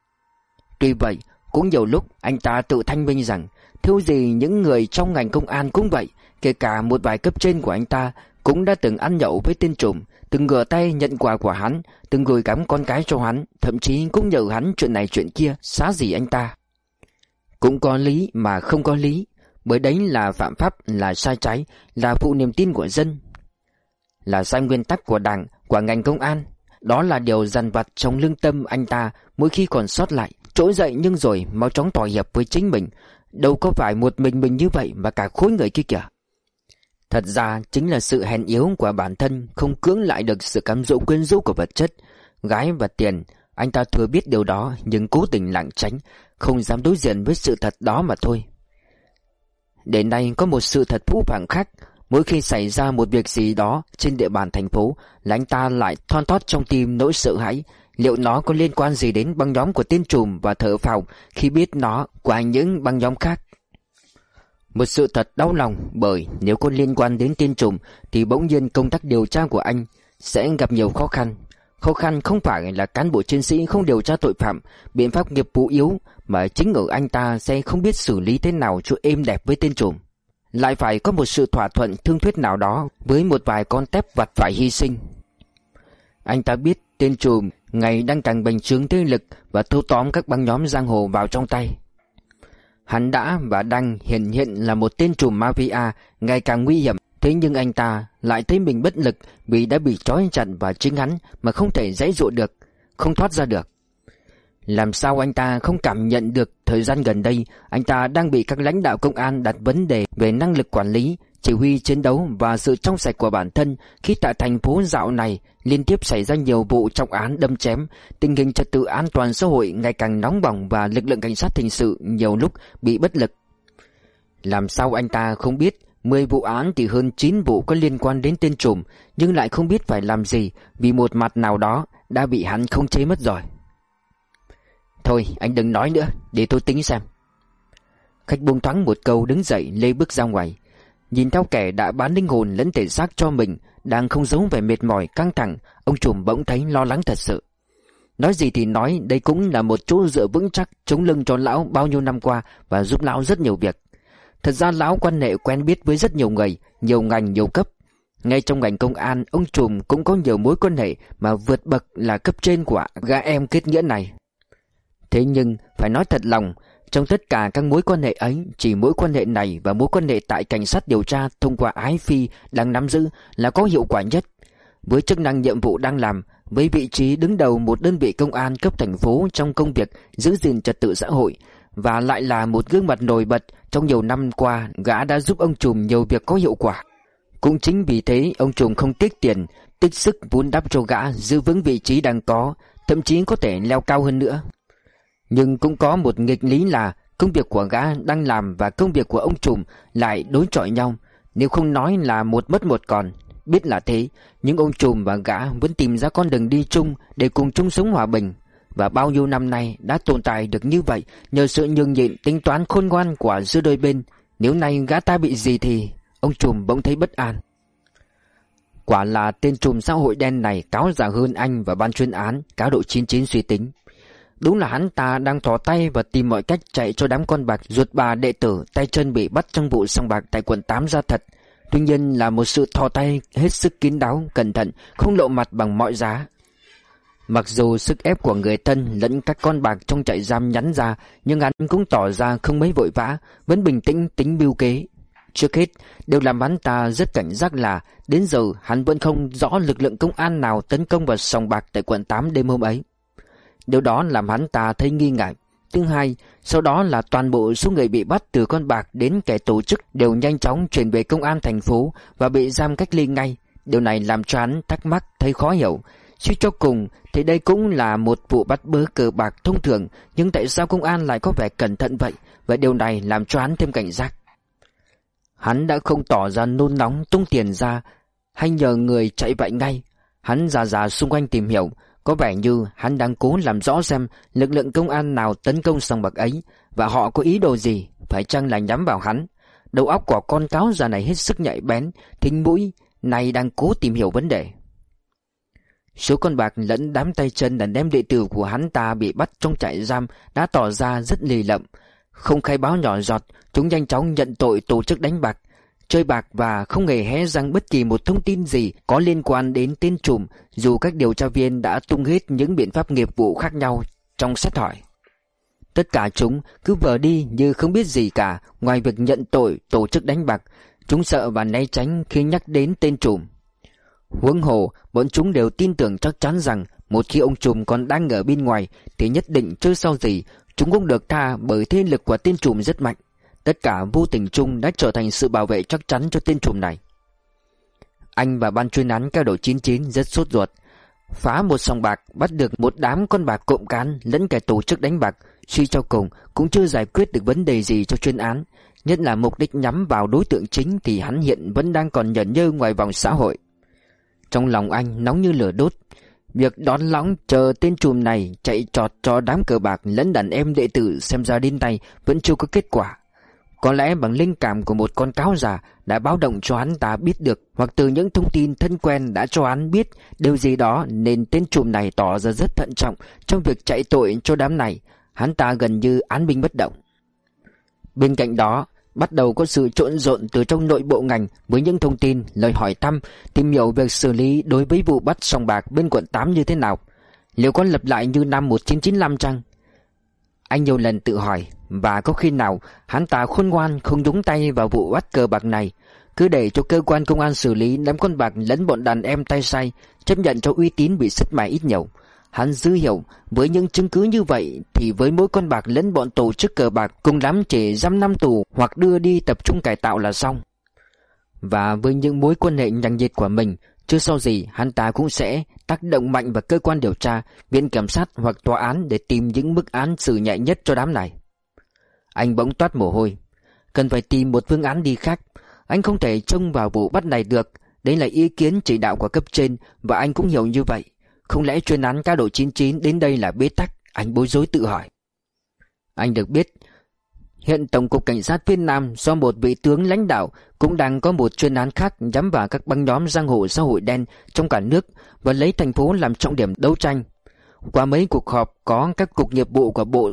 Tuy vậy, cũng nhiều lúc anh ta tự thanh minh rằng thiếu gì những người trong ngành công an cũng vậy, kể cả một vài cấp trên của anh ta cũng đã từng ăn nhậu với tên trùm, từng ngửa tay nhận quà của hắn, từng gửi gắm con cái cho hắn, thậm chí cũng nhờ hắn chuyện này chuyện kia, xá gì anh ta. Cũng có lý mà không có lý, bởi đấy là phạm pháp, là sai trái, là phụ niềm tin của dân, là sai nguyên tắc của đảng, của ngành công an. Đó là điều dằn vặt trong lương tâm anh ta mỗi khi còn sót lại, trỗi dậy nhưng rồi mau chóng thỏa hiệp với chính mình. Đâu có phải một mình mình như vậy mà cả khối người kia kìa. Thật ra chính là sự hèn yếu của bản thân không cưỡng lại được sự cám dỗ quyến rũ của vật chất, gái và tiền. Anh ta thừa biết điều đó nhưng cố tình lảng tránh, không dám đối diện với sự thật đó mà thôi. Đến nay có một sự thật phũ phàng khác. Mỗi khi xảy ra một việc gì đó trên địa bàn thành phố là anh ta lại thon thót trong tim nỗi sợ hãi. Liệu nó có liên quan gì đến băng nhóm của tên trùm và thợ phào khi biết nó qua những băng nhóm khác? Một sự thật đau lòng, bởi nếu có liên quan đến tên trùm thì bỗng nhiên công tác điều tra của anh sẽ gặp nhiều khó khăn. Khó khăn không phải là cán bộ chiến sĩ không điều tra tội phạm, biện pháp nghiệp vụ yếu, mà chính ở anh ta sẽ không biết xử lý thế nào cho êm đẹp với tên trùm. Lại phải có một sự thỏa thuận thương thuyết nào đó với một vài con tép vặt phải hy sinh. Anh ta biết tên trùm ngày đang càng bành trướng thế lực và thâu tóm các băng nhóm giang hồ vào trong tay. Hắn đã và đang hiện hiện là một tên trùm mafia ngày càng nguy hiểm. Thế nhưng anh ta lại thấy mình bất lực vì đã bị trói chặt vào chính hắn mà không thể giãy giụa được, không thoát ra được. Làm sao anh ta không cảm nhận được thời gian gần đây anh ta đang bị các lãnh đạo công an đặt vấn đề về năng lực quản lý, chỉ huy chiến đấu và sự trong sạch của bản thân khi tại thành phố dạo này liên tiếp xảy ra nhiều vụ trọng án đâm chém, tình hình trật tự an toàn xã hội ngày càng nóng bỏng và lực lượng cảnh sát hình sự nhiều lúc bị bất lực. Làm sao anh ta không biết mười vụ án thì hơn chín vụ có liên quan đến tên trùm, nhưng lại không biết phải làm gì vì một mặt nào đó đã bị hắn khống chế mất rồi. Thôi anh đừng nói nữa, để tôi tính xem. Khách buông thoáng một câu đứng dậy lê bước ra ngoài. Nhìn theo kẻ đã bán linh hồn lẫn thể xác cho mình đang không giấu vẻ mệt mỏi căng thẳng, ông trùm bỗng thấy lo lắng thật sự. Nói gì thì nói, đây cũng là một chỗ dựa vững chắc chống lưng cho lão bao nhiêu năm qua và giúp lão rất nhiều việc. Thật ra lão quan hệ quen biết với rất nhiều người, nhiều ngành nhiều cấp. Ngay trong ngành công an, ông trùm cũng có nhiều mối quan hệ mà vượt bậc là cấp trên của gã em kết nghĩa này. Thế nhưng phải nói thật lòng, trong tất cả các mối quan hệ ấy, chỉ mối quan hệ này và mối quan hệ tại cảnh sát điều tra thông qua Ái Phi đang nắm giữ là có hiệu quả nhất. Với chức năng nhiệm vụ đang làm, với vị trí đứng đầu một đơn vị công an cấp thành phố trong công việc giữ gìn trật tự xã hội, và lại là một gương mặt nổi bật, trong nhiều năm qua gã đã giúp ông trùm nhiều việc có hiệu quả. Cũng chính vì thế ông trùm không tiếc tiền, tích sức vun đắp cho gã giữ vững vị trí đang có, thậm chí có thể leo cao hơn nữa. Nhưng cũng có một nghịch lý là công việc của gã đang làm và công việc của ông trùm lại đối chọi nhau, nếu không nói là một mất một còn. Biết là thế, nhưng ông trùm và gã vẫn tìm ra con đường đi chung để cùng chung sống hòa bình. Và bao nhiêu năm nay đã tồn tại được như vậy nhờ sự nhường nhịn tính toán khôn ngoan của giữa đôi bên. Nếu nay gã ta bị gì thì ông trùm bỗng thấy bất an. Quả là tên trùm xã hội đen này cáo già hơn anh và ban chuyên án cáo độ chín chín suy tính. Đúng là hắn ta đang thò tay và tìm mọi cách chạy cho đám con bạc ruột bà đệ tử tay chân bị bắt trong vụ sòng bạc tại quận tám ra thật. Tuy nhiên là một sự thò tay hết sức kín đáo, cẩn thận, không lộ mặt bằng mọi giá. Mặc dù sức ép của người thân lẫn các con bạc trong trại giam nhắn ra, nhưng hắn cũng tỏ ra không mấy vội vã, vẫn bình tĩnh tính mưu kế. Trước hết, điều làm hắn ta rất cảnh giác là đến giờ hắn vẫn không rõ lực lượng công an nào tấn công vào sòng bạc tại quận tám đêm hôm ấy. Điều đó làm hắn ta thấy nghi ngại. Thứ hai, sau đó là toàn bộ số người bị bắt từ con bạc đến kẻ tổ chức đều nhanh chóng chuyển về công an thành phố và bị giam cách ly ngay. Điều này làm cho hắn thắc mắc thấy khó hiểu. Suy cho cùng thì đây cũng là một vụ bắt bớ cờ bạc thông thường, nhưng tại sao công an lại có vẻ cẩn thận vậy? Và điều này làm cho hắn thêm cảnh giác. Hắn đã không tỏ ra nôn nóng tung tiền ra hay nhờ người chạy vậy ngay. Hắn dà dà xung quanh tìm hiểu. Có vẻ như hắn đang cố làm rõ xem lực lượng công an nào tấn công sòng bạc ấy và họ có ý đồ gì, phải chăng là nhắm vào hắn. Đầu óc của con cáo già này hết sức nhạy bén, thính mũi này đang cố tìm hiểu vấn đề. Số con bạc lẫn đám tay chân đàn em đệ tử của hắn ta bị bắt trong trại giam đã tỏ ra rất lì lợm, không khai báo nhỏ giọt. Chúng nhanh chóng nhận tội tổ chức đánh bạc, chơi bạc và không hề hé răng bất kỳ một thông tin gì có liên quan đến tên trùm, dù các điều tra viên đã tung hết những biện pháp nghiệp vụ khác nhau trong xét hỏi. Tất cả chúng cứ vờ đi như không biết gì cả, ngoài việc nhận tội tổ chức đánh bạc. Chúng sợ và né tránh khi nhắc đến tên trùm. Huống hồ, bọn chúng đều tin tưởng chắc chắn rằng một khi ông trùm còn đang ở bên ngoài thì nhất định chưa sau gì chúng cũng được tha, bởi thế lực của tên trùm rất mạnh. Tất cả vô tình chung đã trở thành sự bảo vệ chắc chắn cho tên trùm này. Anh và ban chuyên án cao độ chín chín rất sốt ruột. Phá một sòng bạc, bắt được một đám con bạc cộng cán lẫn kẻ tổ chức đánh bạc, suy cho cùng cũng chưa giải quyết được vấn đề gì cho chuyên án. Nhất là mục đích nhắm vào đối tượng chính thì hắn hiện vẫn đang còn nhởn nhơ ngoài vòng xã hội. Trong lòng anh nóng như lửa đốt. Việc đón lõng chờ tên trùm này chạy trọt cho đám cờ bạc lẫn đàn em đệ tử xem ra đến nay vẫn chưa có kết quả. Có lẽ bằng linh cảm của một con cáo già đã báo động cho hắn ta biết được, hoặc từ những thông tin thân quen đã cho hắn biết điều gì đó, nên tên trùm này tỏ ra rất thận trọng trong việc chạy tội cho đám này. Hắn ta gần như án binh bất động. Bên cạnh đó, bắt đầu có sự trộn rộn từ trong nội bộ ngành với những thông tin, lời hỏi thăm, tìm hiểu việc xử lý đối với vụ bắt sòng bạc bên quận tám như thế nào. Liệu có lặp lại như năm một nghìn chín trăm chín mươi lăm chăng? Anh nhiều lần tự hỏi, và có khi nào hắn ta khôn ngoan không nhúng tay vào vụ bắt cờ bạc này, cứ để cho cơ quan công an xử lý đám con bạc lẫn bọn đàn em tay sai, chấp nhận cho uy tín bị sứt mẻ ít nhiều. Hắn dư hiểu với những chứng cứ như vậy thì với mỗi con bạc lẫn bọn tổ chức cờ bạc cùng lắm chỉ giam năm tù hoặc đưa đi tập trung cải tạo là xong. Và với những mối quan hệ nhằng nhịt của mình, chưa sau gì hắn ta cũng sẽ tác động mạnh vào cơ quan điều tra, viện kiểm sát hoặc tòa án để tìm những mức án xử nhẹ nhất cho đám này. Anh bỗng toát mồ hôi. Cần phải tìm một phương án đi khác. Anh không thể trông vào vụ bắt này được. Đấy là ý kiến chỉ đạo của cấp trên, và anh cũng hiểu như vậy. Không lẽ chuyên án cao độ chín chín đến đây là bế tắc? Anh bối rối tự hỏi. Anh được biết hiện Tổng cục Cảnh sát phía Nam do một vị tướng lãnh đạo cũng đang có một chuyên án khác nhắm vào các băng nhóm giang hồ xã hội đen trong cả nước và lấy thành phố làm trọng điểm đấu tranh. Qua mấy cuộc họp có các cục nghiệp vụ của bộ,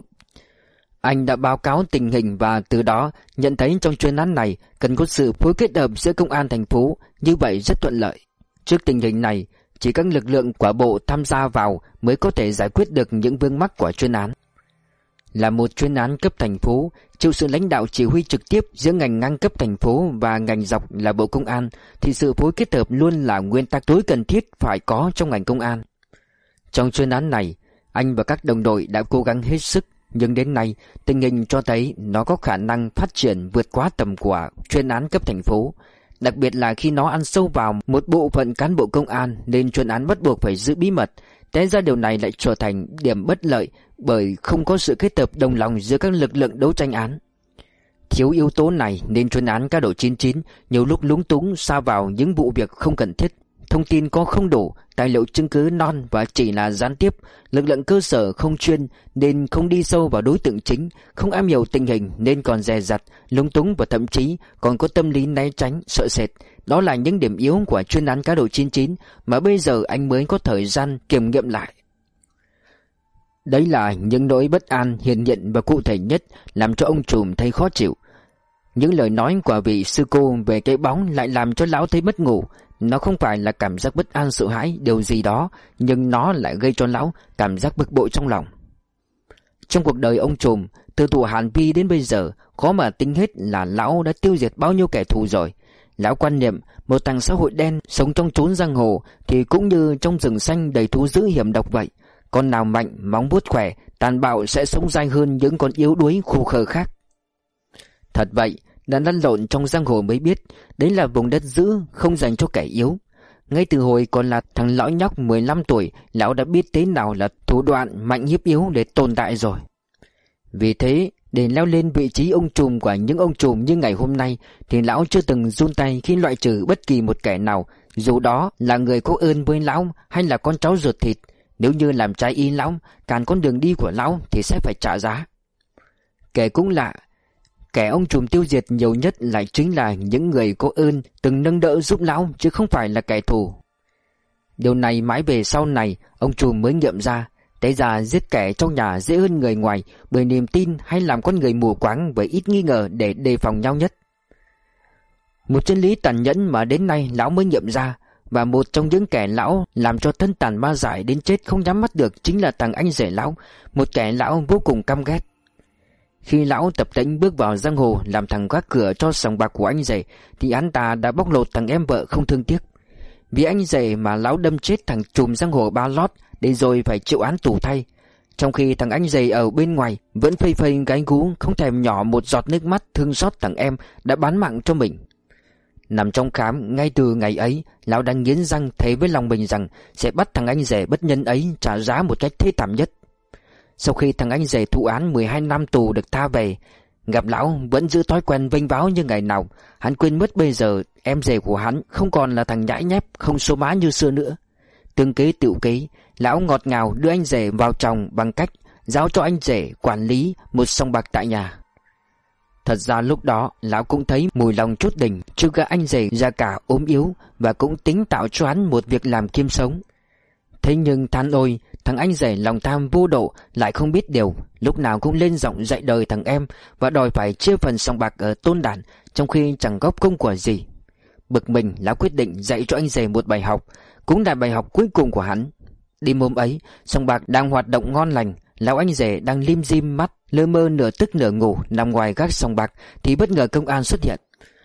anh đã báo cáo tình hình và từ đó nhận thấy trong chuyên án này cần có sự phối kết hợp giữa công an thành phố, như vậy rất thuận lợi. Trước tình hình này, chỉ các lực lượng của bộ tham gia vào mới có thể giải quyết được những vướng mắc của chuyên án. Là một chuyên án cấp thành phố, chịu sự lãnh đạo chỉ huy trực tiếp giữa ngành ngang cấp thành phố và ngành dọc là Bộ Công an, thì sự phối kết hợp luôn là nguyên tắc tối cần thiết phải có trong ngành công an. Trong chuyên án này, anh và các đồng đội đã cố gắng hết sức, nhưng đến nay tình hình cho thấy nó có khả năng phát triển vượt quá tầm của chuyên án cấp thành phố. Đặc biệt là khi nó ăn sâu vào một bộ phận cán bộ công an nên chuyên án bắt buộc phải giữ bí mật. Té ra điều này lại trở thành điểm bất lợi bởi không có sự kết hợp đồng lòng giữa các lực lượng đấu tranh án. Thiếu yếu tố này nên chuyên án Cá Độ chín chín nhiều lúc lúng túng sa vào những vụ việc không cần thiết. Thông tin có không đủ, tài liệu chứng cứ non và chỉ là gián tiếp. Lực lượng cơ sở không chuyên nên không đi sâu vào đối tượng chính, không am hiểu tình hình nên còn dè dặt, lúng túng và thậm chí còn có tâm lý né tránh, sợ sệt. Đó là những điểm yếu của chuyên án Cá Độ chín chín mà bây giờ anh mới có thời gian kiểm nghiệm lại. Đấy là những nỗi bất an hiển hiện và cụ thể nhất làm cho ông trùm thấy khó chịu. Những lời nói của vị sư cô về cái bóng lại làm cho lão thấy mất ngủ. Nó không phải là cảm giác bất an sợ hãi điều gì đó, nhưng nó lại gây cho lão cảm giác bực bội trong lòng. Trong cuộc đời ông trùm, từ thủ Hàn Vi đến bây giờ, khó mà tính hết là lão đã tiêu diệt bao nhiêu kẻ thù rồi. Lão quan niệm một thằng xã hội đen sống trong chốn giang hồ thì cũng như trong rừng xanh đầy thú dữ hiểm độc vậy. Con nào mạnh, móng vuốt khỏe, tàn bạo sẽ sống dai hơn những con yếu đuối khù khờ khác. Thật vậy, đã lăn lộn trong giang hồ mới biết, đấy là vùng đất dữ không dành cho kẻ yếu. Ngay từ hồi còn là thằng lão nhóc mười lăm tuổi, lão đã biết thế nào là thủ đoạn mạnh hiếp yếu để tồn tại rồi. Vì thế, để leo lên vị trí ông trùm của những ông trùm như ngày hôm nay, thì lão chưa từng run tay khi loại trừ bất kỳ một kẻ nào, dù đó là người có ơn với lão hay là con cháu ruột thịt. Nếu như làm trái ý lão, cản con đường đi của lão thì sẽ phải trả giá. Kẻ cũng lạ, kẻ ông trùm tiêu diệt nhiều nhất lại chính là những người có ơn từng nâng đỡ giúp lão, chứ không phải là kẻ thù. Điều này mãi về sau này ông trùm mới nghiệm ra. Té ra giết kẻ trong nhà dễ hơn người ngoài bởi niềm tin hay làm con người mù quáng với ít nghi ngờ để đề phòng nhau nhất. Một chân lý tàn nhẫn mà đến nay lão mới nghiệm ra. Và một trong những kẻ lão làm cho thân tàn ma dại đến chết không nhắm mắt được chính là thằng anh rể lão, một kẻ lão vô cùng căm ghét. Khi lão Tập Tĩnh bước vào giang hồ làm thằng gác cửa cho sòng bạc của anh rể, thì hắn ta đã bóc lột thằng em vợ không thương tiếc. Vì anh rể mà lão đâm chết thằng trùm giang hồ Ba Lót, để rồi phải chịu án tù thay. Trong khi thằng anh rể ở bên ngoài vẫn phây phây gái gú, không thèm nhỏ một giọt nước mắt thương xót thằng em đã bán mạng cho mình. Nằm trong khám, ngay từ ngày ấy, lão đã nghiến răng thề với lòng mình rằng sẽ bắt thằng anh rể bất nhân ấy trả giá một cách thê thảm nhất. Sau khi thằng anh rể thụ án mười hai năm tù được tha về, gặp lão vẫn giữ thói quen vênh váo như ngày nào. Hắn quên mất bây giờ em rể của hắn không còn là thằng nhãi nhép không số má như xưa nữa. Tương kế tựu kế, lão ngọt ngào đưa anh rể vào chồng bằng cách giao cho anh rể quản lý một sòng bạc tại nhà. Thật ra lúc đó lão cũng thấy mùi lòng chút đỉnh trước gã anh rể già cả ốm yếu, và cũng tính tạo cho hắn một việc làm kiếm sống. Thế nhưng than ôi, thằng anh rể lòng tham vô độ lại không biết điều, lúc nào cũng lên giọng dạy đời thằng em và đòi phải chia phần sòng bạc ở Tôn Đản, trong khi chẳng góp công của gì. Bực mình, lão quyết định dạy cho anh rể một bài học, cũng là bài học cuối cùng của hắn. Đêm hôm ấy, sòng bạc đang hoạt động ngon lành, lão anh rể đang lim dim mắt, lơ mơ nửa tức nửa ngủ nằm ngoài gác sòng bạc thì bất ngờ công an xuất hiện.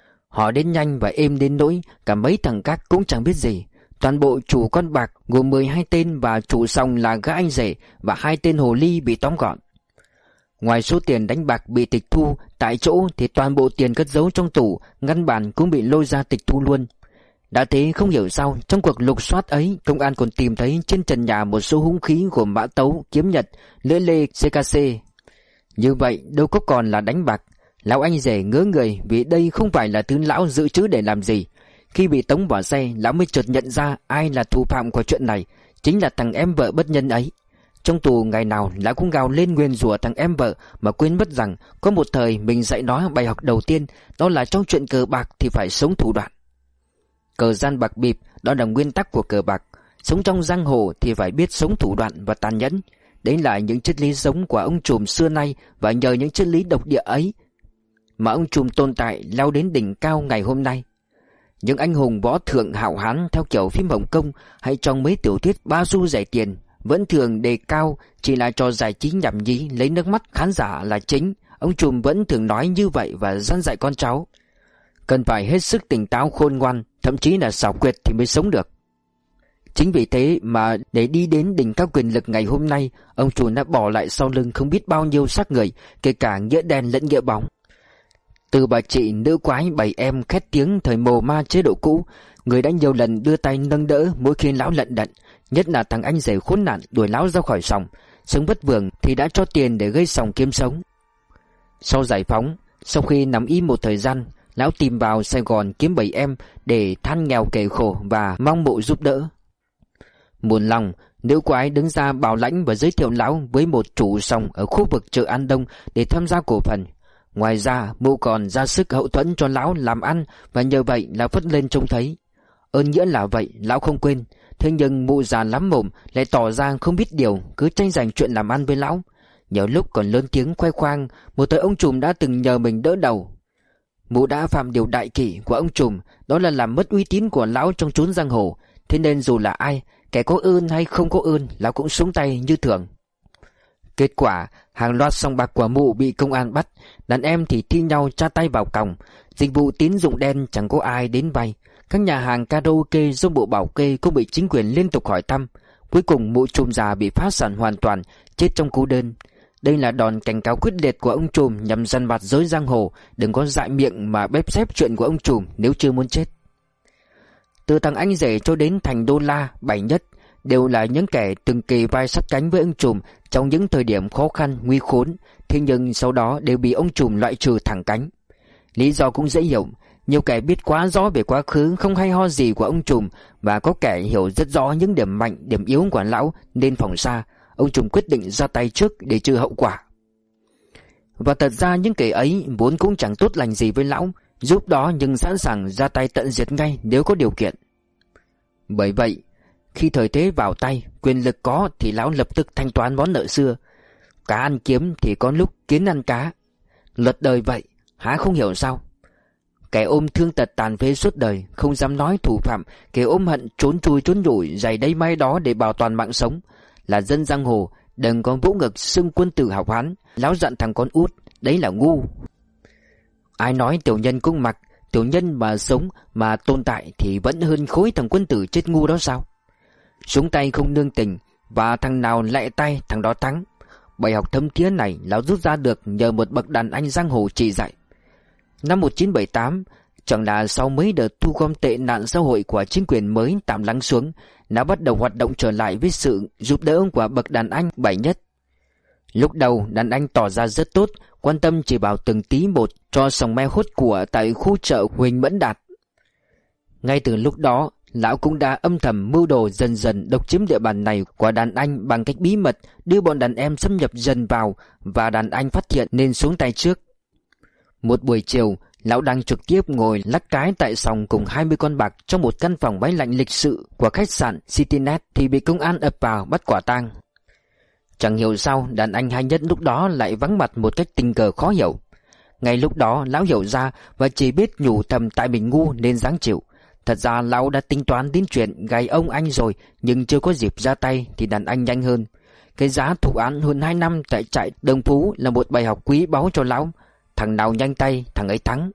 Họ đến nhanh và êm đến nỗi cả mấy thằng các cũng chẳng biết gì. Toàn bộ chủ con bạc gồm mười hai tên và chủ sòng là gã anh rể và hai tên hồ ly bị tóm gọn. Ngoài số tiền đánh bạc bị tịch thu tại chỗ thì toàn bộ tiền cất giấu trong tủ ngăn bàn cũng bị lôi ra tịch thu luôn. Đã thế không hiểu sao trong cuộc lục soát ấy, công an còn tìm thấy trên trần nhà một số hung khí gồm mã tấu, kiếm nhật, lưỡi lê, xê ca xê. Như vậy đâu có còn là đánh bạc. Lão anh rể ngớ người vì đây không phải là thứ lão dự trữ để làm gì. Khi bị tống vào xe, lão mới chợt nhận ra ai là thủ phạm của chuyện này, chính là thằng em vợ bất nhân ấy. Trong tù ngày nào lão cũng gào lên nguyền rủa thằng em vợ, mà quên mất rằng có một thời mình dạy nó bài học đầu tiên, đó là trong chuyện cờ bạc thì phải sống thủ đoạn. Cờ gian bạc bịp, đó là nguyên tắc của cờ bạc. Sống trong giang hồ thì phải biết sống thủ đoạn và tàn nhẫn. Đấy là những triết lý sống của ông trùm xưa nay, và nhờ những triết lý độc địa ấy mà ông trùm tồn tại leo đến đỉnh cao ngày hôm nay. Những anh hùng võ thượng hảo hán theo kiểu phim Hồng Kông hay trong mấy tiểu thuyết ba xu rẻ tiền vẫn thường đề cao chỉ là trò giải trí nhảm nhí, lấy nước mắt khán giả là chính. Ông trùm vẫn thường nói như vậy và dặn dạy con cháu cần phải hết sức tỉnh táo khôn ngoan, thậm chí là xảo quyệt thì mới sống được. Chính vì thế mà để đi đến đỉnh cao quyền lực ngày hôm nay, ông trùm đã bỏ lại sau lưng không biết bao nhiêu xác người, kể cả nghĩa đen lẫn nghĩa bóng. Từ bà chị nữ quái bảy em khét tiếng thời mồ ma chế độ cũ, người đã nhiều lần đưa tay nâng đỡ mỗi khi lão lận đận, nhất là thằng anh rể khốn nạn đuổi lão ra khỏi sòng, sống vất vưởng thì đã cho tiền để gây sòng kiếm sống. Sau giải phóng, sau khi nằm im một thời gian, lão tìm vào Sài Gòn kiếm bảy em để than nghèo kề khổ và mong mộ giúp đỡ. Muộn lòng, nữ quái đứng ra bảo lãnh và giới thiệu lão với một chủ sòng ở khu vực chợ An Đông để tham gia cổ phần. Ngoài ra, mụ còn ra sức hậu thuẫn cho lão làm ăn và nhờ vậy là phất lên trông thấy. Ơn nghĩa là vậy, lão không quên. Thế nhưng mụ già lắm mồm lại tỏ ra không biết điều, cứ tranh giành chuyện làm ăn với lão. Nhiều lúc còn lớn tiếng khoe khoang một thời ông trùm đã từng nhờ mình đỡ đầu. Mụ đã phạm điều đại kỷ của ông trùm, đó là làm mất uy tín của lão trong chốn giang hồ. Thế nên dù là ai, kẻ có ơn hay không có ơn, lão cũng xuống tay như thường. Kết quả, hàng loạt sòng bạc của mụ bị công an bắt, đàn em thì thi nhau tra tay vào còng. Dịch vụ tín dụng đen chẳng có ai đến vay. Các nhà hàng karaoke do bộ bảo kê cũng bị chính quyền liên tục hỏi thăm. Cuối cùng mụ trùm già bị phá sản hoàn toàn, chết trong cô đơn. Đây là đòn cảnh cáo quyết liệt của ông trùm nhằm dằn vặt giới giang hồ, đừng có dại miệng mà bếp xếp chuyện của ông trùm nếu chưa muốn chết. Từ thằng anh rể cho đến Thành Đô La, Bảy Nhất đều là những kẻ từng kề vai sát cánh với ông trùm trong những thời điểm khó khăn nguy khốn, thế nhưng sau đó đều bị ông trùm loại trừ thẳng cánh. Lý do cũng dễ hiểu, nhiều kẻ biết quá rõ về quá khứ không hay ho gì của ông trùm và có kẻ hiểu rất rõ những điểm mạnh, điểm yếu của lão nên phòng xa. Ông trùm quyết định ra tay trước để trừ hậu quả. Và thật ra những kẻ ấy vốn cũng chẳng tốt lành gì với lão, giúp đó nhưng sẵn sàng ra tay tận diệt ngay nếu có điều kiện. Bởi vậy, khi thời thế vào tay, quyền lực có thì lão lập tức thanh toán món nợ xưa. Cá ăn kiếm thì có lúc kiến ăn cá. Luật đời vậy, há không hiểu sao? Kẻ ôm thương tật tàn phế suốt đời, không dám nói thủ phạm, kẻ ôm hận trốn chui trốn nhủi giày đây mai đó để bảo toàn mạng sống. Là dân giang hồ, đừng có vỗ ngực xưng quân tử hào hán. Lão dặn thằng con út, đấy là ngu. Ai nói tiểu nhân cũng mặc, tiểu nhân mà sống mà tồn tại thì vẫn hơn khối thằng quân tử chết ngu đó sao? Xuống tay không nương tình, và thằng nào lẹ tay thằng đó thắng. Bài học thâm thía này lão rút ra được nhờ một bậc đàn anh giang hồ chỉ dạy. Năm một nghìn chín trăm bảy mươi tám, chẳng là sau mấy đợt thu gom tệ nạn xã hội của chính quyền mới tạm lắng xuống, đã bắt đầu hoạt động trở lại với sự giúp đỡ của bậc đàn anh Bảy Nhất. Lúc đầu đàn anh tỏ ra rất tốt, quan tâm chỉ bảo từng tí một cho sòng me hốt của tại khu chợ Huỳnh Mẫn Đạt. Ngay từ lúc đó, lão cũng đã âm thầm mưu đồ dần dần độc chiếm địa bàn này của đàn anh bằng cách bí mật đưa bọn đàn em xâm nhập dần vào, và đàn anh phát hiện nên xuống tay trước. Một buổi chiều, lão đang trực tiếp ngồi lắc cái tại sòng cùng hai mươi con bạc trong một căn phòng máy lạnh lịch sự của khách sạn Citynet thì bị công an ập vào bắt quả tang. Chẳng hiểu sao đàn anh Hai Nhất lúc đó lại vắng mặt một cách tình cờ khó hiểu. Ngay lúc đó lão hiểu ra và chỉ biết nhủ thầm tại mình ngu nên dáng chịu. Thật ra lão đã tính toán đến chuyện gài ông anh rồi, nhưng chưa có dịp ra tay thì đàn anh nhanh hơn. Cái giá thụ án hơn hai năm tại trại Đồng Phú là một bài học quý báu cho lão. Thằng nào nhanh tay thằng ấy thắng.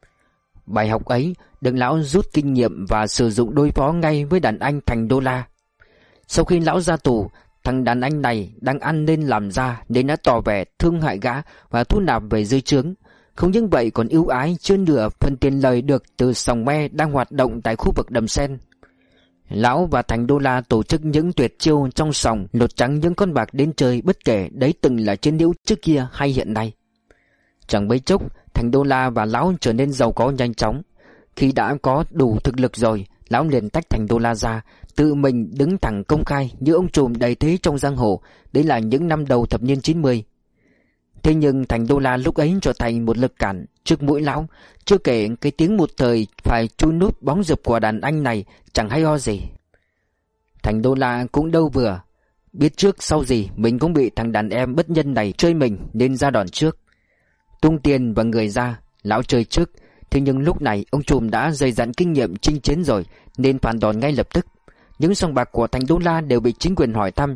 Bài học ấy được lão rút kinh nghiệm và sử dụng đối phó ngay với đàn anh Thành Đô La. Sau khi lão ra tù, thằng đàn anh này đang ăn nên làm ra nên đã tỏ vẻ thương hại gã và thu nạp về dưới trướng. Không những vậy còn ưu ái chưa nửa phần tiền lời được từ sòng me đang hoạt động tại khu vực Đầm Sen. Lão và Thành Đô La tổ chức những tuyệt chiêu trong sòng, lột trắng những con bạc đến chơi bất kể đấy từng là chiến hữu trước kia hay hiện nay. Chẳng mấy chốc, Thành Đô La và lão trở nên giàu có nhanh chóng. Khi đã có đủ thực lực rồi, lão liền tách Thành Đô La ra, tự mình đứng thẳng công khai như ông trùm đầy thế trong giang hồ. Đấy là những năm đầu thập niên chín mươi. Thế nhưng Thành Đô La lúc ấy trở thành một lực cản trước mũi lão. Chưa kể cái tiếng một thời phải chui núp bóng rập của đàn anh này chẳng hay ho gì. Thành Đô La cũng đâu vừa, biết trước sau gì mình cũng bị thằng đàn em bất nhân này chơi mình nên ra đòn trước. Tung tiền và người ra, lão chơi trước. Thế nhưng lúc này ông trùm đã dày dặn kinh nghiệm chinh chiến rồi nên phản đòn ngay lập tức. Những sòng bạc của Thành Đô La đều bị chính quyền hỏi thăm.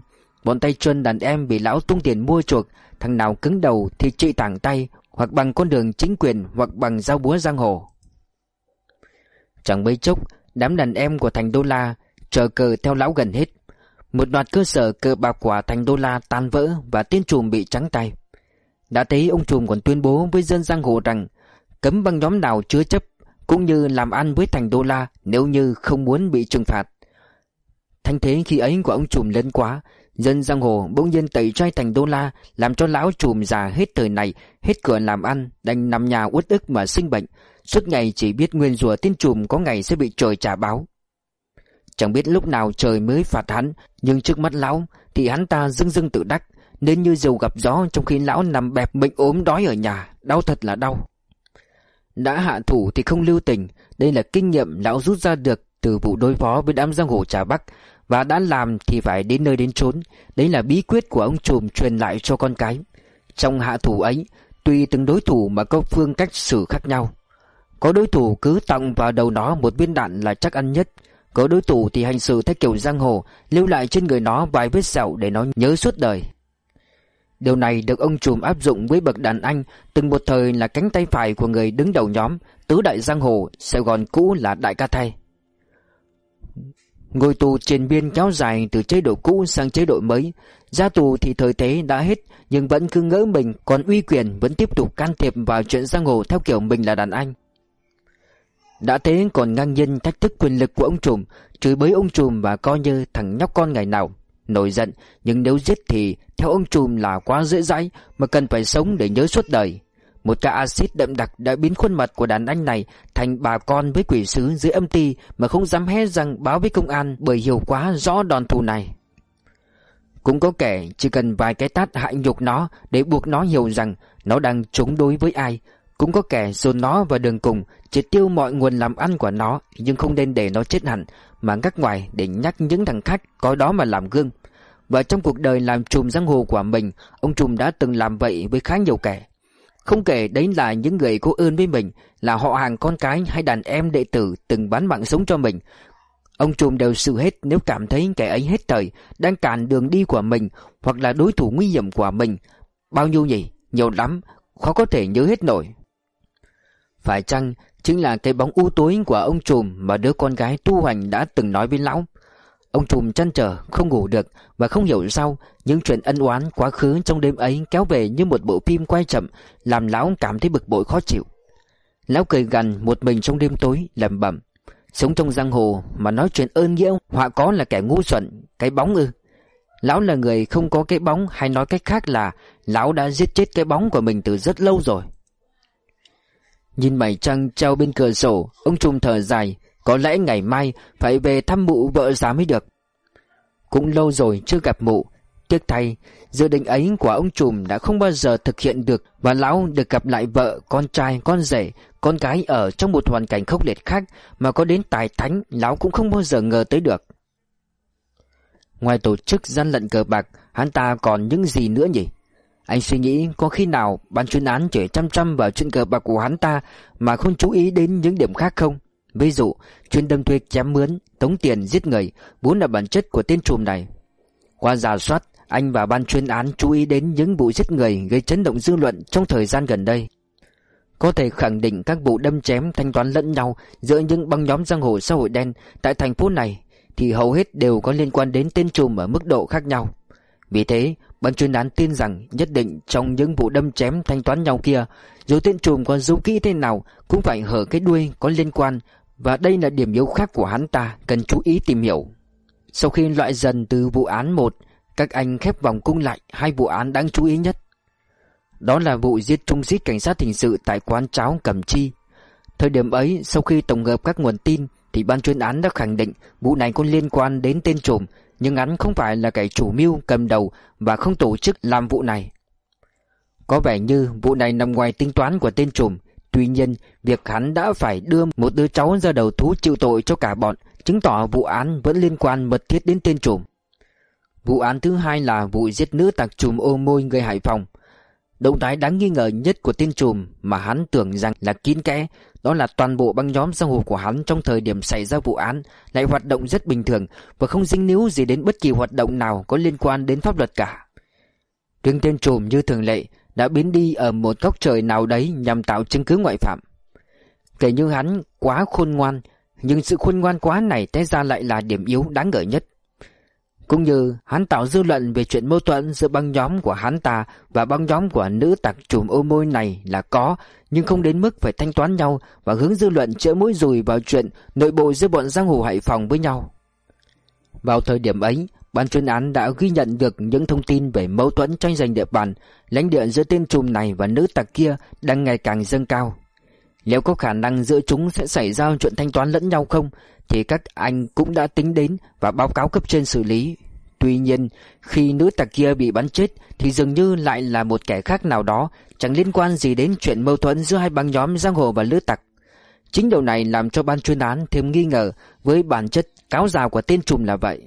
Bọn tay chân đàn em bị lão tung tiền mua chuộc, thằng nào cứng đầu thì trị thẳng tay, hoặc bằng con đường chính quyền hoặc bằng dao búa giang hồ. Chẳng mấy chốc, đám đàn em của Thành Đô La chờ cờ theo lão gần hết. Một loạt cơ sở cờ bạc của Thành Đô La tan vỡ và tên trùm bị trắng tay. Đã thấy ông trùm còn tuyên bố với dân giang hồ rằng cấm băng nhóm nào chứa chấp cũng như làm ăn với Thành Đô La nếu như không muốn bị trừng phạt. Thanh thế khi ấy của ông trùm lớn quá, dân giang hồ bỗng nhiên tẩy chay Thành Đô La, làm cho lão trùm già hết thời này hết cửa làm ăn, đành nằm nhà uất ức mà sinh bệnh, suốt ngày chỉ biết nguyên rủa tên trùm có ngày sẽ bị trời trả báo. Chẳng biết lúc nào trời mới phạt hắn, nhưng trước mắt lão thì hắn ta dưng dưng tự đắc, nên như diều gặp gió, trong khi lão nằm bẹp bệnh ốm đói ở nhà, đau thật là đau. Đã hạ thủ thì không lưu tình, đây là kinh nghiệm lão rút ra được từ vụ đối phó với đám giang hồ Trà Bắc, và đã làm thì phải đến nơi đến chốn. Đấy là bí quyết của ông trùm truyền lại cho con cái. Trong hạ thủ ấy, tùy từng đối thủ mà có phương cách xử khác nhau. Có đối thủ cứ tặng vào đầu nó một viên đạn là chắc ăn nhất, có đối thủ thì hành xử theo kiểu giang hồ, lưu lại trên người nó vài vết sẹo để nó nhớ suốt đời. Điều này được ông trùm áp dụng với bậc đàn anh từng một thời là cánh tay phải của người đứng đầu nhóm tứ đại giang hồ, Sài Gòn cũ là Đại Ca Thay. Ngồi tù triền biên kéo dài từ chế độ cũ sang chế độ mới, ra tù thì thời thế đã hết nhưng vẫn cứ ngỡ mình còn uy quyền, vẫn tiếp tục can thiệp vào chuyện giang hồ theo kiểu mình là đàn anh. Đã thế còn ngang nhiên thách thức quyền lực của ông trùm, chửi bới ông trùm và coi như thằng nhóc con ngày nào. Nổi giận, nhưng nếu giết thì theo ông trùm là quá dễ dãi, mà cần phải sống để nhớ suốt đời. Một ca axit đậm đặc đã biến khuôn mặt của đàn anh này thành bà con với quỷ sứ dưới âm ty, mà không dám hé răng báo với công an bởi hiểu quá rõ đòn thù này. Cũng có kẻ chỉ cần vài cái tát hại nhục nó để buộc nó hiểu rằng nó đang chống đối với ai. Cũng có kẻ dồn nó vào đường cùng, triệt tiêu mọi nguồn làm ăn của nó, nhưng không nên để nó chết hẳn, mà ngắt ngoài để nhắc những thằng khác có đó mà làm gương. Và trong cuộc đời làm trùm giang hồ của mình, ông trùm đã từng làm vậy với khá nhiều kẻ. Không kể đấy là những người có ơn với mình, là họ hàng con cái hay đàn em đệ tử từng bán mạng sống cho mình. Ông trùm đều xử hết nếu cảm thấy kẻ ấy hết thời, đang cản đường đi của mình, hoặc là đối thủ nguy hiểm của mình. Bao nhiêu nhỉ? Nhiều lắm, khó có thể nhớ hết nổi. Phải chăng chính là cái bóng u tối của ông trùm mà đứa con gái Tu Hoành đã từng nói với lão? Ông trùm trăn trở không ngủ được, và không hiểu sao những chuyện ân oán quá khứ trong đêm ấy kéo về như một bộ phim quay chậm, làm lão cảm thấy bực bội khó chịu. Lão cười gằn một mình trong đêm tối, lẩm bẩm: sống trong giang hồ mà nói chuyện ơn nghĩa, họa có là kẻ ngu xuẩn. Cái bóng ư? Lão là người không có cái bóng, hay nói cách khác là lão đã giết chết cái bóng của mình từ rất lâu rồi. Nhìn mày trăng treo bên cửa sổ, ông trùm thở dài. Có lẽ ngày mai phải về thăm mụ vợ già mới được. Cũng lâu rồi chưa gặp mụ. Tiếc thay, dự định ấy của ông trùm đã không bao giờ thực hiện được, và lão được gặp lại vợ, con trai, con rể, con gái ở trong một hoàn cảnh khốc liệt khác mà có đến tài thánh lão cũng không bao giờ ngờ tới được. Ngoài tổ chức gian lận cờ bạc, hắn ta còn những gì nữa nhỉ? Anh suy nghĩ có khi nào ban chuyên án chỉ chăm chăm vào chuyện cờ bạc của hắn ta mà không chú ý đến những điểm khác không? Ví dụ, chuyên đâm thuê chém mướn, tống tiền, giết người, vốn là bản chất của tên trùm này. Qua rà soát, anh và ban chuyên án chú ý đến những vụ giết người gây chấn động dư luận trong thời gian gần đây. Có thể khẳng định các vụ đâm chém thanh toán lẫn nhau giữa những băng nhóm giang hồ xã hội đen tại thành phố này thì hầu hết đều có liên quan đến tên trùm ở mức độ khác nhau. Vì thế, ban chuyên án tin rằng nhất định trong những vụ đâm chém thanh toán nhau kia, dù tên trùm có giấu kỹ thế nào cũng phải hở cái đuôi có liên quan, và đây là điểm yếu khác của hắn ta, cần chú ý tìm hiểu. Sau khi loại dần từ vụ án một, các anh khép vòng cung lại hai vụ án đáng chú ý nhất. Đó là vụ giết trung sĩ cảnh sát hình sự tại quán cháo Cẩm Chi. Thời điểm ấy, sau khi tổng hợp các nguồn tin, thì ban chuyên án đã khẳng định vụ này có liên quan đến tên trùm, nhưng hắn không phải là kẻ chủ mưu cầm đầu và không tổ chức làm vụ này. Có vẻ như vụ này nằm ngoài tính toán của tên trùm. Tuy nhiên, việc hắn đã phải đưa một đứa cháu ra đầu thú chịu tội cho cả bọn chứng tỏ vụ án vẫn liên quan mật thiết đến tên trùm. Vụ án thứ hai là vụ giết nữ tặc trùm ô môi người Hải Phòng. Động thái đáng nghi ngờ nhất của tên trùm mà hắn tưởng rằng là kín kẽ, đó là toàn bộ băng nhóm giang hồ của hắn trong thời điểm xảy ra vụ án lại hoạt động rất bình thường và không dính líu gì đến bất kỳ hoạt động nào có liên quan đến pháp luật cả. Riêng tên trùm như thường lệ đã biến đi ở một góc trời nào đấy nhằm tạo chứng cứ ngoại phạm. Kể như hắn quá khôn ngoan, nhưng sự khôn ngoan quá này té ra lại là điểm yếu đáng ngờ nhất. Cũng như hắn tạo dư luận về chuyện mâu thuẫn giữa băng nhóm của hắn ta và băng nhóm của nữ tặc trùm ô môi này là có, nhưng không đến mức phải thanh toán nhau và hướng dư luận chĩa mũi dùi vào chuyện nội bộ giữa bọn giang hồ Hải Phòng với nhau. Vào thời điểm ấy, ban chuyên án đã ghi nhận được những thông tin về mâu thuẫn tranh giành địa bàn, lãnh địa giữa tên trùm này và nữ tặc kia đang ngày càng dâng cao. Liệu có khả năng giữa chúng sẽ xảy ra chuyện thanh toán lẫn nhau không thì các anh cũng đã tính đến và báo cáo cấp trên xử lý. Tuy nhiên, khi nữ tặc kia bị bắn chết thì dường như lại là một kẻ khác nào đó, chẳng liên quan gì đến chuyện mâu thuẫn giữa hai băng nhóm giang hồ và nữ tặc. Chính điều này làm cho ban chuyên án thêm nghi ngờ với bản chất cáo già của tên trùm là vậy.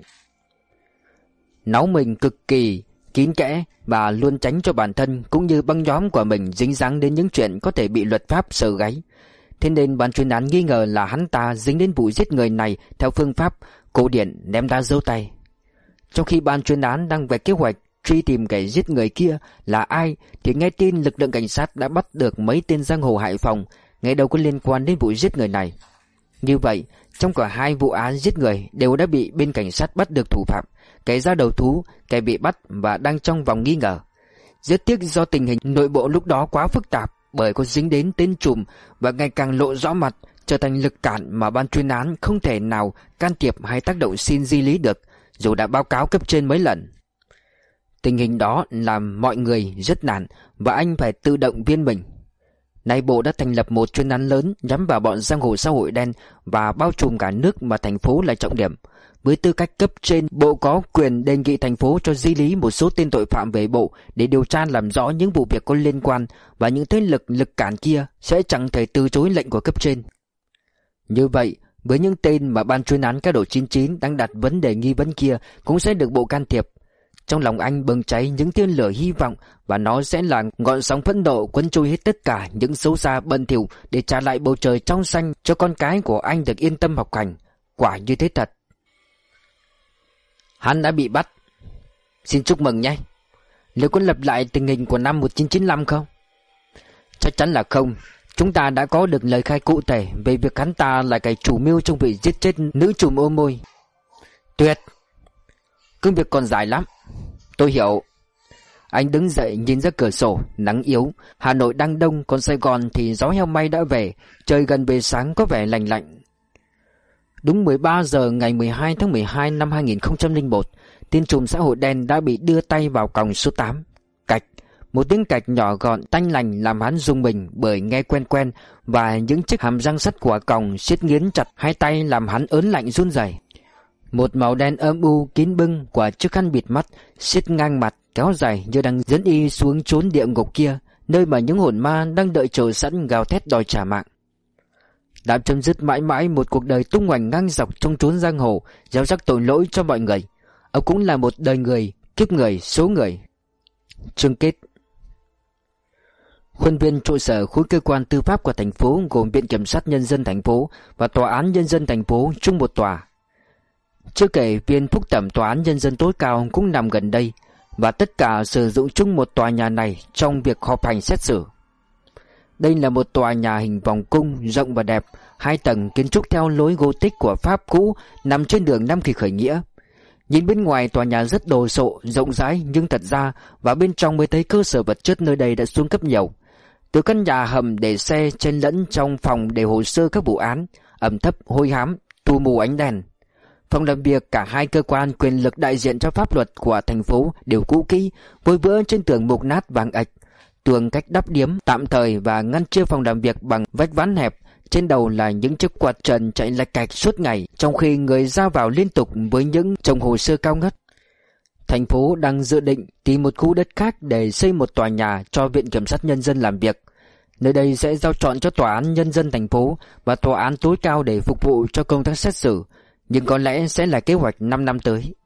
Náu mình cực kỳ kín kẽ và luôn tránh cho bản thân cũng như băng nhóm của mình dính dáng đến những chuyện có thể bị luật pháp sờ gáy. Thế nên ban chuyên án nghi ngờ là hắn ta dính đến vụ giết người này theo phương pháp cổ điển ném đá giấu tay. Trong khi ban chuyên án đang vạch kế hoạch truy tìm kẻ giết người kia là ai thì nghe tin lực lượng cảnh sát đã bắt được mấy tên giang hồ Hải Phòng ngay đâu có liên quan đến vụ giết người này. Như vậy, trong cả hai vụ án giết người đều đã bị bên cảnh sát bắt được thủ phạm, kẻ ra đầu thú, kẻ bị bắt và đang trong vòng nghi ngờ. Rất tiếc do tình hình nội bộ lúc đó quá phức tạp bởi có dính đến tên trùm và ngày càng lộ rõ mặt, trở thành lực cản mà ban chuyên án không thể nào can thiệp hay tác động xin di lý được, dù đã báo cáo cấp trên mấy lần. Tình hình đó làm mọi người rất nản và anh phải tự động viên mình. Nay bộ đã thành lập một chuyên án lớn nhắm vào bọn giang hồ xã hội đen và bao trùm cả nước mà thành phố là trọng điểm. Với tư cách cấp trên, bộ có quyền đề nghị thành phố cho di lý một số tên tội phạm về bộ để điều tra làm rõ những vụ việc có liên quan, và những thế lực lực cản kia sẽ chẳng thể từ chối lệnh của cấp trên. Như vậy, với những tên mà ban chuyên án Cá Độ chín chín đang đặt vấn đề nghi vấn kia cũng sẽ được bộ can thiệp. Trong lòng anh bừng cháy những tia lửa hy vọng, và nó sẽ là ngọn sóng phẫn nộ cuốn trôi hết tất cả những xấu xa bẩn thỉu để trả lại bầu trời trong xanh cho con cái của anh được yên tâm học hành. Quả như thế thật. Hắn đã bị bắt. Xin chúc mừng nhé. Liệu có lặp lại tình hình của năm một nghìn chín trăm chín mươi lăm không? Chắc chắn là không. Chúng ta đã có được lời khai cụ thể về việc hắn ta là kẻ chủ mưu trong vụ giết chết nữ trùm ô môi. Tuyệt. Công việc còn dài lắm. Tôi hiểu. Anh đứng dậy nhìn ra cửa sổ. Nắng yếu. Hà Nội đang đông, còn Sài Gòn thì gió heo may đã về. Trời gần về sáng có vẻ lạnh lạnh. Đúng mười ba giờ ngày mười hai tháng mười hai năm hai nghìn không trăm lẻ một, tên trùm xã hội đen đã bị đưa tay vào còng số tám. Cạch. Một tiếng cạch nhỏ gọn tanh lành làm hắn rung mình bởi nghe quen quen, và những chiếc hàm răng sắt của còng siết nghiến chặt hai tay làm hắn ớn lạnh run rẩy. Một màu đen âm u kín bưng của chiếc khăn bịt mắt siết ngang mặt kéo dài như đang dẫn y xuống chốn địa ngục kia, nơi mà những hồn ma đang đợi chờ sẵn gào thét đòi trả mạng. Đã chấm dứt mãi mãi một cuộc đời tung hoành ngang dọc trong chốn giang hồ, gieo rắc tội lỗi cho mọi người. Ông cũng là một đời người, kiếp người, số người. Chương kết. Khuôn viên trụ sở khối cơ quan tư pháp của thành phố gồm Viện Kiểm sát Nhân dân thành phố và Tòa án Nhân dân thành phố chung một tòa. Chưa kể viên phúc thẩm Tòa án Nhân dân tối cao cũng nằm gần đây, và tất cả sử dụng chung một tòa nhà này trong việc họp hành xét xử. Đây là một tòa nhà hình vòng cung rộng và đẹp, hai tầng, kiến trúc theo lối Gothic của Pháp cũ, nằm trên đường Nam Kỳ khởi nghĩa. Nhìn bên ngoài tòa nhà rất đồ sộ, rộng rãi, nhưng thật ra vào bên trong mới thấy cơ sở vật chất nơi đây đã xuống cấp nhiều. Từ căn nhà hầm để xe chen lẫn trong phòng để hồ sơ các vụ án, ẩm thấp, hôi hám, tù mù ánh đèn. Phòng làm việc cả hai cơ quan quyền lực đại diện cho pháp luật của thành phố đều cũ kỹ, vôi vữa trên tường mục nát vàng ạch. Tường cách đắp điếm tạm thời và ngăn chia phòng làm việc bằng vách ván hẹp. Trên đầu là những chiếc quạt trần chạy lạch cạch suốt ngày, trong khi người ra vào liên tục với những chồng hồ sơ cao ngất. Thành phố đang dự định tìm một khu đất khác để xây một tòa nhà cho Viện Kiểm sát Nhân dân làm việc. Nơi đây sẽ giao chọn cho Tòa án Nhân dân thành phố và Tòa án tối cao để phục vụ cho công tác xét xử, nhưng có lẽ sẽ là kế hoạch năm năm tới.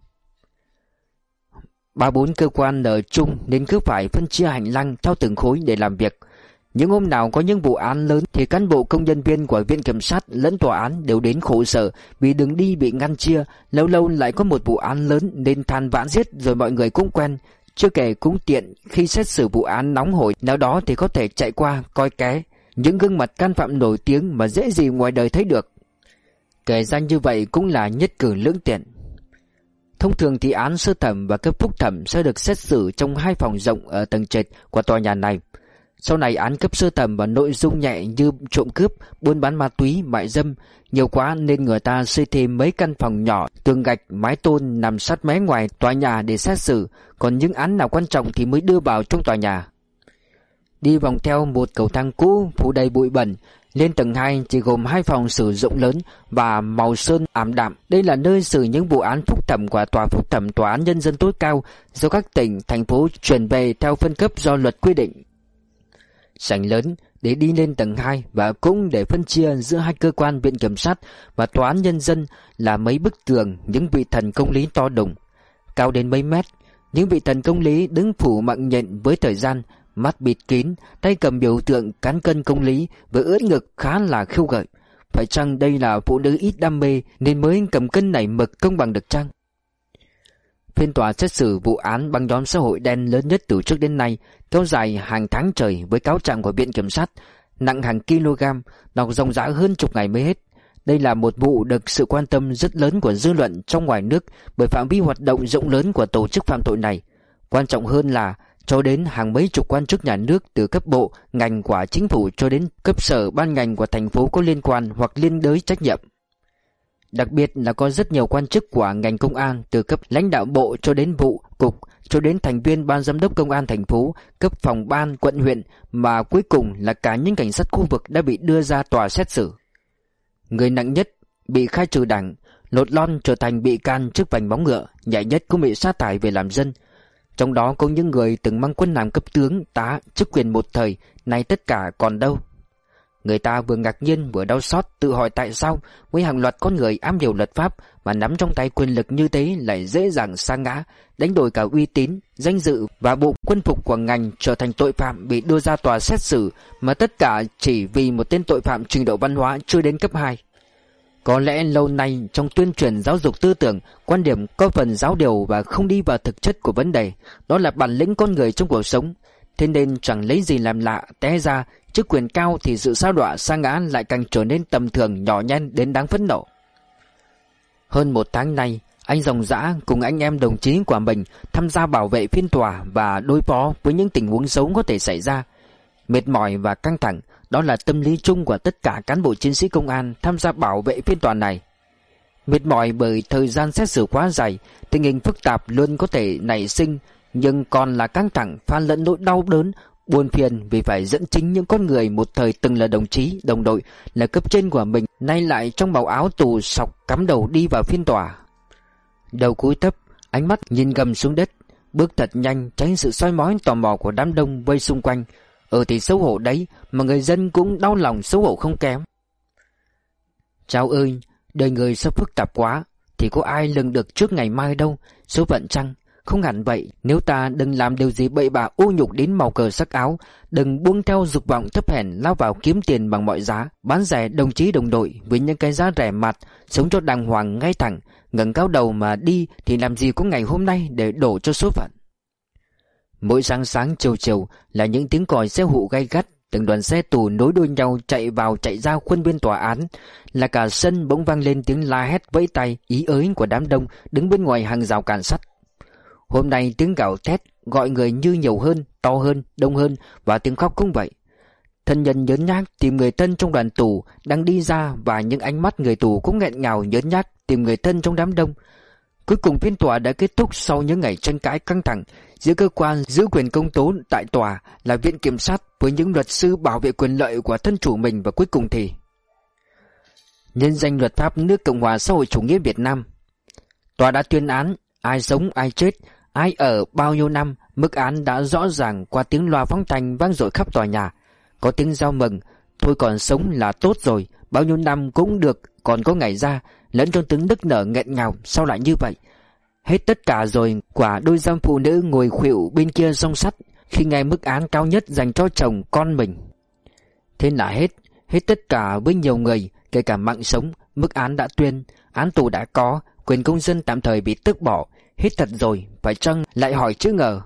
Ba bốn cơ quan ở chung nên cứ phải phân chia hành lang theo từng khối để làm việc. Những hôm nào có những vụ án lớn thì cán bộ công nhân viên của viện kiểm sát lẫn tòa án đều đến khổ sở vì đường đi bị ngăn chia. Lâu lâu lại có một vụ án lớn nên than vãn giết, rồi mọi người cũng quen. Chưa kể cũng tiện khi xét xử vụ án nóng hổi nào đó thì có thể chạy qua coi ké những gương mặt can phạm nổi tiếng mà dễ gì ngoài đời thấy được. Kể ra như vậy cũng là nhất cử lưỡng tiện. Thông thường thì án sơ thẩm và cấp phúc thẩm sẽ được xét xử trong hai phòng rộng ở tầng trệt của tòa nhà này. Sau này án cấp sơ thẩm và nội dung nhẹ như trộm cướp, buôn bán ma túy, mại dâm nhiều quá nên người ta xây thêm mấy căn phòng nhỏ, tường gạch, mái tôn nằm sát mé ngoài tòa nhà để xét xử. Còn những án nào quan trọng thì mới đưa vào trong tòa nhà. Đi vòng theo một cầu thang cũ phủ đầy bụi bẩn, lên tầng hai chỉ gồm hai phòng xử rộng lớn và màu sơn ảm đạm. Đây là nơi xử những vụ án phúc thẩm của tòa phúc thẩm tòa án nhân dân tối cao do các tỉnh, thành phố chuyển về theo phân cấp do luật quy định. Sảnh lớn để đi lên tầng hai và cũng để phân chia giữa hai cơ quan viện kiểm sát và tòa án nhân dân là mấy bức tường, những vị thần công lý to đùng, cao đến mấy mét. Những vị thần công lý đứng phủ mạng nhện với thời gian, mắt bịt kín, tay cầm biểu tượng cán cân công lý với ưỡn ngực khá là khiêu gợi. Phải chăng đây là phụ nữ ít đam mê nên mới cầm cân nảy mực công bằng được chăng? Phiên tòa xét xử vụ án băng nhóm xã hội đen lớn nhất từ trước đến nay kéo dài hàng tháng trời với cáo trạng của viện kiểm sát nặng hàng kg, đọc ròng rã hơn chục ngày mới hết. Đây là một vụ được sự quan tâm rất lớn của dư luận trong ngoài nước bởi phạm vi hoạt động rộng lớn của tổ chức phạm tội này. Quan trọng hơn là cho đến hàng mấy chục quan chức nhà nước từ cấp bộ, ngành của chính phủ cho đến cấp sở ban ngành của thành phố có liên quan hoặc liên đới trách nhiệm. Đặc biệt là có rất nhiều quan chức của ngành công an từ cấp lãnh đạo bộ cho đến vụ, cục, cho đến thành viên ban giám đốc công an thành phố, cấp phòng ban, quận huyện, mà cuối cùng là cả những cảnh sát khu vực đã bị đưa ra tòa xét xử. Người nặng nhất bị khai trừ đảng, lột lon trở thành bị can trước vành móng ngựa, nhẹ nhất cũng bị sa thải về làm dân. Trong đó có những người từng mang quân làm cấp tướng, tá, chức quyền một thời, nay tất cả còn đâu. Người ta vừa ngạc nhiên vừa đau xót tự hỏi tại sao với hàng loạt con người am hiểu luật pháp mà nắm trong tay quyền lực như thế lại dễ dàng sa ngã, đánh đổi cả uy tín, danh dự và bộ quân phục của ngành trở thành tội phạm bị đưa ra tòa xét xử, mà tất cả chỉ vì một tên tội phạm trình độ văn hóa chưa đến cấp hai. Có lẽ lâu nay trong tuyên truyền giáo dục tư tưởng, quan điểm có phần giáo điều và không đi vào thực chất của vấn đề, đó là bản lĩnh con người trong cuộc sống. Thế nên chẳng lấy gì làm lạ, té ra chức quyền cao thì sự sa đọa sa ngã lại càng trở nên tầm thường, nhỏ nhen đến đáng phẫn nộ. Hơn một tháng nay, anh Ròng Rã cùng anh em đồng chí của mình tham gia bảo vệ phiên tòa và đối phó với những tình huống xấu có thể xảy ra. Mệt mỏi và căng thẳng, đó là tâm lý chung của tất cả cán bộ chiến sĩ công an tham gia bảo vệ phiên tòa này. Mệt mỏi bởi thời gian xét xử quá dài, tình hình phức tạp luôn có thể nảy sinh, nhưng còn là căng thẳng pha lẫn nỗi đau đớn, buồn phiền vì phải dẫn chính những con người một thời từng là đồng chí, đồng đội, là cấp trên của mình, nay lại trong màu áo tù sọc cắm đầu đi vào phiên tòa. Đầu cúi thấp, ánh mắt nhìn gầm xuống đất, bước thật nhanh tránh sự soi mói tò mò của đám đông vây xung quanh. Ừ thì xấu hổ đấy, mà người dân cũng đau lòng xấu hổ không kém. Cháu ơi, đời người sao phức tạp quá, thì có ai lường được trước ngày mai đâu, số phận chăng? Không hẳn vậy, nếu ta đừng làm điều gì bậy bạ ô nhục đến màu cờ sắc áo, đừng buông theo dục vọng thấp hèn lao vào kiếm tiền bằng mọi giá, bán rẻ đồng chí đồng đội với những cái giá rẻ mạt, sống cho đàng hoàng ngay thẳng, ngẩng cao đầu mà đi thì làm gì có ngày hôm nay để đổ cho số phận. Mỗi sáng sáng chiều chiều là những tiếng còi xe hụ gay gắt, từng đoàn xe tù nối đuôi nhau chạy vào chạy ra khuôn viên tòa án, là cả sân bỗng vang lên tiếng la hét vẫy tay ý ới của đám đông đứng bên ngoài hàng rào cản sắt. Hôm nay tiếng gào thét gọi người như nhiều hơn, to hơn, đông hơn, và tiếng khóc cũng vậy. Thân nhân nhớn nhác tìm người thân trong đoàn tù đang đi ra, và những ánh mắt người tù cũng nghẹn ngào nhớn nhác tìm người thân trong đám đông. Cuối cùng phiên tòa đã kết thúc sau những ngày tranh cãi căng thẳng giữa cơ quan giữ quyền công tố tại tòa là viện kiểm sát với những luật sư bảo vệ quyền lợi của thân chủ mình, và cuối cùng thì nhân danh luật pháp nước Cộng hòa xã hội chủ nghĩa Việt Nam, tòa đã tuyên án ai sống ai chết, ai ở bao nhiêu năm. Mức án đã rõ ràng qua tiếng loa phóng thanh vang dội khắp tòa nhà. Có tiếng reo mừng, thôi còn sống là tốt rồi, bao nhiêu năm cũng được, còn có ngày ra, lẫn trong tiếng nức nở nghẹn ngào. Sao lại như vậy? Hết tất cả rồi, quả đôi giam phụ nữ ngồi khuỵu bên kia song sắt khi nghe mức án cao nhất dành cho chồng con mình. Thế là hết, hết tất cả với nhiều người, kể cả mạng sống. Mức án đã tuyên, án tù đã có, quyền công dân tạm thời bị tước bỏ. Hết thật rồi, phải chăng lại hỏi chữ ngờ.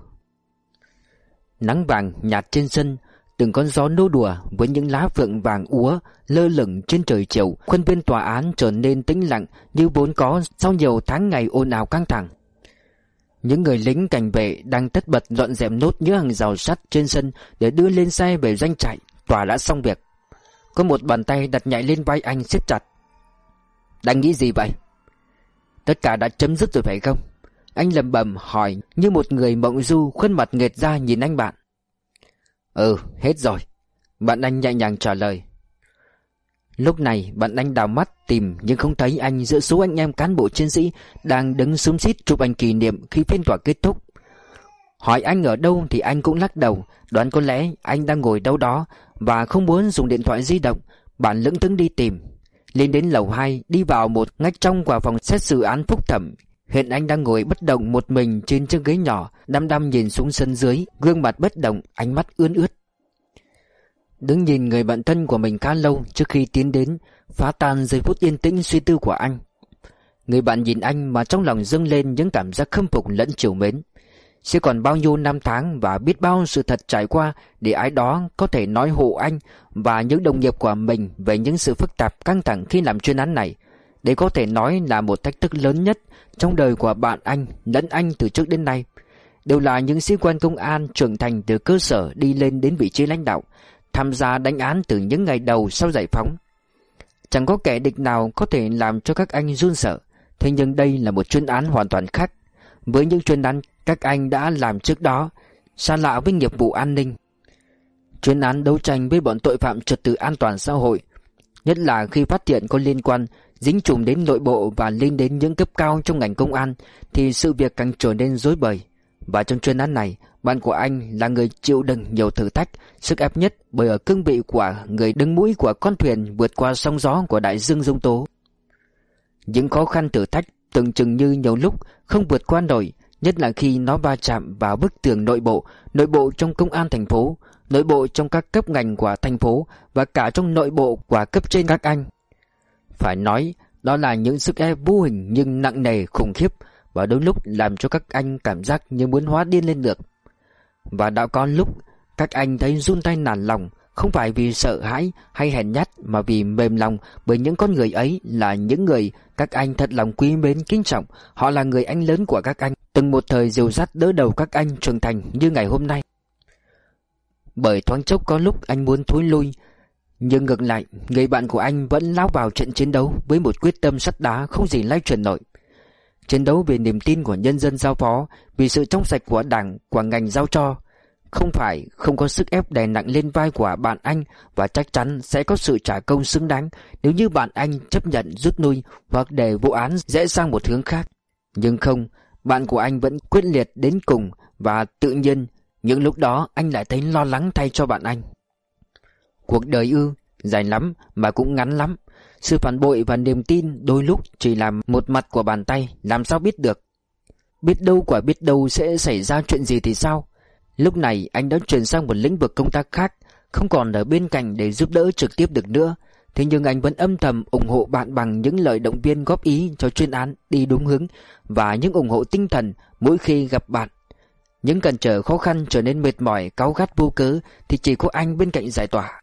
Nắng vàng nhạt trên sân, từng con gió nô đùa với những lá phượng vàng úa lơ lửng trên trời chiều. Khuôn viên tòa án trở nên tĩnh lặng như vốn có sau nhiều tháng ngày ồn ào căng thẳng. Những người lính cảnh vệ đang tất bật dọn dẹp nốt những hàng rào sắt trên sân để đưa lên xe về doanh trại. Tòa đã xong việc. Có một bàn tay đặt nhạy lên vai anh siết chặt. Đang nghĩ gì vậy? Tất cả đã chấm dứt rồi phải không? Anh lẩm bẩm hỏi như một người mộng du, khuôn mặt nghệt ra nhìn anh bạn. Ừ, hết rồi. Bạn anh nhẹ nhàng trả lời. Lúc này bạn anh đào mắt tìm nhưng không thấy anh giữa số anh em cán bộ chiến sĩ đang đứng xúm xít chụp ảnh kỷ niệm khi phiên tòa kết thúc. Hỏi anh ở đâu thì anh cũng lắc đầu, đoán có lẽ anh đang ngồi đâu đó và không muốn dùng điện thoại di động. Bạn lững thững đi tìm. Lên đến lầu hai, đi vào một ngách trong của phòng xét xử án phúc thẩm. Hiện anh đang ngồi bất động một mình trên chiếc ghế nhỏ, đăm đăm nhìn xuống sân dưới, gương mặt bất động, ánh mắt ươn ướt. Đứng nhìn người bạn thân của mình khá lâu trước khi tiến đến, phá tan giây phút yên tĩnh suy tư của anh. Người bạn nhìn anh mà trong lòng dâng lên những cảm giác khâm phục lẫn trìu mến. Sẽ còn bao nhiêu năm tháng và biết bao sự thật trải qua để ai đó có thể nói hộ anh và những đồng nghiệp của mình về những sự phức tạp căng thẳng khi làm chuyên án này. Đây có thể nói là một thách thức lớn nhất trong đời của bạn anh lẫn anh từ trước đến nay. Đều là những sĩ quan công an trưởng thành từ cơ sở đi lên đến vị trí lãnh đạo, tham gia đánh án từ những ngày đầu sau giải phóng. Chẳng có kẻ địch nào có thể làm cho các anh run sợ. Thế nhưng đây là một chuyên án hoàn toàn khác với những chuyên án các anh đã làm trước đó, xa lạ với nghiệp vụ an ninh. Chuyên án đấu tranh với bọn tội phạm trật tự an toàn xã hội, nhất là khi phát hiện có liên quan dính chùm đến nội bộ và lên đến những cấp cao trong ngành công an, thì sự việc càng trở nên rối bời. Và trong chuyên án này, bạn của anh là người chịu đựng nhiều thử thách, sức ép nhất bởi ở cương vị của người đứng mũi của con thuyền vượt qua sóng gió của đại dương giông tố. Những khó khăn thử thách tưởng chừng như nhiều lúc không vượt qua nổi, nhất là khi nó va chạm vào bức tường nội bộ, nội bộ trong công an thành phố, nội bộ trong các cấp ngành của thành phố và cả trong nội bộ của cấp trên các anh. Phải nói, đó là những sức ép vô hình nhưng nặng nề khủng khiếp và đôi lúc làm cho các anh cảm giác như muốn hóa điên lên được. Và đã có lúc các anh thấy run tay nản lòng, không phải vì sợ hãi hay hèn nhát mà vì mềm lòng bởi những con người ấy là những người các anh thật lòng quý mến kính trọng. Họ là người anh lớn của các anh, từng một thời dìu dắt đỡ đầu các anh trưởng thành như ngày hôm nay. Bởi thoáng chốc có lúc anh muốn thối lui, nhưng ngược lại người bạn của anh vẫn lao vào trận chiến đấu với một quyết tâm sắt đá không gì lay chuyển nổi. Chiến đấu vì niềm tin của nhân dân giao phó, vì sự trong sạch của đảng, của ngành giao cho. Không phải không có sức ép đè nặng lên vai của bạn anh, và chắc chắn sẽ có sự trả công xứng đáng nếu như bạn anh chấp nhận rút lui hoặc để vụ án rẽ sang một hướng khác. Nhưng không, bạn của anh vẫn quyết liệt đến cùng, và tự nhiên những lúc đó anh lại thấy lo lắng thay cho bạn anh. Cuộc đời ư, dài lắm mà cũng ngắn lắm. Sự phản bội và niềm tin đôi lúc chỉ là một mặt của bàn tay, làm sao biết được. Biết đâu quả biết đâu sẽ xảy ra chuyện gì thì sao. Lúc này anh đã chuyển sang một lĩnh vực công tác khác, không còn ở bên cạnh để giúp đỡ trực tiếp được nữa. Thế nhưng anh vẫn âm thầm ủng hộ bạn bằng những lời động viên góp ý cho chuyên án đi đúng hướng, và những ủng hộ tinh thần mỗi khi gặp bạn. Những cản trở khó khăn trở nên mệt mỏi cáu gắt vô cớ thì chỉ có anh bên cạnh giải tỏa.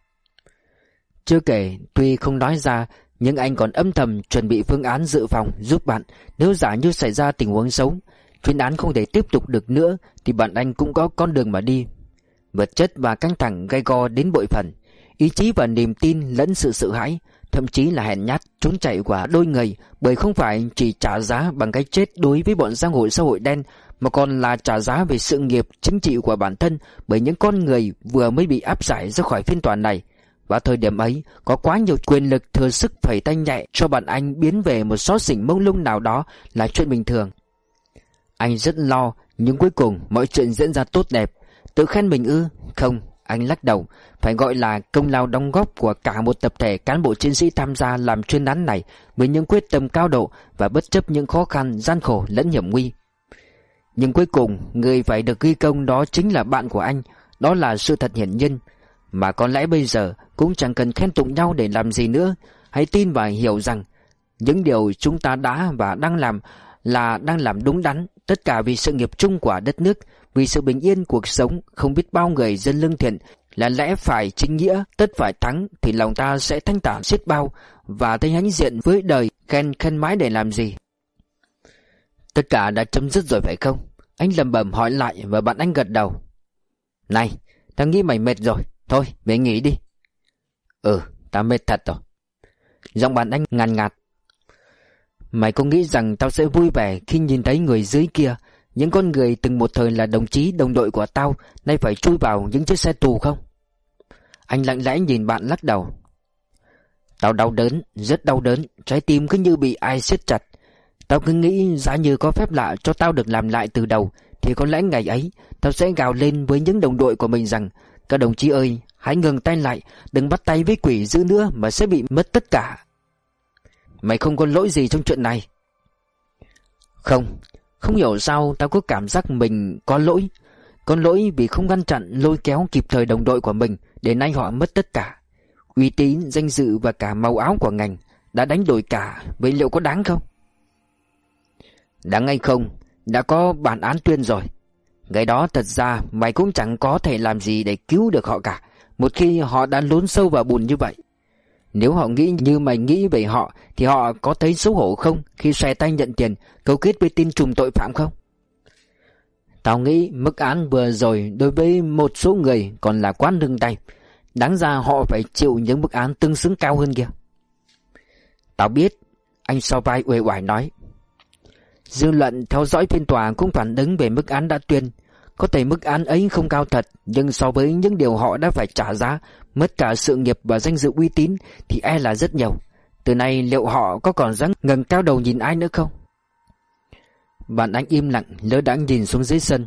Chưa kể, tuy không nói ra, nhưng anh còn âm thầm chuẩn bị phương án dự phòng giúp bạn nếu giả như xảy ra tình huống xấu. Chuyên án không thể tiếp tục được nữa thì bạn anh cũng có con đường mà đi. Vật chất và căng thẳng gay go đến bội phần, ý chí và niềm tin lẫn sự sợ hãi, thậm chí là hèn nhát trốn chạy của đôi người, bởi không phải chỉ trả giá bằng cái chết đối với bọn giang hồ xã hội đen, mà còn là trả giá về sự nghiệp chính trị của bản thân bởi những con người vừa mới bị áp giải ra khỏi phiên tòa này. Và thời điểm ấy có quá nhiều quyền lực thừa sức phẩy tay nhẹ cho bạn anh biến về một xó xỉnh mông lung nào đó là chuyện bình thường. Anh rất lo, nhưng cuối cùng mọi chuyện diễn ra tốt đẹp. Tự khen mình ư? Không, anh lắc đầu. Phải gọi là công lao đóng góp của cả một tập thể cán bộ chiến sĩ tham gia làm chuyên án này với những quyết tâm cao độ và bất chấp những khó khăn, gian khổ lẫn hiểm nguy. Nhưng cuối cùng người phải được ghi công đó chính là bạn của anh. Đó là sự thật hiển nhiên. Mà có lẽ bây giờ cũng chẳng cần khen tụng nhau để làm gì nữa. Hãy tin và hiểu rằng những điều chúng ta đã và đang làm là đang làm đúng đắn, tất cả vì sự nghiệp chung của đất nước, vì sự bình yên cuộc sống. Không biết bao người dân lương thiện, là lẽ phải chính nghĩa, tất phải thắng, thì lòng ta sẽ thanh thản xiết bao và thấy hãnh diện với đời. Khen khen mãi để làm gì? Tất cả đã chấm dứt rồi phải không? Anh lẩm bẩm hỏi lại và bạn anh gật đầu. Này, tao nghĩ mày mệt rồi, thôi về nghỉ đi. Ừ, tao mệt thật rồi. Giọng bạn anh ngàn ngạt. Mày có nghĩ rằng tao sẽ vui vẻ khi nhìn thấy người dưới kia, những con người từng một thời là đồng chí đồng đội của tao, nay phải chui vào những chiếc xe tù không? Anh lặng lẽ nhìn bạn lắc đầu. Tao đau đớn, rất đau đớn, trái tim cứ như bị ai siết chặt. Tao cứ nghĩ giá như có phép lạ cho tao được làm lại từ đầu, thì có lẽ ngày ấy tao sẽ gào lên với những đồng đội của mình rằng: các đồng chí ơi, hãy ngừng tay lại, đừng bắt tay với quỷ dữ nữa mà sẽ bị mất tất cả. Mày không có lỗi gì trong chuyện này. Không, không hiểu sao tao có cảm giác mình có lỗi. Có lỗi vì không ngăn chặn lôi kéo kịp thời đồng đội của mình, để nay họ mất tất cả. Uy tín, danh dự và cả màu áo của ngành đã đánh đổi cả, vậy liệu có đáng không? Đáng hay không, đã có bản án tuyên rồi. Ngày đó thật ra mày cũng chẳng có thể làm gì để cứu được họ cả, một khi họ đã lún sâu vào bùn như vậy. Nếu họ nghĩ như mày nghĩ về họ, thì họ có thấy xấu hổ không khi xòe tay nhận tiền, cấu kết với tin trùm tội phạm không? Tao nghĩ mức án vừa rồi đối với một số người còn là quá nương tay. Đáng ra họ phải chịu những mức án tương xứng cao hơn kìa. Tao biết, anh so vai uể oải nói. Dư luận theo dõi phiên tòa cũng phản ứng về mức án đã tuyên. Có thể mức án ấy không cao thật, nhưng so với những điều họ đã phải trả giá, mất cả sự nghiệp và danh dự uy tín, thì e là rất nhiều. Từ nay liệu họ có còn dám ngẩng cao đầu nhìn ai nữa không? Bạn anh im lặng, lơ đãng nhìn xuống dưới sân.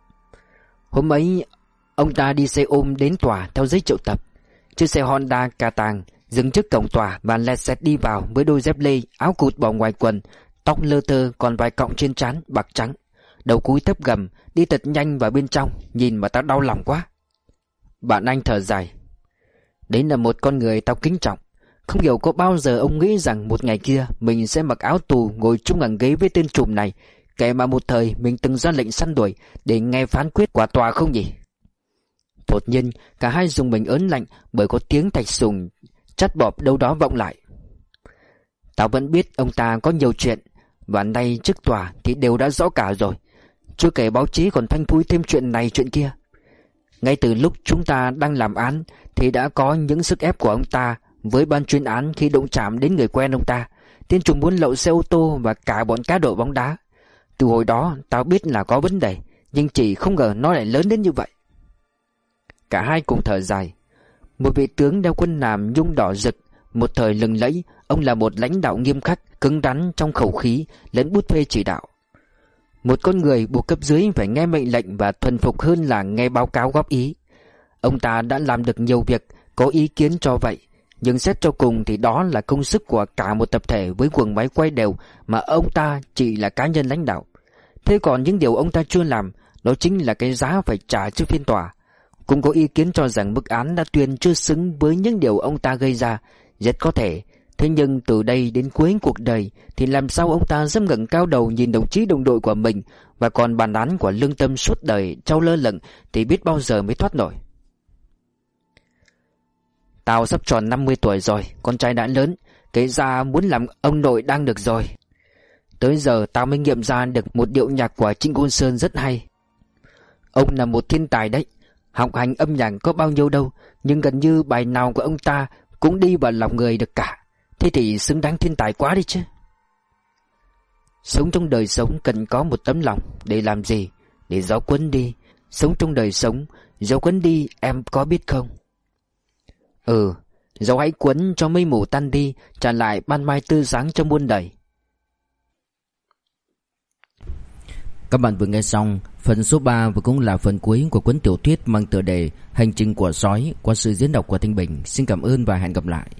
Hôm ấy ông ta đi xe ôm đến tòa theo giấy triệu tập. Chiếc xe Honda cà tàng dừng trước cổng tòa và lẹt xẹt đi vào với đôi dép lê, áo cụt bỏ ngoài quần, tóc lơ tơ còn vài cọng trên trán bạc trắng, đầu cúi thấp gầm, đi thật nhanh vào bên trong, nhìn mà tao đau lòng quá. Bạn anh thở dài. Đấy là một con người tao kính trọng. Không hiểu có bao giờ ông nghĩ rằng một ngày kia mình sẽ mặc áo tù ngồi chung hàng ghế với tên trùm này, kẻ mà một thời mình từng ra lệnh săn đuổi để nghe phán quyết của tòa không nhỉ? Đột nhiên cả hai dùng mình ớn lạnh bởi có tiếng thạch sùng chắt bọp đâu đó vọng lại. Tao vẫn biết ông ta có nhiều chuyện, và nay trước tòa thì đều đã rõ cả rồi. Chưa kể báo chí còn phanh phui thêm chuyện này chuyện kia. Ngay từ lúc chúng ta đang làm án thì đã có những sức ép của ông ta với ban chuyên án khi đụng chạm đến người quen ông ta, tên trùm buôn lậu xe ô tô và cả bọn cá độ bóng đá. Từ hồi đó tao biết là có vấn đề, nhưng chỉ không ngờ nó lại lớn đến như vậy. Cả hai cùng thở dài. Một vị tướng đeo quân hàm nhung đỏ rực, một thời lừng lẫy. Ông là một lãnh đạo nghiêm khắc, cứng rắn trong khẩu khí lẫn bút phê chỉ đạo. Một con người buộc cấp dưới phải nghe mệnh lệnh và thuần phục hơn là nghe báo cáo góp ý. Ông ta đã làm được nhiều việc, có ý kiến cho vậy, nhưng xét cho cùng thì đó là công sức của cả một tập thể với guồng máy quay đều, mà ông ta chỉ là cá nhân lãnh đạo. Thế còn những điều ông ta chưa làm, đó chính là cái giá phải trả trước phiên tòa. Cũng có ý kiến cho rằng mức án đã tuyên chưa xứng với những điều ông ta gây ra. Rất có thể. Thế nhưng từ đây đến cuối cuộc đời thì làm sao ông ta dám ngẩng cao đầu nhìn đồng chí đồng đội của mình, và còn bản án của lương tâm suốt đời trao lơ lửng thì biết bao giờ mới thoát nổi. Tao sắp tròn năm mươi tuổi rồi, con trai đã lớn, kể ra muốn làm ông nội đang được rồi. Tới giờ tao mới nghiệm ra được một điệu nhạc của Trịnh Công Sơn rất hay. Ông là một thiên tài đấy, học hành âm nhạc có bao nhiêu đâu, nhưng gần như bài nào của ông ta cũng đi vào lòng người được cả. Thế thì xứng đáng thiên tài quá đi chứ. Sống trong đời sống cần có một tấm lòng. Để làm gì? Để gió cuốn đi. Sống trong đời sống, gió cuốn đi em có biết không? Ừ, gió hãy cuốn cho mây mù tan đi, trả lại ban mai tươi sáng cho muôn đời. Các bạn vừa nghe xong phần số ba và cũng là phần cuối của cuốn tiểu thuyết mang tựa đề Hành trình của sói qua sự diễn đọc của Thanh Bình. Xin cảm ơn và hẹn gặp lại.